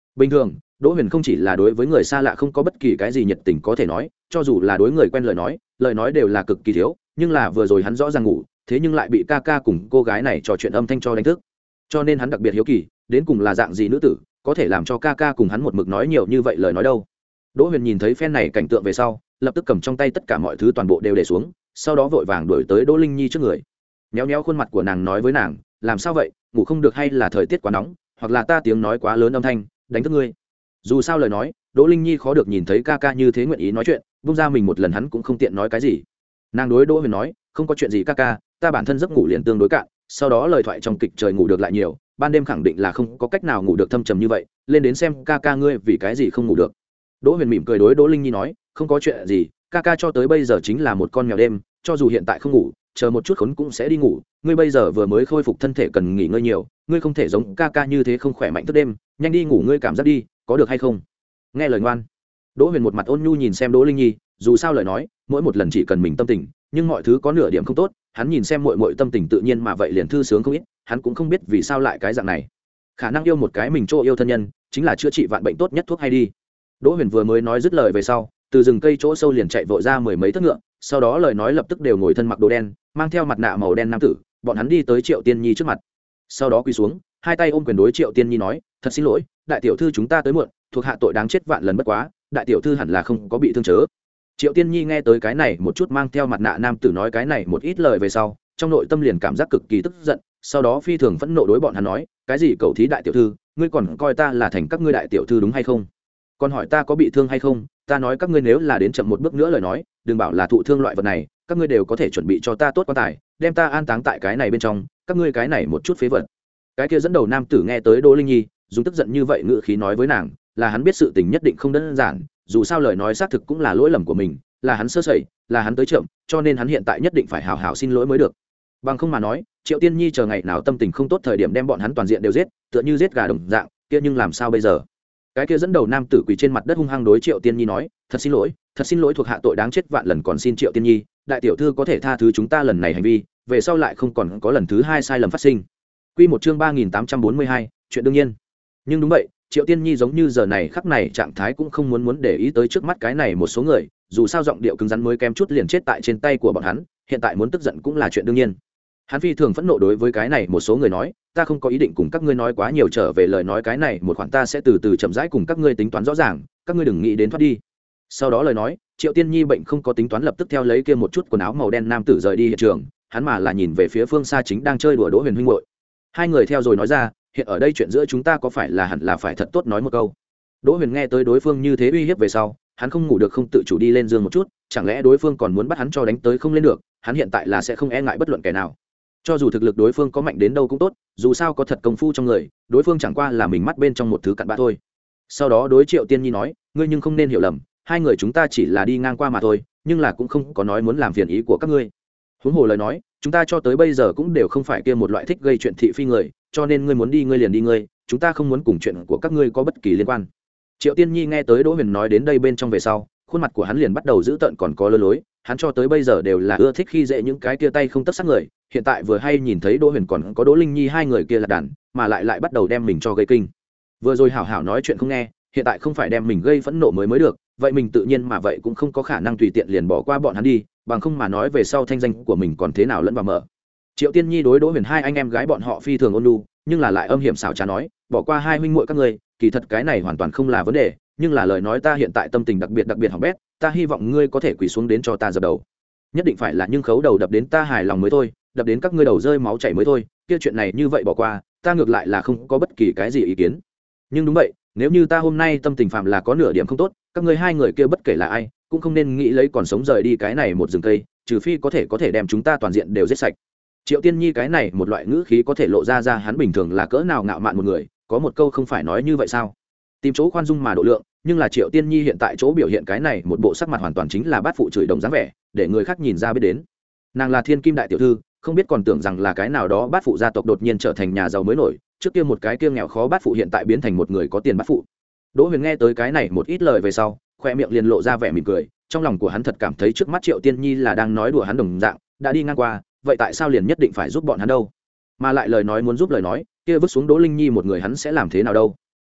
bình thường Đỗ Huyền không chỉ là đối với người xa lạ không có bất kỳ cái gì nhiệt tình có thể nói, cho dù là đối người quen lời nói, lời nói đều là cực kỳ thiếu, nhưng là vừa rồi hắn rõ ràng ngủ, thế nhưng lại bị ca ca cùng cô gái này trò chuyện âm thanh cho đánh thức. Cho nên hắn đặc biệt hiếu kỳ, đến cùng là dạng gì nữ tử, có thể làm cho ca ca cùng hắn một mực nói nhiều như vậy lời nói đâu. Đỗ Huyền nhìn thấy phen này cảnh tượng về sau, lập tức cầm trong tay tất cả mọi thứ toàn bộ đều để xuống, sau đó vội vàng đuổi tới Đỗ Linh Nhi trước người. Nhéo nhéo khuôn mặt của nàng nói với nàng, làm sao vậy, ngủ không được hay là thời tiết quá nóng, hoặc là ta tiếng nói quá lớn âm thanh đánh thức ngươi. Dù sao lời nói, Đỗ Linh Nhi khó được nhìn thấy ca ca như thế nguyện ý nói chuyện, bung ra mình một lần hắn cũng không tiện nói cái gì. Nàng đối Đỗ Huyền nói, không có chuyện gì ca ca, ta bản thân giấc ngủ liền tương đối cạn, sau đó lời thoại trong kịch trời ngủ được lại nhiều, ban đêm khẳng định là không có cách nào ngủ được thâm trầm như vậy, lên đến xem ca ca ngươi vì cái gì không ngủ được. Đỗ Huyền mỉm cười đối Đỗ Linh Nhi nói, không có chuyện gì, ca ca cho tới bây giờ chính là một con mèo đêm, cho dù hiện tại không ngủ, chờ một chút khốn cũng sẽ đi ngủ, ngươi bây giờ vừa mới khôi phục thân thể cần nghỉ ngơi nhiều, ngươi không thể giống ca ca như thế không khỏe mạnh thức đêm, nhanh đi ngủ ngươi cảm giác đi, có được hay không? Nghe lời ngoan. Đỗ Huyền một mặt ôn nhu nhìn xem Đỗ Linh Nhi, dù sao lời nói, mỗi một lần chỉ cần mình tâm tình, nhưng mọi thứ có nửa điểm không tốt, hắn nhìn xem muội muội tâm tình tự nhiên mà vậy liền thư sướng không ít, hắn cũng không biết vì sao lại cái dạng này. Khả năng yêu một cái mình chỗ yêu thân nhân, chính là chữa trị vạn bệnh tốt nhất thuốc hay đi. Đỗ Huyền vừa mới nói dứt lời về sau, từ rừng cây chỗ sâu liền chạy vội ra mười mấy thất ngựa, sau đó lời nói lập tức đều ngồi thân mặc đồ đen, mang theo mặt nạ màu đen nam tử, bọn hắn đi tới Triệu Tiên Nhi trước mặt. Sau đó quỳ xuống, hai tay ôm quyền đối Triệu Tiên Nhi nói, thật xin lỗi, đại tiểu thư chúng ta tới muộn, thuộc hạ tội đáng chết vạn lần bất quá, đại tiểu thư hẳn là không có bị thương chớ. Triệu Tiên Nhi nghe tới cái này một chút mang theo mặt nạ nam tử nói cái này một ít lời về sau, trong nội tâm liền cảm giác cực kỳ tức giận, sau đó phi thường phẫn nộ đối bọn hắn nói, cái gì cầu thí đại tiểu thư, ngươi còn coi ta là thành các ngươi đại tiểu thư đúng hay không? Còn hỏi ta có bị thương hay không, ta nói các ngươi nếu là đến chậm một bước nữa lời nói, đừng bảo là thụ thương loại vật này, các ngươi đều có thể chuẩn bị cho ta tốt quan tài, đem ta an táng tại cái này bên trong, các ngươi cái này một chút phế vật. Cái kia dẫn đầu nam tử nghe tới Đỗ Linh Nhi dùng tức giận như vậy ngữ khí nói với nàng, là hắn biết sự tình nhất định không đơn giản, dù sao lời nói xác thực cũng là lỗi lầm của mình, là hắn sơ sẩy, là hắn tới chậm, cho nên hắn hiện tại nhất định phải hào hào xin lỗi mới được. Bằng không mà nói, Triệu Tiên Nhi chờ ngày nào tâm tình không tốt thời điểm đem bọn hắn toàn diện đều giết, tựa như giết gà đồng dạng, kia nhưng làm sao bây giờ? Cái kia dẫn đầu nam tử quỳ trên mặt đất hung hăng đối Triệu Tiên Nhi nói, thật xin lỗi, thật xin lỗi thuộc hạ tội đáng chết vạn lần, còn xin Triệu Tiên Nhi, đại tiểu thư có thể tha thứ chúng ta lần này hành vi, về sau lại không còn có lần thứ hai sai lầm phát sinh. Quy một chương ba nghìn tám trăm bốn mươi hai, chuyện đương nhiên. Nhưng đúng vậy, Triệu Tiên Nhi giống như giờ này khắc này trạng thái cũng không muốn muốn để ý tới trước mắt cái này một số người, dù sao giọng điệu cứng rắn mới kém chút liền chết tại trên tay của bọn hắn, hiện tại muốn tức giận cũng là chuyện đương nhiên. Hắn phi thường phẫn nộ đối với cái này một số người nói, ta không có ý định cùng các ngươi nói quá nhiều, trở về lời nói cái này một khoản ta sẽ từ từ chậm rãi cùng các ngươi tính toán rõ ràng, các ngươi đừng nghĩ đến thoát đi. Sau đó lời nói, Triệu Tiên Nhi bệnh không có tính toán lập tức theo lấy kia một chút quần áo màu đen nam tử rời đi hiện trường, hắn mà là nhìn về phía phương xa chính đang chơi đùa Đỗ Huyền huynh muội. Hai người theo rồi nói ra, hiện ở đây chuyện giữa chúng ta có phải là hẳn là phải thật tốt nói một câu. Đỗ Huyền nghe tới đối phương như thế uy hiếp về sau, hắn không ngủ được không tự chủ đi lên giường một chút, chẳng lẽ đối phương còn muốn bắt hắn cho đánh tới không lên được, hắn hiện tại là sẽ không e ngại bất luận kẻ nào. Cho dù thực lực đối phương có mạnh đến đâu cũng tốt, dù sao có thật công phu trong người, đối phương chẳng qua là mình mắt bên trong một thứ cặn bã thôi. Sau đó đối Triệu Tiên Nhi nói, ngươi nhưng không nên hiểu lầm, hai người chúng ta chỉ là đi ngang qua mà thôi, nhưng là cũng không có nói muốn làm phiền ý của các ngươi. Huống hồ lời nói, chúng ta cho tới bây giờ cũng đều không phải kia một loại thích gây chuyện thị phi người, cho nên ngươi muốn đi ngươi liền đi ngươi, chúng ta không muốn cùng chuyện của các ngươi có bất kỳ liên quan. Triệu Tiên Nhi nghe tới Đỗ Huyền nói đến đây bên trong về sau, khuôn mặt của hắn liền bắt đầu dữ tợn còn có lơ lối, hắn cho tới bây giờ đều là ưa thích khi dễ những cái kia tay không tất sắc người, hiện tại vừa hay nhìn thấy Đỗ Huyền còn có Đỗ Linh Nhi hai người kia là đàn, mà lại lại bắt đầu đem mình cho gây kinh. Vừa rồi hảo hảo nói chuyện không nghe, hiện tại không phải đem mình gây phẫn nộ mới mới được, vậy mình tự nhiên mà vậy cũng không có khả năng tùy tiện liền bỏ qua bọn hắn đi, bằng không mà nói về sau thanh danh của mình còn thế nào lẫn vào mở. Triệu Tiên Nhi đối Đỗ Huyền hai anh em gái bọn họ phi thường ôn nhu, nhưng là lại âm hiểm xảo trá nói, bỏ qua hai huynh muội các ngươi, kỳ thật cái này hoàn toàn không là vấn đề, nhưng là lời nói ta hiện tại tâm tình đặc biệt đặc biệt hỏng bét, ta hy vọng ngươi có thể quỳ xuống đến cho ta dập đầu. Nhất định phải là nhưng khấu đầu đập đến ta hài lòng mới thôi, đập đến các ngươi đầu rơi máu chảy mới thôi, kia chuyện này như vậy bỏ qua, ta ngược lại là không có bất kỳ cái gì ý kiến. Nhưng đúng vậy, nếu như ta hôm nay tâm tình phạm là có nửa điểm không tốt, các ngươi hai người kia bất kể là ai, cũng không nên nghĩ lấy còn sống rời đi cái này một rừng cây, trừ phi có thể có thể đem chúng ta toàn diện đều giết sạch. Triệu Tiên Nhi cái này một loại ngữ khí có thể lộ ra ra hắn bình thường là cỡ nào ngạo mạn một người, có một câu không phải nói như vậy sao? Tìm chỗ khoan dung mà độ lượng, nhưng là Triệu Tiên Nhi hiện tại chỗ biểu hiện cái này một bộ sắc mặt hoàn toàn chính là bát phụ chửi đồng dáng vẻ, để người khác nhìn ra biết đến. Nàng là Thiên Kim đại tiểu thư, không biết còn tưởng rằng là cái nào đó bát phụ gia tộc đột nhiên trở thành nhà giàu mới nổi, trước kia một cái kia nghèo khó bát phụ hiện tại biến thành một người có tiền bát phụ. Đỗ Huyền nghe tới cái này một ít lời về sau, khoe miệng liền lộ ra vẻ mỉm cười, trong lòng của hắn thật cảm thấy trước mắt Triệu Tiên Nhi là đang nói đùa hắn đồng dạng, đã đi ngang qua, vậy tại sao liền nhất định phải giúp bọn hắn đâu? Mà lại lời nói muốn giúp lời nói, kia vứt xuống Đỗ Linh Nhi một người hắn sẽ làm thế nào đâu?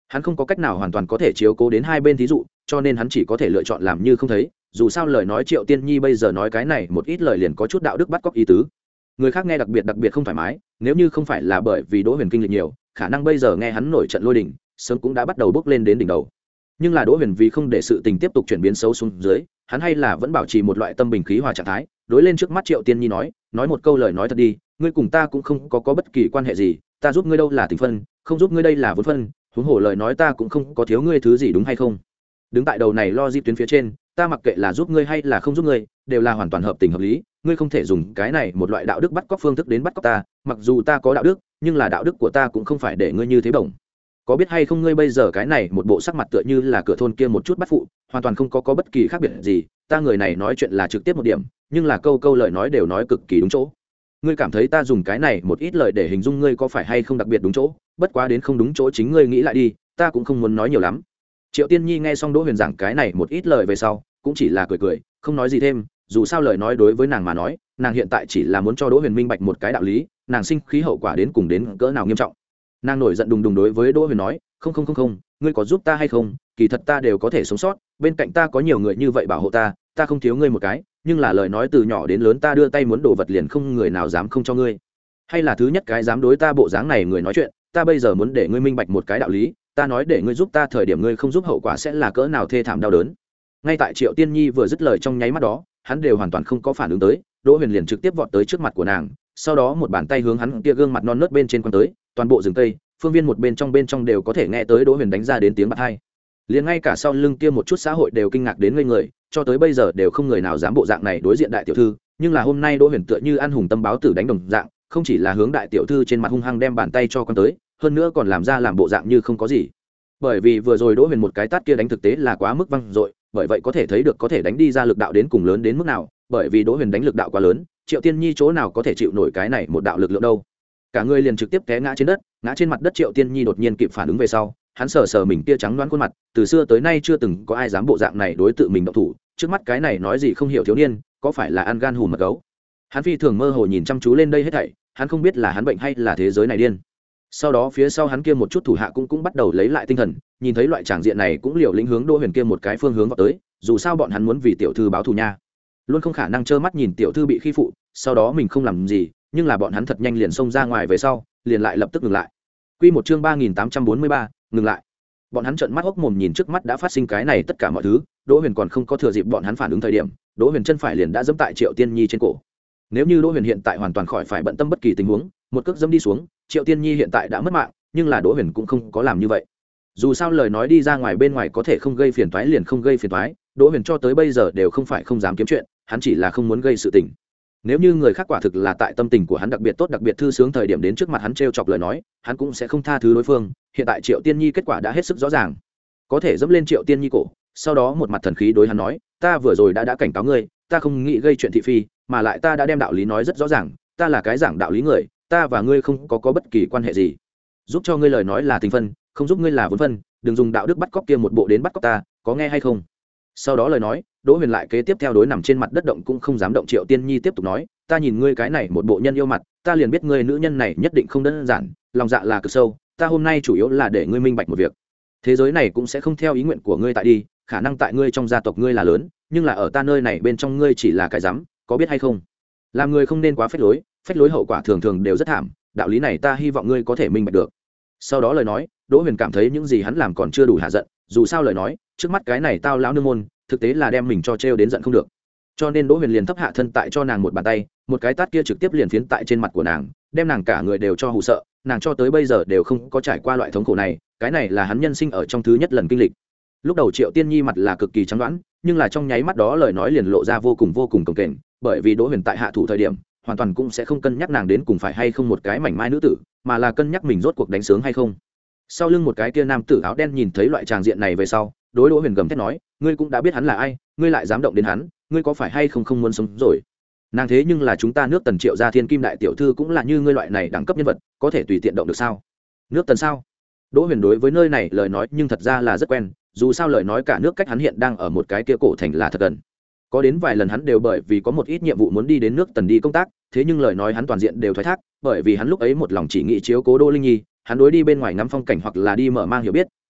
hắn không có cách nào hoàn toàn có thể chiếu cố đến hai bên thí dụ, cho nên hắn chỉ có thể lựa chọn làm như không thấy. Dù sao lời nói Triệu Tiên Nhi bây giờ nói cái này một ít lời liền có chút đạo đức bắt cóc ý tứ, người khác nghe đặc biệt đặc biệt không thoải mái. Nếu như không phải là bởi vì Đỗ Huyền kinh lịch nhiều, khả năng bây giờ nghe hắn nổi trận lôi đình sớm cũng đã bắt đầu bước lên đến đỉnh đầu. Nhưng là Đỗ Huyền vì không để sự tình tiếp tục chuyển biến xấu xuống dưới, hắn hay là vẫn bảo trì một loại tâm bình khí hòa trạng thái, đối lên trước mắt Triệu Tiên Nhi nói nói một câu lời nói thật đi, ngươi cùng ta cũng không có, có bất kỳ quan hệ gì, ta giúp ngươi đâu là tình phân, không giúp ngươi đây là vốn phân, huống hồ lời nói ta cũng không có thiếu ngươi thứ gì, đúng hay không? Đứng tại đầu này lo di tuyến phía trên, ta mặc kệ là giúp ngươi hay là không giúp ngươi, đều là hoàn toàn hợp tình hợp lý, ngươi không thể dùng cái này một loại đạo đức bắt cóc phương thức đến bắt cóc ta, mặc dù ta có đạo đức, nhưng là đạo đức của ta cũng không phải để ngươi như thế bổng. Có biết hay không, ngươi bây giờ cái này một bộ sắc mặt tựa như là cửa thôn kia một chút bắt phụ, hoàn toàn không có có bất kỳ khác biệt gì, ta người này nói chuyện là trực tiếp một điểm, nhưng là câu câu lời nói đều nói cực kỳ đúng chỗ. Ngươi cảm thấy ta dùng cái này một ít lời để hình dung ngươi có phải hay không đặc biệt đúng chỗ, bất quá đến không đúng chỗ chính ngươi nghĩ lại đi, ta cũng không muốn nói nhiều lắm. Triệu Tiên Nhi nghe xong Đỗ Huyền giảng cái này một ít lời về sau, cũng chỉ là cười cười, không nói gì thêm, dù sao lời nói đối với nàng mà nói, nàng hiện tại chỉ là muốn cho Đỗ Huyền minh bạch một cái đạo lý, nàng sinh khí hậu quả đến cùng đến cỡ nào nghiêm trọng. Nàng nổi giận đùng đùng đối với Đỗ Huyền nói, không không không không, ngươi có giúp ta hay không, kỳ thật ta đều có thể sống sót, bên cạnh ta có nhiều người như vậy bảo hộ ta, ta không thiếu ngươi một cái, nhưng là lời nói từ nhỏ đến lớn ta đưa tay muốn đồ vật liền không người nào dám không cho ngươi, hay là thứ nhất cái dám đối ta bộ dáng này người nói chuyện, ta bây giờ muốn để ngươi minh bạch một cái đạo lý, ta nói để ngươi giúp ta thời điểm ngươi không giúp hậu quả sẽ là cỡ nào thê thảm đau đớn. Ngay tại Triệu Tiên Nhi vừa dứt lời trong nháy mắt đó, hắn đều hoàn toàn không có phản ứng tới, Đỗ Huyền liền trực tiếp vọt tới trước mặt của nàng, sau đó một bàn tay hướng hắn kia gương mặt non nớt bên trên quăng tới, toàn bộ rừng cây phương viên một bên trong bên trong đều có thể nghe tới Đỗ Huyền đánh ra đến tiếng bạt hai, liền ngay cả sau lưng kia một chút xã hội đều kinh ngạc đến ngây người, cho tới bây giờ đều không người nào dám bộ dạng này đối diện đại tiểu thư, nhưng là hôm nay Đỗ Huyền tựa như ăn hùng tâm báo tử đánh đồng dạng, không chỉ là hướng đại tiểu thư trên mặt hung hăng đem bàn tay cho con tới, hơn nữa còn làm ra làm bộ dạng như không có gì. Bởi vì vừa rồi Đỗ Huyền một cái tát kia đánh thực tế là quá mức văng dội, bởi vậy có thể thấy được có thể đánh đi ra lực đạo đến cùng lớn đến mức nào, bởi vì Đỗ Huyền đánh lực đạo quá lớn, Triệu Tiên Nhi chỗ nào có thể chịu nổi cái này một đạo lực lượng đâu. Cả người liền trực tiếp té ngã trên đất, ngã trên mặt đất. Triệu Tiên Nhi đột nhiên kịp phản ứng về sau, hắn sờ sờ mình kia trắng đoán khuôn mặt, từ xưa tới nay chưa từng có ai dám bộ dạng này đối tự mình động thủ, trước mắt cái này nói gì không hiểu thiếu niên, có phải là ăn gan hùm mật gấu. Hắn phi thường mơ hồ nhìn chăm chú lên đây hết thảy, hắn không biết là hắn bệnh hay là thế giới này điên. Sau đó phía sau hắn kia một chút thủ hạ cũng cũng bắt đầu lấy lại tinh thần, nhìn thấy loại tràng diện này cũng liều lĩnh hướng Đỗ Huyền kia một cái phương hướng vào tới, dù sao bọn hắn muốn vì tiểu thư báo thù nha, luôn không khả năng trơ mắt nhìn tiểu thư bị khi phụ, sau đó mình không làm gì, nhưng là bọn hắn thật nhanh liền xông ra ngoài về sau, liền lại lập tức ngừng lại. Quy một chương ba nghìn tám trăm bốn mươi ba, ngừng lại. Bọn hắn trợn mắt hốc mồm nhìn trước mắt đã phát sinh cái này tất cả mọi thứ, Đỗ Huyền còn không có thừa dịp bọn hắn phản ứng thời điểm, Đỗ Huyền chân phải liền đã giẫm tại Triệu Tiên Nhi trên cổ. Nếu như Đỗ Huyền hiện tại hoàn toàn khỏi phải bận tâm bất kỳ tình huống, một cước giẫm đi xuống, Triệu Tiên Nhi hiện tại đã mất mạng, nhưng là Đỗ Huyền cũng không có làm như vậy. Dù sao lời nói đi ra ngoài bên ngoài có thể không gây phiền toái liền không gây phiền toái, Đỗ Huyền cho tới bây giờ đều không phải không dám kiếm chuyện, hắn chỉ là không muốn gây sự tình. Nếu như người khác quả thực là tại tâm tình của hắn đặc biệt tốt, đặc biệt thư sướng thời điểm đến trước mặt hắn trêu chọc lời nói, hắn cũng sẽ không tha thứ đối phương. Hiện tại Triệu Tiên Nhi kết quả đã hết sức rõ ràng, có thể dẫm lên Triệu Tiên Nhi cổ, sau đó một mặt thần khí đối hắn nói, ta vừa rồi đã đã cảnh cáo ngươi, ta không nghĩ gây chuyện thị phi, mà lại ta đã đem đạo lý nói rất rõ ràng, ta là cái giảng đạo lý người, ta và ngươi không có có bất kỳ quan hệ gì, giúp cho ngươi lời nói là tình phân, không giúp ngươi là vốn phân, đừng dùng đạo đức bắt cóc kia một bộ đến bắt cóc ta, có nghe hay không? Sau đó lời nói, Đỗ Huyền lại kế tiếp theo đối nằm trên mặt đất động cũng không dám động Triệu Tiên Nhi tiếp tục nói, ta nhìn ngươi cái này một bộ nhân yêu mặt, ta liền biết ngươi nữ nhân này nhất định không đơn giản, lòng dạ là cực sâu, ta hôm nay chủ yếu là để ngươi minh bạch một việc, thế giới này cũng sẽ không theo ý nguyện của ngươi tại đi, khả năng tại ngươi trong gia tộc ngươi là lớn, nhưng là ở ta nơi này bên trong ngươi chỉ là cái rắm, có biết hay không? Làm người không nên quá phách lối, phách lối hậu quả thường thường đều rất thảm, đạo lý này ta hy vọng ngươi có thể minh bạch được. Sau đó lời nói, Đỗ Huyền cảm thấy những gì hắn làm còn chưa đủ hạ giận, dù sao lời nói, trước mắt cái này tao lão nương môn, thực tế là đem mình cho trêu đến giận không được. Cho nên Đỗ Huyền liền thấp hạ thân tại cho nàng một bàn tay, một cái tát kia trực tiếp liền phiến tại trên mặt của nàng, đem nàng cả người đều cho hù sợ, nàng cho tới bây giờ đều không có trải qua loại thống khổ này, cái này là hắn nhân sinh ở trong thứ nhất lần kinh lịch. Lúc đầu Triệu Tiên Nhi mặt là cực kỳ trắng đoán, nhưng là trong nháy mắt đó lời nói liền lộ ra vô cùng vô cùng cồng kềnh, bởi vì Đỗ Huyền tại hạ thủ thời điểm, hoàn toàn cũng sẽ không cân nhắc nàng đến cùng phải hay không một cái mảnh mai nữ tử, mà là cân nhắc mình rốt cuộc đánh sướng hay không. Sau lưng một cái kia nam tử áo đen nhìn thấy loại tràng diện này về sau, đối Đỗ Huyền gầm thét nói, ngươi cũng đã biết hắn là ai, ngươi lại dám động đến hắn, ngươi có phải hay không không muốn sống rồi? Nàng thế nhưng là chúng ta nước Tần Triệu gia thiên kim đại tiểu thư, cũng là như ngươi loại này đẳng cấp nhân vật, có thể tùy tiện động được sao? Nước Tần sao? Đỗ Huyền đối với nơi này lời nói nhưng thật ra là rất quen, dù sao lời nói cả nước cách hắn hiện đang ở một cái kia cổ thành là thật gần. Có đến vài lần hắn đều bởi vì có một ít nhiệm vụ muốn đi đến nước Tần đi công tác, thế nhưng lời nói hắn toàn diện đều thoái thác, bởi vì hắn lúc ấy một lòng chỉ nghĩ chiếu cố Đỗ Linh Nhi, hắn đối đi bên ngoài ngắm phong cảnh hoặc là đi mở mang hiểu biết,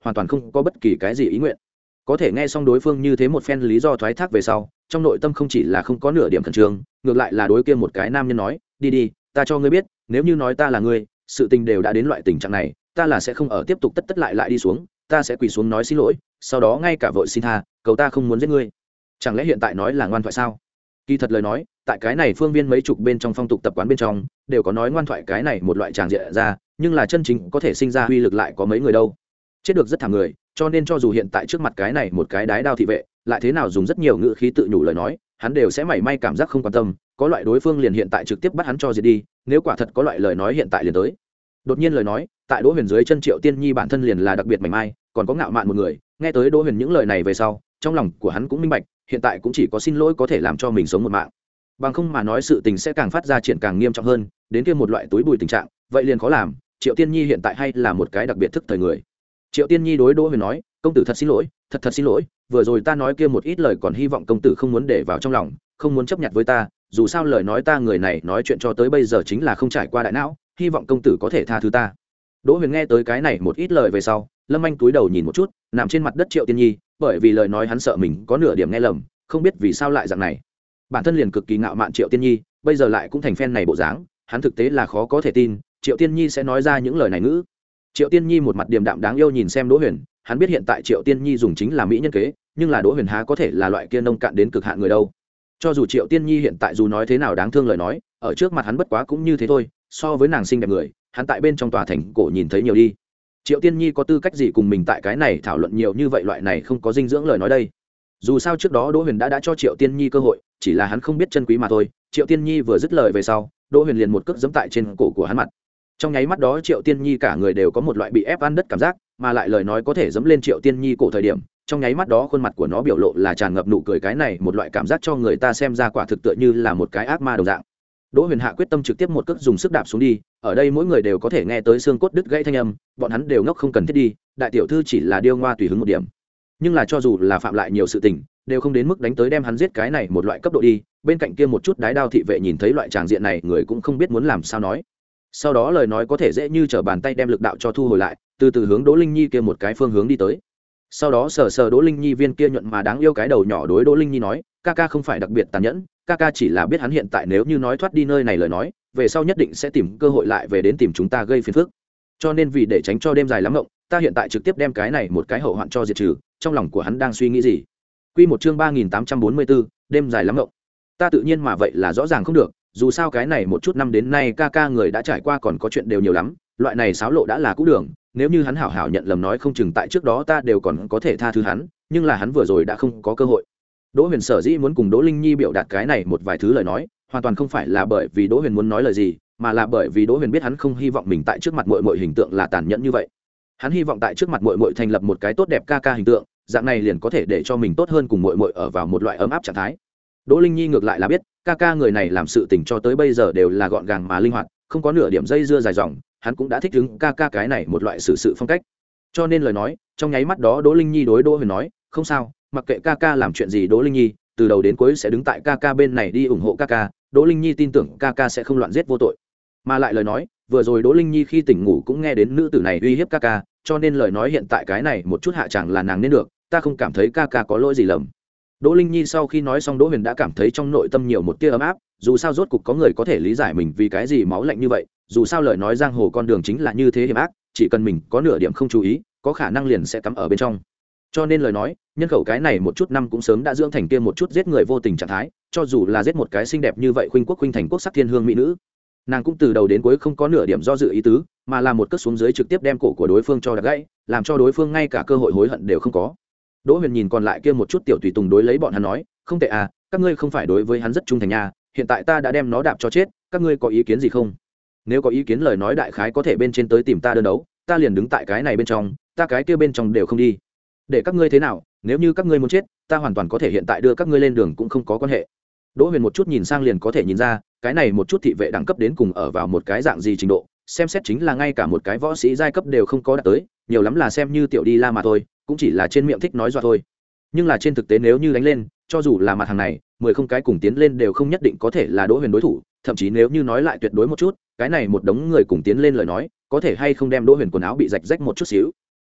hoàn toàn không có bất kỳ cái gì ý nguyện. Có thể nghe xong đối phương như thế một phen lý do thoái thác về sau, trong nội tâm không chỉ là không có nửa điểm khẩn trương, ngược lại là đối kia một cái nam nhân nói, đi đi, ta cho ngươi biết, nếu như nói ta là ngươi, sự tình đều đã đến loại tình trạng này, ta là sẽ không ở tiếp tục tất tất lại lại đi xuống, ta sẽ quỳ xuống nói xin lỗi, sau đó ngay cả vội xin tha, cầu ta không muốn giết ngươi. Chẳng lẽ hiện tại nói là ngoan thoại sao? Kỳ thật lời nói, tại cái này phương viên mấy chục bên trong phong tục tập quán bên trong, đều có nói ngoan thoại cái này một loại tràng diện ra, nhưng là chân chính có thể sinh ra uy lực lại có mấy người đâu. Chết được rất thảm người, cho nên cho dù hiện tại trước mặt cái này một cái đái đao thị vệ, lại thế nào dùng rất nhiều ngữ khí tự nhủ lời nói, hắn đều sẽ mảy may cảm giác không quan tâm, có loại đối phương liền hiện tại trực tiếp bắt hắn cho diệt đi, nếu quả thật có loại lời nói hiện tại liền tới. Đột nhiên lời nói, tại Đỗ Huyền dưới chân Triệu Tiên Nhi bản thân liền là đặc biệt mảy may, còn có ngạo mạn một người, nghe tới Đỗ Huyền những lời này về sau, trong lòng của hắn cũng minh bạch, hiện tại cũng chỉ có xin lỗi có thể làm cho mình sống một mạng. Bằng không mà nói sự tình sẽ càng phát ra chuyện càng nghiêm trọng hơn, đến kia một loại túi bụi tình trạng, vậy liền khó làm. Triệu Tiên Nhi hiện tại hay là một cái đặc biệt thức thời người. Triệu Tiên Nhi đối Đỗ Huyền nói, công tử thật xin lỗi, thật thật xin lỗi, vừa rồi ta nói kia một ít lời còn hy vọng công tử không muốn để vào trong lòng, không muốn chấp nhận với ta, dù sao lời nói ta người này nói chuyện cho tới bây giờ chính là không trải qua đại não, hy vọng công tử có thể tha thứ ta. Đỗ Huyền nghe tới cái này một ít lời về sau, Lâm Anh cúi đầu nhìn một chút, nằm trên mặt đất Triệu Tiên Nhi, bởi vì lời nói hắn sợ mình có nửa điểm nghe lầm, không biết vì sao lại dạng này. Bản thân liền cực kỳ ngạo mạn Triệu Tiên Nhi, bây giờ lại cũng thành phen này bộ dáng, hắn thực tế là khó có thể tin, Triệu Tiên Nhi sẽ nói ra những lời này ngữ. Triệu Tiên Nhi một mặt điềm đạm đáng yêu nhìn xem Đỗ Huyền, hắn biết hiện tại Triệu Tiên Nhi dùng chính là mỹ nhân kế, nhưng là Đỗ Huyền há có thể là loại kia nông cạn đến cực hạn người đâu. Cho dù Triệu Tiên Nhi hiện tại dù nói thế nào đáng thương lời nói, ở trước mặt hắn bất quá cũng như thế thôi, so với nàng xinh đẹp người, hắn tại bên trong tòa thành cổ nhìn thấy nhiều đi. Triệu Tiên Nhi có tư cách gì cùng mình tại cái này thảo luận nhiều như vậy, loại này không có dinh dưỡng lời nói đây. Dù sao trước đó Đỗ Huyền đã đã cho Triệu Tiên Nhi cơ hội, chỉ là hắn không biết chân quý mà thôi. Triệu Tiên Nhi vừa dứt lời về sau, Đỗ Huyền liền một cước giẫm tại trên cổ của hắn mặt. Trong nháy mắt đó Triệu Tiên Nhi cả người đều có một loại bị ép ăn đất cảm giác, mà lại lời nói có thể giẫm lên Triệu Tiên Nhi cổ thời điểm, trong nháy mắt đó khuôn mặt của nó biểu lộ là tràn ngập nụ cười, cái này một loại cảm giác cho người ta xem ra quả thực tựa như là một cái ác ma đồng dạng. Đỗ Huyền hạ quyết tâm trực tiếp một cước dùng sức đạp xuống đi, ở đây mỗi người đều có thể nghe tới xương cốt đứt gãy thanh âm, bọn hắn đều ngốc không cần thiết đi, đại tiểu thư chỉ là điêu ngoa tùy hứng một điểm. Nhưng là cho dù là phạm lại nhiều sự tình, đều không đến mức đánh tới đem hắn giết cái này một loại cấp độ đi. Bên cạnh kia một chút đái đao thị vệ nhìn thấy loại tràng diện này, người cũng không biết muốn làm sao nói. Sau đó lời nói có thể dễ như trở bàn tay đem lực đạo cho thu hồi lại, từ từ hướng Đỗ Linh Nhi kia một cái phương hướng đi tới. Sau đó sờ sờ Đỗ Linh Nhi viên kia nhuận mà đáng yêu cái đầu nhỏ, đối Đỗ Linh Nhi nói, ca ca không phải đặc biệt tàn nhẫn, ca ca chỉ là biết hắn hiện tại nếu như nói thoát đi nơi này lời nói, về sau nhất định sẽ tìm cơ hội lại về đến tìm chúng ta gây phiền phức. Cho nên vì để tránh cho đêm dài lắm ngộng, ta hiện tại trực tiếp đem cái này một cái hậu hoạn cho diệt trừ. Trong lòng của hắn đang suy nghĩ gì? Quy một chương ba nghìn tám trăm bốn mươi tư, đêm dài lắm ngộng. Ta tự nhiên mà vậy là rõ ràng không được, dù sao cái này một chút năm đến nay ca ca người đã trải qua còn có chuyện đều nhiều lắm, loại này xáo lộ đã là cũ đường, nếu như hắn hảo hảo nhận lầm nói không chừng tại trước đó ta đều còn có thể tha thứ hắn, nhưng là hắn vừa rồi đã không có cơ hội. Đỗ Huyền sở dĩ muốn cùng Đỗ Linh Nhi biểu đạt cái này một vài thứ lời nói, hoàn toàn không phải là bởi vì Đỗ Huyền muốn nói lời gì, mà là bởi vì Đỗ Huyền biết hắn không hy vọng mình tại trước mặt muội muội hình tượng là tàn nhẫn như vậy. Hắn hy vọng tại trước mặt muội muội thành lập một cái tốt đẹp ca ca hình tượng, dạng này liền có thể để cho mình tốt hơn cùng muội muội ở vào một loại ấm áp trạng thái. Đỗ Linh Nhi ngược lại là biết, ca ca người này làm sự tình cho tới bây giờ đều là gọn gàng mà linh hoạt, không có nửa điểm dây dưa dài dòng, hắn cũng đã thích ứng ca ca cái này một loại xử sự phong cách. Cho nên lời nói, trong nháy mắt đó Đỗ Linh Nhi đối Đỗ Huyền nói, không sao, mặc kệ ca ca làm chuyện gì Đỗ Linh Nhi từ đầu đến cuối sẽ đứng tại ca ca bên này đi ủng hộ ca ca. Đỗ Linh Nhi tin tưởng ca ca sẽ không loạn giết vô tội. Mà lại lời nói, vừa rồi Đỗ Linh Nhi khi tỉnh ngủ cũng nghe đến nữ tử này uy hiếp ca ca, cho nên lời nói hiện tại cái này một chút hạ chẳng là nàng nên được, ta không cảm thấy ca ca có lỗi gì lầm. Đỗ Linh Nhi sau khi nói xong, Đỗ Huyền đã cảm thấy trong nội tâm nhiều một tia ấm áp, dù sao rốt cục có người có thể lý giải mình vì cái gì máu lạnh như vậy, dù sao lời nói giang hồ con đường chính là như thế hiểm ác, chỉ cần mình có nửa điểm không chú ý, có khả năng liền sẽ cắm ở bên trong. Cho nên lời nói, nhân khẩu cái này một chút năm cũng sớm đã dưỡng thành kia một chút giết người vô tình trạng thái, cho dù là giết một cái xinh đẹp như vậy khuynh quốc khuynh thành quốc sắc thiên hương mỹ nữ, nàng cũng từ đầu đến cuối không có nửa điểm do dự ý tứ, mà là một cước xuống dưới trực tiếp đem cổ của đối phương cho đập gãy, làm cho đối phương ngay cả cơ hội hối hận đều không có. Đỗ Huyền nhìn còn lại kia một chút tiểu tùy tùng đối lấy bọn hắn nói, không tệ à, các ngươi không phải đối với hắn rất trung thành nha, hiện tại ta đã đem nó đạp cho chết, các ngươi có ý kiến gì không? Nếu có ý kiến lời nói đại khái có thể bên trên tới tìm ta đơn đấu, ta liền đứng tại cái này bên trong, ta cái kia bên trong đều không đi. Để các ngươi thế nào, nếu như các ngươi muốn chết, ta hoàn toàn có thể hiện tại đưa các ngươi lên đường cũng không có quan hệ. Đỗ Huyền một chút nhìn sang liền có thể nhìn ra, cái này một chút thị vệ đẳng cấp đến cùng ở vào một cái dạng gì trình độ, xem xét chính là ngay cả một cái võ sĩ giai cấp đều không có đạt tới, nhiều lắm là xem như tiểu đi la mà thôi, cũng chỉ là trên miệng thích nói dọa thôi. Nhưng là trên thực tế nếu như đánh lên, cho dù là mặt hàng này, mười không cái cùng tiến lên đều không nhất định có thể là Đỗ Huyền đối thủ, thậm chí nếu như nói lại tuyệt đối một chút, cái này một đống người cùng tiến lên lời nói, có thể hay không đem Đỗ Huyền quần áo bị rạch rách một chút xíu.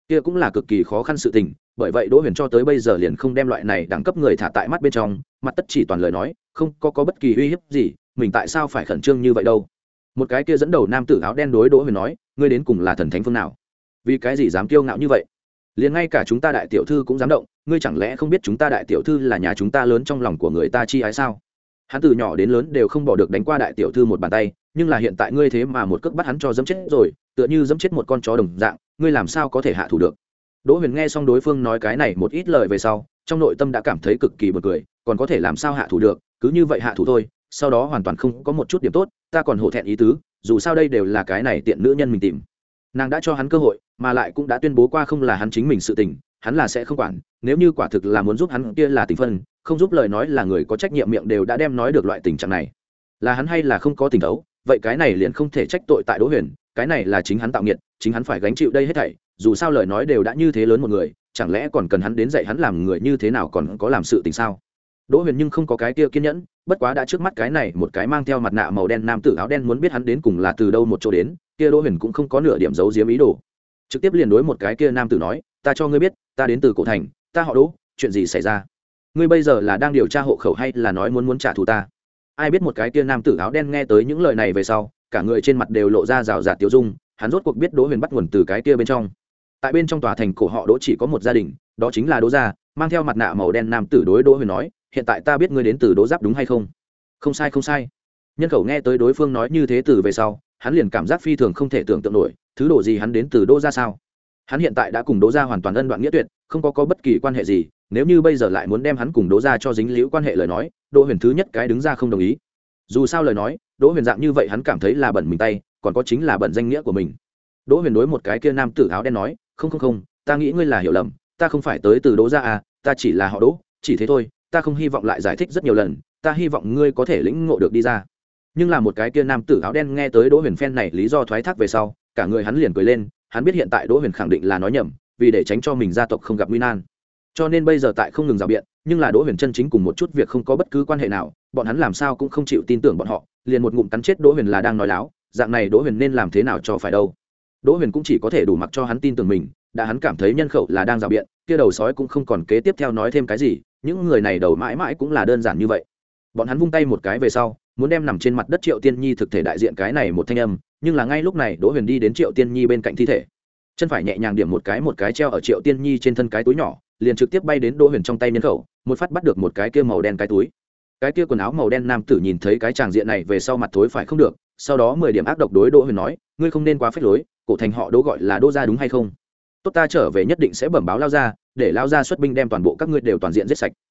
kia cũng là cực kỳ khó khăn sự tình, bởi vậy Đỗ Huyền cho tới bây giờ liền không đem loại này đẳng cấp người thả tại mắt bên trong, mặt tất chỉ toàn lời nói, không có có bất kỳ uy hiếp gì, mình tại sao phải khẩn trương như vậy đâu. Một cái kia dẫn đầu nam tử áo đen đối Đỗ Huyền nói, ngươi đến cùng là thần thánh phương nào? Vì cái gì dám kiêu ngạo như vậy? Liền ngay cả chúng ta đại tiểu thư cũng dám động, ngươi chẳng lẽ không biết chúng ta đại tiểu thư là nhà chúng ta lớn trong lòng của người ta chi ái sao? Hắn từ nhỏ đến lớn đều không bỏ được đánh qua đại tiểu thư một bàn tay, nhưng là hiện tại ngươi thế mà một cước bắt hắn cho dẫm chết rồi, tựa như dẫm chết một con chó đồng dạng, ngươi làm sao có thể hạ thủ được? Đỗ Huyền nghe xong đối phương nói cái này một ít lời về sau, trong nội tâm đã cảm thấy cực kỳ buồn cười, còn có thể làm sao hạ thủ được, cứ như vậy hạ thủ thôi, sau đó hoàn toàn không có một chút điểm tốt, ta còn hổ thẹn ý tứ, dù sao đây đều là cái này tiện nữ nhân mình tìm. Nàng đã cho hắn cơ hội, mà lại cũng đã tuyên bố qua không là hắn chính mình sự tình, hắn là sẽ không quản, nếu như quả thực là muốn giúp hắn kia là tình phân, không giúp lời nói là người có trách nhiệm miệng đều đã đem nói được loại tình trạng này. Là hắn hay là không có tình đấu, vậy cái này liền không thể trách tội tại Đỗ Huyền, cái này là chính hắn tạo nghiệt, chính hắn phải gánh chịu đây hết thảy, dù sao lời nói đều đã như thế lớn một người, chẳng lẽ còn cần hắn đến dạy hắn làm người như thế nào còn có làm sự tình sao? Đỗ Huyền nhưng không có cái kia kiên nhẫn, bất quá đã trước mắt cái này một cái mang theo mặt nạ màu đen nam tử áo đen muốn biết hắn đến cùng là từ đâu một chỗ đến, kia Đỗ Huyền cũng không có nửa điểm giấu giếm ý đồ. Trực tiếp liền đối một cái kia nam tử nói, ta cho ngươi biết, ta đến từ cổ thành, ta họ Đỗ, chuyện gì xảy ra? Ngươi bây giờ là đang điều tra hộ khẩu hay là nói muốn muốn trả thù ta? Ai biết một cái kia nam tử áo đen nghe tới những lời này về sau, cả người trên mặt đều lộ ra rào rạt tiêu dung, hắn rốt cuộc biết Đỗ Huyền bắt nguồn từ cái kia bên trong. Tại bên trong tòa thành cổ họ Đỗ chỉ có một gia đình, đó chính là Đỗ gia, mang theo mặt nạ màu đen nam tử đối Đỗ Huyền nói, hiện tại ta biết ngươi đến từ Đỗ Giáp đúng hay không? Không sai không sai. Nhân khẩu nghe tới đối phương nói như thế từ về sau, hắn liền cảm giác phi thường không thể tưởng tượng nổi, thứ đồ gì hắn đến từ Đỗ gia sao? Hắn hiện tại đã cùng Đỗ gia hoàn toàn ân đoạn nghĩa tuyệt, không có có bất kỳ quan hệ gì, nếu như bây giờ lại muốn đem hắn cùng Đỗ gia cho dính liễu quan hệ lời nói, Đỗ Huyền thứ nhất cái đứng ra không đồng ý. Dù sao lời nói, Đỗ Huyền dạng như vậy hắn cảm thấy là bẩn mình tay, còn có chính là bẩn danh nghĩa của mình. Đỗ Huyền đối một cái kia nam tử áo đen nói, không không không, ta nghĩ ngươi là hiểu lầm, ta không phải tới từ Đỗ gia à, ta chỉ là họ Đỗ, chỉ thế thôi, ta không hy vọng lại giải thích rất nhiều lần, ta hy vọng ngươi có thể lĩnh ngộ được đi ra. Nhưng là một cái kia nam tử áo đen nghe tới Đỗ Huyền phen này lý do thoái thác về sau, cả người hắn liền cười lên, hắn biết hiện tại Đỗ Huyền khẳng định là nói nhầm, vì để tránh cho mình gia tộc không gặp nguy nan, cho nên bây giờ tại không ngừng rào biện, nhưng là Đỗ Huyền chân chính cùng một chút việc không có bất cứ quan hệ nào, bọn hắn làm sao cũng không chịu tin tưởng bọn họ, liền một ngụm cắn chết Đỗ Huyền là đang nói láo, dạng này Đỗ Huyền nên làm thế nào cho phải đâu. Đỗ Huyền cũng chỉ có thể đủ mặc cho hắn tin tưởng mình, đã hắn cảm thấy nhân khẩu là đang rào biện, kia đầu sói cũng không còn kế tiếp theo nói thêm cái gì, những người này đầu mãi mãi cũng là đơn giản như vậy. Bọn hắn vung tay một cái về sau, muốn đem nằm trên mặt đất Triệu Tiên Nhi thực thể đại diện cái này một thanh âm, nhưng là ngay lúc này Đỗ Huyền đi đến Triệu Tiên Nhi bên cạnh thi thể, chân phải nhẹ nhàng điểm một cái một cái treo ở Triệu Tiên Nhi trên thân cái túi nhỏ, liền trực tiếp bay đến Đỗ Huyền trong tay nhân khẩu, một phát bắt được một cái kia màu đen cái túi. Cái kia quần áo màu đen nam tử nhìn thấy cái tràng diện này về sau mặt thối phải không được, sau đó mười điểm ác độc đối Đỗ Huyền nói, ngươi không nên quá phách lối, cổ thành họ Đỗ gọi là Đỗ gia đúng hay không? Tốt, ta trở về nhất định sẽ bẩm báo lao gia, để lao gia xuất binh đem toàn bộ các ngươi đều toàn diện giết sạch.